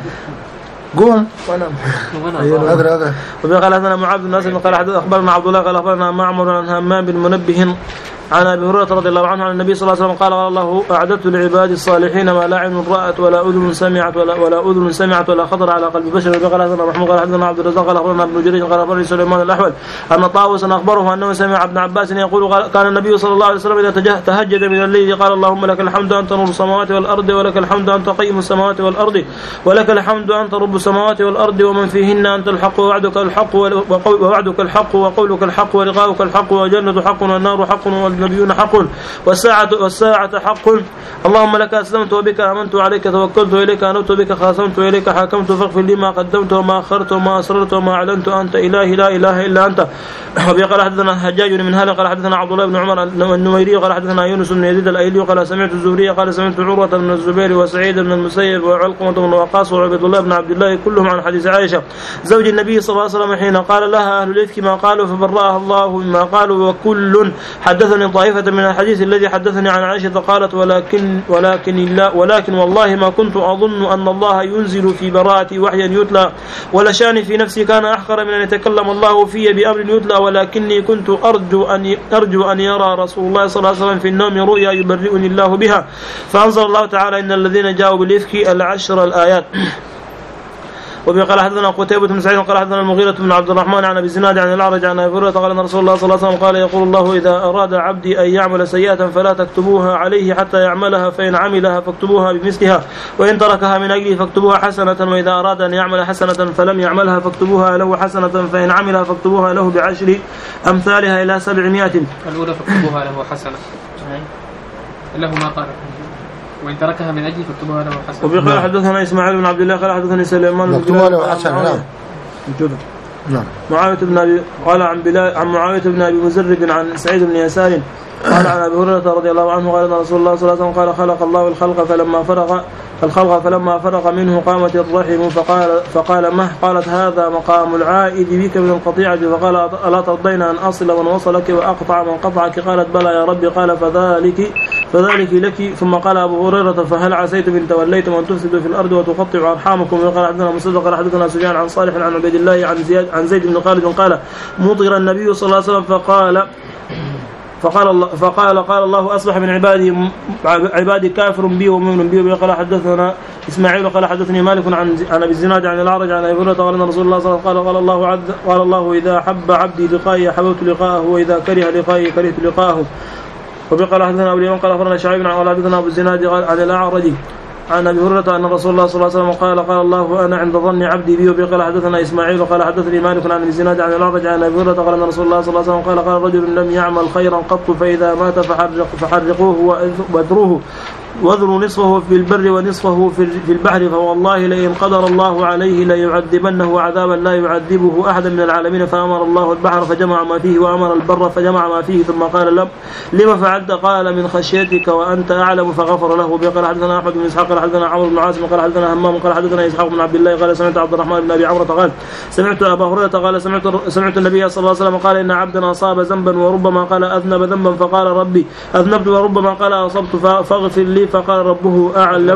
S1: قوم
S2: وانا
S1: هذا هذا.
S2: وقال حدثنا معاذ بن ناصر قال اخبرنا عبد الله قال اخبرنا معمر عن همام بن منبه عن ابي هريره رضي الله عنه عن النبي صلى الله عليه وسلم قال قال الله اعددت لعبادي الصالحين ما لا عين رأت ولا اذن سمعت ولا ولا اذن سمعت ولا خطر على قلب بشر. وقال حدثنا محمود قال حدثنا عبد الرزاق قال اخبرنا ابن جريج قال اخبرني سليمان الاحول ان طاووسا اخبره انه سمع ابن عباس يقول كان النبي صلى الله عليه وسلم اذا تهجد من الليل قال اللهم لك الحمد انت نور السماوات والارض ولك الحمد انت قيم السماوات والارض ولك الحمد انت رب السماوات والارض ومن فيهن انت الحق ووعدك الحق ووعدك الحق وقولك الحق ولقاؤك الحق والجنه حق والنار حق والنبيون حق والساعة, والساعة حق. اللهم لك أسلمت وبك آمنت وعليك توكلت وإليك أنبت وبك خاصمت وإليك حاكمت فاغفر لي ما قدمت وما أخرت وما أسررت وما أعلنت أنت إلهي لا إله إلا أنت. وبه قال حدثنا حجاج من هذا قال حدثنا عبد الله بن عمر النميري قال حدثنا يونس بن يزيد الأيلي قال سمعت الزهري قال سمعت عروة بن الزبير وسعيد بن المسيب وعلقمة بن وقاص وعبد الله بن عبد الله كلهم عن حديث عائشة زوج النبي صلى الله عليه وسلم حين قال لها أهل الإفك ما قالوا فبرأها الله مما قالوا وكل حدثني طائفة من الحديث الذي حدثني عن عائشة قالت ولكن ولكن الله ولكن والله ما كنت أظن أن الله ينزل في براءتي وحيا يتلى ولشاني في نفسي كان أحقر من أن يتكلم الله في بأمر يتلى ولكني كنت أرجو أن أرجو أن يرى رسول الله صلى الله عليه وسلم في النوم رؤيا يبرئني الله بها فأنزل الله تعالى إن الذين جاءوا بالإفك العشر الآيات. وبه قال حدثنا قتيبة بن سعيد قال حدثنا المغيرة بن عبد الرحمن عن أبي الزناد عن الأعرج عن أبي هريرة قال أن رسول الله صلى الله عليه وسلم قال يقول الله إذا أراد عبدي أن يعمل سيئة فلا تكتبوها عليه حتى يعملها فإن عملها فاكتبوها بمثلها وإن تركها من أجله فاكتبوها حسنة وإذا أراد أن يعمل حسنة فلم يعملها فاكتبوها له حسنة فإن عملها فاكتبوها له بعشر أمثالها إلى سبعمائة.
S5: الأولى فاكتبوها له حسنة له ما قال وإن تركها من أجل فاكتبوها له حسنة.
S2: وبه قال حدثنا إسماعيل بن عبد الله قال حدثني سليمان بن
S1: فاكتبوها له حسنة. نعم.
S2: نعم. معاوية بن أبي قال عن بلال عن معاوية بن أبي مزرق عن سعيد بن يسار قال عن أبي هريرة رضي الله عنه قال رسول الله صلى الله عليه وسلم قال خلق الله الخلق فلما فرغ الخلق فلما فرغ منه قامت الرحم فقال فقال مه قالت هذا مقام العائد بك من القطيعة فقال ألا ترضين أن أصل من وصلك وأقطع من قطعك قالت بلى يا ربي قال فذلك فذلك لك. ثم قال أبو هريرة فهل عسيتم إن توليتم أن تفسدوا في الأرض وتقطعوا أرحامكم. وقال حدثنا مسدد قال حدثنا سفيان عن صالح عن عبيد الله عن زياد عن زيد بن خالد قال مطر النبي صلى الله عليه وسلم فقال فقال الله فقال قال الله أصبح من عبادي عبادي كافر بي ومؤمن بي. قال حدثنا إسماعيل قال حدثني مالك عن عن أبي الزناد عن الأعرج عن أبي هريرة قال رسول الله صلى الله عليه وسلم قال قال الله عز قال الله إذا حب عبدي لقائي حببت لقاءه وإذا كره لقائي كرهت لقاءه. وقال حدثنا أبو اليمن قال أخبرنا شعيب عن حدثنا أبو الزناد عن الأعرج عن أبي هريرة أن رسول الله صلى الله عليه وسلم قال قال الله أنا عند ظن عبدي بي. وقال حدثنا إسماعيل قال حدثني مالك عن الزناد عن الأعرج عن أبي هريرة قال أن رسول الله صلى الله عليه وسلم قال قال رجل لم يعمل خيرا قط فإذا مات فحرق فحرقوه واذروه واذروا نصفه في البر ونصفه في البحر فوالله لئن قدر الله عليه ليعذبنه عذابا لا يعذبه أحدا من العالمين. فأمر الله البحر فجمع ما فيه وأمر البر فجمع ما فيه ثم قال لم لما فعلت قال من خشيتك وأنت أعلم فغفر له. قال حدثنا أحمد بن إسحاق قال حدثنا عمرو بن عاصم قال حدثنا همام قال حدثنا إسحاق بن عبد الله قال سمعت عبد الرحمن بن أبي عمرو قال سمعت أبا هريرة قال سمعت سمعت النبي صلى الله عليه وسلم قال إن عبدا أصاب ذنبا وربما قال أذنب ذنبا فقال ربي أذنبت وربما قال أصبت فاغفر لي فقال ربه أعلم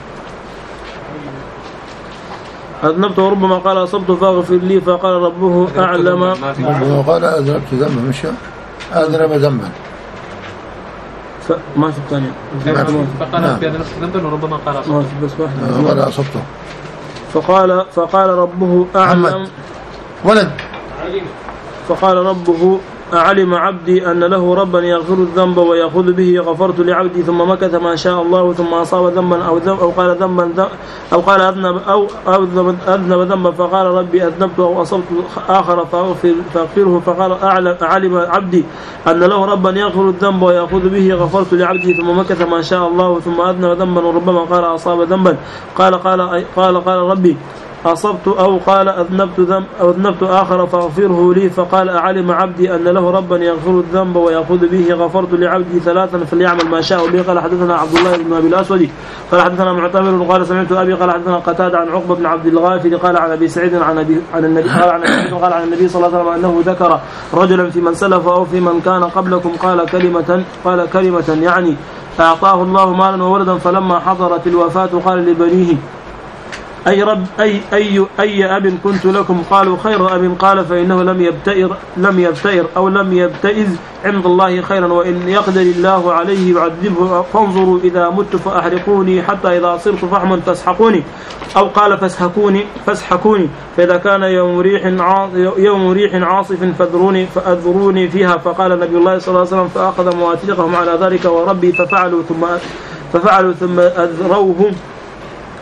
S2: أذنبت وربما قال أصبت فاغفر لي فقال ربه أعلم
S1: قال أذنبت ذنبا مش أذنب ذنبا
S2: ما في الثانية
S5: فقال أذنبت ذنبا وربما قال أصبت
S1: بس واحد قال أصبته
S2: فقال فقال ربه أعلم
S1: ولد
S2: فقال ربه أعلم عبدي أن له ربا يغفر الذنب ويأخذ به غفرت لعبدي ثم مكث ما شاء الله ثم أصاب ذنبا أو ذنب أو قال ذنبا أو قال أذنب أو أذنب ذنبا فقال ربي أذنبت أو أصبت آخر فأغفر فأغفره فقال أعلم أعلم عبدي أن له ربا يغفر الذنب ويأخذ به غفرت لعبدي ثم مكث ما شاء الله ثم أذنب ذنبا وربما قال أصاب ذنبا قال قال قال قال ربي أصبت أو قال أذنبت ذنب أو أذنبت آخر فاغفره لي فقال أعلم عبدي أن له ربا يغفر الذنب ويأخذ به غفرت لعبدي ثلاثا فليعمل ما شاء به. قال حدثنا عبد الله بن أبي الأسود قال حدثنا معتمر قال سمعت أبي قال حدثنا قتادة عن عقبة بن عبد الغافر قال عن أبي سعيد عن أبي عن النبي قال عن النبي قال عن النبي صلى الله عليه وسلم أنه ذكر رجلا في من سلف أو في من كان قبلكم قال كلمة قال كلمة يعني أعطاه الله مالا وولدا فلما حضرت الوفاة قال لبنيه أي رب أي أي أي أب كنت لكم قالوا خير أب قال فإنه لم يبتئر لم يبتئر أو لم يبتئز عند الله خيرا وإن يقدر الله عليه يعذبه فانظروا إذا مت فأحرقوني حتى إذا صرت فحما فاسحقوني أو قال فاسحقوني فاسحقوني فإذا كان يوم ريح يوم ريح عاصف فاذروني فأذروني فيها. فقال النبي الله صلى الله عليه وسلم فأخذ مواتقهم على ذلك وربي ففعلوا ثم ففعلوا ثم أذروه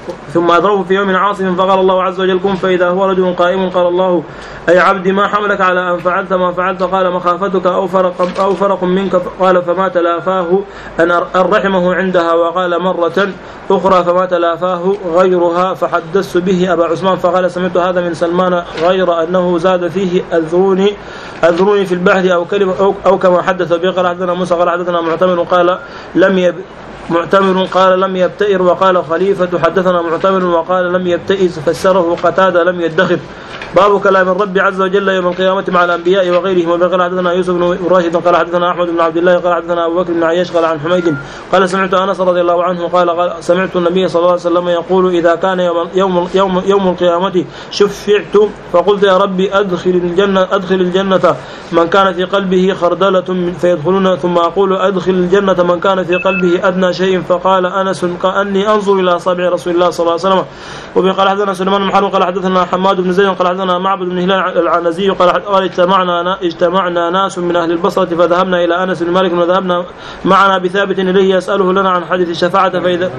S2: ثم أدروه في يوم عاصف فقال الله عز وجل كن فإذا هو رجل قائم قال الله أي عبدي ما حملك على أن فعلت ما فعلت قال مخافتك أو فرق, أو فرق منك قال فما تلافاه أن رحمه عندها وقال مرة أخرى فما تلافاه غيرها فحدثت به أبا عثمان فقال سمعت هذا من سلمان غير أنه زاد فيه أذروني أذروني في البحث أو كلمة أو, أو كما حدث به قال حدثنا موسى قال حدثنا معتمر قال لم يب معتمر قال لم يبتئر وقال خليفة حدثنا معتمر وقال لم يبتئس فسره قتادة لم يدخر. باب كلام الرب عز وجل يوم القيامة مع الأنبياء وغيرهم. وقال حدثنا يوسف بن راشد قال حدثنا أحمد بن عبد الله قال حدثنا أبو بكر بن عياش قال عن حميد قال سمعت أنس رضي الله عنه قال, قال سمعت النبي صلى الله عليه وسلم يقول إذا كان يوم يوم يوم, يوم القيامة شفعت فقلت يا ربي أدخل الجنة أدخل الجنة من كان في قلبه خردلة فيدخلون ثم أقول أدخل الجنة من كان في قلبه أدنى شيء فقال أنس كأني أنظر إلى أصابع رسول الله صلى الله عليه وسلم. وقال حدثنا سليمان بن حرب قال حدثنا حماد بن زيد قال حدثنا معبد بن هلال العنزي قال اجتمعنا اجتمعنا ناس من أهل البصرة فذهبنا إلى أنس بن مالك وذهبنا معنا بثابت إليه يسأله لنا عن حديث الشفاعة فإذا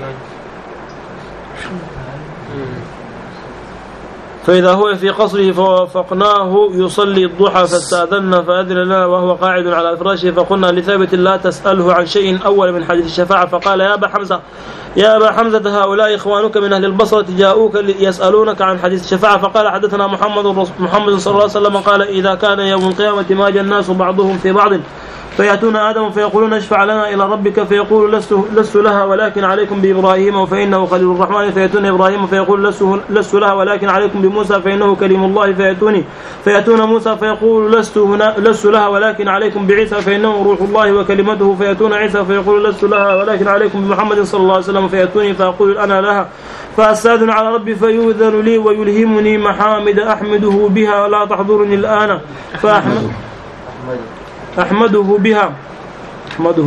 S2: فإذا هو في قصره فوافقناه يصلي الضحى فاستأذنا فأذن لنا وهو قاعد على فراشه فقلنا لثابت لا تسأله عن شيء أول من حديث الشفاعة فقال يا أبا حمزة يا أبا حمزة هؤلاء إخوانك من أهل البصرة جاءوك يسألونك عن حديث الشفاعة فقال حدثنا محمد محمد صلى الله عليه وسلم قال إذا كان يوم القيامة ماج الناس بعضهم في بعض فيأتون آدم فيقولون اشفع لنا إلى ربك فيقول لست, لست لها ولكن عليكم بإبراهيم فإنه خليل الرحمن فيأتون إبراهيم فيقول لست, لست لها ولكن عليكم بموسى فإنه كليم الله فيأتوني فيأتون موسى فيقول لست, هنا لست لها ولكن عليكم بعيسى فإنه روح الله وكلمته فيأتون عيسى فيقول لست لها ولكن عليكم بمحمد صلى الله عليه وسلم فيأتوني فأقول أنا لها فأستاذن على ربي فيؤذن لي ويلهمني محامد أحمده بها لا تحضرني الآن فأحمد أحمده بها أحمده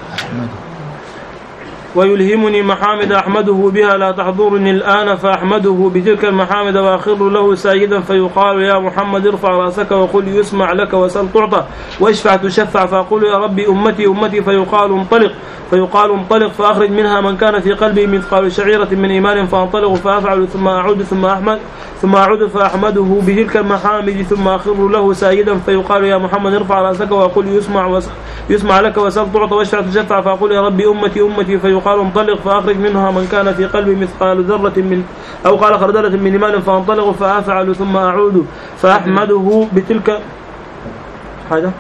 S2: ويلهمني محامد أحمده بها لا تحضرني الآن فأحمده بتلك المحامد وأخر له ساجدا فيقال يا محمد ارفع رأسك وقل يسمع لك وسل تعطى واشفع تشفع فأقول يا ربي أمتي أمتي فيقال انطلق فيقال انطلق فأخرج منها من كان في قلبي مثقال شعيرة من إيمان فانطلق فأفعل ثم أعود ثم أحمد ثم أعود فأحمده بتلك المحامد ثم أخر له ساجدا فيقال يا محمد ارفع رأسك وقل يسمع يسمع لك وسل تعطى واشفع تشفع فأقول يا ربي أمتي أمتي فيقال انطلق فأخرج منها من كان في قلبي مثقال ذرة من أو قال خردلة من إيمان فانطلق فأفعل ثم أعود فأحمده بتلك حاجة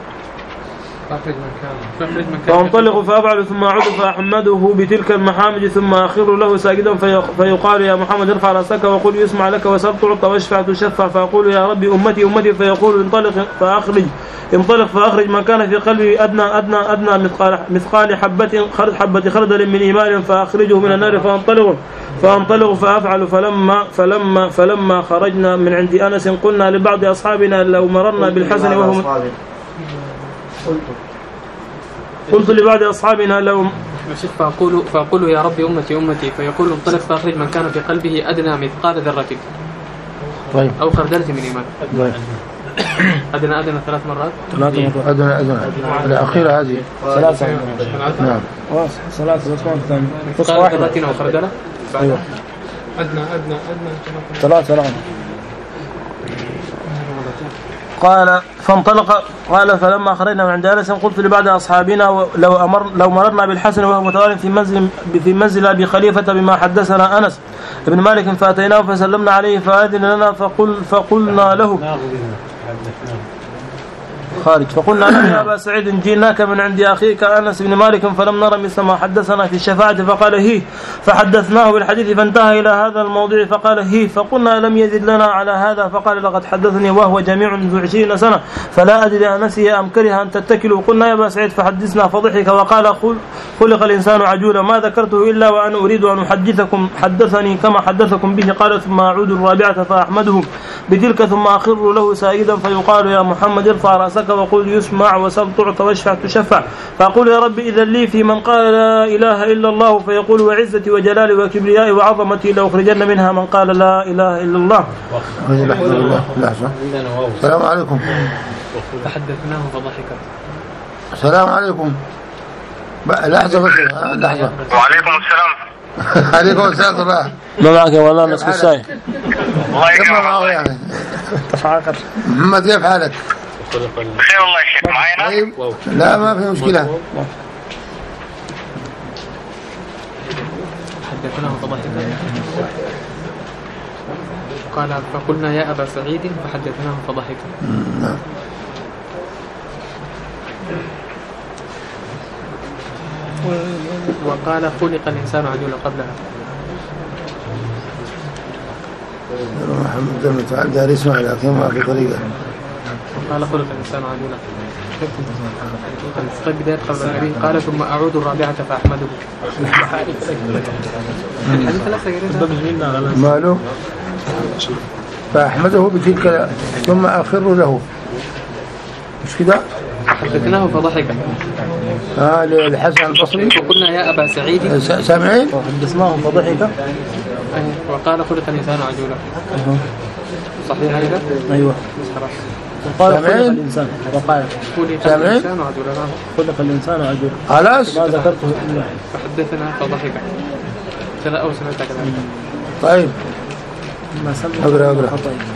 S2: فانطلق فأفعل ثم أعود فأحمده بتلك المحامد ثم أخر له ساجدا فيقال يا محمد ارفع رأسك وقل يسمع لك وسل تعطى واشفع تشفع فأقول يا ربي أمتي أمتي فيقول انطلق فأخرج انطلق فأخرج من كان في قلبي أدنى أدنى أدنى مثقال مثقال حبة حبة خردل من إيمان فأخرجه من النار فانطلق فانطلق فأفعل فلما فلما فلما خرجنا من عند أنس قلنا لبعض أصحابنا لو مررنا بالحسن وهم قلت لبعض أصحابنا لو
S5: فأقول فأقول يا ربي أمتي أمتي فيقول انطلق فأخرج من كان في قلبه أدنى مثقال ذرة
S1: طيب
S5: أو خردلة من إيمان.
S1: طيب
S5: أدنى أدنى ثلاث مرات
S1: ثلاث مرات أدنى أدنى الأخيرة هذه ثلاثة نعم
S2: ثلاثة
S5: مثقال ذرة أو خردلة
S1: أيوة
S5: أدنى أدنى أدنى
S1: ثلاثة نعم.
S2: قال فانطلق قال فلما خرجنا من عند أنس قلت لبعض أصحابنا لو أمر لو مررنا بالحسن وهو متوال في منزل في منزل أبي خليفة بما حدثنا أنس بن مالك فأتيناه فسلمنا عليه فأذن لنا فقل فقلنا له خارج فقلنا له يا أبا سعيد جئناك من عند أخيك أنس بن مالك فلم نرى مثل ما حدثنا في الشفاعة فقال هي فحدثناه بالحديث فانتهى إلى هذا الموضوع فقال هي فقلنا لم يزد لنا على هذا فقال لقد حدثني وهو جميع ذو عشرين سنة فلا أدري أنسي أم كره أن تتكلوا قلنا يا أبا سعيد فحدثنا فضحك وقال خلق الإنسان عجولا ما ذكرته إلا وأنا أريد أن أحدثكم حدثني كما حدثكم به قال ثم أعود الرابعة فأحمده بتلك ثم أخر له سائدا فيقال يا محمد ارفع رأسك وقل يسمع وسل تعطى واشفع تشفع فأقول يا رب إذا لي في من قال لا إله إلا الله فيقول وعزتي وجلالي وكبريائي وعظمتي لو أخرجن منها من قال لا إله إلا الله.
S1: السلام عليكم.
S5: فحدثناه فضحك.
S1: السلام عليكم. لحظة بس لحظة.
S6: وعليكم السلام.
S1: عليكم السلام الله.
S2: ما معك والله نسك الساي.
S6: الله يكرمك.
S1: محمد كيف حالك؟
S6: بخير والله يا شيخ. معانا؟
S1: طيب. لا ما في مشكلة.
S5: حدثناه فضحكا قال فقلنا يا أبا سعيد فحدثناه فضحكا. وقال خلق الإنسان عجولا قبلها.
S1: محمد بن تعال دار اسمع لكن ما في طريقة.
S5: وقال خلق الإنسان عجولا. طيب بداية قبل النبي قال ثم أعود الرابعة فأحمده.
S1: ماله فأحمده بتلك ثم أخر له مش كده؟
S5: حدثناه فضحك.
S1: آه للحسن البصري.
S5: وقلنا يا أبا سعيد
S1: سامعين؟
S2: حدثناه فضحك.
S5: وقال خلق الإنسان عجولا. صحيح هذا؟
S2: أيوة. وقال خلق الإنسان وقال
S5: خلق الإنسان عجولا.
S2: خلق الإنسان عجولا.
S1: خلاص.
S2: ما ذكرته إلا.
S5: فحدثنا فضحك. كذا أو سمعت كذلك.
S1: طيب.
S2: ما سمع.
S1: أقرأ أقرأ.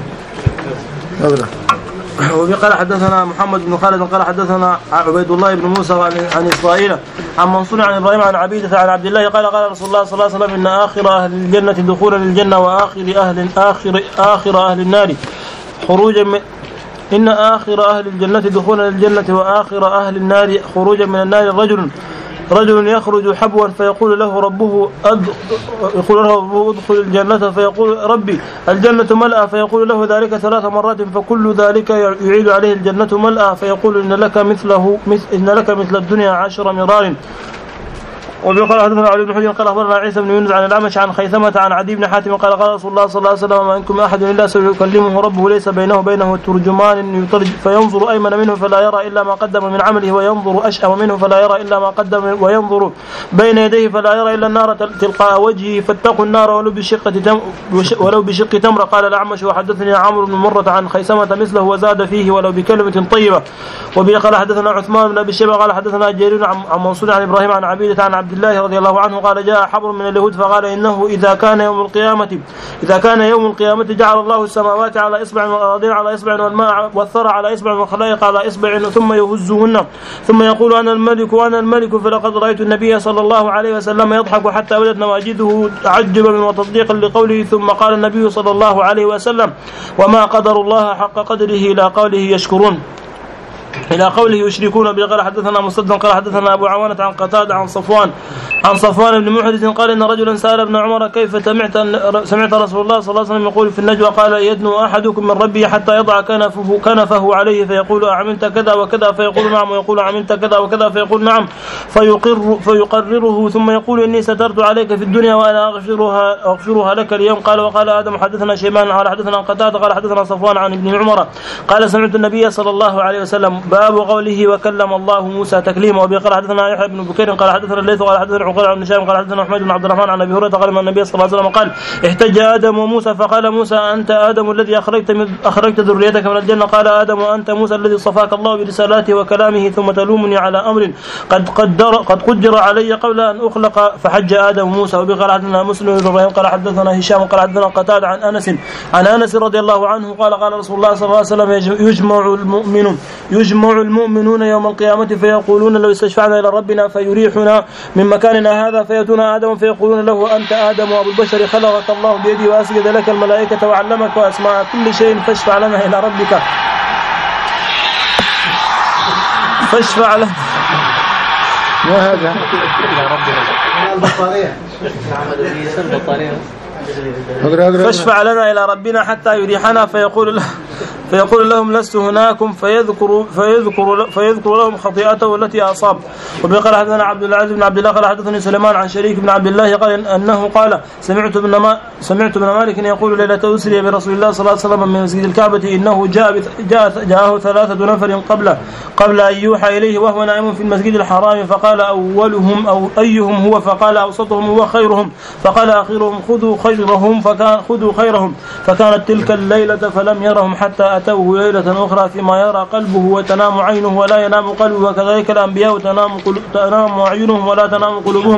S1: أقرأ.
S2: وقال حدثنا محمد بن خالد قال حدثنا عبيد الله بن موسى عن إسرائيل عن منصور عن إبراهيم عن عبيدة عن عبد الله قال قال رسول الله صلى الله عليه وسلم إن آخر أهل الجنة دخولا للجنة وآخر أهل آخر آخر أهل النار خروجا من إن آخر أهل الجنة دخولا للجنة وآخر أهل النار خروجا من النار رجل رجل يخرج حبوا فيقول له ربه أد... يقول له ربه ادخل الجنة فيقول ربي الجنة ملأى فيقول له ذلك ثلاث مرات فكل ذلك يعيد عليه الجنة ملأى فيقول إن لك مثله مثل إن لك مثل الدنيا عشر مرار. وقال حدثنا علي بن حجر قال أخبرنا عيسى بن يونس عن الأعمش عن خيثمة عن عدي بن حاتم قال قال رسول الله صلى الله عليه وسلم ما منكم أحد إلا سيكلمه ربه ليس بينه وبينه ترجمان يترج فينظر أيمن منه فلا يرى إلا ما قدم من عمله وينظر أشأم منه فلا يرى إلا ما قدم وينظر بين يديه فلا يرى إلا النار تلقاء وجهه فاتقوا النار ولو بشق تم ولو بشق تمر. قال الأعمش وحدثني عمرو بن مرة عن خيثمة مثله وزاد فيه ولو بكلمة طيبة. وبه قال حدثنا عثمان بن أبي شيبة قال حدثنا جرير عن منصور عن إبراهيم عن عبيدة عن عبد الله رضي الله عنه قال جاء حبر من اليهود فقال إنه إذا كان يوم القيامة إذا كان يوم القيامة جعل الله السماوات على إصبع والأرضين على إصبع والماء والثرى على إصبع والخلائق على إصبع ثم يهزهن ثم يقول أنا الملك وأنا الملك فلقد رأيت النبي صلى الله عليه وسلم يضحك حتى بدت نواجذه تعجبا وتصديقا لقوله ثم قال النبي صلى الله عليه وسلم وما قدر الله حق قدره إلى قوله يشكرون إلى قوله يشركون به. قال حدثنا مسدد قال حدثنا أبو عوانة عن قتادة عن صفوان عن صفوان بن محرز قال إن رجلا سأل ابن عمر كيف سمعت سمعت رسول الله صلى الله عليه وسلم يقول في النجوى قال يدنو أحدكم من ربه حتى يضع كنفه كنفه عليه فيقول أعملت كذا وكذا فيقول نعم ويقول عملت كذا وكذا فيقول نعم فيقر فيقرره ثم يقول إني سترت عليك في الدنيا وأنا أغفرها أغفرها لك اليوم. قال وقال آدم حدثنا شيبان قال حدثنا قتادة قال حدثنا صفوان عن ابن عمر قال سمعت النبي صلى الله عليه وسلم باب قوله وكلم الله موسى تكليما. وبه قال حدثنا يحيى بن بكير قال حدثنا الليث قال حدثنا عقيل بن هشام قال حدثنا حميد بن عبد الرحمن عن ابي هريره قال النبي صلى الله عليه وسلم قال احتج ادم وموسى فقال موسى انت ادم الذي اخرجت من اخرجت ذريتك من الجنه قال ادم وانت موسى الذي صفاك الله برسالاته وكلامه ثم تلومني على امر قد قدر قد قدر علي قبل ان اخلق فحج ادم وموسى. وبه قال حدثنا مسلم بن ابراهيم قال حدثنا هشام قال حدثنا قتادة عن انس عن انس رضي الله عنه قال قال رسول الله صلى الله عليه وسلم يجمع المؤمن يجمع المؤمنون يوم القيامة فيقولون لو استشفعنا إلى ربنا فيريحنا من مكاننا هذا فيأتون آدم فيقولون له أنت آدم وأبو البشر خلقك الله بيدي وأسجد لك الملائكة وعلمك وأسماء كل شيء فاشفع لنا إلى ربك فاشفع لنا
S1: ما هذا
S2: فاشفع لنا إلى ربنا حتى يريحنا فيقول له فيقول لهم لست هناكم فيذكر فيذكر فيذكر لهم خطيئته التي أصاب. وقال حدثنا عبد العزيز بن عبد الله قال حدثني سليمان عن شريك بن عبد الله قال أنه قال سمعت ابن ما سمعت ابن مالك يقول ليلة أسري برسول الله صلى الله عليه وسلم من مسجد الكعبة إنه جاء جاء جاءه ثلاثة نفر قبل قبل أن يوحى إليه وهو نائم في المسجد الحرام فقال أولهم أو أيهم هو فقال أوسطهم هو خيرهم فقال آخرهم خذوا خيرهم فكان خذوا خيرهم فكانت تلك الليلة فلم يرهم حتى أتوه ليلة أخرى فيما يرى قلبه وتنام عينه ولا ينام قلبه وكذلك الأنبياء تنام تنام أعينهم ولا تنام قلوبهم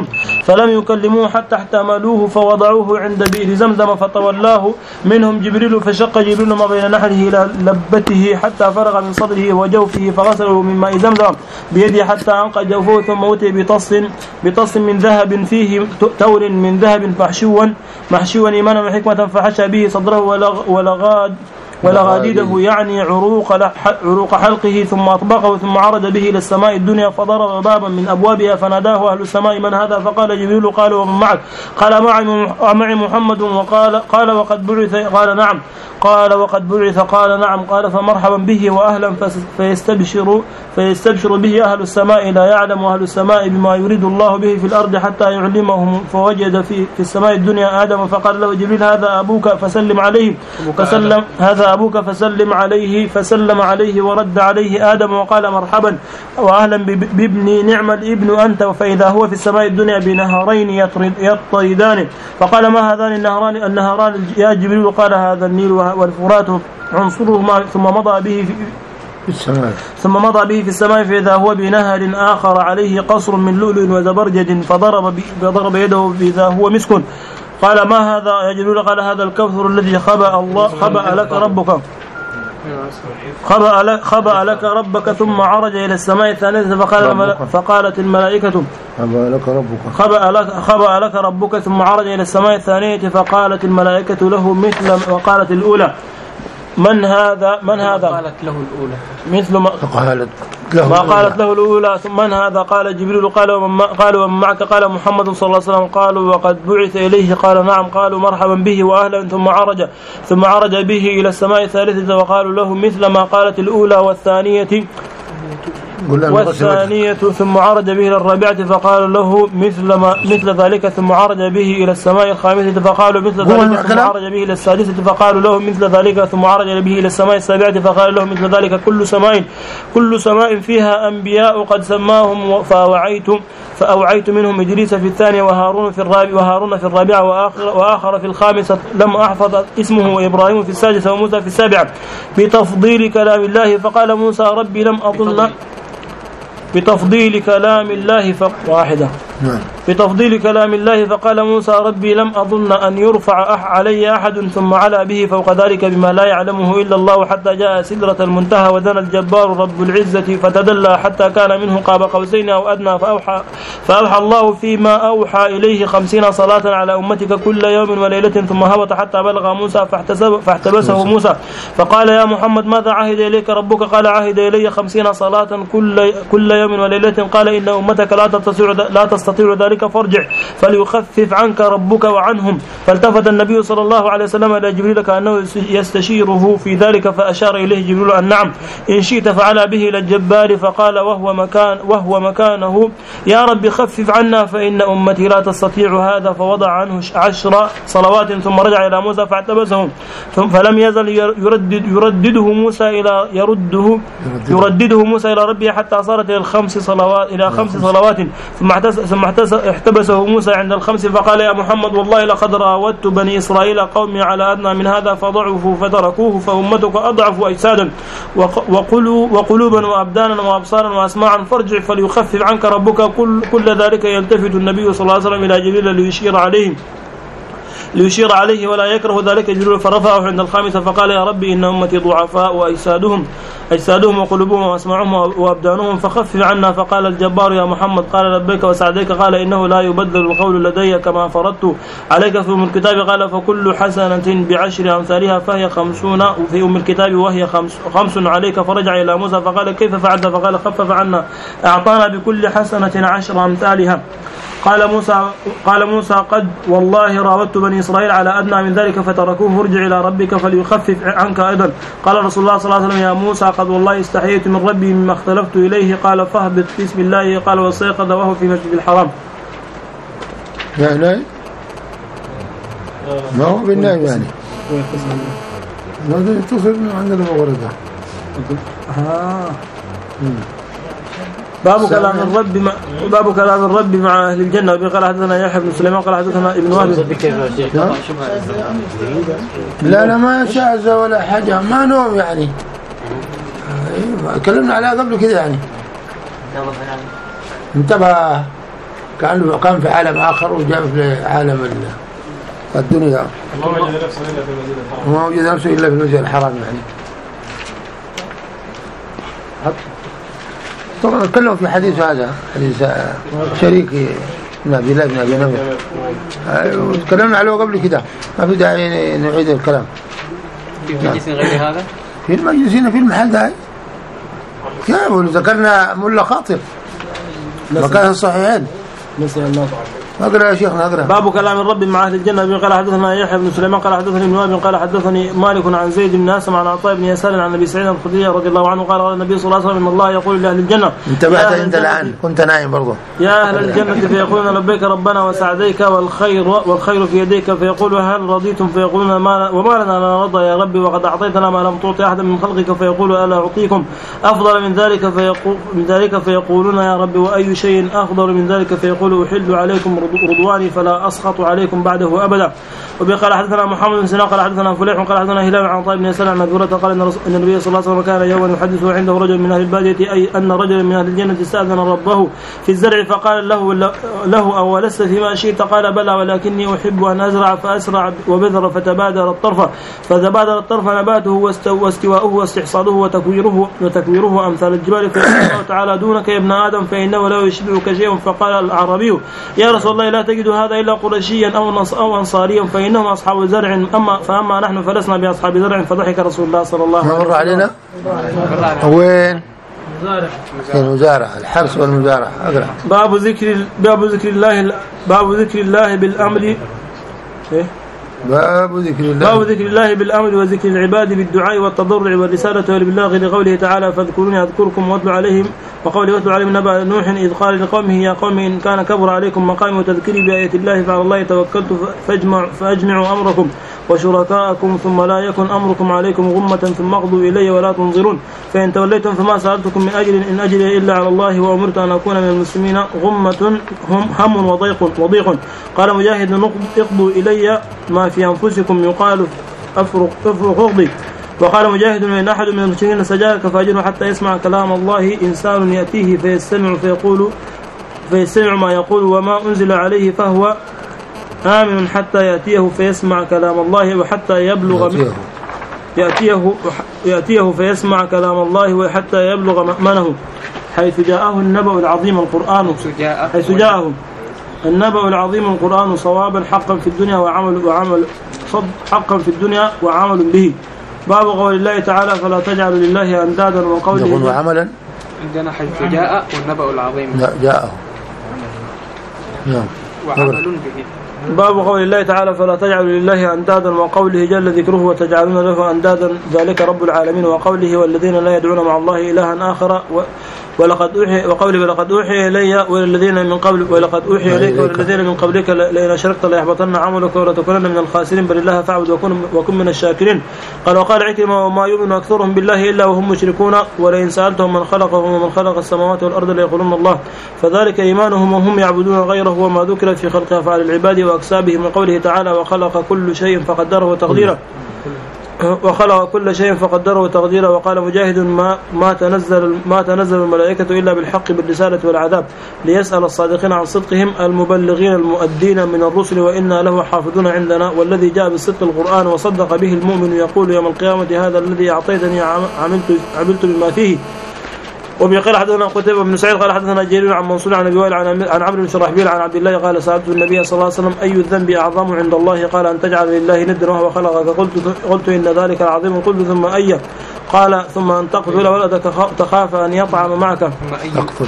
S2: فلم يكلموه حتى احتملوه فوضعوه عند بئر زمزم فتولاه منهم جبريل فشق جبريل ما بين نحره إلى لبته حتى فرغ من صدره وجوفه فغسله من ماء زمزم بيده حتى أنقى جوفه ثم أتي بطص بطص من ذهب فيه تور من ذهب محشوا محشوا إيمانا وحكمة فحشى به صدره ولغاد ولغاديده يعني عروق عروق حلقه ثم أطبقه ثم عرج به إلى السماء الدنيا فضرب بابا من أبوابها فناداه أهل السماء من هذا فقال جبريل قال ومن معك قال معي محمد وقال قال وقد بعث قال نعم قال وقد بعث قال نعم قال فمرحبا به وأهلا فيستبشر فيستبشر به أهل السماء لا يعلم أهل السماء بما يريد الله به في الأرض حتى يعلمهم فوجد في, في السماء الدنيا آدم فقال له جبريل هذا أبوك فسلم عليه فسلم هذا أبوك فسلم عليه فسلم عليه ورد عليه آدم وقال مرحبا وأهلا بابني نعم الابن أنت فإذا هو في السماء الدنيا بنهرين يطردان فقال ما هذان النهران النهران يا جبريل قال هذا النيل والفرات عنصرهما ثم مضى به في السماء ثم مضى به في السماء فإذا هو بنهر آخر عليه قصر من لؤلؤ وزبرجد فضرب فضرب يده فإذا هو مسك قال ما هذا يا جبريل قال هذا الكوثر الذي خبأ الله خبأ لك ربك خبأ لك, خبأ لك ربك ثم عرج إلى السماء الثالثة فقال فقالت الملائكة
S1: خبأ لك ربك
S2: خبأ لك, خبأ لك ربك ثم عرج إلى السماء الثانية فقالت الملائكة له مثل وقالت الأولى من هذا من هذا
S5: قالت له الأولى
S2: مثل ما
S1: قالت
S2: له ما قالت له الأولى ثم من هذا قال جبريل قال ومن قال ومن معك قال محمد صلى الله عليه وسلم قالوا وقد بعث إليه قال نعم قالوا مرحبا به وأهلا ثم عرج ثم عرج به إلى السماء الثالثة وقالوا له مثل ما قالت الأولى والثانية والثانية ثم عرج به إلى الرابعة فقالوا له مثل ما مثل ذلك ثم عرج به إلى السماء الخامسة فقالوا مثل ذلك ثم عرج به إلى السادسة فقالوا له مثل ذلك ثم عرج به إلى السماء السابعة فقالوا له مثل ذلك كل سماء كل سماء فيها أنبياء قد سماهم فأوعيت فأوعيت منهم إدريس في الثانية وهارون في الرابعة وهارون في الرابعة وآخر وآخر في الخامسة لم أحفظ اسمه وإبراهيم في السادسة وموسى في السابعة بتفضيل كلام الله فقال موسى ربي لم أضل بتفضيل كلام الله واحدة بتفضيل كلام الله فقال موسى ربي لم أظن أن يرفع علي أحد ثم علا به فوق ذلك بما لا يعلمه إلا الله حتى جاء سدرة المنتهى ودنا الجبار رب العزة فتدلى حتى كان منه قاب قوسين أو أدنى فأوحى, فأوحى الله فيما أوحى إليه خمسين صلاة على أمتك كل يوم وليلة ثم هبط حتى بلغ موسى فاحتبسه موسى فقال يا محمد ماذا عهد إليك ربك قال عهد إلي خمسين صلاة كل, كل يوم وليلة قال إن أمتك لا تستطيع لا تستطيع ذلك فارجع فليخفف عنك ربك وعنهم فالتفت النبي صلى الله عليه وسلم إلى جبريل كأنه يستشيره في ذلك فأشار إليه جبريل أن نعم إن شئت فعلى به إلى الجبار فقال وهو مكان وهو مكانه يا رب خفف عنا فإن أمتي لا تستطيع هذا فوضع عنه عشر صلوات ثم رجع إلى موسى فاعتبسه فلم يزل يردد يردده موسى إلى يرده يردده موسى إلى ربه حتى صارت إلى الخمس صلوات إلى خمس صلوات ثم ثم احتبسه موسى عند الخمس فقال يا محمد والله لقد راودت بني إسرائيل قومي على أدنى من هذا فضعفوا فتركوه فأمتك أضعف أجسادا وقلوبا وأبدانا وأبصارا وأسماعا فارجع فليخفف عنك ربك كل, كل ذلك يلتفت النبي صلى الله عليه وسلم إلى جبريل ليشير عليه ليشير عليه ولا يكره ذلك جبريل فرفعه عند الخامسة فقال يا ربي إن أمتي ضعفاء وأجسادهم أجسادهم وقلوبهم وأسماعهم وأبدانهم فخفف عنا فقال الجبار يا محمد قال لبيك وسعديك قال إنه لا يبدل القول لدي كما فرضت عليك في أم الكتاب قال فكل حسنة بعشر أمثالها فهي خمسون في أم الكتاب وهي خمس, خمس عليك فرجع إلى موسى فقال كيف فعلت فقال خفف عنا أعطانا بكل حسنة عشر أمثالها قال موسى قال موسى قد والله راودت بني إسرائيل على أدنى من ذلك فتركوه ارجع إلى ربك فليخفف عنك أيضا قال رسول الله صلى الله عليه وسلم يا موسى قد والله استحييت من ربي مما اختلفت إليه قال فاهبط بسم الله قال واستيقظ وهو في مسجد الحرام
S1: يعني ما هو بالنائم يعني ما تصل عندنا مغرقة
S2: ها باب كلام الرب مع باب كلام الرب مع اهل الجنه وبه قال حدثنا يحيى بن سليمان قال حدثنا ابن وهب
S1: لا لا ما شاذ ولا حاجه ما نوم يعني تكلمنا عليها قبل كده يعني انتبه كأنه كان في عالم آخر وجاء في عالم الدنيا.
S3: ما وجد نفسه إلا في المسجد الحرام.
S1: ما وجد نفسه إلا في المسجد الحرام يعني. طبعا نتكلم في حديث هذا حديث شريك بن عبد الله بن أبي نمر تكلمنا عليه قبل كده، ما في داعي نعيد الكلام.
S5: في مجلس غير هذا؟
S1: في المجلس هنا في المحل ده يا ذكرنا ملا خاطر مكان الصحيحين.
S2: نسأل الله.
S1: اقرا يا شيخنا اقرا.
S2: باب كلام الرب مع اهل الجنه. قال حدثنا يحيى بن سليمان قال حدثني ابن وهب قال حدثني مالك عن زيد بن اسلم عن عطاء بن يسار عن ابي سعيد الخدري رضي الله عنه قال قال النبي صلى الله عليه وسلم ان الله يقول لاهل الجنه.
S1: انتبهت انت الان كنت نايم برضه.
S2: يا اهل الجنه فيقولون لبيك ربنا وسعديك والخير والخير في يديك فيقول هل رضيتم فيقولون ما وما لنا لا رضى يا ربي وقد اعطيتنا ما لم تعطي احدا من خلقك فيقول الا اعطيكم افضل من ذلك فيقول من ذلك فيقولون يا ربي واي شيء افضل من ذلك فيقول احل عليكم رضواني فلا أسخط عليكم بعده أبدا. وبقال حدثنا محمد بن سنان قال حدثنا فليح قال حدثنا هلال عن عطاء بن يسار عن مذكورة قال إن النبي صلى الله عليه وسلم كان يوما يحدث عنده رجل من أهل البادية أي أن رجلا من أهل الجنة استأذن ربه في الزرع فقال له له أو لست فيما شئت قال بلى ولكني أحب أن أزرع فأسرع وبذر فتبادر الطرف فتبادر الطرف نباته واستواؤه واستحصاده وتكويره وتكويره أمثال الجبال فيقول الله تعالى دونك يا ابن آدم فإنه لا يشبهك شيء. فقال العربي يا رسول الله لا تجد هذا إلا قرشيا أو أو أنصاريا فإنهم أصحاب زرع أما فأما نحن فلسنا بأصحاب زرع. فضحك رسول الله صلى الله عليه وسلم.
S1: مر علينا وين المزارع الحرث والمزارع. أقرأ.
S2: باب ذكر باب ذكر الله باب ذكر الله بالأمر إيه؟
S1: باب ذكر الله
S2: باب ذكر الله بالأمر وذكر العباد بالدعاء والتضرع والرسالة والبلاغ لقوله تعالى فاذكروني أذكركم واتلوا عليهم وقوله واتلوا عليهم نبأ نوح إذ قال لقومه يا قوم إن كان كبر عليكم مقامي وتذكيري بآية الله فعلى الله توكلت فاجمع فأجمعوا أمركم وشركاءكم ثم لا يكن أمركم عليكم غمة ثم اقضوا إلي ولا تنظرون فإن توليتم فما سألتكم من أجل إن أجري إلا على الله وأمرت أن أكون من المسلمين غمة هم, هم وضيق وضيق. قال مجاهد اقضوا إلي ما في أنفسكم يقال أفرق أفرق أغضي. وقال مجاهد إن أحد من المشركين سجاك فأجره حتى يسمع كلام الله إنسان يأتيه فيستمع فيقول فيستمع ما يقول وما أنزل عليه فهو آمن حتى يأتيه فيسمع كلام الله وحتى يبلغ يأتيه يأتيه فيسمع كلام الله وحتى يبلغ مأمنه حيث جاءه النبأ العظيم القرآن حيث جاءه النبأ العظيم القرآن صوابا حقا في الدنيا وعمل وعمل صد حقا في الدنيا وعمل به. باب قول الله تعالى فلا تجعلوا لله أندادا وقوله
S1: وعملا
S5: عندنا حيث جاء والنبأ العظيم
S1: لا جاءه نعم
S5: وعمل به.
S2: باب قول الله تعالى فلا تجعلوا لله أندادا وقوله جل ذكره وتجعلون له أندادا ذلك رب العالمين وقوله والذين لا يدعون مع الله إلها آخر و ولقد أوحي وقوله ولقد أوحي إلي والذين من قبل ولقد أوحي إليك والذين من قبلك لئن أشركت ليحبطن عملك ولتكونن من الخاسرين بل الله فاعبد وكن وكن من الشاكرين. قال وقال عكرمة وما يؤمن أكثرهم بالله إلا وهم مشركون ولئن سألتهم من خلقهم ومن خلق السماوات والأرض ليقولون الله فذلك إيمانهم وهم يعبدون غيره وما ذكر في خلق أفعال العباد وأكسابهم من قوله تعالى وخلق كل شيء فقدره تقديرا وخلق كل شيء فقدره تقديرا. وقال مجاهد ما ما تنزل ما تنزل الملائكة إلا بالحق بالرسالة والعذاب ليسأل الصادقين عن صدقهم المبلغين المؤدين من الرسل وإنا له حافظون عندنا والذي جاء بالصدق القرآن وصدق به المؤمن يقول يوم القيامة هذا الذي أعطيتني عملت عملت بما فيه. وبقال حدثنا قتيبة بن سعيد قال حدثنا جرير عن منصور عن ابي وائل عن عن عمرو بن شرحبيل عن عبد الله قال سألت النبي صلى الله عليه وسلم أي الذنب أعظم عند الله قال أن تجعل لله ندا وهو خلقك قلت قلت إن ذلك العظيم قلت ثم أي قال ثم أن تقتل ولدك تخاف أن يطعم معك
S1: تقتل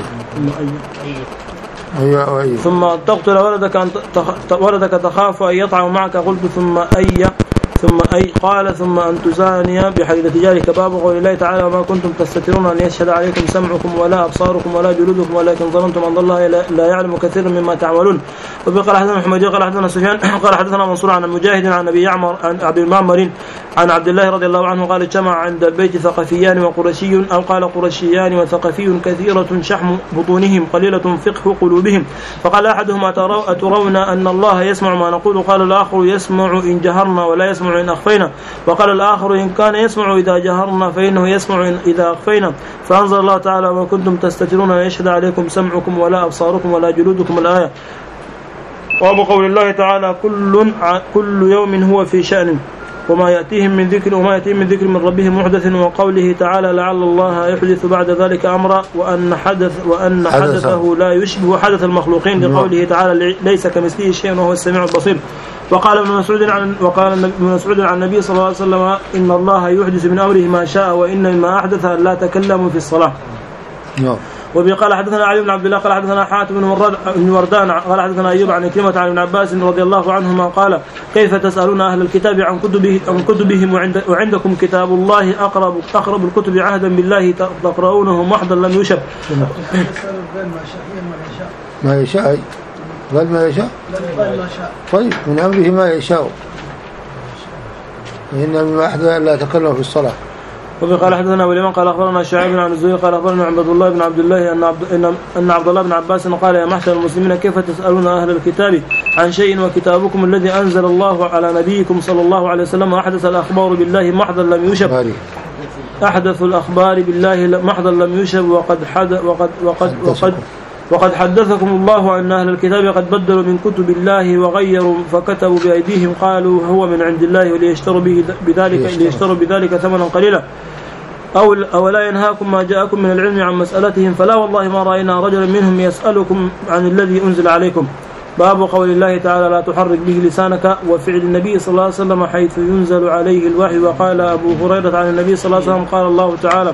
S2: ثم أن تقتل ولدك أن ولدك تخاف أن يطعم معك قلت ثم أي ثم أي قال ثم أن تزاني بحليلة جارك. باب قول الله تعالى وما كنتم تستترون أن يشهد عليكم سمعكم ولا أبصاركم ولا جلودكم ولكن ظننتم أن الله لا يعلم كثيرا مما تعملون. وبقال حدثنا محمد قال حدثنا سفيان قال حدثنا منصور عن مجاهد عن أبي يعمر عن أبي معمر عن عبد الله رضي الله عنه قال اجتمع عند البيت ثقفيان وقرشي أو قال قرشيان وثقفي كثيرة شحم بطونهم قليلة فقه قلوبهم. فقال أحدهم أترون أن الله يسمع ما نقول؟ قال الآخر يسمع إن جهرنا ولا يسمع إن أخفى أخفينا. وقال الآخر إن كان يسمع إذا جهرنا فإنه يسمع إذا أخفينا. فأنزل الله تعالى وما كنتم تستترون أن يشهد عليكم سمعكم ولا أبصاركم ولا جلودكم الآية. وأبو قول الله تعالى كل, كل يوم هو في شأن وما يأتيهم من ذكر وما يأتيهم من ذكر من ربهم محدث. وقوله تعالى لعل الله يحدث بعد ذلك أمرا وأن حدث وأن حدثه لا يشبه حدث المخلوقين لقوله تعالى ليس كمثله شيء وهو السميع البصير. وقال ابن مسعود عن وقال ابن مسعود عن النبي صلى الله عليه وسلم إن الله يحدث من أمره ما شاء وإن مما أحدث لا تكلموا في الصلاة. وبه قال حدثنا علي بن عبد الله قال حدثنا حاتم بن وردان قال حدثنا أيوب عن كلمة عن ابن عباس رضي الله عنهما قال كيف تسألون أهل الكتاب عن كتبه عن كتبهم وعند وعندكم كتاب الله أقرب أقرب الكتب عهدا بالله تقرؤونه محضا لم يشب.
S1: ما يشاء قال ما يشاء طيب من أمره ما يشاء وإن مما أحدث لا يتكلم في الصلاة.
S2: وقال حدثنا ولمن قال أخبرنا شعيب عن الزهري قال أخبرنا عبد الله بن عبد الله أن عبد إن, أن عبد الله بن عباس قال يا محشر المسلمين كيف تسألون أهل الكتاب عن شيء وكتابكم الذي أنزل الله على نبيكم صلى الله عليه وسلم أحدث الأخبار بالله محضا لم يشب أحدث الأخبار بالله محضا لم يشب وقد حد وقد وقد وقد وقد حدثكم الله أن أهل الكتاب قد بدلوا من كتب الله وغيروا فكتبوا بأيديهم قالوا هو من عند الله وليشتروا به بذلك ليشتروا بذلك ثمنا قليلا أو أولا ينهاكم ما جاءكم من العلم عن مسألتهم فلا والله ما رأينا رجلا منهم يسألكم عن الذي أنزل عليكم. باب قول الله تعالى لا تحرك به لسانك وفعل النبي صلى الله عليه وسلم حيث ينزل عليه الوحي. وقال أبو هريرة عن النبي صلى الله عليه وسلم قال الله تعالى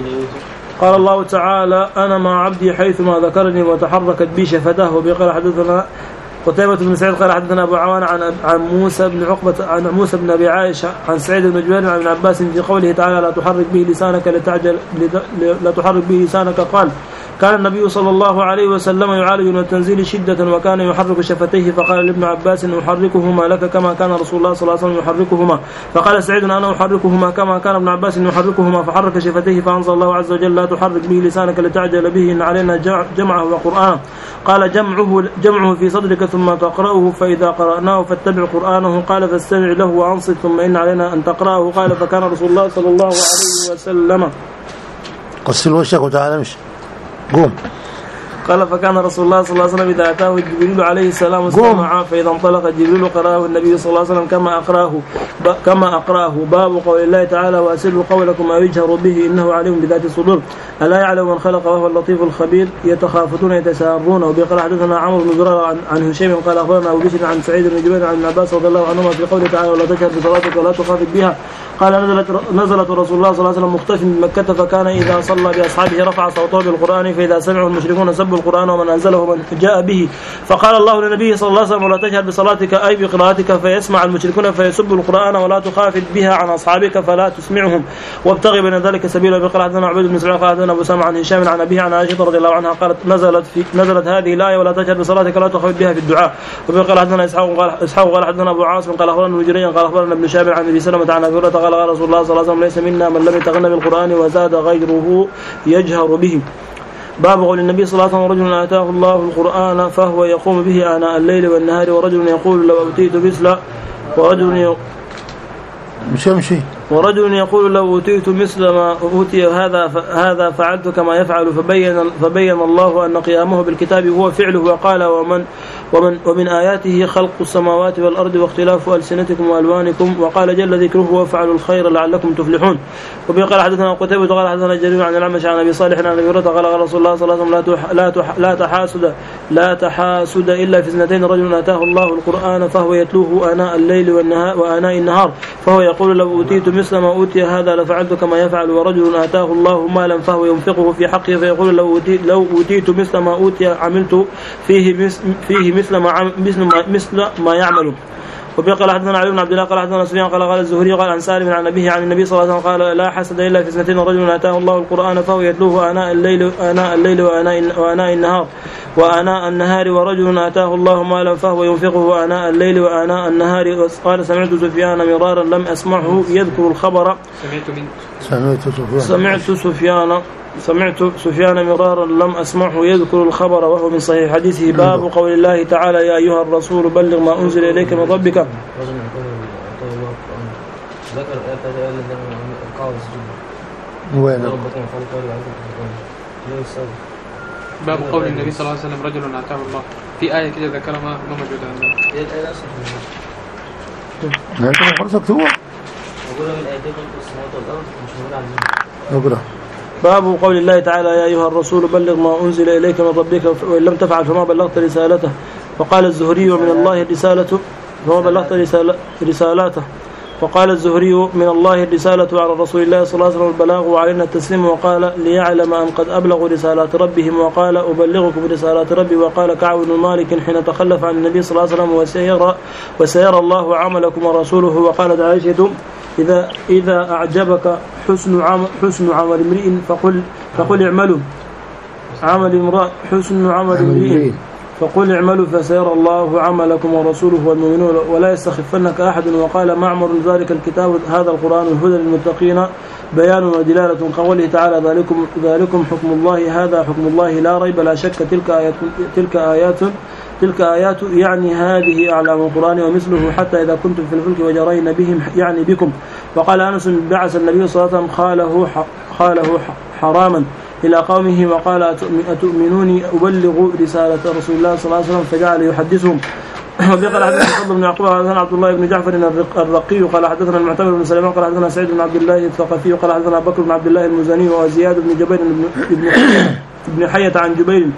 S2: قال الله تعالى أنا مع عبدي حيثما ذكرني وتحركت بي شفتاه. وبقال حدثنا قتيبة بن سعيد قال حدثنا أبو عوان عن عن موسى بن عقبة عن موسى بن أبي عائشة عن سعيد بن جبير عن ابن عباس في قوله تعالى لا تحرك به لسانك لتعجل لا تحرك به لسانك قال كان النبي صلى الله عليه وسلم يعالج من التنزيل شدة وكان يحرك شفتيه فقال لابن عباس أحركهما لك كما كان رسول الله صلى الله عليه وسلم يحركهما. فقال سعيد أنا أحركهما كما كان ابن عباس يحركهما فحرك شفتيه فأنزل الله عز وجل لا تحرك به لسانك لتعجل به إن علينا جمعه وقرآنه. قال جمعه جمعه في صدرك ثم تقرأه فإذا قرأناه فاتبع قرآنه قال فاستمع له وأنصت ثم إن علينا أن تقرأه. قال فكان رسول الله صلى الله عليه وسلم
S1: قص وشك وتعالى مش قوم
S2: قال فكان رسول الله صلى الله عليه وسلم إذا أتاه جبريل عليه السلام استمع فإذا انطلق جبريل قرأه النبي صلى الله عليه وسلم كما أقراه كما أقراه. باب قول الله تعالى وأسروا قولكم أو يجهروا به إنه عليم بذات الصدور ألا يعلم من خلق وهو اللطيف الخبير يتخافتون يتسارون. وبقال حدثنا عمرو بن زرارة عن, عن هشام قال أخبرنا أبو بشر عن سعيد بن جبير عن ابن عباس رضي الله عنهما في قوله تعالى ولا تجهر بصلاتك ولا تخافت بها. قال نزلت نزلت رسول الله صلى الله عليه وسلم مختفٍ بمكة فكان إذا صلى بأصحابه رفع صوته بالقرآن فإذا سمعوا المشركون سبوا القرآن ومن أنزله من جاء به. فقال الله للنبي صلى الله عليه وسلم ولا تجهر بصلاتك أي بقراءتك فيسمع المشركون فيسبوا القرآن ولا تخافت بها عن أصحابك فلا تسمعهم وابتغي بين ذلك سبيلا. بقال حدثنا عبيد بن سعيد قال حدثنا أبو سامع عن هشام عن أبيه عن عائشة رضي الله عنها قالت نزلت في نزلت هذه الآية ولا تجهر بصلاتك لا تخافت بها في الدعاء. وبقال حدثنا إسحاق قال إسحاق قال حدثنا أبو عاصم قال أخبرنا وجريا قال أخبرنا ابن شاب عن أبي سلمة عن أبي هريرة قال قال رسول الله صلى الله عليه وسلم ليس منا من لم يتغنى بالقرآن وزاد غيره يجهر به. باب قول النبي صلى الله عليه وسلم رجل آتاه الله القرآن فهو يقوم به آناء الليل والنهار ورجل يقول لو أوتيت مثل ورجل
S1: مش مشي
S2: ورجل يقول لو أوتيت مثل ما أوتي هذا هذا فعلت كما يفعل. فبين فبين الله أن قيامه بالكتاب هو فعله وقال ومن ومن ومن آياته خلق السماوات والأرض واختلاف ألسنتكم وألوانكم. وقال جل ذكره وفعلوا الخير لعلكم تفلحون. وبقال حدثنا قتيبة قال حدثنا جرير عن الأعمش عن أبي صالح عن أبي هريرة قال قال رسول الله صلى الله عليه وسلم لا تح لا تحاسد لا تحاسد إلا في اثنتين رجل آتاه الله القرآن فهو يتلوه آناء الليل والنهار وآناء النهار فهو يقول لو أوتيت مثل ما أوتي هذا لفعلت كما يفعل. ورجل آتاه الله مالا فهو ينفقه في حقه فيقول لو أوتيت لو أوتيت مثل ما أوتي عملت فيه فيه مثل ما مثل ما مثل ما يعمل. وبقال حدثنا علي بن عبد الله قال حدثنا سفيان قال قال الزهري قال عن سالم عن أبيه عن النبي صلى الله عليه وسلم قال لا حسد إلا في اثنتين رجل آتاه الله القرآن فهو يتلوه آناء الليل آناء الليل وآناء وآناء النهار وآناء النهار ورجل آتاه الله مالا فهو ينفقه آناء الليل وآناء النهار. قال سمعت سفيان مرارا لم أسمعه يذكر الخبر
S1: سمعت سفيان
S2: سمعت سفيان سمعت سفيان مرارا لم أسمعه يذكر الخبر وهو من صحيح حديثه. باب قول الله تعالى يا أيها الرسول بلغ ما أنزل إليك من ربك
S7: ذكر آية القاعدة السجود.
S1: وين؟
S5: باب قول النبي صلى الله عليه وسلم رجل آتاه الله، في آية كده ذكرها ما موجودة عندنا.
S7: هي الآية أصلا
S1: ما أنت خلاص مكتوبة.
S7: موجودة من آيتين خلق السماوات والأرض مش موجودة عندنا.
S1: نقرأ.
S2: باب قول الله تعالى يا أيها الرسول بلغ ما أنزل إليك من ربك وإن لم تفعل فما بلغت رسالته. وقال الزهري من الله الرسالة فما بلغت رسالته. وقال الزهري من الله الرسالة على رسول الله صلى الله عليه وسلم البلاغ وعلينا التسليم. وقال ليعلم أن قد أبلغوا رسالات ربهم. وقال أبلغكم رسالات ربي. وقال كعب بن مالك حين تخلف عن النبي صلى الله عليه وسلم وسيرى, وسيرى الله عملكم ورسوله. وقالت عائشة إذا, إذا أعجبك حسن عمل, حسن عمل امرئ فقل, فقل اعملوا عمل امرأ حسن عمل امرئ فقل اعملوا فسيرى الله عملكم ورسوله والمؤمنون ولا يستخفنك أحد. وقال معمر ذلك الكتاب هذا القرآن الهدى للمتقين بيان ودلالة قوله تعالى ذلكم, ذلكم حكم الله هذا حكم الله لا ريب لا شك تلك آيات, تلك آيات تلك آيات يعني هذه أعلام القرآن ومثله حتى إذا كنتم في الفلك وجرين بهم يعني بكم. وقال أنس بعث النبي صلى الله عليه وسلم خاله, خاله حراما إلى قومه وقال أتؤمنوني أبلغ رسالة رسول الله صلى الله عليه وسلم فجعل يحدثهم. وقال حدثنا فضل بن يعقوب قال حدثنا عبد الله بن جعفر الرقي قال حدثنا المعتمر بن سليمان قال حدثنا سعيد بن عبد الله الثقفي قال حدثنا بكر بن عبد الله المزني وزياد بن جبير بن بن حية عن جبير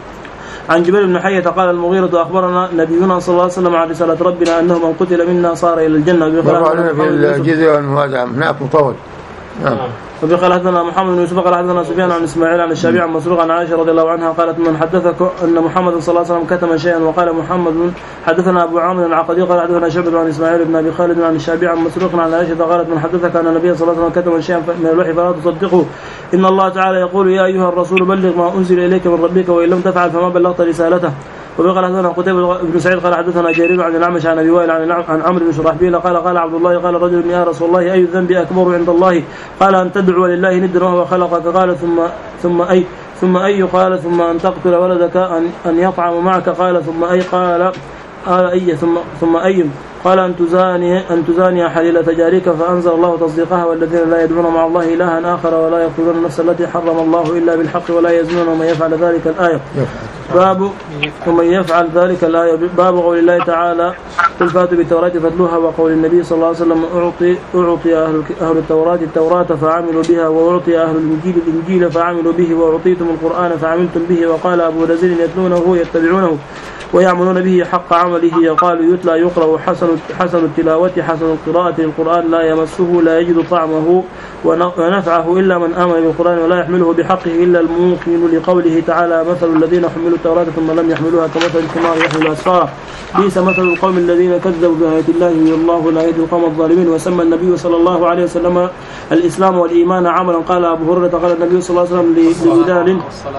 S2: عن جبير بن حية قال المغيرة أخبرنا نبينا صلى الله عليه وسلم عن رسالة ربنا أنه من قتل منا صار إلى الجنة.
S1: وقال في الجزء والمهاجم هناك مطول. نعم.
S2: وقال حدثنا محمد بن يوسف قال حدثنا سفيان عن اسماعيل عن الشافعي عن مسروق عن عائشة رضي الله عنها قالت من حدثك أن محمد صلى الله عليه وسلم كتم شيئا. وقال محمد حدثنا أبو عامر العقدي قال حدثنا شعبة عن اسماعيل بن أبي خالد عن الشافعي عن مسروق عن عائشة قالت من حدثك أن النبي صلى الله عليه وسلم كتم شيئا من الوحي فلا تصدقه إن الله تعالى يقول يا أيها الرسول بلغ ما أنزل إليك من ربك وإن لم تفعل فما بلغت رسالته. وقال حدثنا قتيبة بن سعيد قال حدثنا جرير عن الأعمش عن أبي وائل عن عن عمرو بن شرحبيل قال قال عبد الله قال رجل يا رسول الله أي الذنب أكبر عند الله؟ قال أن تدعو لله ندا وهو خلقك. قال ثم ثم أي ثم أي قال ثم أن تقتل ولدك أن أن يطعم معك. قال ثم أي قال قال أي ثم ثم أي قال أن تزاني أن تزاني حليلة جارك. فأنزل الله تصديقها والذين لا يدعون مع الله إلها آخر ولا يقتلون النفس التي حرم الله إلا بالحق ولا يزنون ومن يفعل ذلك الآية. باب ومن يفعل ذلك الآية. باب قول الله تعالى قل فاتوا بالتوراة فاتلوها. وقول النبي صلى الله عليه وسلم أعطي أعطي أهل أهل التوراة التوراة فعملوا بها وأعطي أهل الإنجيل الإنجيل فعملوا به وأعطيتم القرآن فعملتم به. وقال أبو رزين يتلونه يتبعونه ويعملون به حق عمله. يقال يتلى يقرأ حسن حسن التلاوة حسن القراءة للقرآن لا يمسه لا يجد طعمه ونفعه إلا من آمن بالقرآن ولا يحمله بحقه إلا الموقن لقوله تعالى مثل الذين حملوا التوراة ثم لم يحملوها كمثل الحمار يحمل أسفارا بئس مثل القوم الذين كذبوا بآيات الله والله لا يهدي القوم الظالمين. وسمى النبي صلى الله عليه وسلم الإسلام والإيمان عملا. قال أبو هريرة قال النبي صلى الله عليه وسلم لبلال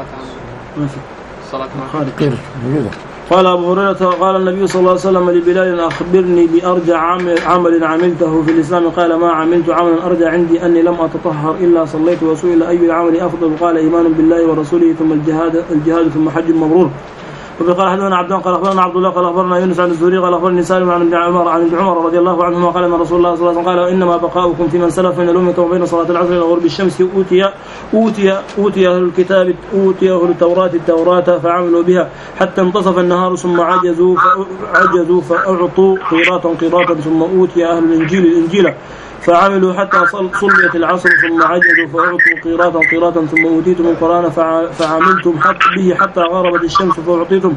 S2: قال أبو هريرة قال النبي صلى الله عليه وسلم لبلال أخبرني بأرجع عمل عملته في الإسلام. قال ما عملت عملا أرجع عندي أني لم أتطهر إلا صليت. وسئل أي العمل أفضل قال إيمان بالله ورسوله ثم الجهاد الجهاد ثم حج مبرور. وقال حدثنا عبد الله قال أخبرنا عبد الله قال أخبرنا يونس عن الزهري قال أخبرني سالم عن ابن عمر عن ابن عمر رضي الله عنهما قال أن رسول الله صلى الله عليه وسلم قال إنما بقاؤكم في من سلف من الأمة وبين صلاة العصر إلى غروب الشمس. أوتي أوتي أوتي أهل الكتاب أوتي أهل التوراة التوراة فعملوا بها حتى انتصف النهار ثم عجزوا فعجزوا فأعطوا قيراطا قيراطا ثم أوتي أهل الإنجيل الإنجيل فعملوا حتى صليت العصر ثم عجزوا فأعطوا قيراطا قيراطا ثم أوتيتم القرآن فعملتم به حتى غربت الشمس فأعطيتم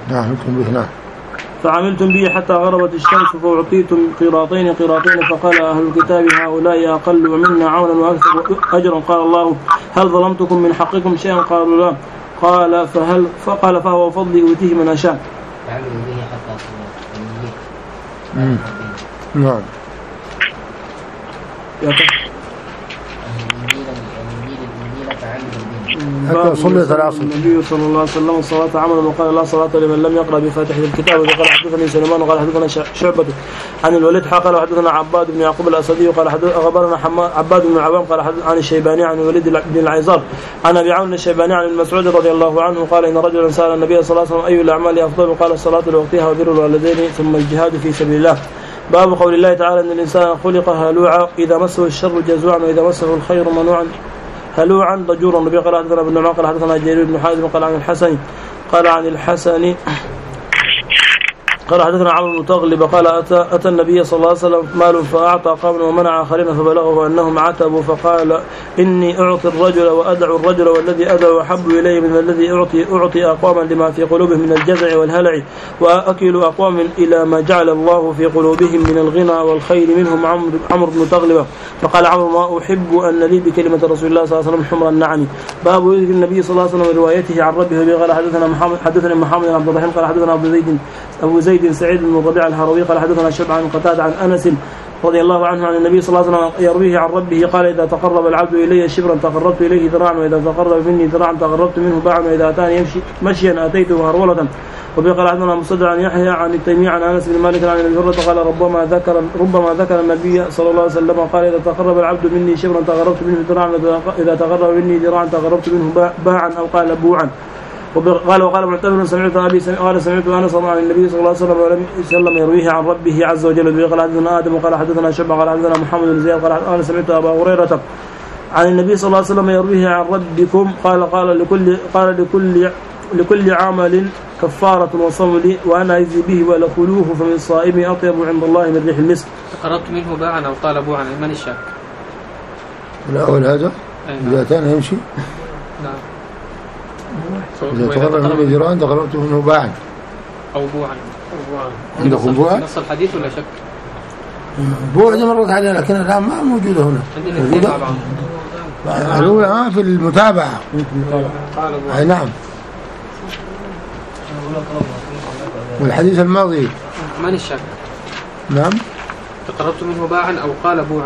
S2: فعملتم به حتى غربت الشمس فأعطيتم قيراطين قيراطين. فقال أهل الكتاب هؤلاء أقل منا عونا وأكثر أجرا. قال الله هل ظلمتكم من حقكم شيئا؟ قالوا لا. قال فهل فقال فهو فضلي أوتيه من أشاء.
S1: نعم حتى صليت العصر.
S2: النبي صلى الله عليه وسلم الصلاة عملا وقال لا صلاة لمن لم يقرأ بفاتحة الكتاب. وقال حدثني سليمان وقال حدثنا شعبة عن الوليد قال حدثنا عباد بن يعقوب الأسدي وقال أخبرنا عباد بن عوام قال عن الشيباني عن الوليد بن العيزار عن أبي عون الشيباني عن المسعود رضي الله عنه قال إن رجلا سأل النبي صلى الله عليه وسلم أي الأعمال أفضل؟ قال الصلاة لوقتها وبر الوالدين ثم الجهاد في سبيل الله. باب قول الله تعالى إن الإنسان خلق هلوعا إذا مسه الشر جزوعا وإذا مسه الخير منوعا هلوعا ضجورا. النبي قال حدثنا ابن نعمان قال حدثنا جرير بن حازم قال عن الحسن قال عن الحسن قال حدثنا عمرو بن تغلب قال أتى, أتى النبي صلى الله عليه وسلم مال فأعطى قوما ومنع آخرين فبلغه أنهم عتبوا فقال إني أعطي الرجل وأدع الرجل والذي أدع أحب إلي من الذي أعطي أعطي أقواما لما في قلوبهم من الجزع والهلع وأكل أقوام إلى ما جعل الله في قلوبهم من الغنى والخير منهم عمرو بن تغلب. فقال عمرو ما أحب أن لي بكلمة رسول الله صلى الله عليه وسلم حمر النعم. باب ذكر النبي صلى الله عليه وسلم روايته عن ربه قال حدثنا محمد حدثنا محمد بن عبد الرحيم قال حدثنا أبو زيد أبو زيد سعيد بن الربيع الهروي قال حدثنا شعبة عن قتادة عن أنس رضي الله عنه عن النبي صلى الله عليه وسلم يرويه عن ربه قال إذا تقرب العبد إلي شبرا تقربت إليه ذراعا وإذا تقرب مني ذراعا تقربت منه باعا وإذا أتاني يمشي مشيا أتيته هرولة. وبقال حدثنا مسدد عن يحيى عن التيمي عن أنس بن مالك عن أبي هريرة قال ربما ذكر ربما ذكر النبي صلى الله عليه وسلم قال إذا تقرب العبد مني شبرا تقربت منه ذراعا وإذا تقرب مني ذراعا تقربت منه باعا أو قال بوعا. قال وقال معتمر سمعت أبي قال سمعت أنس عن النبي صلى الله عليه وسلم يرويه عن ربه عز وجل قال حدثنا آدم وقال حدثنا شعبة قال حدثنا محمد بن زياد قال سمعت أبا هريرة عن النبي صلى الله عليه وسلم يرويه عن ربكم قال قال لكل قال لكل لكل عمل كفارة وصوم لي وأنا أجزي به ولخلوه فمن الصائم أطيب عند الله من ريح المسك.
S5: تقربت منه باعا أو قال بوعا من الشك؟
S1: الأول هذا إذا كان يمشي
S5: نعم
S1: إذا تقرب منه ذراعا تقربت منه باعا
S5: أو بوعا.
S1: عندكم بوعا؟
S5: نص الحديث ولا شك؟
S1: بوعا دي مرت عليها لكن الآن ما موجودة هنا. موجودة؟ الأولى ما في المتابعة. أي نعم. والحديث الماضي
S5: من الشك؟
S1: نعم.
S5: تقربت منه باعا أو قال بوعا.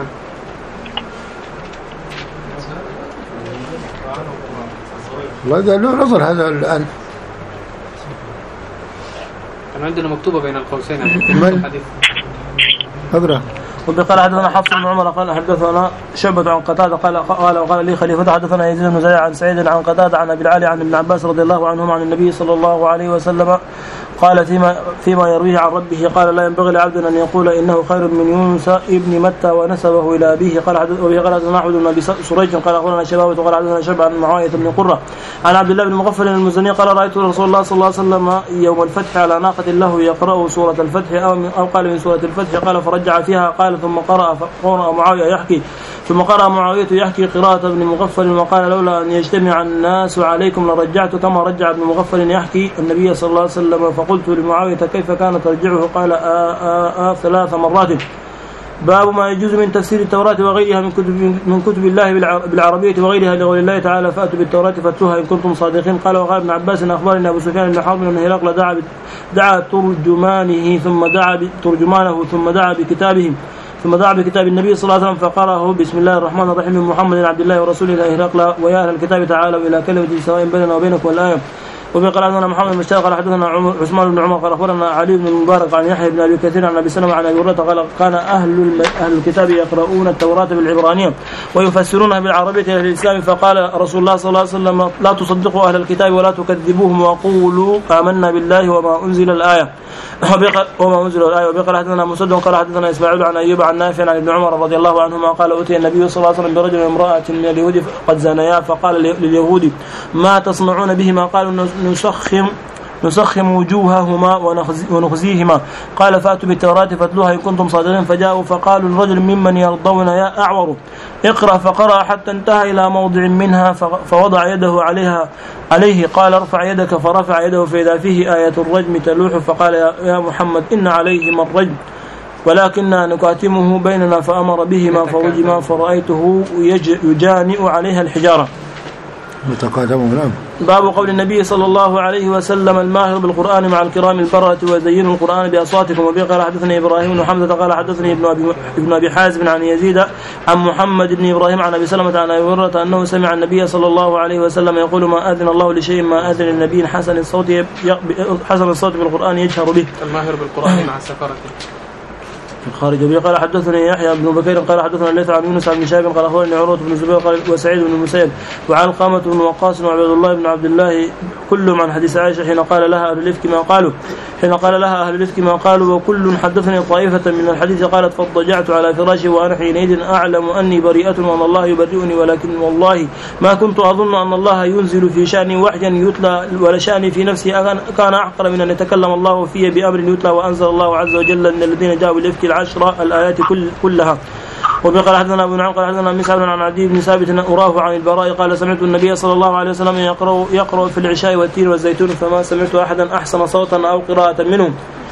S1: والله ده له نظر هذا الآن.
S5: كان عندنا مكتوبة بين القوسين
S1: الحديث. أقرأ.
S2: وبقال حدثنا حفص بن عمر قال حدثنا شعبة عن قتادة قال قال وقال لي خليفة حدثنا يزيد بن زياد عن سعيد عن قتادة عن أبي العالي عن ابن عباس رضي الله عنهما عن النبي صلى الله عليه وسلم قال فيما فيما يرويه عن ربه قال لا ينبغي لعبد أن يقول إنه خير من يونس ابن متى ونسبه إلى أبيه. قال وقال حدثنا أحمد بن أبي سريج قال أخبرنا شبابة وقال حدثنا شعبة عن معاوية بن قرة عن عبد الله بن مغفل المزني قال رأيت رسول الله صلى الله عليه وسلم يوم الفتح على ناقة له يقرأ سورة الفتح أو قال من سورة الفتح قال فرجع فيها قال ثم قرأ فقرأ معاوية يحكي ثم قرأ معاوية يحكي قراءة ابن مغفل وقال لولا أن يجتمع الناس عليكم لرجعت كما رجع ابن مغفل يحكي النبي صلى الله عليه وسلم. فقلت لمعاوية كيف كانت ترجعه قال آآ آآ ثلاث مرات. باب ما يجوز من تفسير التوراة وغيرها من كتب من كتب الله بالعربية وغيرها لقول الله تعالى فأتوا بالتوراة فاتلوها إن كنتم صادقين. قال وقال ابن عباس أخبرنا أبو سفيان بن حرب أن هرقل دعا دعا ترجمانه ثم دعا ترجمانه ثم دعا بكتابهم ثم دعا بكتاب النبي صلى الله عليه وسلم فقرأه بسم الله الرحمن الرحيم من محمد عبد الله ورسوله إلى هرقل ويا أهل الكتاب تعالوا إلى كلمة سواء بيننا وبينكم والآية. وبقال حدثنا محمد بن بشار قال حدثنا عثمان بن عمر قال أخبرنا علي بن المبارك عن يحيى بن أبي كثير عن أبي سلمة عن أبي هريرة قال كان أهل أهل الكتاب يقرؤون التوراة بالعبرانية ويفسرونها بالعربية لأهل الإسلام. فقال رسول الله صلى الله عليه وسلم لا تصدقوا أهل الكتاب ولا تكذبوهم وقولوا آمنا بالله وما أنزل الآية وما أنزل الآية. وبقال حدثنا مسدد قال حدثنا إسماعيل عن أيوب عن نافع عن ابن عمر رضي الله عنهما قال أتي النبي صلى الله عليه وسلم برجل وامرأة من اليهود قد زنيا فقال لليهود ما تصنعون بهما؟ قالوا نسخم نسخم وجوههما ونخزيهما. قال فأتوا بالتوراة فاتلوها إن كنتم صادقين. فجاءوا فقالوا الرجل ممن يرضون يا أعور اقرأ فقرأ حتى انتهى إلى موضع منها فوضع يده عليها عليه قال ارفع يدك فرفع يده فإذا فيه آية الرجم تلوح. فقال يا محمد إن عليهما الرجم ولكننا نكاتمه بيننا فأمر بهما فرجما فرأيته يجانئ عليها الحجارة.
S1: نعم.
S2: باب قول النبي صلى الله عليه وسلم الماهر بالقرآن مع الكرام البررة وزينوا القرآن بأصواتكم. وبه قال حدثني إبراهيم بن حمزة قال حدثني ابن أبي, ابن أبي حازم عن يزيد عن محمد بن إبراهيم عن أبي سلمة عن أبي هريرة أنه سمع النبي صلى الله عليه وسلم يقول ما أذن الله لشيء ما أذن النبي حسن الصوت حسن الصوت بالقرآن يجهر به.
S5: الماهر بالقرآن مع السفرة
S2: الخارج. به قال حدثني يحيى بن بكير قال حدثنا الليث عن يونس عن شهاب قال أخبرني عروة بن الزبير قال وسعيد بن المسيب وعلقمة بن وقاص وعبد الله بن عبد الله كلهم عن حديث عائشة حين قال لها أهل الإفك ما قالوا حين قال لها أهل الإفك ما قالوا وكل حدثني طائفة من الحديث قالت فاضطجعت على فراشي وأنا حينئذ أعلم أني بريئة وأن الله يبرئني ولكن والله ما كنت أظن أن الله ينزل في شأني وحيا يتلى ولا شأني في نفسي كان أحقر من أن يتكلم الله فيه بأمر يتلى وأنزل الله عز وجل أن الذين جاءوا بالإفك العشر الآيات كل كلها. وقال حدثنا ابن عن قال حدثنا مسعود عن عدي بن ثابت أراه عن البراء قال سمعت النبي صلى الله عليه وسلم يقرأ يقرأ في العشاء والتين والزيتون فما سمعت أحدا أحسن صوتا أو قراءة منهم.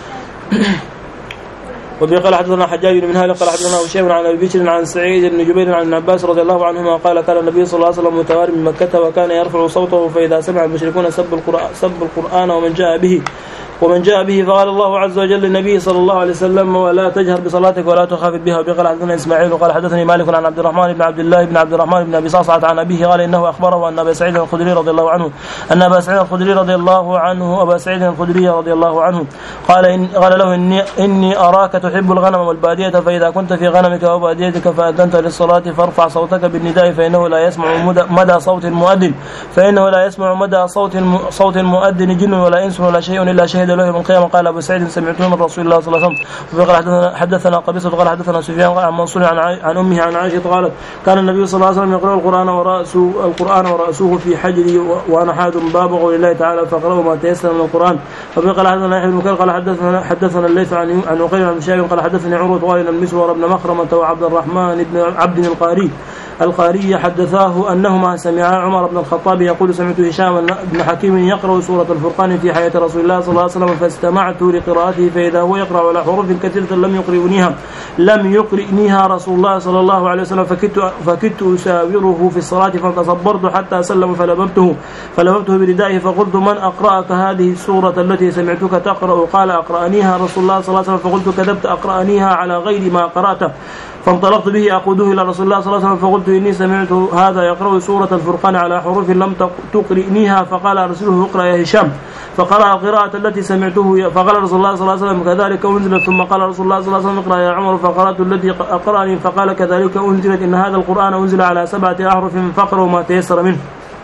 S2: وقال حدثنا حجاج بن هالة قال حدثنا هشام عن أبي بكر عن سعيد بن جبير عن عباس رضي الله عنهما قال كان النبي صلى الله عليه وسلم متواري من مكة وكان يرفع صوته فإذا سمع المشركون سب القرآن, سب القرآن ومن جاء به ومن جاء به فقال الله عز وجل للنبي صلى الله عليه وسلم ولا تجهر بصلاتك ولا تخافت بها. وقال حدثنا إسماعيل وقال حدثني مالك عن عبد الرحمن بن عبد الله بن عبد الرحمن بن أبي صعصعة عن أبيه قال إنه أخبره أن أبا سعيد الخدري رضي الله عنه أن أبا سعيد الخدري رضي الله عنه أبا سعيد الخدري رضي الله عنه قال إن قال له إني, إني أراك تحب الغنم والبادية فإذا كنت في غنمك أو باديتك فأذنت للصلاة فارفع صوتك بالنداء فإنه لا يسمع مدى صوت المؤذن فإنه لا يسمع مدى صوت صوت المؤذن جن ولا إنس ولا شيء إلا شهد له من القيامة. قال أبو سعيد سمعته من رسول الله صلى الله عليه وسلم. وقال حدثنا, حدثنا قبيصة قال حدثنا سفيان عن منصور عن, عن أمه عن عائشة قالت كان النبي صلى الله عليه وسلم يقرأ القرآن ورأسه القرآن ورأسه في حجري وأنا حاد باب قول الله تعالى فاقرأوا ما تيسر من القرآن. وقال حدثنا يحيى بن بكير قال حدثنا حدثنا الليث عن عن عقيل عن شاب قال حدثني عروة قال المسور بن مخرمة وعبد الرحمن بن عبد القاري القاري حدثاه أنهما سمعا عمر بن الخطاب يقول سمعت هشام بن حكيم يقرأ سورة الفرقان في حياة رسول الله صلى الله عليه وسلم فاستمعت لقراءته فإذا هو يقرأ على حروف كثيرة لم يقرئنيها لم يقرئنيها رسول الله صلى الله عليه وسلم فكدت فكدت أساوره في الصلاة فتصبرت حتى سلم فلببته فلببته بردائه فقلت من أقرأك هذه السورة التي سمعتك تقرأ قال أقرأنيها رسول الله صلى الله عليه وسلم فقلت كذبت أقرأنيها على غير ما قرأته فانطلقت به أقوده إلى رسول الله صلى الله عليه وسلم فقلت إني سمعت هذا يقرأ سورة الفرقان على حروف لم تقرئنيها فقال رسوله اقرأ يا هشام فقرأ القراءة التي سمعته فقال رسول الله صلى الله عليه وسلم كذلك أنزلت ثم قال رسول الله صلى الله عليه وسلم اقرأ يا عمر فقرأت الذي أقرأني فقال كذلك أنزلت إن هذا القرآن أنزل على سبعة أحرف فاقرأوا ما تيسر منه.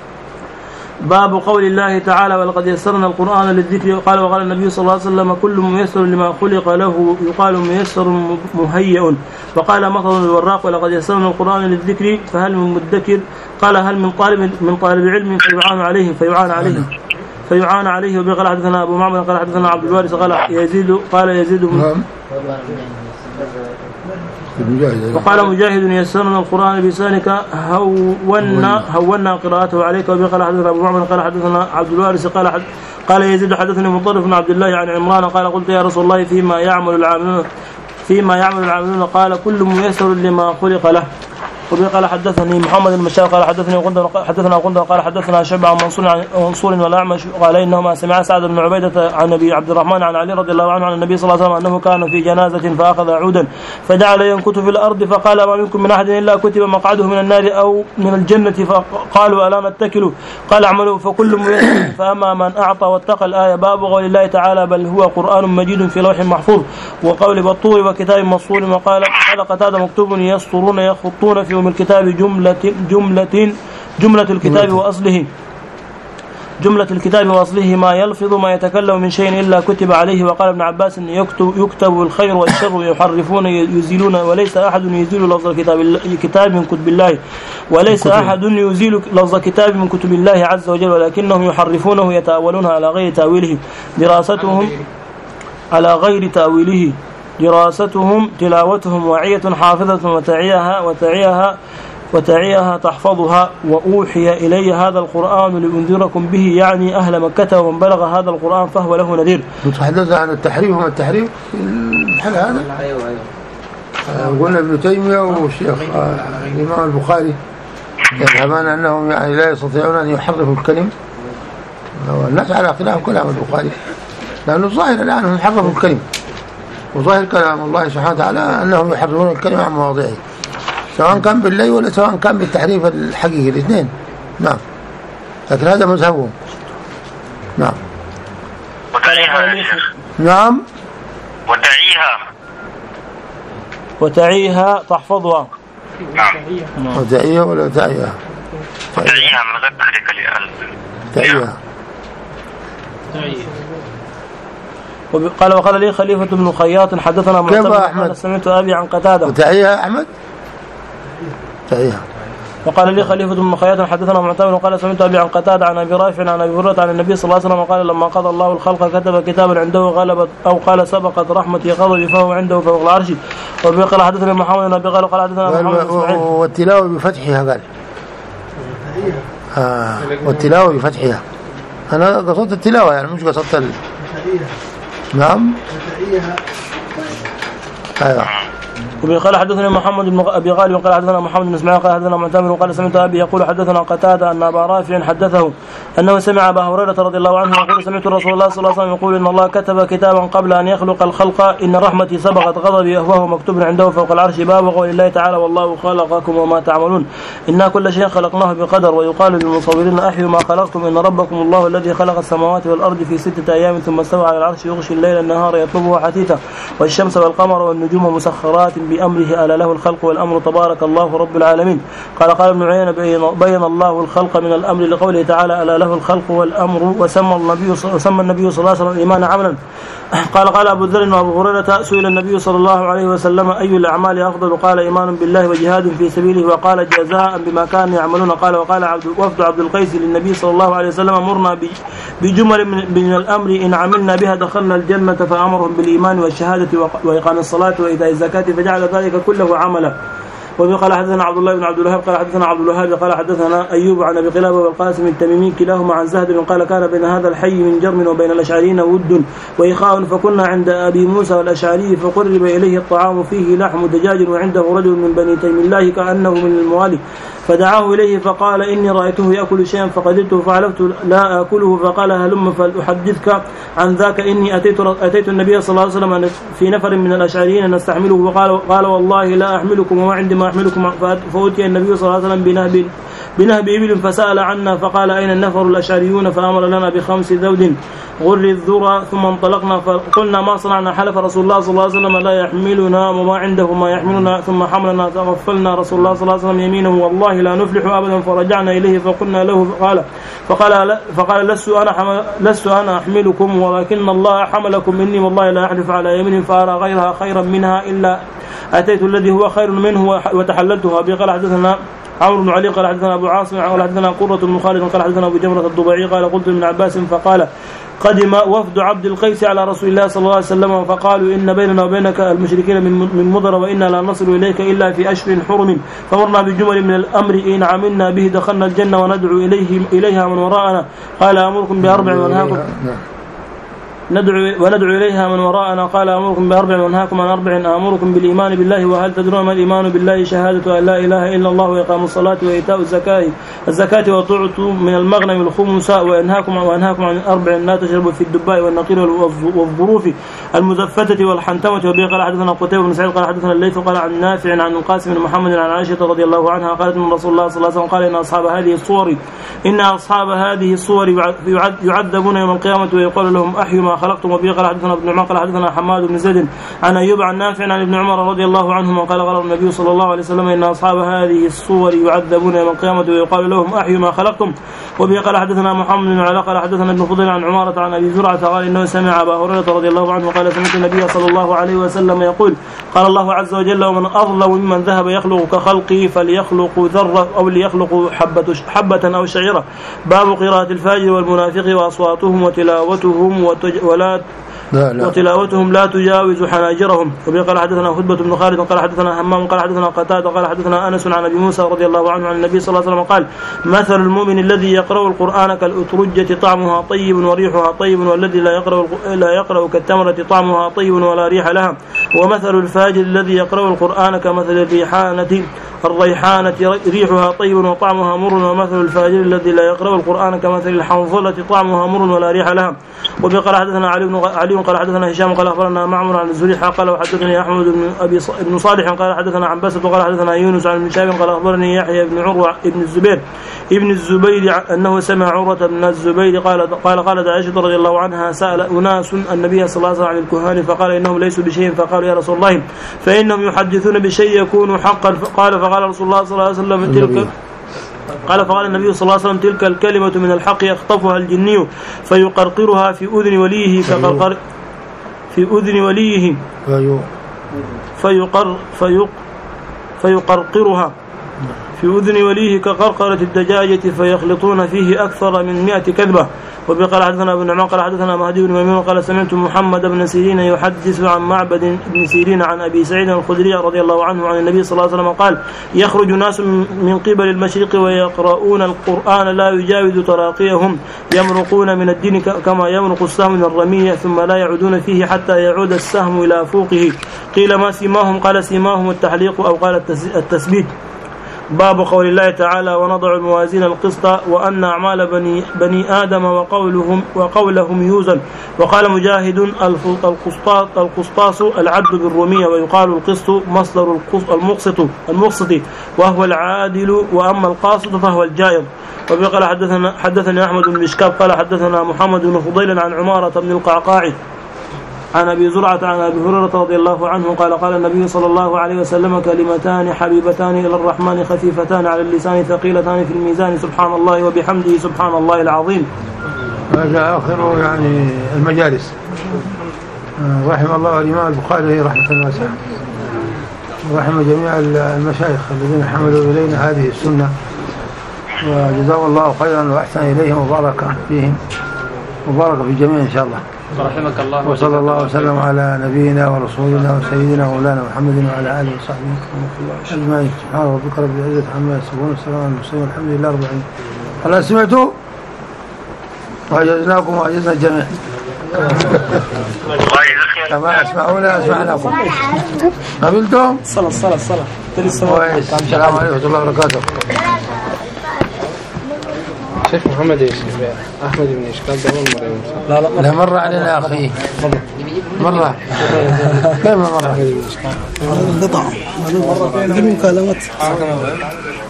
S2: باب قول الله تعالى ولقد يسرنا القرآن للذكر قال وقال النبي صلى الله عليه وسلم كل ميسر لما خلق له يقال ميسر مهيئ. وقال مثل الوراق ولقد يسرنا القرآن للذكر فهل من مدكر قال هل من طالب من طالب علم فيعان عليه فيعان عليه فيعان عليه. وقال حدثنا أبو معمر قال حدثنا عبد الوارث قال يزيد قال يزيد بن وقال مجاهد يسرنا القرآن بلسانك هونا هونا قراءته عليك. وقال حدثنا أبو معمر قال حدثنا عبد الوارث قال حد قال يزيد حدثني مطرف بن عبد الله عن عمران قال قلت يا رسول الله فيما يعمل العاملون فيما يعمل العاملون قال كل ميسر لما خلق له. وقال حدثني محمد بن بشار قال حدثني قندر حدثنا قندر قال حدثنا شعبة عن منصور عن منصور والأعمش قال إنهما سمع سعد بن عبيدة عن أبي عبد الرحمن عن علي رضي الله عنه عن النبي صلى الله عليه وسلم أنه كان في جنازة فأخذ عودا فجعل ينكت في الأرض فقال ما منكم من أحد إلا كتب مقعده من النار أو من الجنة فقالوا ألا نتكلوا قال اعملوا فكل ميسر فأما من أعطى واتقى الآية. باب قول الله تعالى بل هو قرآن مجيد في لوح محفوظ وقول بطور وكتاب مسطور. وقال قال قتادة مكتوب يسطرون يخطون في الكتاب جملة جملة جملة الكتاب وأصله جملة الكتاب وأصله ما يلفظ ما يتكلم من شيء إلا كتب عليه. وقال ابن عباس يكتب, يكتب الخير والشر يحرفون يزيلون وليس أحد يزيل لفظ الكتاب من كتب الله وليس أحد يزيل لفظ كتاب من كتب الله عز وجل ولكنهم يحرفونه يتأولونها على غير تأويله دراستهم على غير تأويله دراستهم تلاوتهم وعية حافظة وتعيها وتعيها وتعيها تحفظها. وأوحي إلي هذا القرآن لأنذركم به يعني أهل مكة ومن بلغ هذا القرآن فهو له نذير.
S1: نتحدث عن التحريف وما التحريف الحل هذا قلنا ابن تيمية والشيخ الإمام البخاري يفهمون أنهم يعني لا يستطيعون أن يحرفوا الكلم والناس على خلاف كلام البخاري لأنه الظاهر الآن هم حرفوا الكلم وظاهر كلام الله سبحانه وتعالى أنهم يحرفون الكلمة عن مواضعه سواء كان باللي ولا سواء كان بالتحريف الحقيقي الاثنين. نعم لكن هذا مذهبهم. نعم
S6: وتعيها يا شيخ.
S1: نعم
S6: وتعيها
S2: وتعيها تحفظها.
S6: نعم
S1: وتعيها ولا تعيها
S6: وتعيها من غير تحريك الألف
S1: تعيها
S2: قال وقال لي خليفة بن خياط حدثنا معتمر قال سمعت أبي عن قتادة.
S1: وتحية أحمد تحية.
S2: وقال لي خليفة بن خياط حدثنا معتمر وقال سمعت أبي عن قتادة عن أبي رافع عن أبي هريرة عن النبي صلى الله عليه وسلم قال لما قضى الله الخلق كتب كتابا عنده غلبت أو قال سبقت رحمتي غضبي فهو عنده فوق العرش. وقال حدثنا محمد بن أبي قال قال حدثنا محمد بن اسماعيل.
S1: والتلاوة بفتحها قال آه والتلاوة بفتحها. أنا قصدت التلاوة يعني مش قصدت ال... نعم أيوة.
S2: وقال حدثنا محمد بن أبي غالب وقال حدثنا محمد بن اسماعيل قال حدثنا معتمر وقال سمعت أبي يقول حدثنا قتادة أن أبا رافع حدثه أنه سمع أبا هريرة رضي الله عنه يقول سمعت رسول الله صلى الله عليه وسلم يقول إن الله كتب كتابا قبل أن يخلق الخلق إن رحمتي سبقت غضبي وهو مكتوب عنده فوق العرش باب قول الله تعالى والله خلقكم وما تعملون إنا كل شيء خلقناه بقدر. ويقال للمصورين أحيوا ما خلقتم إن ربكم الله الذي خلق السماوات والأرض في ستة أيام ثم استوى على العرش يغشي الليل النهار يطلبه حثيثا والشمس والقمر والنجوم مسخرات بأمره ألا له الخلق والأمر تبارك الله رب العالمين. قال قال ابن عيينة بين الله الخلق من الأمر لقوله تعالى ألا له الخلق والأمر وسمى النبي وسمى النبي صلى الله عليه وسلم الإيمان عملا. قال قال أبو ذر وأبو هريرة سئل النبي صلى الله عليه وسلم أي الأعمال أفضل قال إيمان بالله وجهاد في سبيله وقال جزاء بما كانوا يعملون. قال وقال عبد وفد عبد القيس للنبي صلى الله عليه وسلم مرنا بجمل من الأمر إن عملنا بها دخلنا الجنة فأمرهم بالإيمان والشهادة وإقام الصلاة وإيتاء الزكاة فجعل ذلك كله عملا. وقال حدثنا عبد الله بن عبد الوهاب قال حدثنا عبد الوهاب قال حدثنا أيوب عن أبي قلابة والقاسم التميمي كلاهما عن زهد قال كان بين هذا الحي من جرم وبين الأشعريين ود وإخاء فكنا عند أبي موسى والأشعري فقرب إليه الطعام فيه لحم دجاج وعنده رجل من بني تيم الله كأنه من الموالي فدعاه إليه فقال إني رأيته يأكل شيئا فقدرته فعلفت لا آكله فقال هلم فلأحدثك عن ذاك إني أتيت, أتيت النبي صلى الله عليه وسلم في نفر من الأشعريين نستحمله وقال قال والله لا أحملكم وما عندي ما أحملكم. فأتي النبي صلى الله عليه وسلم بنهب بنهب إبل فسأل عنا فقال أين النفر الأشعريون فأمر لنا بخمس ذود غر الذرى ثم انطلقنا فقلنا ما صنعنا حلف رسول الله صلى الله عليه وسلم لا يحملنا وما عنده ما يحملنا ثم حملنا تغفلنا رسول الله صلى الله عليه وسلم يمينه والله لا نفلح أبدا فرجعنا إليه فقلنا له فقال فقال, فقال لست, أنا لست أنا أحملكم ولكن الله حملكم إني والله لا أحلف على يمين فأرى غيرها خيرا منها إلا أتيت الذي هو خير منه وتحللتها. قال حدثنا عمرو بن علي قال حدثنا أبو عاصم قال حدثنا قرة بن خالد قال حدثنا أبو جمرة الضبعي قال قلت من عباس فقال قدم وفد عبد القيس على رسول الله صلى الله عليه وسلم فقالوا إن بيننا وبينك المشركين من مضر وإنا لا نصل إليك إلا في أشهر حرم فمرنا بجمل من الأمر إن عملنا به دخلنا الجنة وندعو إليه إليها من وراءنا. قال أمركم بأربع وأنهاكم ندعو وندعو إليها من وراءنا. قال أمركم بأربع وأنهاكم عن أربع أمركم بالإيمان بالله وهل تدرون ما الإيمان بالله شهادة أن لا إله إلا الله وإقام الصلاة وإيتاء الزكاة الزكاة وتعطوا من المغنم الخمس وأنهاكم وأنهاكم عن أربع لا تشربوا في الدباء والنقير والظروف المزفتة والحنتمة. وبه قال حدثنا قتيبة بن سعيد قال حدثنا الليث قال عن نافع عن القاسم بن محمد عن عائشة رضي الله عنها قالت من رسول الله صلى الله عليه وسلم قال إن أصحاب هذه الصور إن أصحاب هذه الصور يعذبون يوم القيامة ويقال لهم أحيوا ما خلقتم. وبه قال حدثنا ابن عمر قال حدثنا حماد بن زيد عن أيوب عن نافع عن ابن عمر رضي الله عنهما قال قال النبي صلى الله عليه وسلم إن أصحاب هذه الصور يعذبون يوم القيامة ويقال لهم أحيوا ما خلقتم. وبه قال حدثنا محمد بن علاء قال حدثنا ابن فضيل عن عمارة عن أبي زرعة قال إنه سمع أبا هريرة رضي الله عنه قال سمعت النبي صلى الله عليه وسلم يقول قال الله عز وجل ومن أظلم ممن ذهب يخلق كخلقي فليخلق ذرة أو ليخلق حبة, حبة أو شعيرة. باب قراءة الفاجر والمنافق وأصواتهم وتلاوتهم ولا لا لا. وتلاوتهم لا تجاوز حناجرهم. وبه قال حدثنا خطبة بن خالد قال حدثنا همام قال حدثنا قتادة قال حدثنا أنس عن أبي موسى رضي الله عنه عن النبي صلى الله عليه وسلم قال مثل المؤمن الذي يقرأ القرآن كالأترجة طعمها طيب وريحها طيب والذي لا يقرأ لا يقرأ كالتمرة طعمها طيب ولا ريح لها. ومثل الفاجر الذي يقرأ القرآن كمثل الريحانة الريحانة ريحها طيب وطعمها مر. ومثل الفاجر الذي لا يقرأ القرآن كمثل الحنظلة طعمها مر ولا ريح لها. وبه قال حدثنا علي بن علي قال حدثنا هشام قال أخبرنا معمر عن الزريح قال وحدثني أحمد بن أبي بن صالح قال حدثنا عباسة قال حدثنا يونس عن ابن شهاب قال أخبرني يحيى بن عروة ابن الزبير ابن الزبير أنه سمع عروة بن الزبير قال قال قالت عائشة رضي الله عنها سأل أناس النبي صلى الله عليه وسلم عن الكهان فقال إنهم ليسوا بشيء فقالوا يا رسول الله فإنهم يحدثون بشيء يكون حقا. قال فقال رسول الله صلى الله عليه وسلم تلك قال فقال النبي صلى الله عليه وسلم تلك الكلمة من الحق يخطفها الجني فيقرقرها في أذن وليه كقرقر في أذن وليه فيقر فيق فيقرقرها في أذن وليه كقرقرة الدجاجة فيخلطون فيه أكثر من مئة كذبة. وبقال حدثنا ابن نعمان قال حدثنا مهدي بن ميمون قال سمعت محمد بن سيرين يحدث عن معبد بن سيرين عن أبي سعيد الخدري رضي الله عنه عن النبي صلى الله عليه وسلم قال يخرج ناس من قبل المشرق ويقرؤون القرآن لا يجاوز تراقيهم يمرقون من الدين كما يمرق السهم من الرمية ثم لا يعودون فيه حتى يعود السهم إلى فوقه. قيل ما سيماهم؟ قال سيماهم التحليق أو قال التثبيت. باب قول الله تعالى ونضع الموازين القسط وأن أعمال بني, بني آدم وقولهم, وقولهم يوزن. وقال مجاهد القسطاس, القسطاس العدل بالرومية ويقال القسط مصدر المقسط, المقسط وهو العادل وأما القاسط فهو الجائر. وقال حدثنا حدثني أحمد بن مشكاب قال حدثنا محمد بن فضيل عن عمارة بن القعقاع عن أبي زرعة عن أبي هريرة رضي الله عنه قال قال النبي صلى الله عليه وسلم كلمتان حبيبتان إلى الرحمن خفيفتان على اللسان ثقيلتان في الميزان سبحان الله وبحمده سبحان الله العظيم.
S1: هذا آخر يعني المجالس. رحم الله الإمام البخاري رحمة واسعة ورحم جميع المشايخ الذين حملوا إلينا هذه السنة وجزاه الله خيرا وأحسن إليهم وبارك فيهم وبارك في الجميع إن شاء الله.
S4: رحمك الله.
S1: وصلى الله وسلم على نبينا ورسولنا وسيدنا ومولانا محمد وعلى آله وصحبه أجمعين. سبحان ربك رب العزة عما يصفون والسلام على المرسلين والحمد لله رب العالمين. هل سمعتوا؟ وأجزناكم وأجزنا الجميع. كما أسمعونا أسمعناكم. قبلتم؟
S2: صلاة صلاة صلاة.
S1: السلام عليكم ورحمة الله وبركاته.
S5: شيخ محمد ايش احمد بن اشكال ده مره
S1: لا لا لا مره علينا اخي مره كم مره
S8: قطع مره في مكالمات